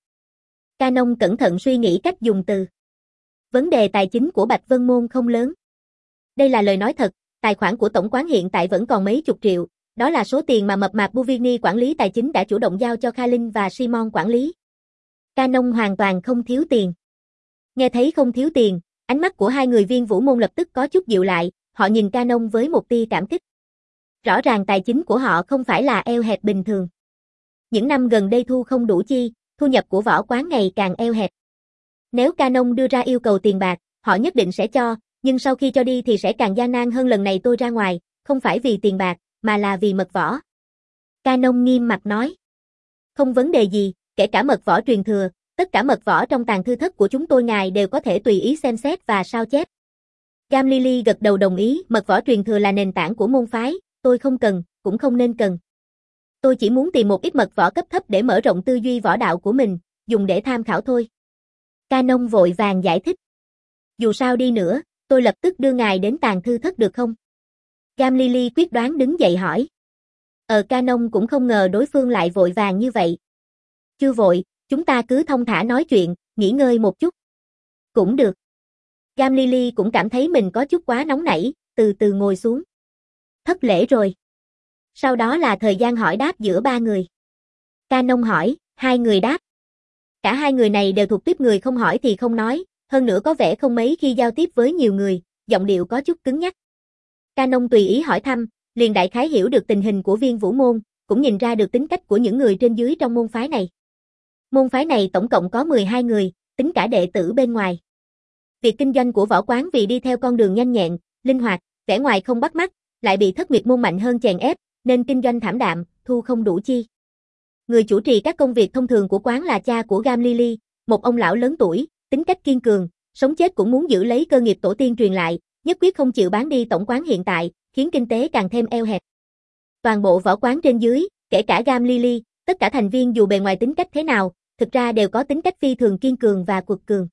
Canon cẩn thận suy nghĩ cách dùng từ. Vấn đề tài chính của Bạch Vân Môn không lớn. Đây là lời nói thật, tài khoản của tổng quán hiện tại vẫn còn mấy chục triệu, đó là số tiền mà mập mạp Buvini quản lý tài chính đã chủ động giao cho Kha Linh và Simon quản lý. Canon hoàn toàn không thiếu tiền. Nghe thấy không thiếu tiền, ánh mắt của hai người Viên Vũ Môn lập tức có chút dịu lại, họ nhìn Canon với một tia cảm kích. Rõ ràng tài chính của họ không phải là eo hẹp bình thường. Những năm gần đây thu không đủ chi, thu nhập của võ quán ngày càng eo hẹp. Nếu Canon đưa ra yêu cầu tiền bạc, họ nhất định sẽ cho, nhưng sau khi cho đi thì sẽ càng gian nan hơn. Lần này tôi ra ngoài, không phải vì tiền bạc, mà là vì mật võ. Canon nghiêm mặt nói. Không vấn đề gì, kể cả mật võ truyền thừa, tất cả mật võ trong tàng thư thất của chúng tôi ngài đều có thể tùy ý xem xét và sao chép. Gamlili gật đầu đồng ý, mật võ truyền thừa là nền tảng của môn phái, tôi không cần, cũng không nên cần. Tôi chỉ muốn tìm một ít mật võ cấp thấp để mở rộng tư duy võ đạo của mình, dùng để tham khảo thôi. Canon vội vàng giải thích. Dù sao đi nữa, tôi lập tức đưa ngài đến tàng thư thất được không? Gamlili quyết đoán đứng dậy hỏi. Ờ Canon cũng không ngờ đối phương lại vội vàng như vậy. Chưa vội, chúng ta cứ thong thả nói chuyện, nghỉ ngơi một chút. Cũng được. Gamlili cũng cảm thấy mình có chút quá nóng nảy, từ từ ngồi xuống. Thất lễ rồi. Sau đó là thời gian hỏi đáp giữa ba người. Canon hỏi, hai người đáp. Cả hai người này đều thuộc tiếp người không hỏi thì không nói, hơn nữa có vẻ không mấy khi giao tiếp với nhiều người, giọng điệu có chút cứng nhắc. Canon tùy ý hỏi thăm, liền đại khái hiểu được tình hình của Viên Vũ Môn, cũng nhìn ra được tính cách của những người trên dưới trong môn phái này. Môn phái này tổng cộng có mười hai người, tính cả đệ tử bên ngoài. Việc kinh doanh của võ quán vì đi theo con đường nhanh nhẹn, linh hoạt, vẻ ngoài không bắt mắt, lại bị Thất Nguyệt môn mạnh hơn chèn ép, nên kinh doanh thảm đạm, thu không đủ chi. Người chủ trì các công việc thông thường của quán là cha của Gamlili, một ông lão lớn tuổi, tính cách kiên cường, sống chết cũng muốn giữ lấy cơ nghiệp tổ tiên truyền lại, nhất quyết không chịu bán đi tổng quán hiện tại, khiến kinh tế càng thêm eo hẹp. Toàn bộ võ quán trên dưới, kể cả Gamlili, tất cả thành viên dù bề ngoài tính cách thế nào, thực ra đều có tính cách phi thường kiên cường và quật cường.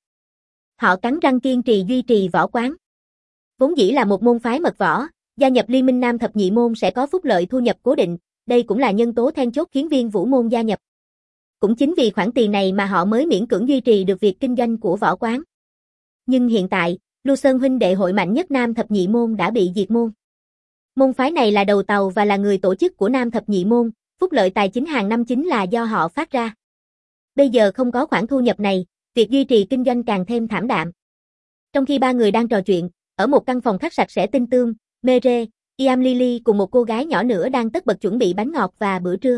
Họ cắn răng kiên trì duy trì võ quán. Vốn dĩ là một môn phái mật võ, gia nhập Liên minh Nam Thập Nhị môn sẽ có phúc lợi thu nhập cố định, đây cũng là nhân tố then chốt khiến Viên Vũ môn gia nhập. Cũng chính vì khoản tiền này mà họ mới miễn cưỡng duy trì được việc kinh doanh của võ quán. Nhưng hiện tại, Lưu Sơn huynh đệ hội mạnh nhất Nam Thập Nhị môn đã bị diệt môn. Môn phái này là đầu tàu và là người tổ chức của Nam Thập Nhị môn, phúc lợi tài chính hàng năm chính là do họ phát ra. Bây giờ không có khoản thu nhập này, việc duy trì kinh doanh càng thêm thảm đạm. Trong khi ba người đang trò chuyện, ở một căn phòng khách sạch sẽ tinh tươm, Mere, Iamlili cùng một cô gái nhỏ nữa đang tất bật chuẩn bị bánh ngọt và bữa trưa.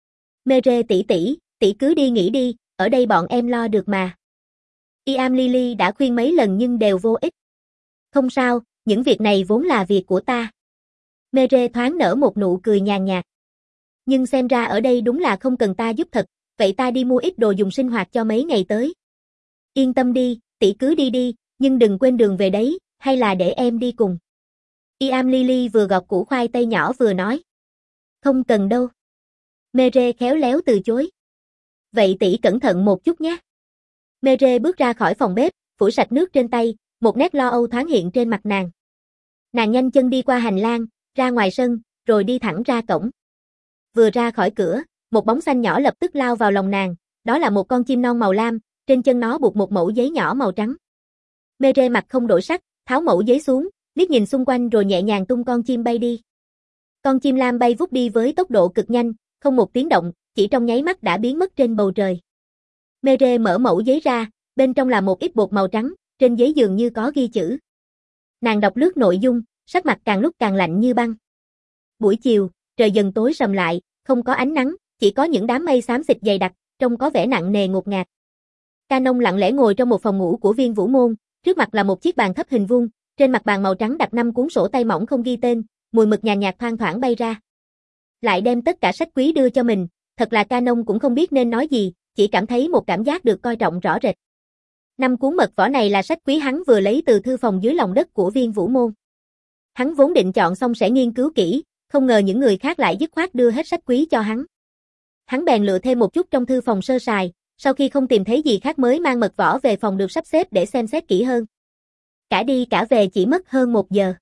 Mere tỷ tỷ, tỷ cứ đi nghỉ đi, ở đây bọn em lo được mà. Iamlili đã khuyên mấy lần nhưng đều vô ích. Không sao, những việc này vốn là việc của ta. Mere thoáng nở một nụ cười nhàn nhạt. Nhưng xem ra ở đây đúng là không cần ta giúp thật, vậy ta đi mua ít đồ dùng sinh hoạt cho mấy ngày tới. Yên tâm đi, tỷ cứ đi đi, nhưng đừng quên đường về đấy, hay là để em đi cùng. Iamlili vừa gọt củ khoai tây nhỏ vừa nói. Không cần đâu. Mere khéo léo từ chối. Vậy tỷ cẩn thận một chút nhé. Mere bước ra khỏi phòng bếp, phủi sạch nước trên tay, một nét lo âu thoáng hiện trên mặt nàng. Nàng nhanh chân đi qua hành lang, ra ngoài sân, rồi đi thẳng ra cổng. Vừa ra khỏi cửa, một bóng xanh nhỏ lập tức lao vào lòng nàng, đó là một con chim non màu lam, trên chân nó buộc một mẩu giấy nhỏ màu trắng. Mere mặt không đổi sắc, tháo mẩu giấy xuống, liếc nhìn xung quanh rồi nhẹ nhàng tung con chim bay đi. Con chim lam bay vút đi với tốc độ cực nhanh, không một tiếng động, chỉ trong nháy mắt đã biến mất trên bầu trời. Mere mở mẩu giấy ra, bên trong là một ít bột màu trắng, trên giấy dường như có ghi chữ. Nàng đọc lướt nội dung, sắc mặt càng lúc càng lạnh như băng. Buổi chiều, trời dần tối sầm lại, không có ánh nắng, chỉ có những đám mây xám xịt dày đặc, trông có vẻ nặng nề ngột ngạt. Canon lặng lẽ ngồi trong một phòng ngủ của Viên Vũ môn, trước mặt là một chiếc bàn thấp hình vuông, trên mặt bàn màu trắng đặt năm cuốn sổ tay mỏng không ghi tên, mùi mực nhàn nhạt thoang thoảng bay ra. Lại đem tất cả sách quý đưa cho mình, thật là Canon cũng không biết nên nói gì, chỉ cảm thấy một cảm giác được coi trọng rõ rệt. Năm cuốn mật võ này là sách quý hắn vừa lấy từ thư phòng dưới lòng đất của Viên Vũ môn. Hắn vốn định chọn xong sẽ nghiên cứu kỹ, không ngờ những người khác lại dứt khoát đưa hết sách quý cho hắn. Hắn bèn lựa thêm một chút trong thư phòng sơ sài, sau khi không tìm thấy gì khác mới mang mật võ về phòng được sắp xếp để xem xét kỹ hơn. Cả đi cả về chỉ mất hơn một giờ.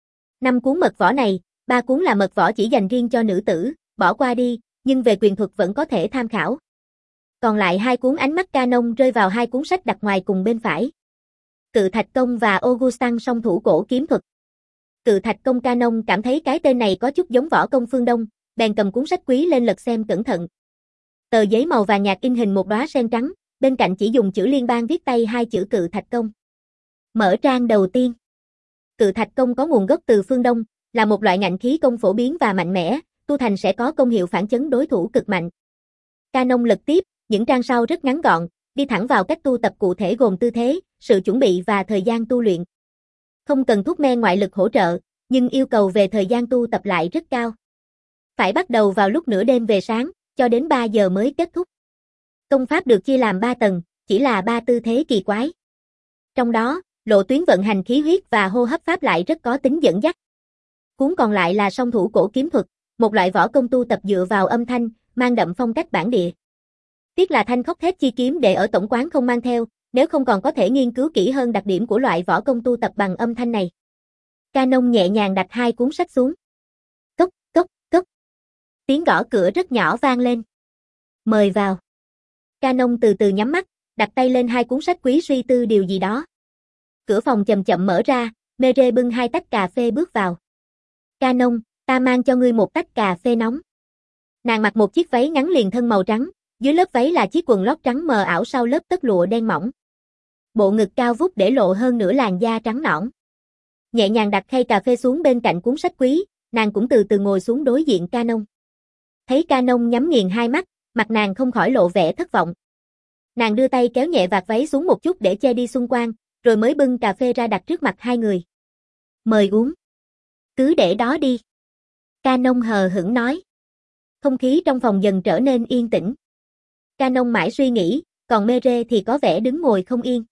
Năm cuốn mật võ này, ba cuốn là mật võ chỉ dành riêng cho nữ tử, bỏ qua đi, nhưng về quyền thuật vẫn có thể tham khảo. Còn lại hai cuốn ánh mắt Canon rơi vào hai cuốn sách đặt ngoài cùng bên phải. Cự Thạch Công và Augustin song thủ cổ kiếm thuật. Cự Thạch Công Canon cảm thấy cái tên này có chút giống võ công phương Đông, bèn cầm cuốn sách quý lên lật xem cẩn thận. Tờ giấy màu vàng nhạt in hình một đóa sen trắng, bên cạnh chỉ dùng chữ liên bang viết tay hai chữ Cự Thạch Công. Mở trang đầu tiên. Cự Thạch Công có nguồn gốc từ phương Đông, là một loại ngạnh khí công phổ biến và mạnh mẽ, tu thành sẽ có công hiệu phản chấn đối thủ cực mạnh. Canon lật tiếp, những trang sau rất ngắn gọn, đi thẳng vào cách tu tập cụ thể gồm tư thế, sự chuẩn bị và thời gian tu luyện. Không cần thuốc men ngoại lực hỗ trợ, nhưng yêu cầu về thời gian tu tập lại rất cao. Phải bắt đầu vào lúc nửa đêm về sáng, cho đến ba giờ mới kết thúc. Công pháp được chia làm ba tầng, chỉ là ba tư thế kỳ quái. Trong đó, lộ tuyến vận hành khí huyết và hô hấp pháp lại rất có tính dẫn dắt. Cuốn còn lại là song thủ cổ kiếm thuật, một loại võ công tu tập dựa vào âm thanh, mang đậm phong cách bản địa. Tiếc là thanh khốc thép chi kiếm để ở tổng quán không mang theo, nếu không còn có thể nghiên cứu kỹ hơn đặc điểm của loại võ công tu tập bằng âm thanh này. Canon nhẹ nhàng đặt hai cuốn sách xuống. Cốc, cốc, cốc. Tiếng gõ cửa rất nhỏ vang lên. Mời vào. Canon từ từ nhắm mắt, đặt tay lên hai cuốn sách quý suy tư điều gì đó. Cửa phòng chậm chậm mở ra, Mere bưng hai tách cà phê bước vào. Canon, ta mang cho ngươi một tách cà phê nóng. Nàng mặc một chiếc váy ngắn liền thân màu trắng, dưới lớp váy là chiếc quần lót trắng mờ ảo sau lớp tất lụa đen mỏng. Bộ ngực cao vút để lộ hơn nửa làn da trắng nõn. Nhẹ nhàng đặt khay cà phê xuống bên cạnh cuốn sách quý, nàng cũng từ từ ngồi xuống đối diện Canon. Thấy Canon nhắm nghiền hai mắt, mặt nàng không khỏi lộ vẻ thất vọng. Nàng đưa tay kéo nhẹ vạt váy xuống một chút để che đi xung quanh, rồi mới bưng cà phê ra đặt trước mặt hai người. Mời uống. Cứ để đó đi. Canon hờ hững nói. Không khí trong phòng dần trở nên yên tĩnh. Canon mãi suy nghĩ, còn Mere thì có vẻ đứng ngồi không yên.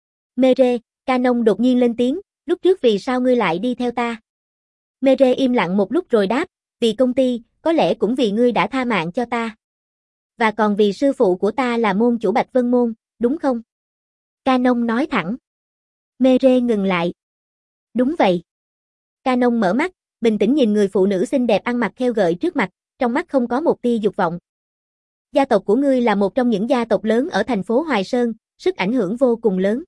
Mere, Canon đột nhiên lên tiếng, lúc trước vì sao ngươi lại đi theo ta? Mere im lặng một lúc rồi đáp, vì công ty, có lẽ cũng vì ngươi đã tha mạng cho ta. Và còn vì sư phụ của ta là môn chủ Bạch Vân Môn, đúng không? Canon nói thẳng. Mere ngừng lại. Đúng vậy. Canon mở mắt, bình tĩnh nhìn người phụ nữ xinh đẹp ăn mặc khêu gợi trước mặt, trong mắt không có một tia dục vọng. Gia tộc của ngươi là một trong những gia tộc lớn ở thành phố Hoài Sơn, sức ảnh hưởng vô cùng lớn.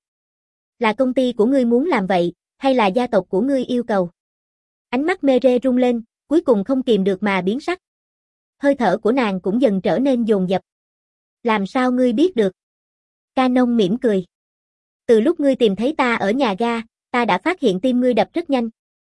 Là công ty của ngươi muốn làm vậy, hay là gia tộc của ngươi yêu cầu? Ánh mắt Mere rung lên, cuối cùng không kìm được mà biến sắc. Hơi thở của nàng cũng dần trở nên dồn dập. Làm sao ngươi biết được? Canon mỉm cười. Từ lúc ngươi tìm thấy ta ở nhà ga, ta đã phát hiện tim ngươi đập rất nhanh.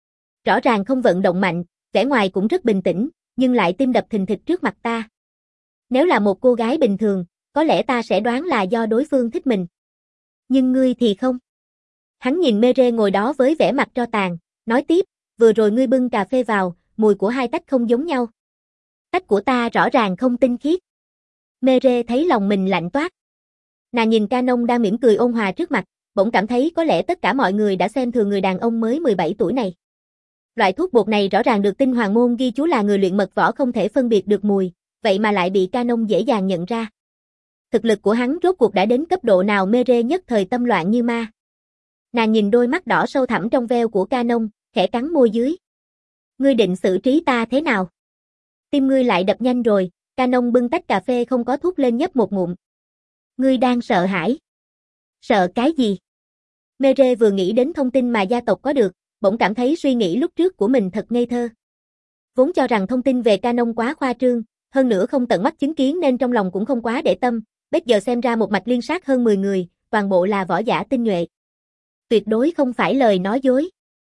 Rõ ràng không vận động mạnh, vẻ ngoài cũng rất bình tĩnh, nhưng lại tim đập thình thịch trước mặt ta. Nếu là một cô gái bình thường, có lẽ ta sẽ đoán là do đối phương thích mình. Nhưng ngươi thì không. Hắn nhìn Mere ngồi đó với vẻ mặt tro tàn, nói tiếp, vừa rồi ngươi bưng cà phê vào, mùi của hai tách không giống nhau. Tách của ta rõ ràng không tinh khiết. Mere thấy lòng mình lạnh toát. Nàng nhìn Canon đang mỉm cười ôn hòa trước mặt, bỗng cảm thấy có lẽ tất cả mọi người đã xem thường người đàn ông mới mười bảy tuổi này. Loại thuốc bột này rõ ràng được tinh hoàng môn ghi chú là người luyện mật võ không thể phân biệt được mùi, vậy mà lại bị Canon dễ dàng nhận ra. Thực lực của hắn rốt cuộc đã đến cấp độ nào? Mere nhất thời tâm loạn như ma. Nàng nhìn đôi mắt đỏ sâu thẳm trong veo của Canon, khẽ cắn môi dưới. Ngươi định xử trí ta thế nào? Tim ngươi lại đập nhanh rồi, Canon bưng tách cà phê không có thuốc lên nhấp một ngụm. Ngươi đang sợ hãi. Sợ cái gì? Mere vừa nghĩ đến thông tin mà gia tộc có được, bỗng cảm thấy suy nghĩ lúc trước của mình thật ngây thơ. Vốn cho rằng thông tin về Canon quá khoa trương, hơn nữa không tận mắt chứng kiến nên trong lòng cũng không quá để tâm, bây giờ xem ra một mạch liên sát hơn mười người, toàn bộ là võ giả tinh nhuệ. Tuyệt đối không phải lời nói dối.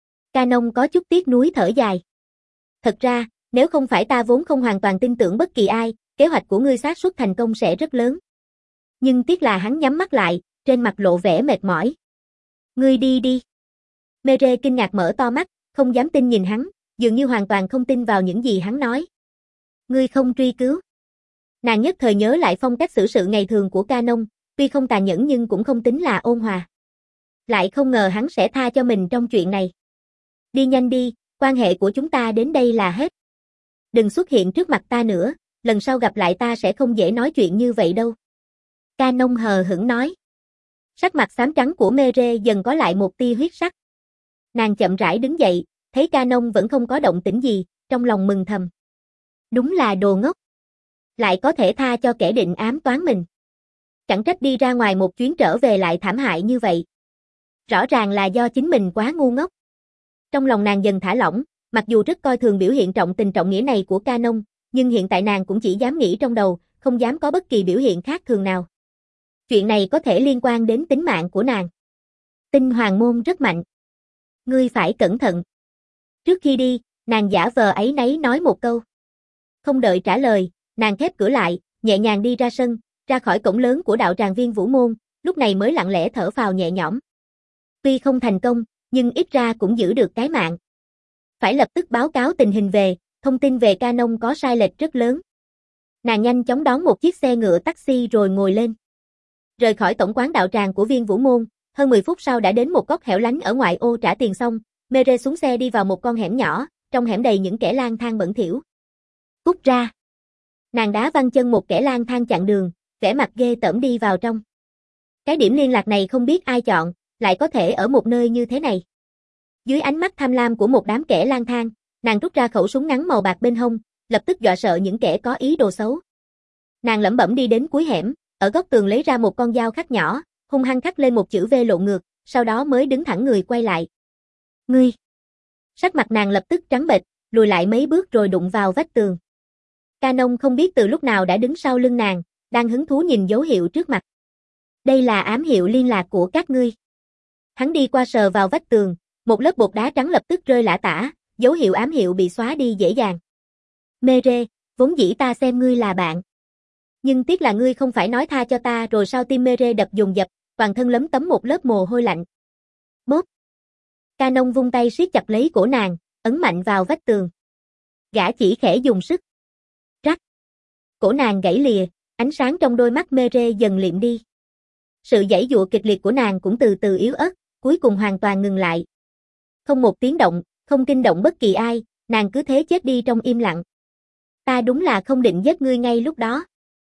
Canon có chút tiếc nuối thở dài. Thật ra, nếu không phải ta vốn không hoàn toàn tin tưởng bất kỳ ai, kế hoạch của ngươi xác suất thành công sẽ rất lớn. Nhưng tiếc là hắn nhắm mắt lại, trên mặt lộ vẻ mệt mỏi. Ngươi đi đi. Mere kinh ngạc mở to mắt, không dám tin nhìn hắn, dường như hoàn toàn không tin vào những gì hắn nói. Ngươi không truy cứu. Nàng nhất thời nhớ lại phong cách xử sự ngày thường của Canon, tuy không tàn nhẫn nhưng cũng không tính là ôn hòa. Lại không ngờ hắn sẽ tha cho mình trong chuyện này. Đi nhanh đi, quan hệ của chúng ta đến đây là hết. Đừng xuất hiện trước mặt ta nữa, lần sau gặp lại ta sẽ không dễ nói chuyện như vậy đâu. Canon hờ hững nói. Sắc mặt xám trắng của Mere dần có lại một tia huyết sắc. Nàng chậm rãi đứng dậy, thấy Canon vẫn không có động tĩnh gì, trong lòng mừng thầm. Đúng là đồ ngốc. Lại có thể tha cho kẻ định ám toán mình. Chẳng trách đi ra ngoài một chuyến trở về lại thảm hại như vậy. Rõ ràng là do chính mình quá ngu ngốc. Trong lòng nàng dần thả lỏng, mặc dù rất coi thường biểu hiện trọng tình trọng nghĩa này của Canon, nhưng hiện tại nàng cũng chỉ dám nghĩ trong đầu, không dám có bất kỳ biểu hiện khác thường nào. Chuyện này có thể liên quan đến tính mạng của nàng. Tinh hoàng môn rất mạnh. Ngươi phải cẩn thận. Trước khi đi, nàng giả vờ áy náy nói một câu. Không đợi trả lời, nàng khép cửa lại, nhẹ nhàng đi ra sân, ra khỏi cổng lớn của đạo tràng Viên Vũ Môn, lúc này mới lặng lẽ thở phào nhẹ nhõm. Tuy không thành công, nhưng ít ra cũng giữ được cái mạng. Phải lập tức báo cáo tình hình về, thông tin về Canon có sai lệch rất lớn. Nàng nhanh chóng đón một chiếc xe ngựa taxi rồi ngồi lên. Rời khỏi tổng quán đạo tràng của Viên Vũ Môn, hơn mười phút sau đã đến một góc hẻo lánh ở ngoại ô. Trả tiền xong, Mere xuống xe đi vào một con hẻm nhỏ, trong hẻm đầy những kẻ lang thang bẩn thỉu. Cút ra. Nàng đá văng chân một kẻ lang thang chặn đường, vẻ mặt ghê tởm đi vào trong. Cái điểm liên lạc này không biết ai chọn, lại có thể ở một nơi như thế này. Dưới ánh mắt tham lam của một đám kẻ lang thang, nàng rút ra khẩu súng ngắn màu bạc bên hông, lập tức dọa sợ những kẻ có ý đồ xấu. Nàng lẩm bẩm đi đến cuối hẻm, ở góc tường lấy ra một con dao khắc nhỏ, hung hăng khắc lên một chữ V lộn ngược, sau đó mới đứng thẳng người quay lại. Ngươi! Sắc mặt nàng lập tức trắng bệch, lùi lại mấy bước rồi đụng vào vách tường. Canon không biết từ lúc nào đã đứng sau lưng nàng, đang hứng thú nhìn dấu hiệu trước mặt. Đây là ám hiệu liên lạc của các ngươi. Hắn đi qua sờ vào vách tường, một lớp bột đá trắng lập tức rơi lả tả, dấu hiệu ám hiệu bị xóa đi dễ dàng. Mere, vốn dĩ ta xem ngươi là bạn. Nhưng tiếc là ngươi không phải nói tha cho ta rồi sao? Tim Mere đập dồn dập, toàn thân lấm tấm một lớp mồ hôi lạnh. Bốp. Canon vung tay siết chặt lấy cổ nàng, ấn mạnh vào vách tường. Gã chỉ khẽ dùng sức. Rắc. Cổ nàng gãy lìa, ánh sáng trong đôi mắt Mere dần liệm đi. Sự giãy giụa kịch liệt của nàng cũng từ từ yếu ớt, cuối cùng hoàn toàn ngừng lại. Không một tiếng động, không kinh động bất kỳ ai, nàng cứ thế chết đi trong im lặng. Ta đúng là không định giết ngươi ngay lúc đó.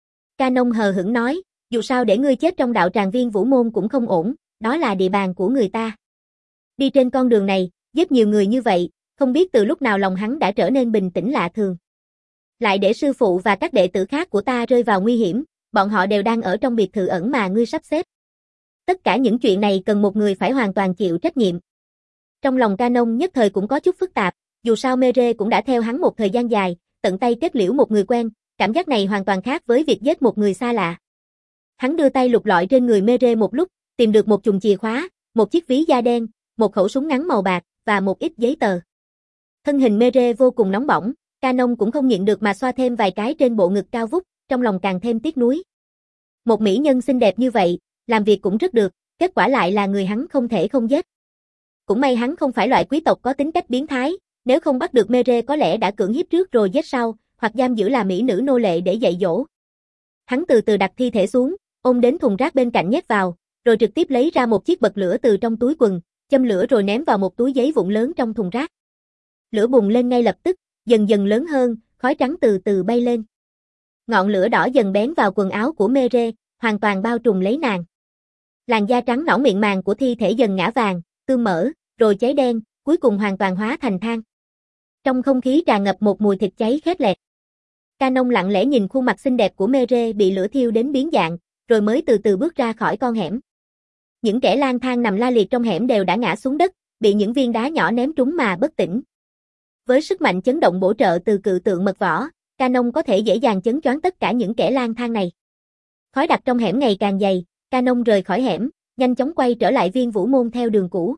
Canon hờ hững nói, dù sao để ngươi chết trong đạo tràng Viên Vũ Môn cũng không ổn, đó là địa bàn của người ta. Đi trên con đường này, giết nhiều người như vậy, không biết từ lúc nào lòng hắn đã trở nên bình tĩnh lạ thường. Lại để sư phụ và các đệ tử khác của ta rơi vào nguy hiểm, bọn họ đều đang ở trong biệt thự ẩn mà ngươi sắp xếp. Tất cả những chuyện này cần một người phải hoàn toàn chịu trách nhiệm. Trong lòng Canon nhất thời cũng có chút phức tạp, dù sao Mere cũng đã theo hắn một thời gian dài, tận tay kết liễu một người quen, cảm giác này hoàn toàn khác với việc giết một người xa lạ. Hắn đưa tay lục lọi trên người Mere một lúc, tìm được một chùm chìa khóa, một chiếc ví da đen, một khẩu súng ngắn màu bạc, và một ít giấy tờ. Thân hình Mere vô cùng nóng bỏng, Canon cũng không nhịn được mà xoa thêm vài cái trên bộ ngực cao vút, trong lòng càng thêm tiếc nuối. Một mỹ nhân xinh đẹp như vậy, làm việc cũng rất được, kết quả lại là người hắn không thể không giết. Cũng may hắn không phải loại quý tộc có tính cách biến thái, nếu không bắt được Mere có lẽ đã cưỡng hiếp trước rồi giết sau, hoặc giam giữ là mỹ nữ nô lệ để dạy dỗ. Hắn từ từ đặt thi thể xuống, ôm đến thùng rác bên cạnh nhét vào, rồi trực tiếp lấy ra một chiếc bật lửa từ trong túi quần, châm lửa rồi ném vào một túi giấy vụn lớn trong thùng rác. Lửa bùng lên ngay lập tức, dần dần lớn hơn, khói trắng từ từ bay lên. Ngọn lửa đỏ dần bén vào quần áo của Mere, hoàn toàn bao trùm lấy nàng. Làn da trắng nõn miệng màng của thi thể dần ngã vàng, tương mỡ, rồi cháy đen, cuối cùng hoàn toàn hóa thành than. Trong không khí tràn ngập một mùi thịt cháy khét lẹt. Canon lặng lẽ nhìn khuôn mặt xinh đẹp của Mere bị lửa thiêu đến biến dạng, rồi mới từ từ bước ra khỏi con hẻm. Những kẻ lang thang nằm la liệt trong hẻm đều đã ngã xuống đất, bị những viên đá nhỏ ném trúng mà bất tỉnh. Với sức mạnh chấn động bổ trợ từ cự tượng mật võ, Canon có thể dễ dàng chấn choáng tất cả những kẻ lang thang này. Khói đặc trong hẻm ngày càng dày, Canon rời khỏi hẻm, nhanh chóng quay trở lại Viên Vũ Môn theo đường cũ.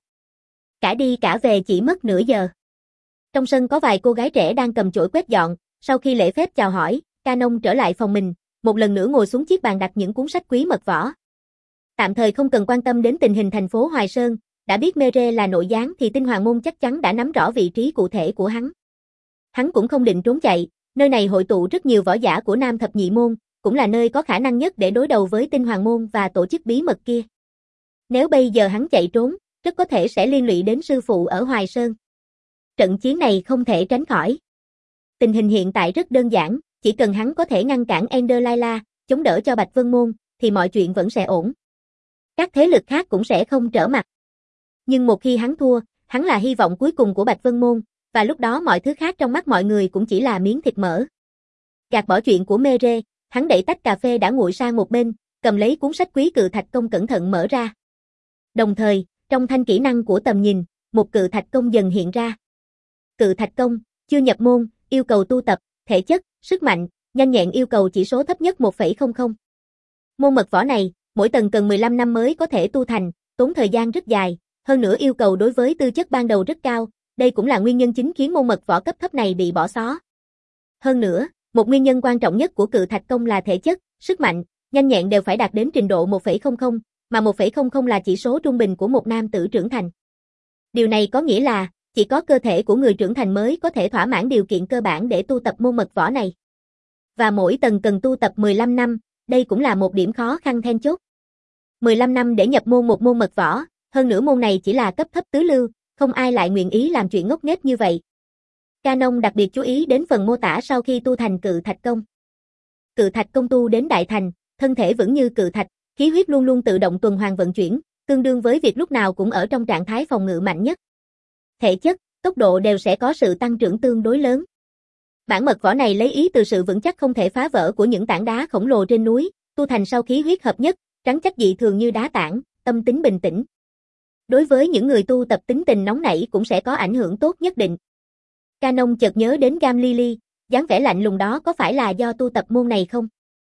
Cả đi cả về chỉ mất nửa giờ. Trong sân có vài cô gái trẻ đang cầm chổi quét dọn, sau khi lễ phép chào hỏi, Canon trở lại phòng mình, một lần nữa ngồi xuống chiếc bàn đặt những cuốn sách quý mật võ. Tạm thời không cần quan tâm đến tình hình thành phố Hoài Sơn, đã biết Mere là nội gián thì Tinh Hoàng Môn chắc chắn đã nắm rõ vị trí cụ thể của hắn. Hắn cũng không định trốn chạy, nơi này hội tụ rất nhiều võ giả của Nam Thập Nhị Môn, cũng là nơi có khả năng nhất để đối đầu với Tinh Hoàng Môn và tổ chức bí mật kia. Nếu bây giờ hắn chạy trốn, rất có thể sẽ liên lụy đến sư phụ ở Hoài Sơn. Trận chiến này không thể tránh khỏi. Tình hình hiện tại rất đơn giản, chỉ cần hắn có thể ngăn cản Ender Laila, chống đỡ cho Bạch Vân Môn, thì mọi chuyện vẫn sẽ ổn. Các thế lực khác cũng sẽ không trở mặt. Nhưng một khi hắn thua, hắn là hy vọng cuối cùng của Bạch Vân Môn, và lúc đó mọi thứ khác trong mắt mọi người cũng chỉ là miếng thịt mỡ. Gạt bỏ chuyện của Mere, hắn đẩy tách cà phê đã nguội sang một bên, cầm lấy cuốn sách quý Cự Thạch Công cẩn thận mở ra. Đồng thời, trong thanh kỹ năng của tầm nhìn, một Cự Thạch Công dần hiện ra. Cự Thạch Công, chưa nhập môn, yêu cầu tu tập, thể chất, sức mạnh, nhanh nhẹn yêu cầu chỉ số thấp nhất một phẩy không không. Môn mật võ này, mỗi tầng cần mười lăm năm mới có thể tu thành, tốn thời gian rất dài, hơn nữa yêu cầu đối với tư chất ban đầu rất cao, đây cũng là nguyên nhân chính khiến môn mật võ cấp thấp này bị bỏ xó. Hơn nữa, một nguyên nhân quan trọng nhất của cự thạch công là thể chất, sức mạnh, nhanh nhẹn đều phải đạt đến trình độ một phẩy không không, mà một phẩy không không là chỉ số trung bình của một nam tử trưởng thành. Điều này có nghĩa là, chỉ có cơ thể của người trưởng thành mới có thể thỏa mãn điều kiện cơ bản để tu tập môn mật võ này. Và mỗi tầng cần tu tập mười lăm năm, đây cũng là một điểm khó khăn then chốt. mười lăm năm để nhập môn một môn mật võ, hơn nữa môn này chỉ là cấp thấp tứ lưu, không ai lại nguyện ý làm chuyện ngốc nghếch như vậy. Canon đặc biệt chú ý đến phần mô tả sau khi tu thành cự thạch công. Cự thạch công tu đến đại thành, thân thể vững như cự thạch, khí huyết luôn luôn tự động tuần hoàn vận chuyển, tương đương với việc lúc nào cũng ở trong trạng thái phòng ngự mạnh nhất. Thể chất, tốc độ đều sẽ có sự tăng trưởng tương đối lớn. Bản mật võ này lấy ý từ sự vững chắc không thể phá vỡ của những tảng đá khổng lồ trên núi, tu thành sau khí huyết hợp nhất, rắn chắc dị thường như đá tảng, tâm tính bình tĩnh. Đối với những người tu tập tính tình nóng nảy cũng sẽ có ảnh hưởng tốt nhất định. Canon chợt nhớ đến Gam Lily, dáng vẻ lạnh lùng đó có phải là do tu tập môn này không?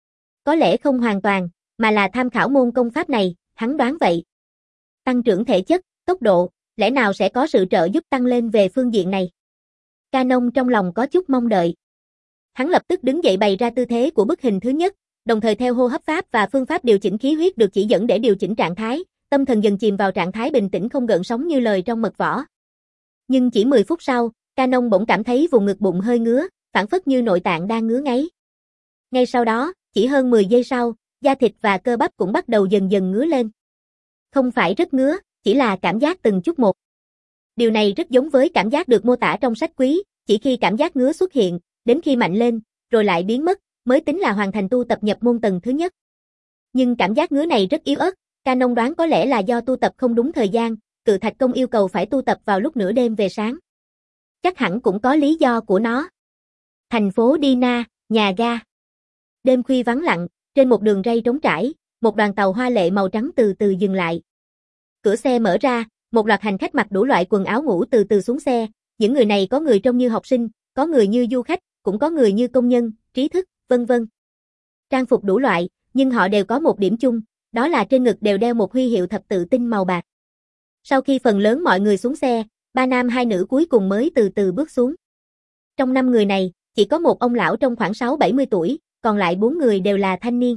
Có lẽ không hoàn toàn, mà là tham khảo môn công pháp này, hắn đoán vậy. Tăng trưởng thể chất, tốc độ, lẽ nào sẽ có sự trợ giúp tăng lên về phương diện này? Canon trong lòng có chút mong đợi. Hắn lập tức đứng dậy bày ra tư thế của bức hình thứ nhất, đồng thời theo hô hấp pháp và phương pháp điều chỉnh khí huyết được chỉ dẫn để điều chỉnh trạng thái, tâm thần dần chìm vào trạng thái bình tĩnh không gợn sóng như lời trong mật võ. Nhưng chỉ mười phút sau, Canon bỗng cảm thấy vùng ngực bụng hơi ngứa, phản phất như nội tạng đang ngứa ngáy. Ngay sau đó, chỉ hơn mười giây sau, da thịt và cơ bắp cũng bắt đầu dần dần ngứa lên. Không phải rất ngứa, chỉ là cảm giác từng chút một. Điều này rất giống với cảm giác được mô tả trong sách quý, chỉ khi cảm giác ngứa xuất hiện, đến khi mạnh lên, rồi lại biến mất, mới tính là hoàn thành tu tập nhập môn tầng thứ nhất. Nhưng cảm giác ngứa này rất yếu ớt, Canon đoán có lẽ là do tu tập không đúng thời gian, cự thạch công yêu cầu phải tu tập vào lúc nửa đêm về sáng. Chắc hẳn cũng có lý do của nó. Thành phố Dina, nhà ga. Đêm khuya vắng lặng, trên một đường ray trống trải, một đoàn tàu hoa lệ màu trắng từ từ dừng lại. Cửa xe mở ra, một loạt hành khách mặc đủ loại quần áo ngủ từ từ xuống xe, những người này có người trông như học sinh, có người như du khách, cũng có người như công nhân, trí thức, vân vân. Trang phục đủ loại, nhưng họ đều có một điểm chung, đó là trên ngực đều đeo một huy hiệu thập tự tinh màu bạc. Sau khi phần lớn mọi người xuống xe, ba nam hai nữ cuối cùng mới từ từ bước xuống. Trong năm người này, chỉ có một ông lão trong khoảng sáu bảy mươi tuổi, còn lại bốn người đều là thanh niên.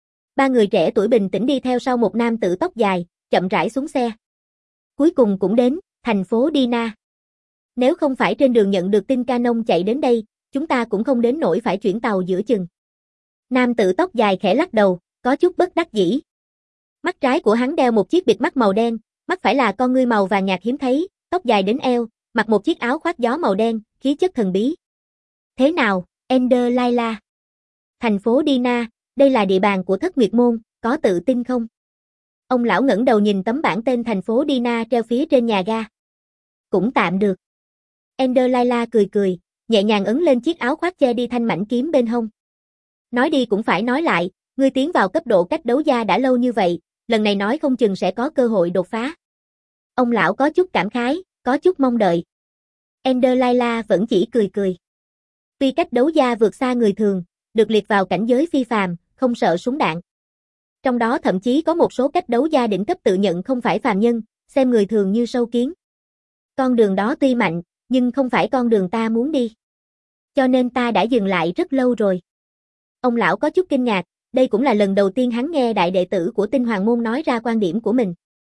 Ba người trẻ tuổi bình tĩnh đi theo sau một nam tử tóc dài, chậm rãi xuống xe. Cuối cùng cũng đến, thành phố Dina. Nếu không phải trên đường nhận được tin Canon chạy đến đây, chúng ta cũng không đến nỗi phải chuyển tàu giữa chừng. Nam tử tóc dài khẽ lắc đầu, có chút bất đắc dĩ. Mắt trái của hắn đeo một chiếc bịt mắt màu đen, mắt phải là con ngươi màu vàng nhạt hiếm thấy, tóc dài đến eo, mặc một chiếc áo khoác gió màu đen, khí chất thần bí. Thế nào, Ender Laila? Thành phố Dina, đây là địa bàn của Thất Nguyệt Môn, có tự tin không? Ông lão ngẩng đầu nhìn tấm bảng tên thành phố Dina treo phía trên nhà ga. Cũng tạm được. Ender Laila cười cười, nhẹ nhàng ấn lên chiếc áo khoác che đi thanh mảnh kiếm bên hông. Nói đi cũng phải nói lại, ngươi tiến vào cấp độ cách đấu gia đã lâu như vậy, lần này nói không chừng sẽ có cơ hội đột phá. Ông lão có chút cảm khái, có chút mong đợi. Ender Laila vẫn chỉ cười cười. Tuy cách đấu gia vượt xa người thường, được liệt vào cảnh giới phi phàm, không sợ súng đạn. Trong đó thậm chí có một số cách đấu gia đỉnh cấp tự nhận không phải phàm nhân, xem người thường như sâu kiến. Con đường đó tuy mạnh, nhưng không phải con đường ta muốn đi. Cho nên ta đã dừng lại rất lâu rồi. Ông lão có chút kinh ngạc, đây cũng là lần đầu tiên hắn nghe đại đệ tử của Tinh Hoàng Môn nói ra quan điểm của mình.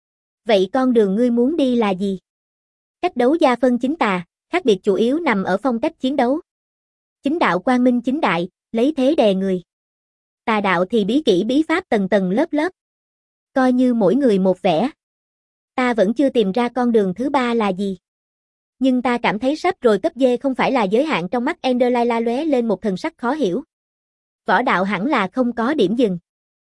Vậy con đường ngươi muốn đi là gì? Cách đấu gia phân chính tà, khác biệt chủ yếu nằm ở phong cách chiến đấu. Chính đạo quang minh chính đại, lấy thế đè người. Tà đạo thì bí kỹ bí pháp tầng tầng lớp lớp. Coi như mỗi người một vẻ. Ta vẫn chưa tìm ra con đường thứ ba là gì. Nhưng ta cảm thấy sắp rồi cấp D không phải là giới hạn trong mắt Ender Laila lóe lên một thần sắc khó hiểu. Võ đạo hẳn là không có điểm dừng.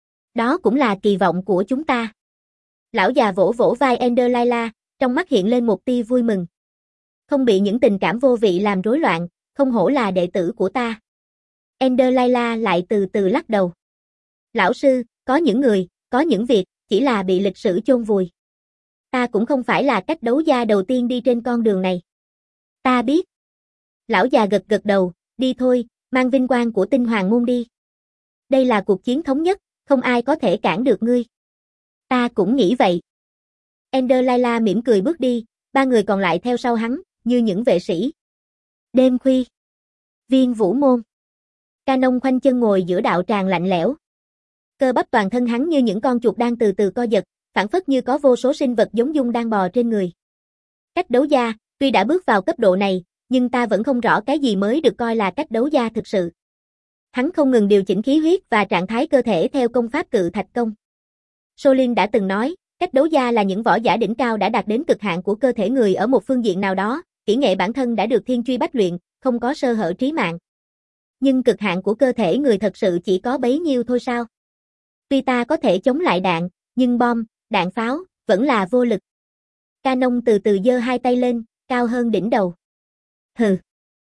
Đó cũng là kỳ vọng của chúng ta. Lão già vỗ vỗ vai Ender Laila, trong mắt hiện lên một tia vui mừng. Không bị những tình cảm vô vị làm rối loạn, không hổ là đệ tử của ta. Ender Laila lại từ từ lắc đầu. Lão sư, có những người, có những việc, chỉ là bị lịch sử chôn vùi. Ta cũng không phải là cách đấu gia đầu tiên đi trên con đường này. Ta biết. Lão già gật gật đầu, đi thôi, mang vinh quang của Tinh Hoàng Môn đi. Đây là cuộc chiến thống nhất, không ai có thể cản được ngươi. Ta cũng nghĩ vậy. Ender Layla mỉm cười bước đi, ba người còn lại theo sau hắn, như những vệ sĩ. Đêm khuya. Viên Vũ Môn. Canon khoanh chân ngồi giữa đạo tràng lạnh lẽo. Cơ bắp toàn thân hắn như những con chuột đang từ từ co giật, phảng phất như có vô số sinh vật giống dung đang bò trên người. Cách đấu gia, tuy đã bước vào cấp độ này, nhưng ta vẫn không rõ cái gì mới được coi là cách đấu gia thực sự. Hắn không ngừng điều chỉnh khí huyết và trạng thái cơ thể theo công pháp cự thạch công. Solin đã từng nói, cách đấu gia là những võ giả đỉnh cao đã đạt đến cực hạn của cơ thể người ở một phương diện nào đó, kỹ nghệ bản thân đã được thiên truy bách luyện, không có sơ hở trí mạng. Nhưng cực hạn của cơ thể người thật sự chỉ có bấy nhiêu thôi sao? Tuy ta có thể chống lại đạn, nhưng bom, đạn pháo, vẫn là vô lực. Canon từ từ giơ hai tay lên, cao hơn đỉnh đầu. Hừ.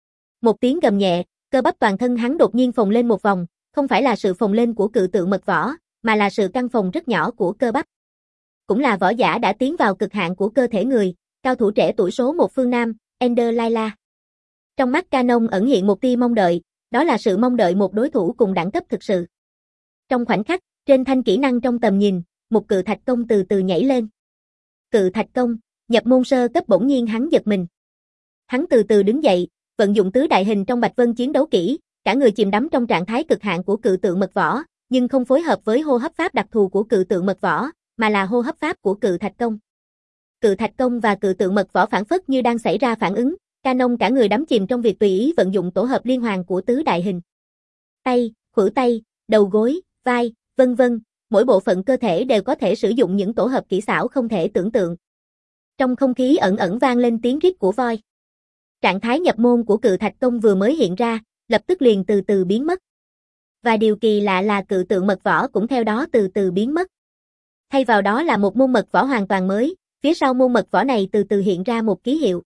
Một tiếng gầm nhẹ, cơ bắp toàn thân hắn đột nhiên phồng lên một vòng, không phải là sự phồng lên của cự tượng mật võ, mà là sự căng phồng rất nhỏ của cơ bắp. Cũng là võ giả đã tiến vào cực hạn của cơ thể người, cao thủ trẻ tuổi số một phương Nam, Ender Layla. Trong mắt Canon ẩn hiện một tia mong đợi, đó là sự mong đợi một đối thủ cùng đẳng cấp thực sự. Trong khoảnh khắc, trên thanh kỹ năng trong tầm nhìn, một cự thạch công từ từ nhảy lên. Cự thạch công, nhập môn sơ cấp. Bỗng nhiên hắn giật mình. Hắn từ từ đứng dậy, vận dụng tứ đại hình trong Bạch Vân chiến đấu kỹ, cả người chìm đắm trong trạng thái cực hạn của cự tượng mật võ, nhưng không phối hợp với hô hấp pháp đặc thù của cự tượng mật võ, mà là hô hấp pháp của cự thạch công. Cự thạch công và cự tượng mật võ phản phất như đang xảy ra phản ứng, Canon cả người đắm chìm trong việc tùy ý vận dụng tổ hợp liên hoàn của tứ đại hình. Tay, khuỷu tay, đầu gối, vai, vân vân, mỗi bộ phận cơ thể đều có thể sử dụng những tổ hợp kỹ xảo không thể tưởng tượng. Trong không khí ẩn ẩn vang lên tiếng rít của voi. Trạng thái nhập môn của cự thạch công vừa mới hiện ra, lập tức liền từ từ biến mất. Và điều kỳ lạ là cự tượng mật võ cũng theo đó từ từ biến mất. Thay vào đó là một môn mật võ hoàn toàn mới, phía sau môn mật võ này từ từ hiện ra một ký hiệu.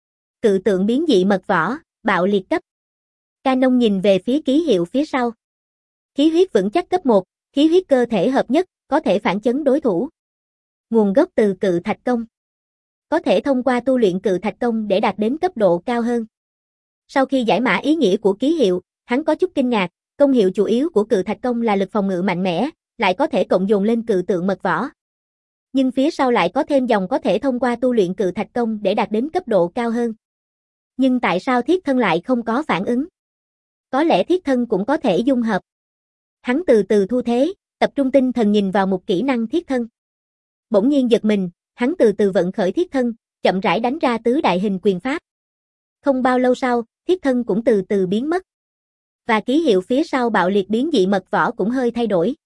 Cự tượng biến dị mật võ, bạo liệt cấp. Canon nhìn về phía ký hiệu phía sau. Khí huyết vững chắc cấp một, khí huyết cơ thể hợp nhất, có thể phản chấn đối thủ. Nguồn gốc từ cự thạch công. Có thể thông qua tu luyện cự thạch công để đạt đến cấp độ cao hơn. Sau khi giải mã ý nghĩa của ký hiệu, hắn có chút kinh ngạc, công hiệu chủ yếu của cự thạch công là lực phòng ngự mạnh mẽ, lại có thể cộng dồn lên cự tượng mật võ. Nhưng phía sau lại có thêm dòng có thể thông qua tu luyện cự thạch công để đạt đến cấp độ cao hơn. Nhưng tại sao thiết thân lại không có phản ứng? Có lẽ thiết thân cũng có thể dung hợp. Hắn từ từ thu thế, tập trung tinh thần nhìn vào một kỹ năng thiết thân. Bỗng nhiên giật mình, hắn từ từ vận khởi thiết thân, chậm rãi đánh ra tứ đại hình quyền pháp. Không bao lâu sau, thiết thân cũng từ từ biến mất. Và ký hiệu phía sau bạo liệt biến dị mật võ cũng hơi thay đổi.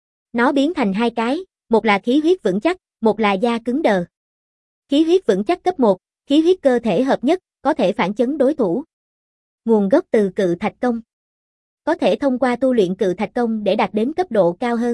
Nó biến thành hai cái, một là khí huyết vững chắc, một là da cứng đờ. Khí huyết vững chắc cấp một, khí huyết cơ thể hợp nhất, có thể phản chấn đối thủ. Nguồn gốc từ cự thạch công. Có thể thông qua tu luyện cự thạch công để đạt đến cấp độ cao hơn.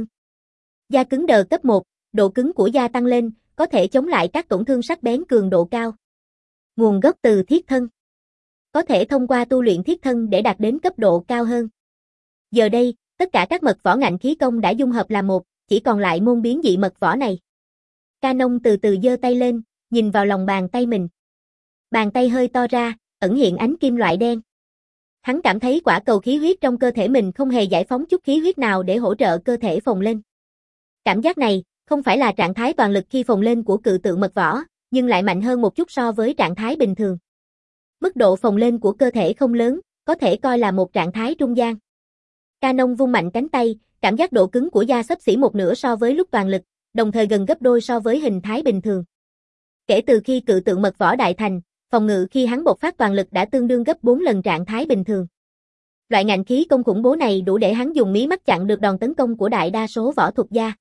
Da cứng đờ cấp một, độ cứng của da tăng lên, có thể chống lại các tổn thương sắc bén cường độ cao. Nguồn gốc từ thiết thân. Có thể thông qua tu luyện thiết thân để đạt đến cấp độ cao hơn. Giờ đây, tất cả các mật võ ngạnh khí công đã dung hợp là một, chỉ còn lại môn biến dị mật võ này. Canon từ từ giơ tay lên, nhìn vào lòng bàn tay mình. Bàn tay hơi to ra, ẩn hiện ánh kim loại đen. Hắn cảm thấy quả cầu khí huyết trong cơ thể mình không hề giải phóng chút khí huyết nào để hỗ trợ cơ thể phồng lên. Cảm giác này, không phải là trạng thái toàn lực khi phồng lên của cự tượng mật võ, nhưng lại mạnh hơn một chút so với trạng thái bình thường. Mức độ phồng lên của cơ thể không lớn, có thể coi là một trạng thái trung gian. Canon vung mạnh cánh tay, cảm giác độ cứng của da xấp xỉ một nửa so với lúc toàn lực, đồng thời gần gấp đôi so với hình thái bình thường. Kể từ khi cự tượng mật võ đại thành, phòng ngự khi hắn bộc phát toàn lực đã tương đương gấp bốn lần trạng thái bình thường. Loại ngạnh khí công khủng bố này đủ để hắn dùng mí mắt chặn được đòn tấn công của đại đa số võ thuật gia.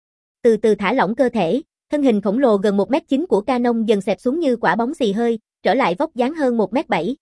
Từ từ thả lỏng cơ thể, thân hình khổng lồ gần một mét chín của Canon dần xẹp xuống như quả bóng xì hơi, trở lại vóc dáng hơn một mét bảy.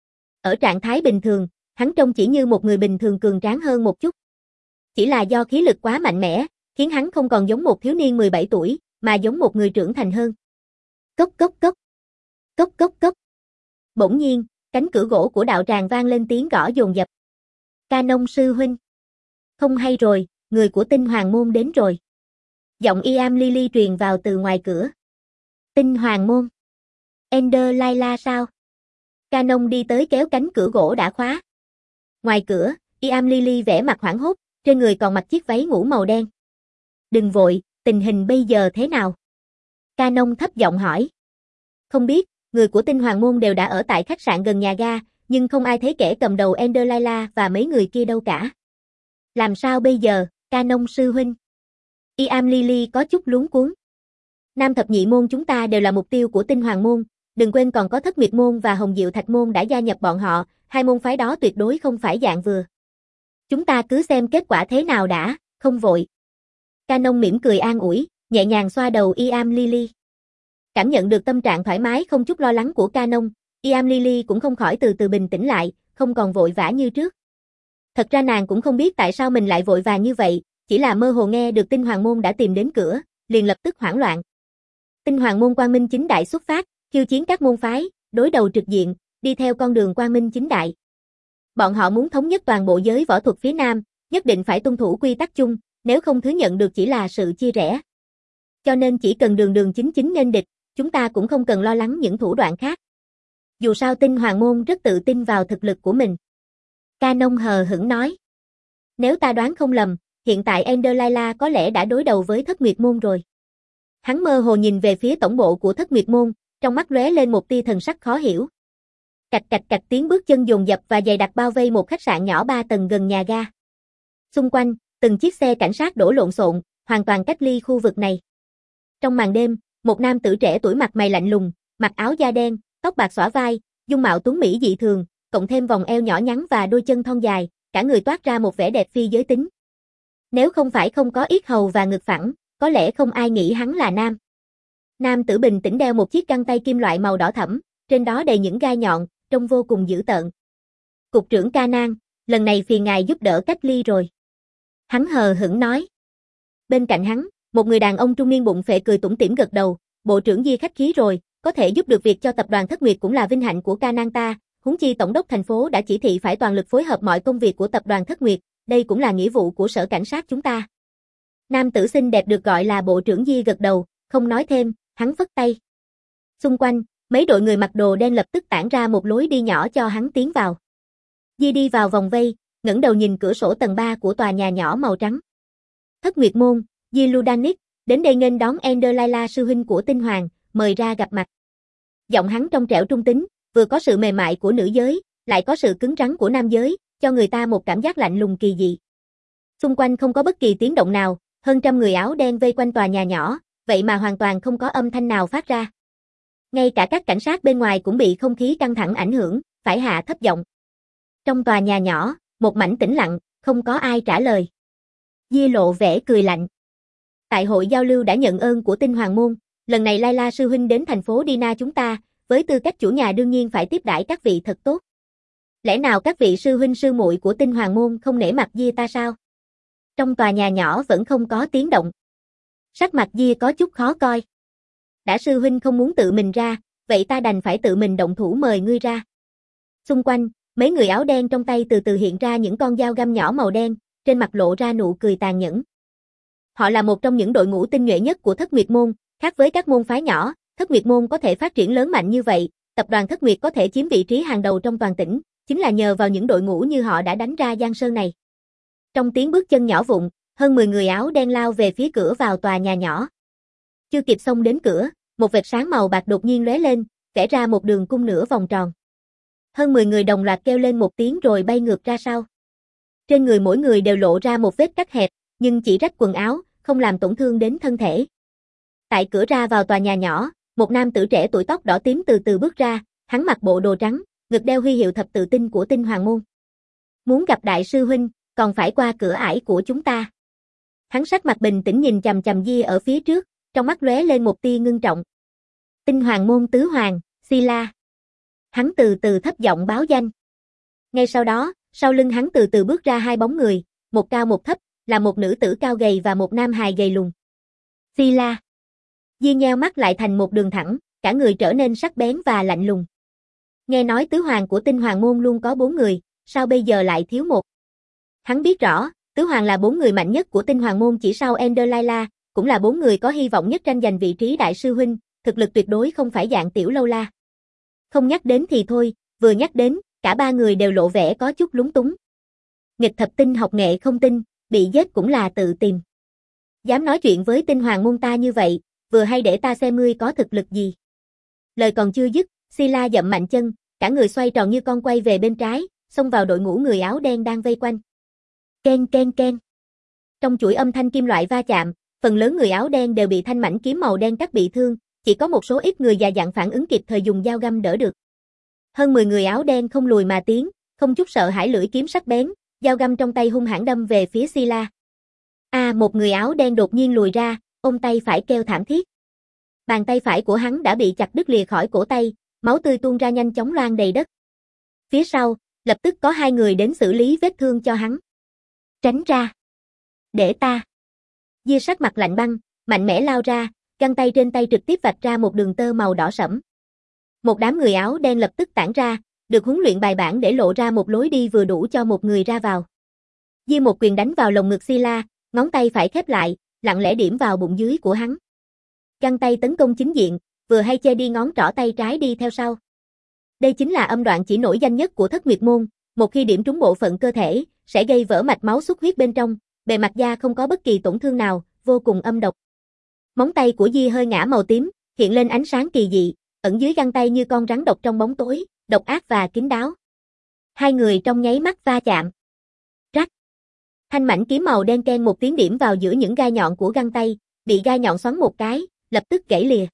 Ở trạng thái bình thường, hắn trông chỉ như một người bình thường cường tráng hơn một chút. Chỉ là do khí lực quá mạnh mẽ, khiến hắn không còn giống một thiếu niên mười bảy tuổi, mà giống một người trưởng thành hơn. Cốc cốc cốc. Cốc cốc cốc. Bỗng nhiên, cánh cửa gỗ của đạo tràng vang lên tiếng gõ dồn dập. Canon sư huynh. Không hay rồi, người của Tinh Hoàng môn đến rồi. Giọng Iam Lily truyền vào từ ngoài cửa. Tinh Hoàng môn. Ender Layla sao? Canon đi tới kéo cánh cửa gỗ đã khóa. Ngoài cửa, Iam Lily vẻ mặt hoảng hốt, trên người còn mặc chiếc váy ngủ màu đen. Đừng vội, tình hình bây giờ thế nào? Ca Nông thấp giọng hỏi. Không biết, người của Tinh Hoàng Môn đều đã ở tại khách sạn gần nhà ga, nhưng không ai thấy kẻ cầm đầu Ender Laila và mấy người kia đâu cả. Làm sao bây giờ, Ca Nông sư huynh? Iam Lily có chút luống cuống. Nam thập nhị môn chúng ta đều là mục tiêu của Tinh Hoàng Môn, đừng quên còn có Thất Nguyệt Môn và Hồng Diệu Thạch Môn đã gia nhập bọn họ, hai môn phái đó tuyệt đối không phải dạng vừa. Chúng ta cứ xem kết quả thế nào đã, không vội. Ca Nông mỉm cười an ủi, nhẹ nhàng xoa đầu Iam Lily. Cảm nhận được tâm trạng thoải mái không chút lo lắng của Ca Nông, Iam Lily cũng không khỏi từ từ bình tĩnh lại, không còn vội vã như trước. Thật ra nàng cũng không biết tại sao mình lại vội vàng như vậy, chỉ là mơ hồ nghe được Tinh Hoàng Môn đã tìm đến cửa, liền lập tức hoảng loạn. Tinh Hoàng Môn quang minh chính đại xuất phát, khiêu chiến các môn phái, đối đầu trực diện, đi theo con đường quang minh chính đại. Bọn họ muốn thống nhất toàn bộ giới võ thuật phía Nam, nhất định phải tuân thủ quy tắc chung, nếu không thứ nhận được chỉ là sự chia rẽ. Cho nên chỉ cần đường đường chính chính nên địch, chúng ta cũng không cần lo lắng những thủ đoạn khác. Dù sao Tinh Hoàng Môn rất tự tin vào thực lực của mình. Ca Nông hờ hững nói. Nếu ta đoán không lầm, hiện tại Ender Laila có lẽ đã đối đầu với Thất Nguyệt Môn rồi. Hắn mơ hồ nhìn về phía tổng bộ của Thất Nguyệt Môn, trong mắt lóe lên một tia thần sắc khó hiểu. Cạch cạch cạch tiếng bước chân dồn dập và dày đặc bao vây một khách sạn nhỏ ba tầng gần nhà ga. Xung quanh, từng chiếc xe cảnh sát đổ lộn xộn, hoàn toàn cách ly khu vực này. Trong màn đêm, một nam tử trẻ tuổi mặt mày lạnh lùng, mặc áo da đen, tóc bạc xõa vai, dung mạo tuấn mỹ dị thường, cộng thêm vòng eo nhỏ nhắn và đôi chân thon dài, cả người toát ra một vẻ đẹp phi giới tính. Nếu không phải không có yết hầu và ngực phẳng, có lẽ không ai nghĩ hắn là nam. Nam tử bình tĩnh đeo một chiếc găng tay kim loại màu đỏ thẫm, trên đó đầy những gai nhọn, trông vô cùng dữ tợn. Cục trưởng Ca Nan, lần này phiền ngài giúp đỡ cách ly rồi. Hắn hờ hững nói. Bên cạnh hắn, một người đàn ông trung niên bụng phệ cười tủm tỉm gật đầu, bộ trưởng Di khách khí rồi, có thể giúp được việc cho tập đoàn Thất Nguyệt cũng là vinh hạnh của Ca Nan ta, huống chi tổng đốc thành phố đã chỉ thị phải toàn lực phối hợp mọi công việc của tập đoàn Thất Nguyệt, đây cũng là nghĩa vụ của sở cảnh sát chúng ta. Nam tử xinh đẹp được gọi là bộ trưởng Di gật đầu, không nói thêm, hắn phất tay. Xung quanh, mấy đội người mặc đồ đen lập tức tản ra một lối đi nhỏ cho hắn tiến vào. Di đi vào vòng vây, ngẩng đầu nhìn cửa sổ tầng ba của tòa nhà nhỏ màu trắng. Thất Nguyệt Môn, Di Ludanik, đến đây nghênh đón Ender Laila sư huynh của Tinh Hoàng, mời ra gặp mặt. Giọng hắn trong trẻo trung tính, vừa có sự mềm mại của nữ giới, lại có sự cứng rắn của nam giới, cho người ta một cảm giác lạnh lùng kỳ dị. Xung quanh không có bất kỳ tiếng động nào, hơn trăm người áo đen vây quanh tòa nhà nhỏ, vậy mà hoàn toàn không có âm thanh nào phát ra. Ngay cả các cảnh sát bên ngoài cũng bị không khí căng thẳng ảnh hưởng, phải hạ thấp giọng. Trong tòa nhà nhỏ, một mảnh tĩnh lặng, không có ai trả lời. Di lộ vẻ cười lạnh. Tại hội giao lưu đã nhận ơn của Tinh Hoàng Môn, lần này Laila sư huynh đến thành phố Dina chúng ta, với tư cách chủ nhà đương nhiên phải tiếp đãi các vị thật tốt. Lẽ nào các vị sư huynh sư muội của Tinh Hoàng Môn không nể mặt Di ta sao? Trong tòa nhà nhỏ vẫn không có tiếng động. Sắc mặt Di có chút khó coi. Đã sư huynh không muốn tự mình ra, vậy ta đành phải tự mình động thủ mời ngươi ra. Xung quanh, mấy người áo đen trong tay từ từ hiện ra những con dao găm nhỏ màu đen, trên mặt lộ ra nụ cười tàn nhẫn. Họ là một trong những đội ngũ tinh nhuệ nhất của Thất Nguyệt Môn, khác với các môn phái nhỏ, Thất Nguyệt Môn có thể phát triển lớn mạnh như vậy, tập đoàn Thất Nguyệt có thể chiếm vị trí hàng đầu trong toàn tỉnh, chính là nhờ vào những đội ngũ như họ đã đánh ra giang sơn này. Trong tiếng bước chân nhỏ vụn, hơn mười người áo đen lao về phía cửa vào tòa nhà nhỏ. Chưa kịp xông đến cửa, một vệt sáng màu bạc đột nhiên lóe lên, vẽ ra một đường cung nửa vòng tròn. Hơn mười người đồng loạt kêu lên một tiếng rồi bay ngược ra sau. Trên người mỗi người đều lộ ra một vết cắt hẹp, nhưng chỉ rách quần áo, không làm tổn thương đến thân thể. Tại cửa ra vào tòa nhà nhỏ, một nam tử trẻ tuổi tóc đỏ tím từ từ bước ra, hắn mặc bộ đồ trắng, ngực đeo huy hiệu thập tự tinh của Tinh Hoàng Môn. Muốn gặp đại sư huynh, còn phải qua cửa ải của chúng ta. Hắn sắc mặt bình tĩnh nhìn chằm chằm Di ở phía trước, trong mắt lóe lên một tia ngưng trọng. Tinh Hoàng Môn tứ hoàng, Sila. Hắn từ từ thấp giọng báo danh. Ngay sau đó, sau lưng hắn từ từ bước ra hai bóng người, một cao một thấp, là một nữ tử cao gầy và một nam hài gầy lùn. Sila. Di nheo mắt lại thành một đường thẳng, cả người trở nên sắc bén và lạnh lùng. Nghe nói tứ hoàng của Tinh Hoàng Môn luôn có bốn người, sao bây giờ lại thiếu một? Hắn biết rõ, tứ hoàng là bốn người mạnh nhất của Tinh Hoàng Môn chỉ sau Ender Laila, cũng là bốn người có hy vọng nhất tranh giành vị trí đại sư huynh, thực lực tuyệt đối không phải dạng tiểu lâu la. Không nhắc đến thì thôi, vừa nhắc đến, cả ba người đều lộ vẻ có chút lúng túng. Nghịch thập tinh học nghệ không tin, bị giết cũng là tự tìm. Dám nói chuyện với tinh hoàng môn ta như vậy, vừa hay để ta xem ngươi có thực lực gì. Lời còn chưa dứt, Sila dậm mạnh chân, cả người xoay tròn như con quay về bên trái, xông vào đội ngũ người áo đen đang vây quanh. Ken ken ken. Trong chuỗi âm thanh kim loại va chạm, phần lớn người áo đen đều bị thanh mảnh kiếm màu đen cắt bị thương, chỉ có một số ít người già dặn phản ứng kịp thời dùng dao găm đỡ được. Hơn mười người áo đen không lùi mà tiến, không chút sợ hãi lưỡi kiếm sắc bén, dao găm trong tay hung hãn đâm về phía Sila. A, à, một người áo đen đột nhiên lùi ra, ôm tay phải kêu thảm thiết. Bàn tay phải của hắn đã bị chặt đứt lìa khỏi cổ tay, máu tươi tuôn ra nhanh chóng loang đầy đất. Phía sau, lập tức có hai người đến xử lý vết thương cho hắn. Tránh ra. Để ta. Dia sắc mặt lạnh băng, mạnh mẽ lao ra, găng tay trên tay trực tiếp vạch ra một đường tơ màu đỏ sẫm. Một đám người áo đen lập tức tản ra, được huấn luyện bài bản để lộ ra một lối đi vừa đủ cho một người ra vào. Dia một quyền đánh vào lồng ngực Sila, ngón tay phải khép lại, lặng lẽ điểm vào bụng dưới của hắn. Găng tay tấn công chính diện, vừa hay che đi ngón trỏ tay trái đi theo sau. Đây chính là âm đoạn chỉ nổi danh nhất của Thất Nguyệt môn, một khi điểm trúng bộ phận cơ thể, sẽ gây vỡ mạch máu xuất huyết bên trong, bề mặt da không có bất kỳ tổn thương nào, vô cùng âm độc. Móng tay của Di hơi ngã màu tím, hiện lên ánh sáng kỳ dị, ẩn dưới găng tay như con rắn độc trong bóng tối, độc ác và kín đáo. Hai người trong nháy mắt va chạm. Rắc. Thanh mảnh kiếm màu đen ken một tiếng điểm vào giữa những gai nhọn của găng tay, bị gai nhọn xoắn một cái, lập tức gãy lìa.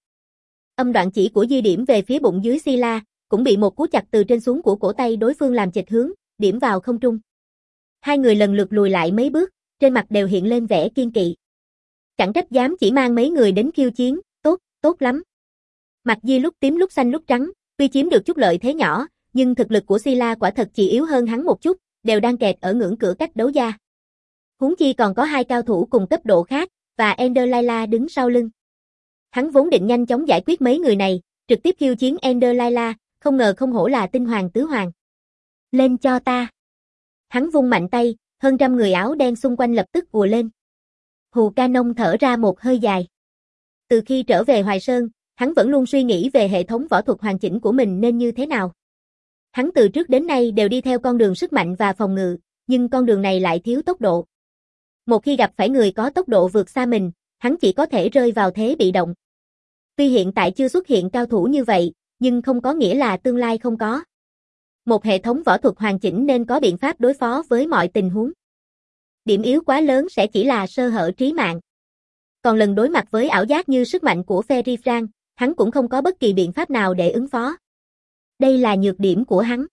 Âm đoạn chỉ của Di điểm về phía bụng dưới Sila, cũng bị một cú chặt từ trên xuống của cổ tay đối phương làm chệch hướng, điểm vào không trung. Hai người lần lượt lùi lại mấy bước, trên mặt đều hiện lên vẻ kiên kỵ. Chẳng trách dám chỉ mang mấy người đến khiêu chiến, tốt, tốt lắm. Mặt Di lúc tím lúc xanh lúc trắng, tuy chiếm được chút lợi thế nhỏ, nhưng thực lực của Sila quả thật chỉ yếu hơn hắn một chút, đều đang kẹt ở ngưỡng cửa cách đấu gia. Huống chi còn có hai cao thủ cùng cấp độ khác, và Ender Layla đứng sau lưng. Hắn vốn định nhanh chóng giải quyết mấy người này, trực tiếp khiêu chiến Ender Layla, không ngờ không hổ là tinh hoàng tứ hoàng. Lên cho ta. Hắn vung mạnh tay, hơn trăm người áo đen xung quanh lập tức ùa lên. Hù Ca Nông thở ra một hơi dài. Từ khi trở về Hoài Sơn, hắn vẫn luôn suy nghĩ về hệ thống võ thuật hoàn chỉnh của mình nên như thế nào. Hắn từ trước đến nay đều đi theo con đường sức mạnh và phòng ngự, nhưng con đường này lại thiếu tốc độ. Một khi gặp phải người có tốc độ vượt xa mình, hắn chỉ có thể rơi vào thế bị động. Tuy hiện tại chưa xuất hiện cao thủ như vậy, nhưng không có nghĩa là tương lai không có. Một hệ thống võ thuật hoàn chỉnh nên có biện pháp đối phó với mọi tình huống. Điểm yếu quá lớn sẽ chỉ là sơ hở trí mạng. Còn lần đối mặt với ảo giác như sức mạnh của Ferry Frank, hắn cũng không có bất kỳ biện pháp nào để ứng phó. Đây là nhược điểm của hắn.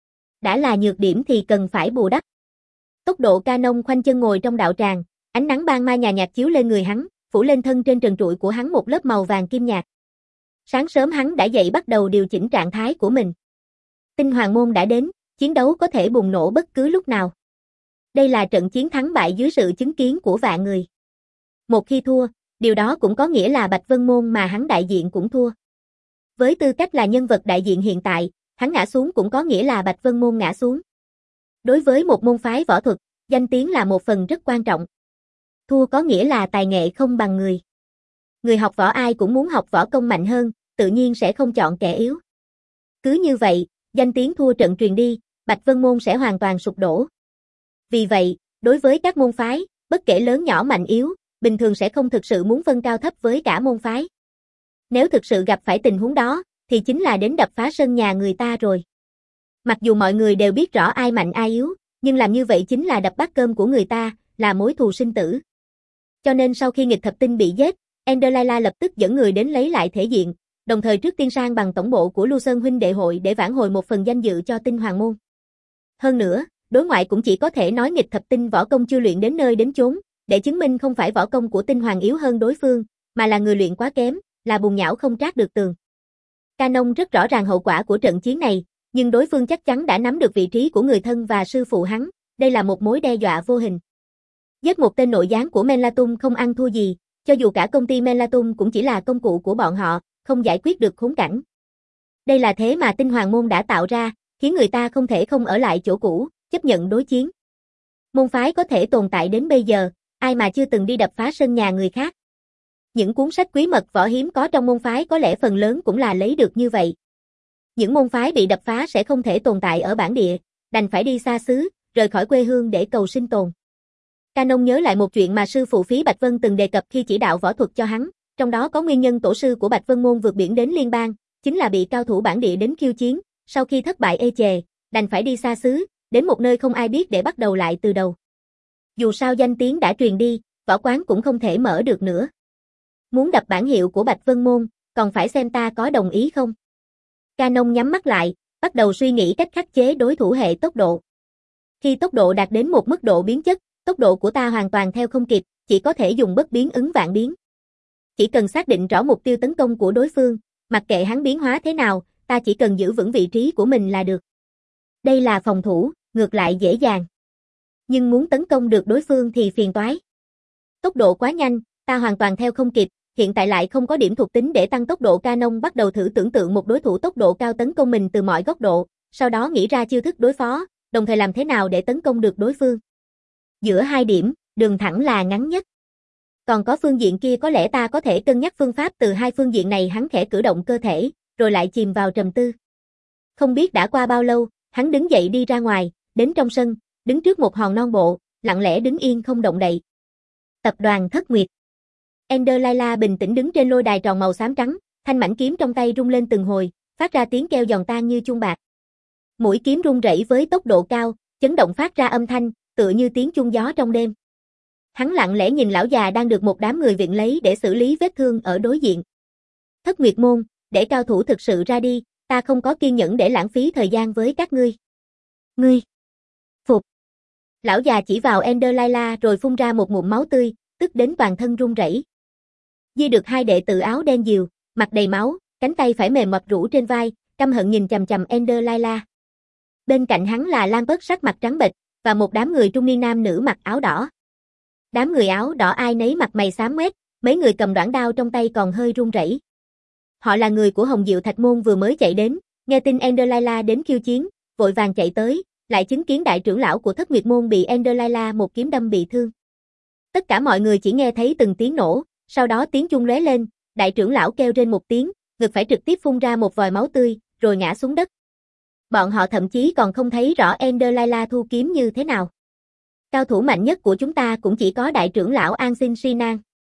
Đã là nhược điểm thì cần phải bù đắp. Tốc độ Ca Nông khoanh chân ngồi trong đạo tràng, ánh nắng ban mai nhà nhạt chiếu lên người hắn, phủ lên thân trên trần trụi của hắn một lớp màu vàng kim nhạt. Sáng sớm hắn đã dậy bắt đầu điều chỉnh trạng thái của mình. Tinh Hoàng môn đã đến, chiến đấu có thể bùng nổ bất cứ lúc nào. Đây là trận chiến thắng bại dưới sự chứng kiến của vạn người. Một khi thua, điều đó cũng có nghĩa là Bạch Vân môn mà hắn đại diện cũng thua. Với tư cách là nhân vật đại diện hiện tại, hắn ngã xuống cũng có nghĩa là Bạch Vân môn ngã xuống. Đối với một môn phái võ thuật, danh tiếng là một phần rất quan trọng. Thua có nghĩa là tài nghệ không bằng người. Người học võ ai cũng muốn học võ công mạnh hơn, tự nhiên sẽ không chọn kẻ yếu. Cứ như vậy, danh tiếng thua trận truyền đi, Bạch Vân môn sẽ hoàn toàn sụp đổ. Vì vậy, đối với các môn phái, bất kể lớn nhỏ mạnh yếu, bình thường sẽ không thực sự muốn phân cao thấp với cả môn phái. Nếu thực sự gặp phải tình huống đó, thì chính là đến đập phá sân nhà người ta rồi. Mặc dù mọi người đều biết rõ ai mạnh ai yếu, nhưng làm như vậy chính là đập bát cơm của người ta, là mối thù sinh tử. Cho nên sau khi Nghịch Thập Tinh bị giết, Ender Layla lập tức dẫn người đến lấy lại thể diện, đồng thời trước tiên sang bằng tổng bộ của Lưu Sơn huynh đệ hội để vãn hồi một phần danh dự cho Tinh Hoàng môn. Hơn nữa, đối ngoại cũng chỉ có thể nói Nghịch Thập Tinh võ công chưa luyện đến nơi đến chốn, để chứng minh không phải võ công của Tinh Hoàng yếu hơn đối phương, mà là người luyện quá kém, là bùn nhão không trát được tường. Ca Nông rất rõ ràng hậu quả của trận chiến này, nhưng đối phương chắc chắn đã nắm được vị trí của người thân và sư phụ hắn, đây là một mối đe dọa vô hình. Giết một tên nội gián của Menlatum không ăn thua gì, cho dù cả công ty Menlatum cũng chỉ là công cụ của bọn họ, không giải quyết được khốn cảnh. Đây là thế mà Tinh Hoàng môn đã tạo ra, khiến người ta không thể không ở lại chỗ cũ, chấp nhận đối chiến. Môn phái có thể tồn tại đến bây giờ, ai mà chưa từng đi đập phá sân nhà người khác. Những cuốn sách quý mật võ hiếm có trong môn phái có lẽ phần lớn cũng là lấy được như vậy. Những môn phái bị đập phá sẽ không thể tồn tại ở bản địa, đành phải đi xa xứ, rời khỏi quê hương để cầu sinh tồn. Canon nhớ lại một chuyện mà sư phụ Phí Bạch Vân từng đề cập khi chỉ đạo võ thuật cho hắn, trong đó có nguyên nhân tổ sư của Bạch Vân Môn vượt biển đến liên bang, chính là bị cao thủ bản địa đến khiêu chiến, sau khi thất bại ê chề, đành phải đi xa xứ, đến một nơi không ai biết để bắt đầu lại từ đầu. Dù sao danh tiếng đã truyền đi, võ quán cũng không thể mở được nữa. Muốn đập bản hiệu của Bạch Vân Môn, còn phải xem ta có đồng ý không. Canon nhắm mắt lại, bắt đầu suy nghĩ cách khắc chế đối thủ hệ tốc độ. Khi tốc độ đạt đến một mức độ biến chất, tốc độ của ta hoàn toàn theo không kịp, chỉ có thể dùng bất biến ứng vạn biến. Chỉ cần xác định rõ mục tiêu tấn công của đối phương, mặc kệ hắn biến hóa thế nào, ta chỉ cần giữ vững vị trí của mình là được. Đây là phòng thủ, ngược lại dễ dàng. Nhưng muốn tấn công được đối phương thì phiền toái. Tốc độ quá nhanh, ta hoàn toàn theo không kịp, hiện tại lại không có điểm thuộc tính để tăng tốc độ. Canon bắt đầu thử tưởng tượng một đối thủ tốc độ cao tấn công mình từ mọi góc độ, sau đó nghĩ ra chiêu thức đối phó, đồng thời làm thế nào để tấn công được đối phương. Giữa hai điểm, đường thẳng là ngắn nhất. Còn có phương diện kia có lẽ ta có thể cân nhắc phương pháp từ hai phương diện này. Hắn khẽ cử động cơ thể, rồi lại chìm vào trầm tư. Không biết đã qua bao lâu, hắn đứng dậy đi ra ngoài, đến trong sân, đứng trước một hòn non bộ, lặng lẽ đứng yên không động đậy. Tập đoàn Thất Nguyệt. Ender Layla bình tĩnh đứng trên lôi đài tròn màu xám trắng, thanh mảnh kiếm trong tay rung lên từng hồi, phát ra tiếng kêu giòn tan như chuông bạc. Mũi kiếm rung rẩy với tốc độ cao, chấn động phát ra âm thanh, tựa như tiếng chuông gió trong đêm. Hắn lặng lẽ nhìn lão già đang được một đám người viện lấy để xử lý vết thương ở đối diện. Thất Nguyệt Môn, để cao thủ thực sự ra đi, ta không có kiên nhẫn để lãng phí thời gian với các ngươi. Ngươi. Phục. Lão già chỉ vào Ender Layla rồi phun ra một ngụm máu tươi, tức đến toàn thân run rẩy. Di được hai đệ tử áo đen dìu, mặt đầy máu, cánh tay phải mềm mập rũ trên vai, căm hận nhìn chằm chằm Ender Layla. Bên cạnh hắn là Lam Bớt sắc mặt trắng bệch, và một đám người trung niên nam nữ mặc áo đỏ. Đám người áo đỏ ai nấy mặt mày xám ngoét, mấy người cầm đoản đao trong tay còn hơi run rẩy. Họ là người của Hồng Diệu Thạch Môn vừa mới chạy đến, nghe tin Ender Layla đến khiêu chiến, vội vàng chạy tới, lại chứng kiến đại trưởng lão của Thất Nguyệt Môn bị Ender Layla một kiếm đâm bị thương. Tất cả mọi người chỉ nghe thấy từng tiếng nổ, sau đó tiếng chuông lóe lên, đại trưởng lão kêu rên một tiếng, ngực phải trực tiếp phun ra một vòi máu tươi, rồi ngã xuống đất. Bọn họ thậm chí còn không thấy rõ Ender Layla thu kiếm như thế nào. Cao thủ mạnh nhất của chúng ta cũng chỉ có đại trưởng lão An Sinh Sinan.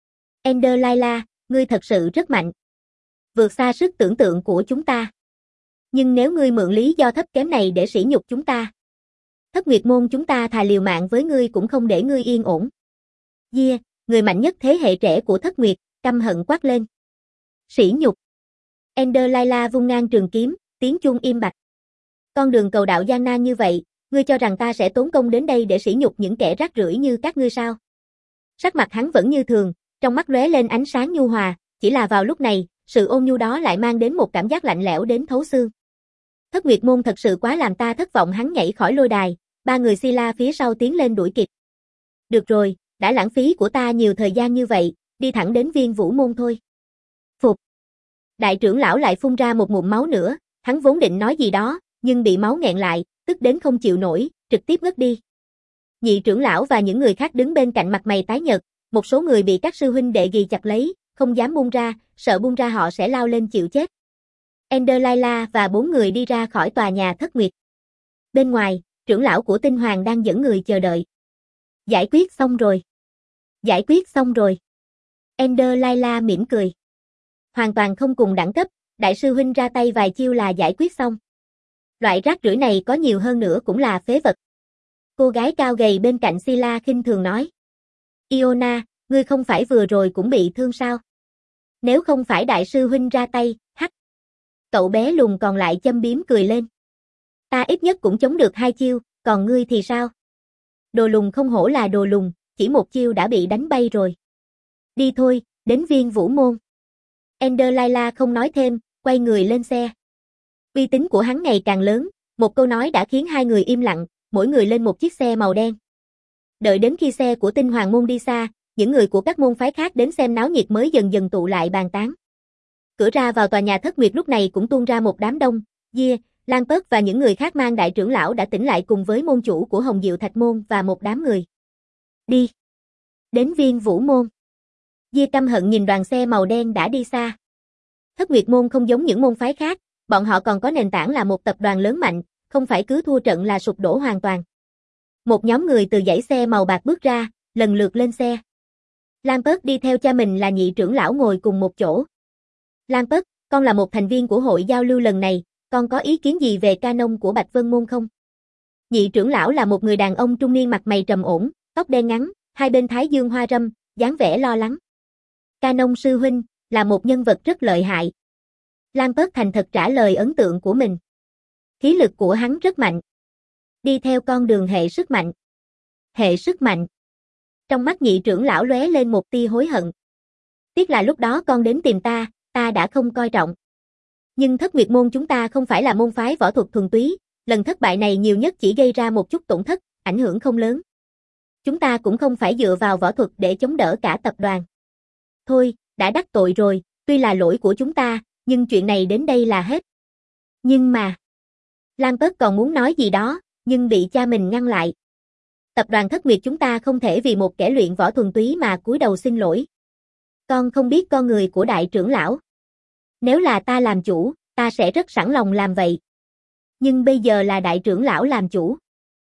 Ender Layla, ngươi thật sự rất mạnh. Vượt xa sức tưởng tượng của chúng ta. Nhưng nếu ngươi mượn lý do thấp kém này để sỉ nhục chúng ta, Thất Nguyệt Môn chúng ta thà liều mạng với ngươi cũng không để ngươi yên ổn. Yeah, người mạnh nhất thế hệ trẻ của Thất Nguyệt, căm hận quát lên. Sỉ nhục. Ender Layla vung ngang trường kiếm, tiếng chuông im bặt. Con đường cầu đạo gian nan như vậy, ngươi cho rằng ta sẽ tốn công đến đây để sỉ nhục những kẻ rác rưởi như các ngươi sao? Sắc mặt hắn vẫn như thường, trong mắt lóe lên ánh sáng nhu hòa, chỉ là vào lúc này, sự ôn nhu đó lại mang đến một cảm giác lạnh lẽo đến thấu xương. Thất Nguyệt Môn thật sự quá làm ta thất vọng. Hắn nhảy khỏi lôi đài, ba người Sila phía sau tiến lên đuổi kịp. Được rồi, đã lãng phí của ta nhiều thời gian như vậy, đi thẳng đến Viên Vũ Môn thôi. Phục. Đại trưởng lão lại phun ra một ngụm máu nữa, hắn vốn định nói gì đó, nhưng bị máu nghẹn lại, tức đến không chịu nổi, trực tiếp ngất đi. Nhị trưởng lão và những người khác đứng bên cạnh mặt mày tái nhợt, một số người bị các sư huynh đệ ghì chặt lấy, không dám buông ra, sợ buông ra họ sẽ lao lên chịu chết. Ender Layla và bốn người đi ra khỏi tòa nhà Thất Nguyệt. Bên ngoài, trưởng lão của Tinh Hoàng đang dẫn người chờ đợi. Giải quyết xong rồi. Giải quyết xong rồi. Ender Layla mỉm cười. Hoàn toàn không cùng đẳng cấp, đại sư huynh ra tay vài chiêu là giải quyết xong. Loại rác rưởi này có nhiều hơn nữa cũng là phế vật. Cô gái cao gầy bên cạnh Sila khinh thường nói. Iona, ngươi không phải vừa rồi cũng bị thương sao? Nếu không phải đại sư huynh ra tay, hắc. Cậu bé lùn còn lại châm biếm cười lên. Ta ít nhất cũng chống được hai chiêu, còn ngươi thì sao? Đồ lùn không hổ là đồ lùn, chỉ một chiêu đã bị đánh bay rồi. Đi thôi, đến Viên Vũ Môn. Ender Layla không nói thêm, quay người lên xe. Uy tín của hắn ngày càng lớn, một câu nói đã khiến hai người im lặng, mỗi người lên một chiếc xe màu đen. Đợi đến khi xe của Tinh Hoàng Môn đi xa, những người của các môn phái khác đến xem náo nhiệt mới dần dần tụ lại bàn tán. Cửa ra vào tòa nhà Thất Nguyệt lúc này cũng tuôn ra một đám đông, Dia, Lan Tớt và những người khác mang đại trưởng lão đã tỉnh lại cùng với môn chủ của Hồng Diệu Thạch Môn và một đám người. Đi. Đến Viên Vũ Môn. Dia căm hận nhìn đoàn xe màu đen đã đi xa. Thất Nguyệt Môn không giống những môn phái khác, bọn họ còn có nền tảng là một tập đoàn lớn mạnh, không phải cứ thua trận là sụp đổ hoàn toàn. Một nhóm người từ dãy xe màu bạc bước ra, lần lượt lên xe. Lampert đi theo cha mình là nhị trưởng lão ngồi cùng một chỗ. Lampert, con là một thành viên của hội giao lưu lần này, con có ý kiến gì về canon của Bạch Vân Môn không? Nhị trưởng lão là một người đàn ông trung niên mặt mày trầm ổn, tóc đen ngắn, hai bên thái dương hoa râm, dáng vẻ lo lắng. Canon sư huynh là một nhân vật rất lợi hại. Lampert thành thật trả lời ấn tượng của mình. Khí lực của hắn rất mạnh. Đi theo con đường hệ sức mạnh. Hệ sức mạnh. Trong mắt nhị trưởng lão lóe lên một tia hối hận. Tiếc là lúc đó con đến tìm ta, ta đã không coi trọng. Nhưng Thất Nguyệt môn chúng ta không phải là môn phái võ thuật thuần túy, lần thất bại này nhiều nhất chỉ gây ra một chút tổn thất, ảnh hưởng không lớn. Chúng ta cũng không phải dựa vào võ thuật để chống đỡ cả tập đoàn. Thôi, đã đắc tội rồi, tuy là lỗi của chúng ta, nhưng chuyện này đến đây là hết. Nhưng mà... Lampert còn muốn nói gì đó, nhưng bị cha mình ngăn lại. Tập đoàn Thất Nguyệt chúng ta không thể vì một kẻ luyện võ thuần túy mà cúi đầu xin lỗi. Con không biết con người của đại trưởng lão. Nếu là ta làm chủ, ta sẽ rất sẵn lòng làm vậy. Nhưng bây giờ là đại trưởng lão làm chủ.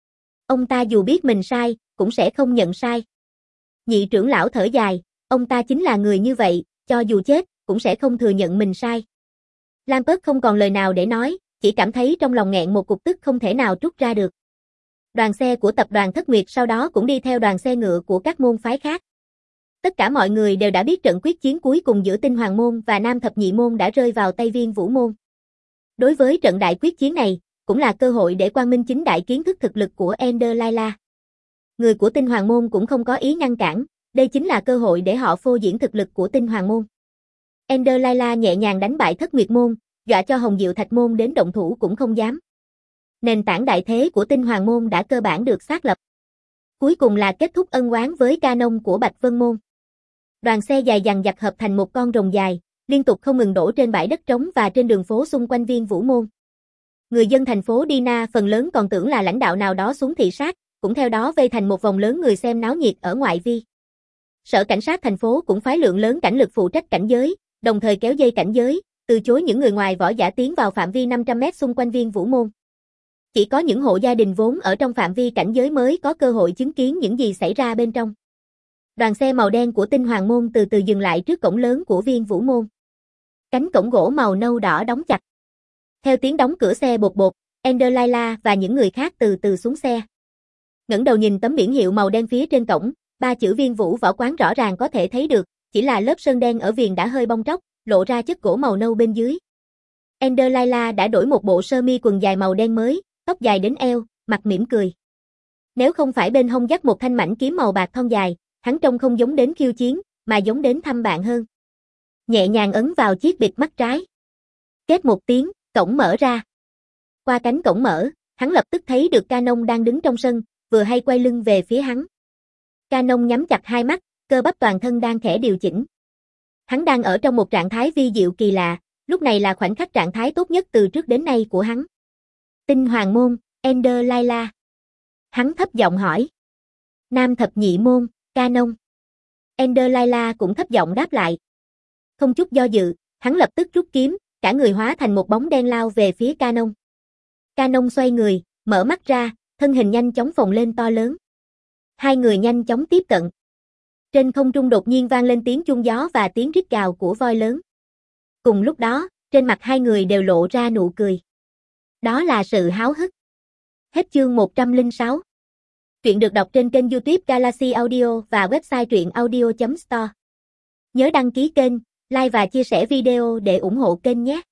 Ông ta dù biết mình sai, cũng sẽ không nhận sai. Nhị trưởng lão thở dài, ông ta chính là người như vậy, cho dù chết, cũng sẽ không thừa nhận mình sai. Lampert không còn lời nào để nói, chỉ cảm thấy trong lòng nghẹn một cục tức không thể nào trút ra được. Đoàn xe của tập đoàn Thất Nguyệt sau đó cũng đi theo đoàn xe ngựa của các môn phái khác. Tất cả mọi người đều đã biết trận quyết chiến cuối cùng giữa Tinh Hoàng môn và Nam Thập Nhị môn đã rơi vào tay Viên Vũ môn. Đối với trận đại quyết chiến này, cũng là cơ hội để Quang Minh Chính Đại kiến thức thực lực của Ender Laila. Người của Tinh Hoàng môn cũng không có ý ngăn cản, đây chính là cơ hội để họ phô diễn thực lực của Tinh Hoàng môn. Ender Laila nhẹ nhàng đánh bại Thất Nguyệt môn, dọa cho Hồng Diệu Thạch môn đến động thủ cũng không dám. Nền tảng đại thế của Tinh Hoàng môn đã cơ bản được xác lập. Cuối cùng là kết thúc ân oán với canon của Bạch Vân môn. Đoàn xe dài dằng dặc hợp thành một con rồng dài, liên tục không ngừng đổ trên bãi đất trống và trên đường phố xung quanh Viên Vũ môn. Người dân thành phố Dina phần lớn còn tưởng là lãnh đạo nào đó xuống thị sát, cũng theo đó vây thành một vòng lớn người xem náo nhiệt ở ngoại vi. Sở cảnh sát thành phố cũng phái lượng lớn cảnh lực phụ trách cảnh giới, đồng thời kéo dây cảnh giới, từ chối những người ngoài võ giả tiến vào phạm vi năm trăm mét xung quanh Viên Vũ môn. Chỉ có những hộ gia đình vốn ở trong phạm vi cảnh giới mới có cơ hội chứng kiến những gì xảy ra bên trong. Đoàn xe màu đen của Tinh Hoàng môn từ từ dừng lại trước cổng lớn của Viên Vũ môn. Cánh cổng gỗ màu nâu đỏ đóng chặt. Theo tiếng đóng cửa xe bột bột, Ender Laila và những người khác từ từ xuống xe. Ngẩng đầu nhìn tấm biển hiệu màu đen phía trên cổng, ba chữ Viên Vũ võ quán rõ ràng có thể thấy được, chỉ là lớp sơn đen ở viền đã hơi bong tróc, lộ ra chất gỗ màu nâu bên dưới. Ender Laila đã đổi một bộ sơ mi quần dài màu đen mới, tóc dài đến eo, mặt mỉm cười. Nếu không phải bên hông dắt một thanh mảnh kiếm màu bạc thon dài, hắn trông không giống đến khiêu chiến, mà giống đến thăm bạn hơn. Nhẹ nhàng ấn vào chiếc bịt mắt trái. Kết một tiếng, cổng mở ra. Qua cánh cổng mở, hắn lập tức thấy được Canon đang đứng trong sân, vừa hay quay lưng về phía hắn. Canon nhắm chặt hai mắt, cơ bắp toàn thân đang khẽ điều chỉnh. Hắn đang ở trong một trạng thái vi diệu kỳ lạ, lúc này là khoảnh khắc trạng thái tốt nhất từ trước đến nay của hắn. Tinh Hoàng môn, Ender Laila. Hắn thấp giọng hỏi. Nam Thập Nhị môn, Canon. Ender Laila cũng thấp giọng đáp lại. Không chút do dự, hắn lập tức rút kiếm, cả người hóa thành một bóng đen lao về phía Canon. Canon xoay người, mở mắt ra, thân hình nhanh chóng phồng lên to lớn. Hai người nhanh chóng tiếp cận. Trên không trung đột nhiên vang lên tiếng chuông gió và tiếng rít gào của voi lớn. Cùng lúc đó, trên mặt hai người đều lộ ra nụ cười. Đó là sự háo hức. Hết chương một trăm lẻ sáu. Truyện được đọc trên kênh YouTube Galaxy Audio và website truyện audio chấm store. Nhớ đăng ký kênh, like và chia sẻ video để ủng hộ kênh nhé.